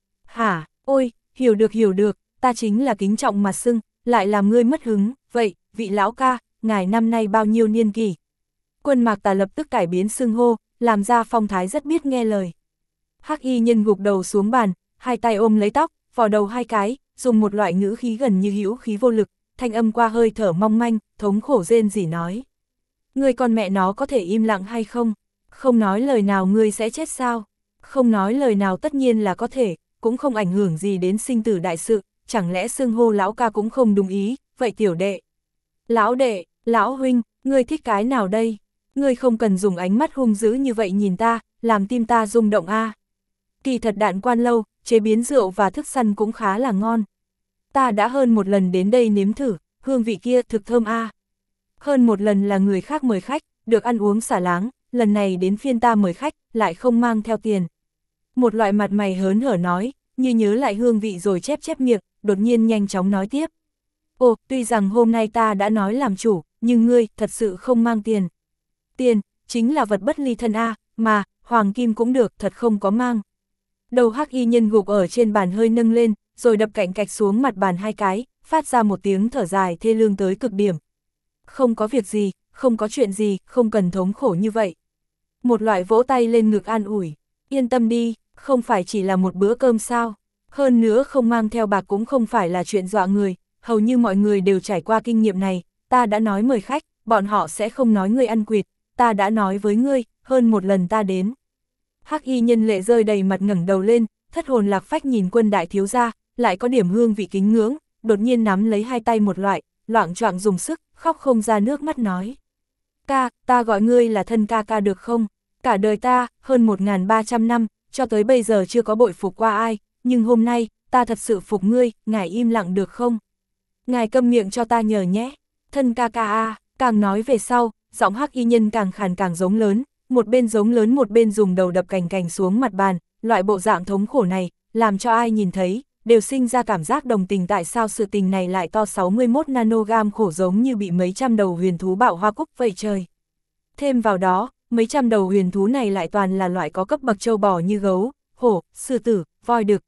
Hả, ôi, hiểu được, ta chính là kính trọng mà xưng, lại làm ngươi mất hứng, vậy, vị lão ca, ngài năm nay bao nhiêu niên kỷ? Quân Mạc Tà lập tức cải biến xưng hô, làm ra phong thái rất biết nghe lời. Hắc y nhân gục đầu xuống bàn, hai tay ôm lấy tóc, vò đầu hai cái, dùng một loại ngữ khí gần như hữu khí vô lực, thanh âm qua hơi thở mong manh, thống khổ rên rỉ nói. Ngươi con mẹ nó có thể im lặng hay không? Không nói lời nào ngươi sẽ chết sao? Không nói lời nào tất nhiên là có thể, cũng không ảnh hưởng gì đến sinh tử đại sự, chẳng lẽ xưng hô lão ca cũng không đúng ý, vậy tiểu đệ. Lão đệ, lão huynh, ngươi thích cái nào đây? Ngươi không cần dùng ánh mắt hung dữ như vậy nhìn ta, làm tim ta rung động a. Kỳ thật Đạn Quan lâu, chế biến rượu và thức săn cũng khá là ngon. Ta đã hơn một lần đến đây nếm thử, hương vị kia thực thơm a. Hơn một lần là người khác mời khách, được ăn uống xả láng, lần này đến phiên ta mời khách, lại không mang theo tiền. Một loại mặt mày hớn hở nói, như nhớ lại hương vị rồi chép miệng, đột nhiên nhanh chóng nói tiếp. Ồ, tuy rằng hôm nay ta đã nói làm chủ, nhưng ngươi thật sự không mang tiền. Tiền, chính là vật bất ly thân a, mà, hoàng kim cũng được, thật không có mang. Đầu hắc y nhân gục ở trên bàn hơi nâng lên, rồi đập cạnh cạch xuống mặt bàn hai cái, phát ra một tiếng thở dài thê lương tới cực điểm. Không có việc gì, không có chuyện gì, không cần thống khổ như vậy. Một loại vỗ tay lên ngực an ủi, yên tâm đi, không phải chỉ là một bữa cơm sao. Hơn nữa không mang theo bạc cũng không phải là chuyện dọa người, hầu như mọi người đều trải qua kinh nghiệm này, ta đã nói mời khách, bọn họ sẽ không nói ngươi ăn quỵt, ta đã nói với ngươi, hơn một lần ta đến. Hắc y nhân lệ rơi đầy mặt ngẩng đầu lên, thất hồn lạc phách nhìn Quân đại thiếu gia, lại có điểm hương vị kính ngưỡng, đột nhiên nắm lấy hai tay một loại, loạng choạng dùng sức, khóc không ra nước mắt nói. Ca, ta gọi ngươi là thân ca ca được không? Cả đời ta, hơn 1300 năm, cho tới bây giờ chưa có bội phục qua ai, nhưng hôm nay, ta thật sự phục ngươi, ngài im lặng được không? Ngài câm miệng cho ta nhờ nhé. Thân ca ca a, càng nói về sau, giọng hắc y nhân càng khàn càng giống lớn, một bên giống lớn một bên dùng đầu đập cành cành xuống mặt bàn, loại bộ dạng thống khổ này, làm cho ai nhìn thấy, đều sinh ra cảm giác đồng tình tại sao sự tình này lại to 61 nanogam khổ giống như bị mấy trăm đầu huyền thú bạo hoa cúc vậy trời. Thêm vào đó, mấy trăm đầu huyền thú này lại toàn là loại có cấp bậc trâu bò như gấu, hổ, sư tử, voi đực.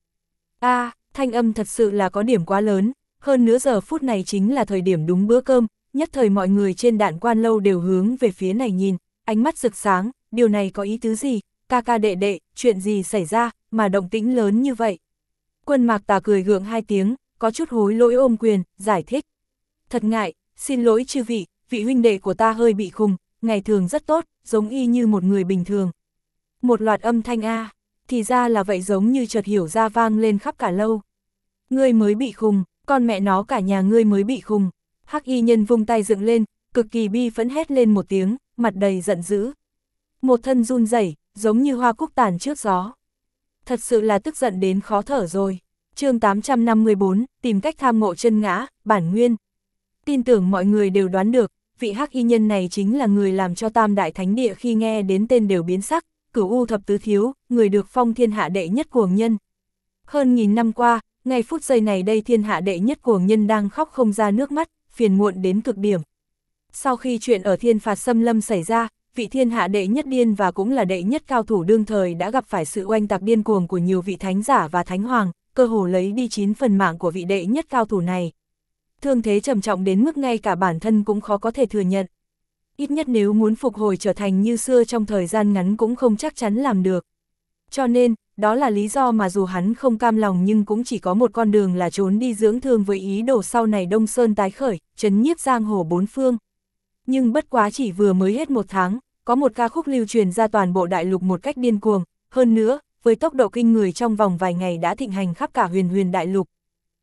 Thanh âm thật sự là có điểm quá lớn, hơn nữa giờ phút này chính là thời điểm đúng bữa cơm, nhất thời mọi người trên Đạn Quan lâu đều hướng về phía này nhìn, ánh mắt rực sáng, điều này có ý tứ gì, ca ca đệ đệ, chuyện gì xảy ra, mà động tĩnh lớn như vậy. Quân Mạc Tà cười gượng hai tiếng, có chút hối lỗi ôm quyền, giải thích. Thật ngại, xin lỗi chư vị, vị huynh đệ của ta hơi bị khùng, ngày thường rất tốt, giống y như một người bình thường. Một loạt âm thanh a, thì ra là vậy giống như chợt hiểu ra vang lên khắp cả lâu. Ngươi mới bị khùng, con mẹ nó cả nhà ngươi mới bị khùng. Hắc y nhân vung tay dựng lên, cực kỳ bi phẫn hét lên một tiếng, mặt đầy giận dữ. Một thân run rẩy, giống như hoa cúc tàn trước gió. Thật sự là tức giận đến khó thở rồi. Chương 854, tìm cách tham ngộ chân ngã, bản nguyên. Tin tưởng mọi người đều đoán được, vị hắc y nhân này chính là người làm cho Tam Đại Thánh Địa khi nghe đến tên đều biến sắc, Cửu U Thập Tứ Thiếu, người được phong thiên hạ đệ nhất cuồng nhân. Hơn nghìn năm qua, ngay phút giây này đây thiên hạ đệ nhất cuồng nhân đang khóc không ra nước mắt, phiền muộn đến cực điểm. Sau khi chuyện ở Thiên Phạt Xâm Lâm xảy ra, vị thiên hạ đệ nhất điên và cũng là đệ nhất cao thủ đương thời đã gặp phải sự oanh tạc điên cuồng của nhiều vị thánh giả và thánh hoàng, cơ hồ lấy đi 9 phần mạng của vị đệ nhất cao thủ này. Thương thế trầm trọng đến mức ngay cả bản thân cũng khó có thể thừa nhận. Ít nhất nếu muốn phục hồi trở thành như xưa trong thời gian ngắn cũng không chắc chắn làm được. Cho nên, đó là lý do mà dù hắn không cam lòng nhưng cũng chỉ có một con đường là trốn đi dưỡng thương với ý đồ sau này Đông Sơn tái khởi, trấn nhiếp giang hồ bốn phương. Nhưng bất quá chỉ vừa mới hết một tháng, có một ca khúc lưu truyền ra toàn bộ đại lục một cách điên cuồng, hơn nữa, với tốc độ kinh người trong vòng vài ngày đã thịnh hành khắp cả huyền huyền đại lục.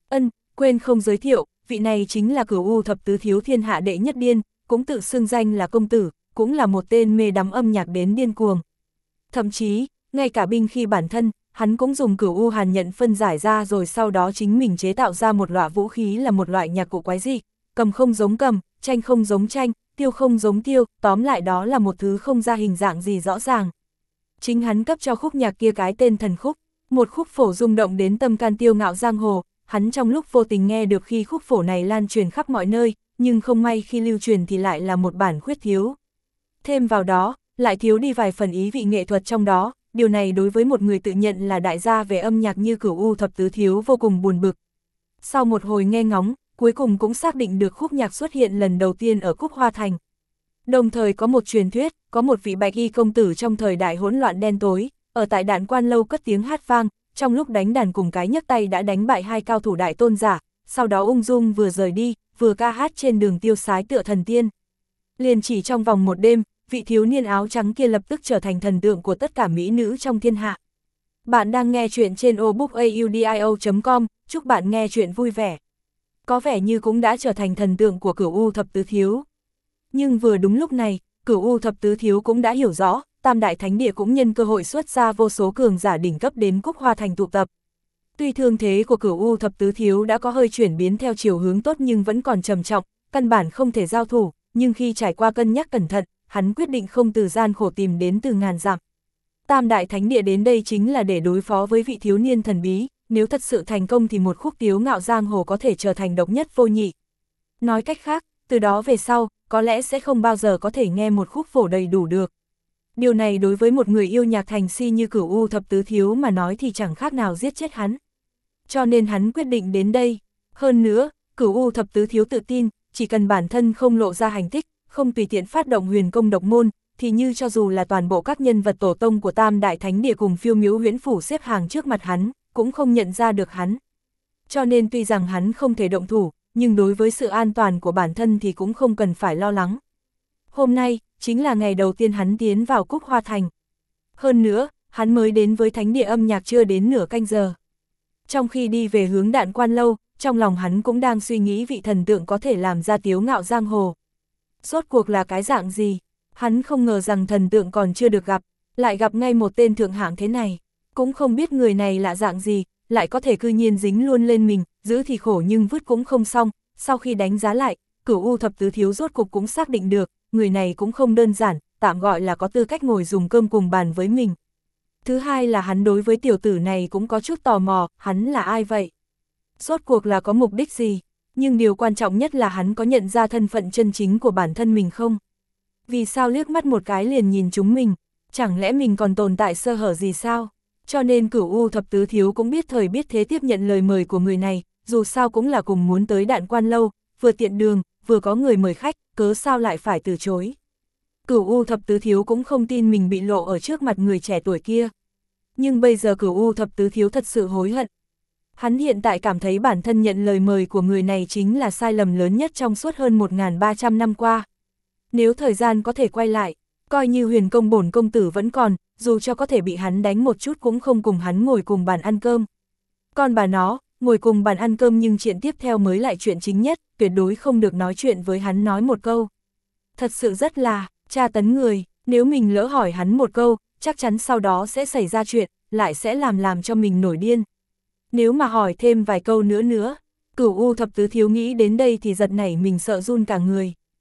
Quên không giới thiệu, vị này chính là Cửu U Thập Tứ Thiếu thiên hạ đệ nhất điên, cũng tự xưng danh là công tử, cũng là một tên mê đắm âm nhạc đến điên cuồng. Thậm chí, ngay cả binh khi bản thân, hắn cũng dùng Cửu U Hàn nhận phân giải ra rồi sau đó chính mình chế tạo ra một loại vũ khí là một loại nhạc cụ quái dị, cầm không giống cầm, tranh không giống tranh, tiêu không giống tiêu, tóm lại đó là một thứ không ra hình dạng gì rõ ràng. Chính hắn cấp cho khúc nhạc kia cái tên thần khúc, một khúc phổ rung động đến tâm can tiêu ngạo giang hồ, hắn trong lúc vô tình nghe được khi khúc phổ này lan truyền khắp mọi nơi, nhưng không may khi lưu truyền thì lại là một bản khuyết thiếu. Thêm vào đó, lại thiếu đi vài phần ý vị nghệ thuật trong đó, điều này đối với một người tự nhận là đại gia về âm nhạc như Cửu U Thập Tứ Thiếu vô cùng buồn bực. Sau một hồi nghe ngóng, cuối cùng cũng xác định được khúc nhạc xuất hiện lần đầu tiên ở Cúc Hoa Thành. Đồng thời có một truyền thuyết, có một vị bạch y công tử trong thời đại hỗn loạn đen tối, ở tại Đạn Quan Lâu cất tiếng hát vang, trong lúc đánh đàn cùng cái nhấc tay đã đánh bại hai cao thủ đại tôn giả, sau đó ung dung vừa rời đi, vừa ca hát trên đường tiêu sái tựa thần tiên. Liền chỉ trong vòng một đêm, vị thiếu niên áo trắng kia lập tức trở thành thần tượng của tất cả mỹ nữ trong thiên hạ. Bạn đang nghe chuyện trên obookaudio.com, chúc bạn nghe chuyện vui vẻ. Có vẻ như cũng đã trở thành thần tượng của Cửu U Thập Tứ Thiếu. Nhưng vừa đúng lúc này, Cửu U Thập Tứ Thiếu cũng đã hiểu rõ, Tam Đại Thánh Địa cũng nhân cơ hội xuất ra vô số cường giả đỉnh cấp đến Cúc Hoa Thành tụ tập. Tuy thương thế của Cửu U Thập Tứ Thiếu đã có hơi chuyển biến theo chiều hướng tốt nhưng vẫn còn trầm trọng, căn bản không thể giao thủ, nhưng khi trải qua cân nhắc cẩn thận, hắn quyết định không từ gian khổ tìm đến từ ngàn dặm. Tam Đại Thánh Địa đến đây chính là để đối phó với vị thiếu niên thần bí, nếu thật sự thành công thì một khúc tiếu ngạo giang hồ có thể trở thành độc nhất vô nhị. Nói cách khác, từ đó về sau, có lẽ sẽ không bao giờ có thể nghe một khúc phổ đầy đủ được. Điều này đối với một người yêu nhạc thành si như Cửu U Thập Tứ Thiếu mà nói thì chẳng khác nào giết chết hắn. Cho nên hắn quyết định đến đây. Hơn nữa, Cửu U Thập Tứ Thiếu tự tin, chỉ cần bản thân không lộ ra hành tích, không tùy tiện phát động huyền công độc môn, thì như cho dù là toàn bộ các nhân vật tổ tông của Tam Đại Thánh Địa cùng Phiêu Miếu Huyễn Phủ xếp hàng trước mặt hắn, cũng không nhận ra được hắn. Cho nên tuy rằng hắn không thể động thủ, nhưng đối với sự an toàn của bản thân thì cũng không cần phải lo lắng. Hôm nay, chính là ngày đầu tiên hắn tiến vào Cúc Hoa Thành. Hơn nữa, hắn mới đến với Thánh Địa âm nhạc chưa đến nửa canh giờ. Trong khi đi về hướng Đạn Quan Lâu, trong lòng hắn cũng đang suy nghĩ vị thần tượng có thể làm ra tiếu ngạo giang hồ. Rốt cuộc là cái dạng gì? Hắn không ngờ rằng thần tượng còn chưa được gặp, lại gặp ngay một tên thượng hạng thế này. Cũng không biết người này là dạng gì, lại có thể cư nhiên dính luôn lên mình, giữ thì khổ nhưng vứt cũng không xong. Sau khi đánh giá lại, Cửu U Thập Tứ Thiếu rốt cục cũng xác định được, người này cũng không đơn giản, tạm gọi là có tư cách ngồi dùng cơm cùng bàn với mình. Thứ hai là hắn đối với tiểu tử này cũng có chút tò mò, hắn là ai vậy? Rốt cuộc là có mục đích gì? Nhưng điều quan trọng nhất là hắn có nhận ra thân phận chân chính của bản thân mình không? Vì sao liếc mắt một cái liền nhìn chúng mình? Chẳng lẽ mình còn tồn tại sơ hở gì sao? Cho nên Cửu U Thập Tứ Thiếu cũng biết thời biết thế tiếp nhận lời mời của người này, dù sao cũng là cùng muốn tới Đạn Quan Lâu, vừa tiện đường, vừa có người mời khách, cớ sao lại phải từ chối. Cửu U Thập Tứ Thiếu cũng không tin mình bị lộ ở trước mặt người trẻ tuổi kia. Nhưng bây giờ Cửu U Thập Tứ Thiếu thật sự hối hận. Hắn hiện tại cảm thấy bản thân nhận lời mời của người này chính là sai lầm lớn nhất trong suốt hơn 1.300 năm qua. Nếu thời gian có thể quay lại, coi như huyền công bổn công tử vẫn còn, dù cho có thể bị hắn đánh một chút cũng không cùng hắn ngồi cùng bàn ăn cơm. Còn bà nó, ngồi cùng bàn ăn cơm nhưng chuyện tiếp theo mới lại chuyện chính nhất, tuyệt đối không được nói chuyện với hắn nói một câu. Thật sự rất là, tra tấn người, nếu mình lỡ hỏi hắn một câu, chắc chắn sau đó sẽ xảy ra chuyện, lại sẽ làm cho mình nổi điên. Nếu mà hỏi thêm vài câu nữa, Cửu U Thập Tứ Thiếu nghĩ đến đây thì giật nảy mình sợ run cả người.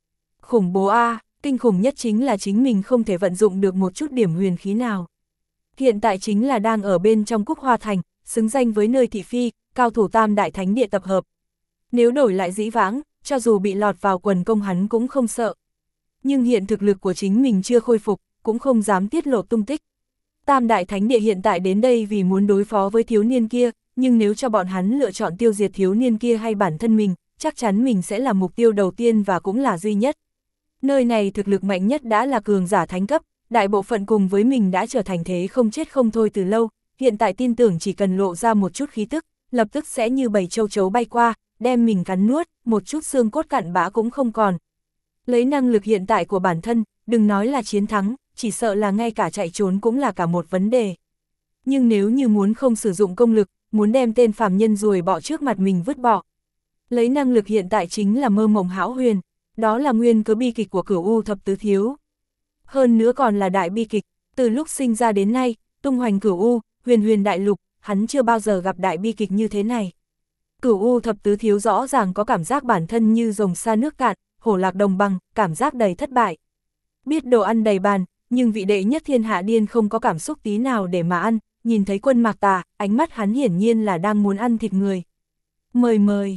Khủng bố a, kinh khủng nhất chính là chính mình không thể vận dụng được một chút điểm huyền khí nào. Hiện tại chính là đang ở bên trong Cúc Hoa Thành, xứng danh với nơi thị phi, cao thủ tam đại thánh địa tập hợp. Nếu đổi lại dĩ vãng, cho dù bị lọt vào quần công hắn cũng không sợ. Nhưng hiện thực lực của chính mình chưa khôi phục, cũng không dám tiết lộ tung tích. Tam đại thánh địa hiện tại đến đây vì muốn đối phó với thiếu niên kia, nhưng nếu cho bọn hắn lựa chọn tiêu diệt thiếu niên kia hay bản thân mình, chắc chắn mình sẽ là mục tiêu đầu tiên và cũng là duy nhất. Nơi này thực lực mạnh nhất đã là cường giả thánh cấp, đại bộ phận cùng với mình đã trở thành thế không chết không thôi từ lâu, hiện tại tin tưởng chỉ cần lộ ra một chút khí tức, lập tức sẽ như bầy châu chấu bay qua, đem mình cắn nuốt, một chút xương cốt cặn bã cũng không còn. Lấy năng lực hiện tại của bản thân, đừng nói là chiến thắng, chỉ sợ là ngay cả chạy trốn cũng là cả một vấn đề. Nhưng nếu như muốn không sử dụng công lực, muốn đem tên phàm nhân ruồi bọ trước mặt mình vứt bỏ. Lấy năng lực hiện tại chính là mơ mộng hão huyền, đó là nguyên cớ bi kịch của Cửu U thập tứ thiếu. Hơn nữa còn là đại bi kịch, từ lúc sinh ra đến nay, tung hoành Cửu U, huyền huyền đại lục, hắn chưa bao giờ gặp đại bi kịch như thế này. Cửu U thập tứ thiếu rõ ràng có cảm giác bản thân như rồng sa nước cạn, hổ lạc đồng bằng, cảm giác đầy thất bại. Biết đồ ăn đầy bàn, nhưng vị đệ nhất thiên hạ điên không có cảm xúc tí nào để mà ăn, nhìn thấy Quân Mạc Tà, ánh mắt hắn hiển nhiên là đang muốn ăn thịt người. Mời mời,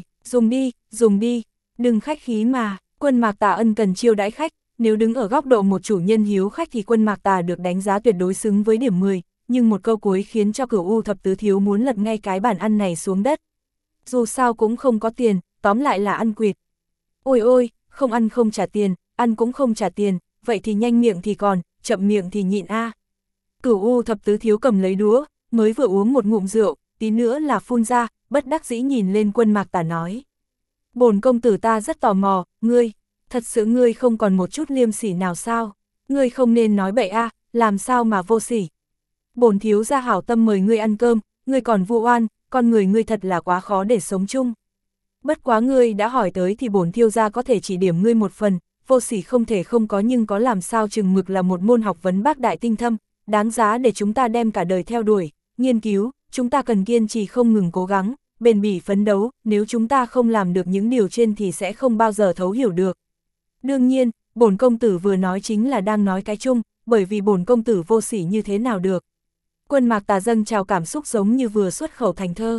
dùng đi, đừng khách khí mà, Quân Mạc Tà ân cần chiêu đãi khách, nếu đứng ở góc độ một chủ nhân hiếu khách thì Quân Mạc Tà được đánh giá tuyệt đối xứng với điểm 10, nhưng một câu cuối khiến cho Cửu U thập tứ thiếu muốn lật ngay cái bàn ăn này xuống đất. Dù sao cũng không có tiền, tóm lại là ăn quỵt. Ôi ôi, không ăn không trả tiền, ăn cũng không trả tiền, vậy thì nhanh miệng thì còn, chậm miệng thì nhịn a. Cửu U thập tứ thiếu cầm lấy đũa, mới vừa uống một ngụm rượu, tí nữa là phun ra, bất đắc dĩ nhìn lên Quân Mạc Tà nói. Bổn công tử ta rất tò mò, ngươi, thật sự ngươi không còn một chút liêm sỉ nào sao? Ngươi không nên nói bậy a, làm sao mà vô sỉ? Bổn thiếu gia hảo tâm mời ngươi ăn cơm, ngươi còn vu oan, con người ngươi thật là quá khó để sống chung. Bất quá ngươi đã hỏi tới thì bổn thiếu gia có thể chỉ điểm ngươi một phần, vô sỉ không thể không có nhưng có làm sao chừng mực là một môn học vấn bác đại tinh thâm, đáng giá để chúng ta đem cả đời theo đuổi, nghiên cứu, chúng ta cần kiên trì không ngừng cố gắng, bền bỉ phấn đấu, nếu chúng ta không làm được những điều trên thì sẽ không bao giờ thấu hiểu được. Đương nhiên, bổn công tử vừa nói chính là đang nói cái chung, bởi vì bổn công tử vô sỉ như thế nào được. Quân Mạc Tà dâng trào cảm xúc giống như vừa xuất khẩu thành thơ.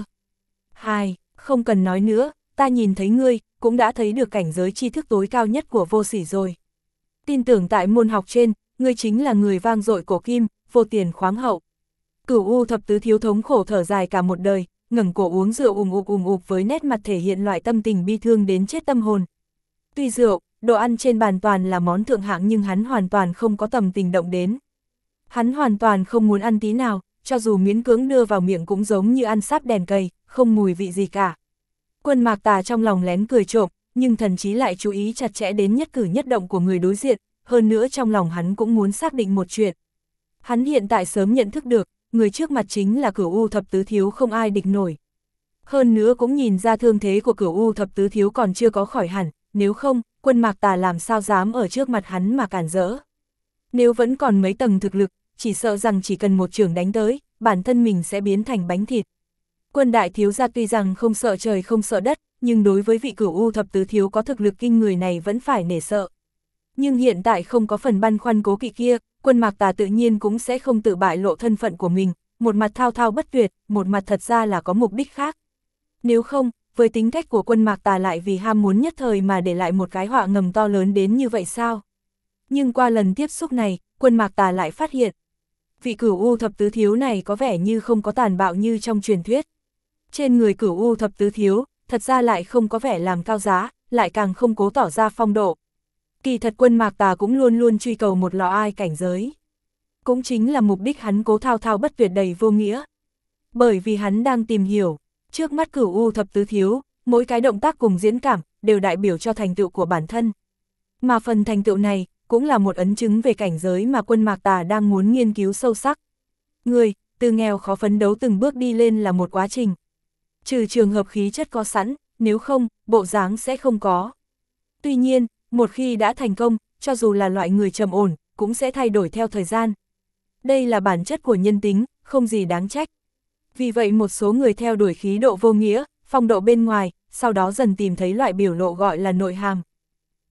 Hai, không cần nói nữa, ta nhìn thấy ngươi, cũng đã thấy được cảnh giới tri thức tối cao nhất của vô sỉ rồi. Tin tưởng tại môn học trên, ngươi chính là người vang dội cổ kim, vô tiền khoáng hậu. Cửu U thập tứ thiếu thống khổ thở dài cả một đời, ngẩng cổ uống rượu ùng ục với nét mặt thể hiện loại tâm tình bi thương đến chết tâm hồn. Tuy rượu, đồ ăn trên bàn toàn là món thượng hạng nhưng hắn hoàn toàn không có tầm tình động đến. Hắn hoàn toàn không muốn ăn tí nào, cho dù miễn cưỡng đưa vào miệng cũng giống như ăn sáp đèn cầy, không mùi vị gì cả. Quân Mạc Tà trong lòng lén cười trộm, nhưng thần trí lại chú ý chặt chẽ đến nhất cử nhất động của người đối diện, hơn nữa trong lòng hắn cũng muốn xác định một chuyện. Hắn hiện tại sớm nhận thức được, người trước mặt chính là Cửu U thập tứ thiếu không ai địch nổi. Hơn nữa cũng nhìn ra thương thế của Cửu U thập tứ thiếu còn chưa có khỏi hẳn, nếu không, Quân Mạc Tà làm sao dám ở trước mặt hắn mà cản rỡ. Nếu vẫn còn mấy tầng thực lực, chỉ sợ rằng chỉ cần một chưởng đánh tới, bản thân mình sẽ biến thành bánh thịt. Quân đại thiếu gia tuy rằng không sợ trời không sợ đất, nhưng đối với vị Cửu U thập tứ thiếu có thực lực kinh người này vẫn phải nể sợ. Nhưng hiện tại không có phần băn khoăn cố kỵ kia, Quân Mạc Tà tự nhiên cũng sẽ không tự bại lộ thân phận của mình, một mặt thao thao bất tuyệt, một mặt thật ra là có mục đích khác. Nếu không, với tính cách của Quân Mạc Tà lại vì ham muốn nhất thời mà để lại một cái họa ngầm to lớn đến như vậy sao? Nhưng qua lần tiếp xúc này, Quân Mạc Tà lại phát hiện, vị Cửu U thập tứ thiếu này có vẻ như không có tàn bạo như trong truyền thuyết. Trên người Cửu U thập tứ thiếu, thật ra lại không có vẻ làm cao giá, lại càng không cố tỏ ra phong độ. Kỳ thật Quân Mạc Tà cũng luôn luôn truy cầu một lò ai cảnh giới. Cũng chính là mục đích hắn cố thao thao bất tuyệt đầy vô nghĩa. Bởi vì hắn đang tìm hiểu, trước mắt Cửu U thập tứ thiếu, mỗi cái động tác cùng diễn cảm, đều đại biểu cho thành tựu của bản thân. Mà phần thành tựu này, cũng là một ấn chứng về cảnh giới mà Quân Mạc Tà đang muốn nghiên cứu sâu sắc. Người, từ nghèo khó phấn đấu từng bước đi lên là một quá trình. Trừ trường hợp khí chất có sẵn, nếu không, bộ dáng sẽ không có. Tuy nhiên, một khi đã thành công, cho dù là loại người trầm ổn, cũng sẽ thay đổi theo thời gian. Đây là bản chất của nhân tính, không gì đáng trách. Vì vậy một số người theo đuổi khí độ vô nghĩa, phong độ bên ngoài, sau đó dần tìm thấy loại biểu lộ gọi là nội hàm.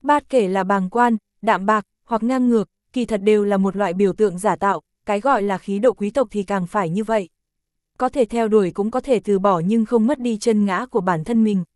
Bát kể là bàng quan, đạm bạc, hoặc ngang ngược, kỳ thật đều là một loại biểu tượng giả tạo, cái gọi là khí độ quý tộc thì càng phải như vậy. Có thể theo đuổi cũng có thể từ bỏ nhưng không mất đi chân ngã của bản thân mình.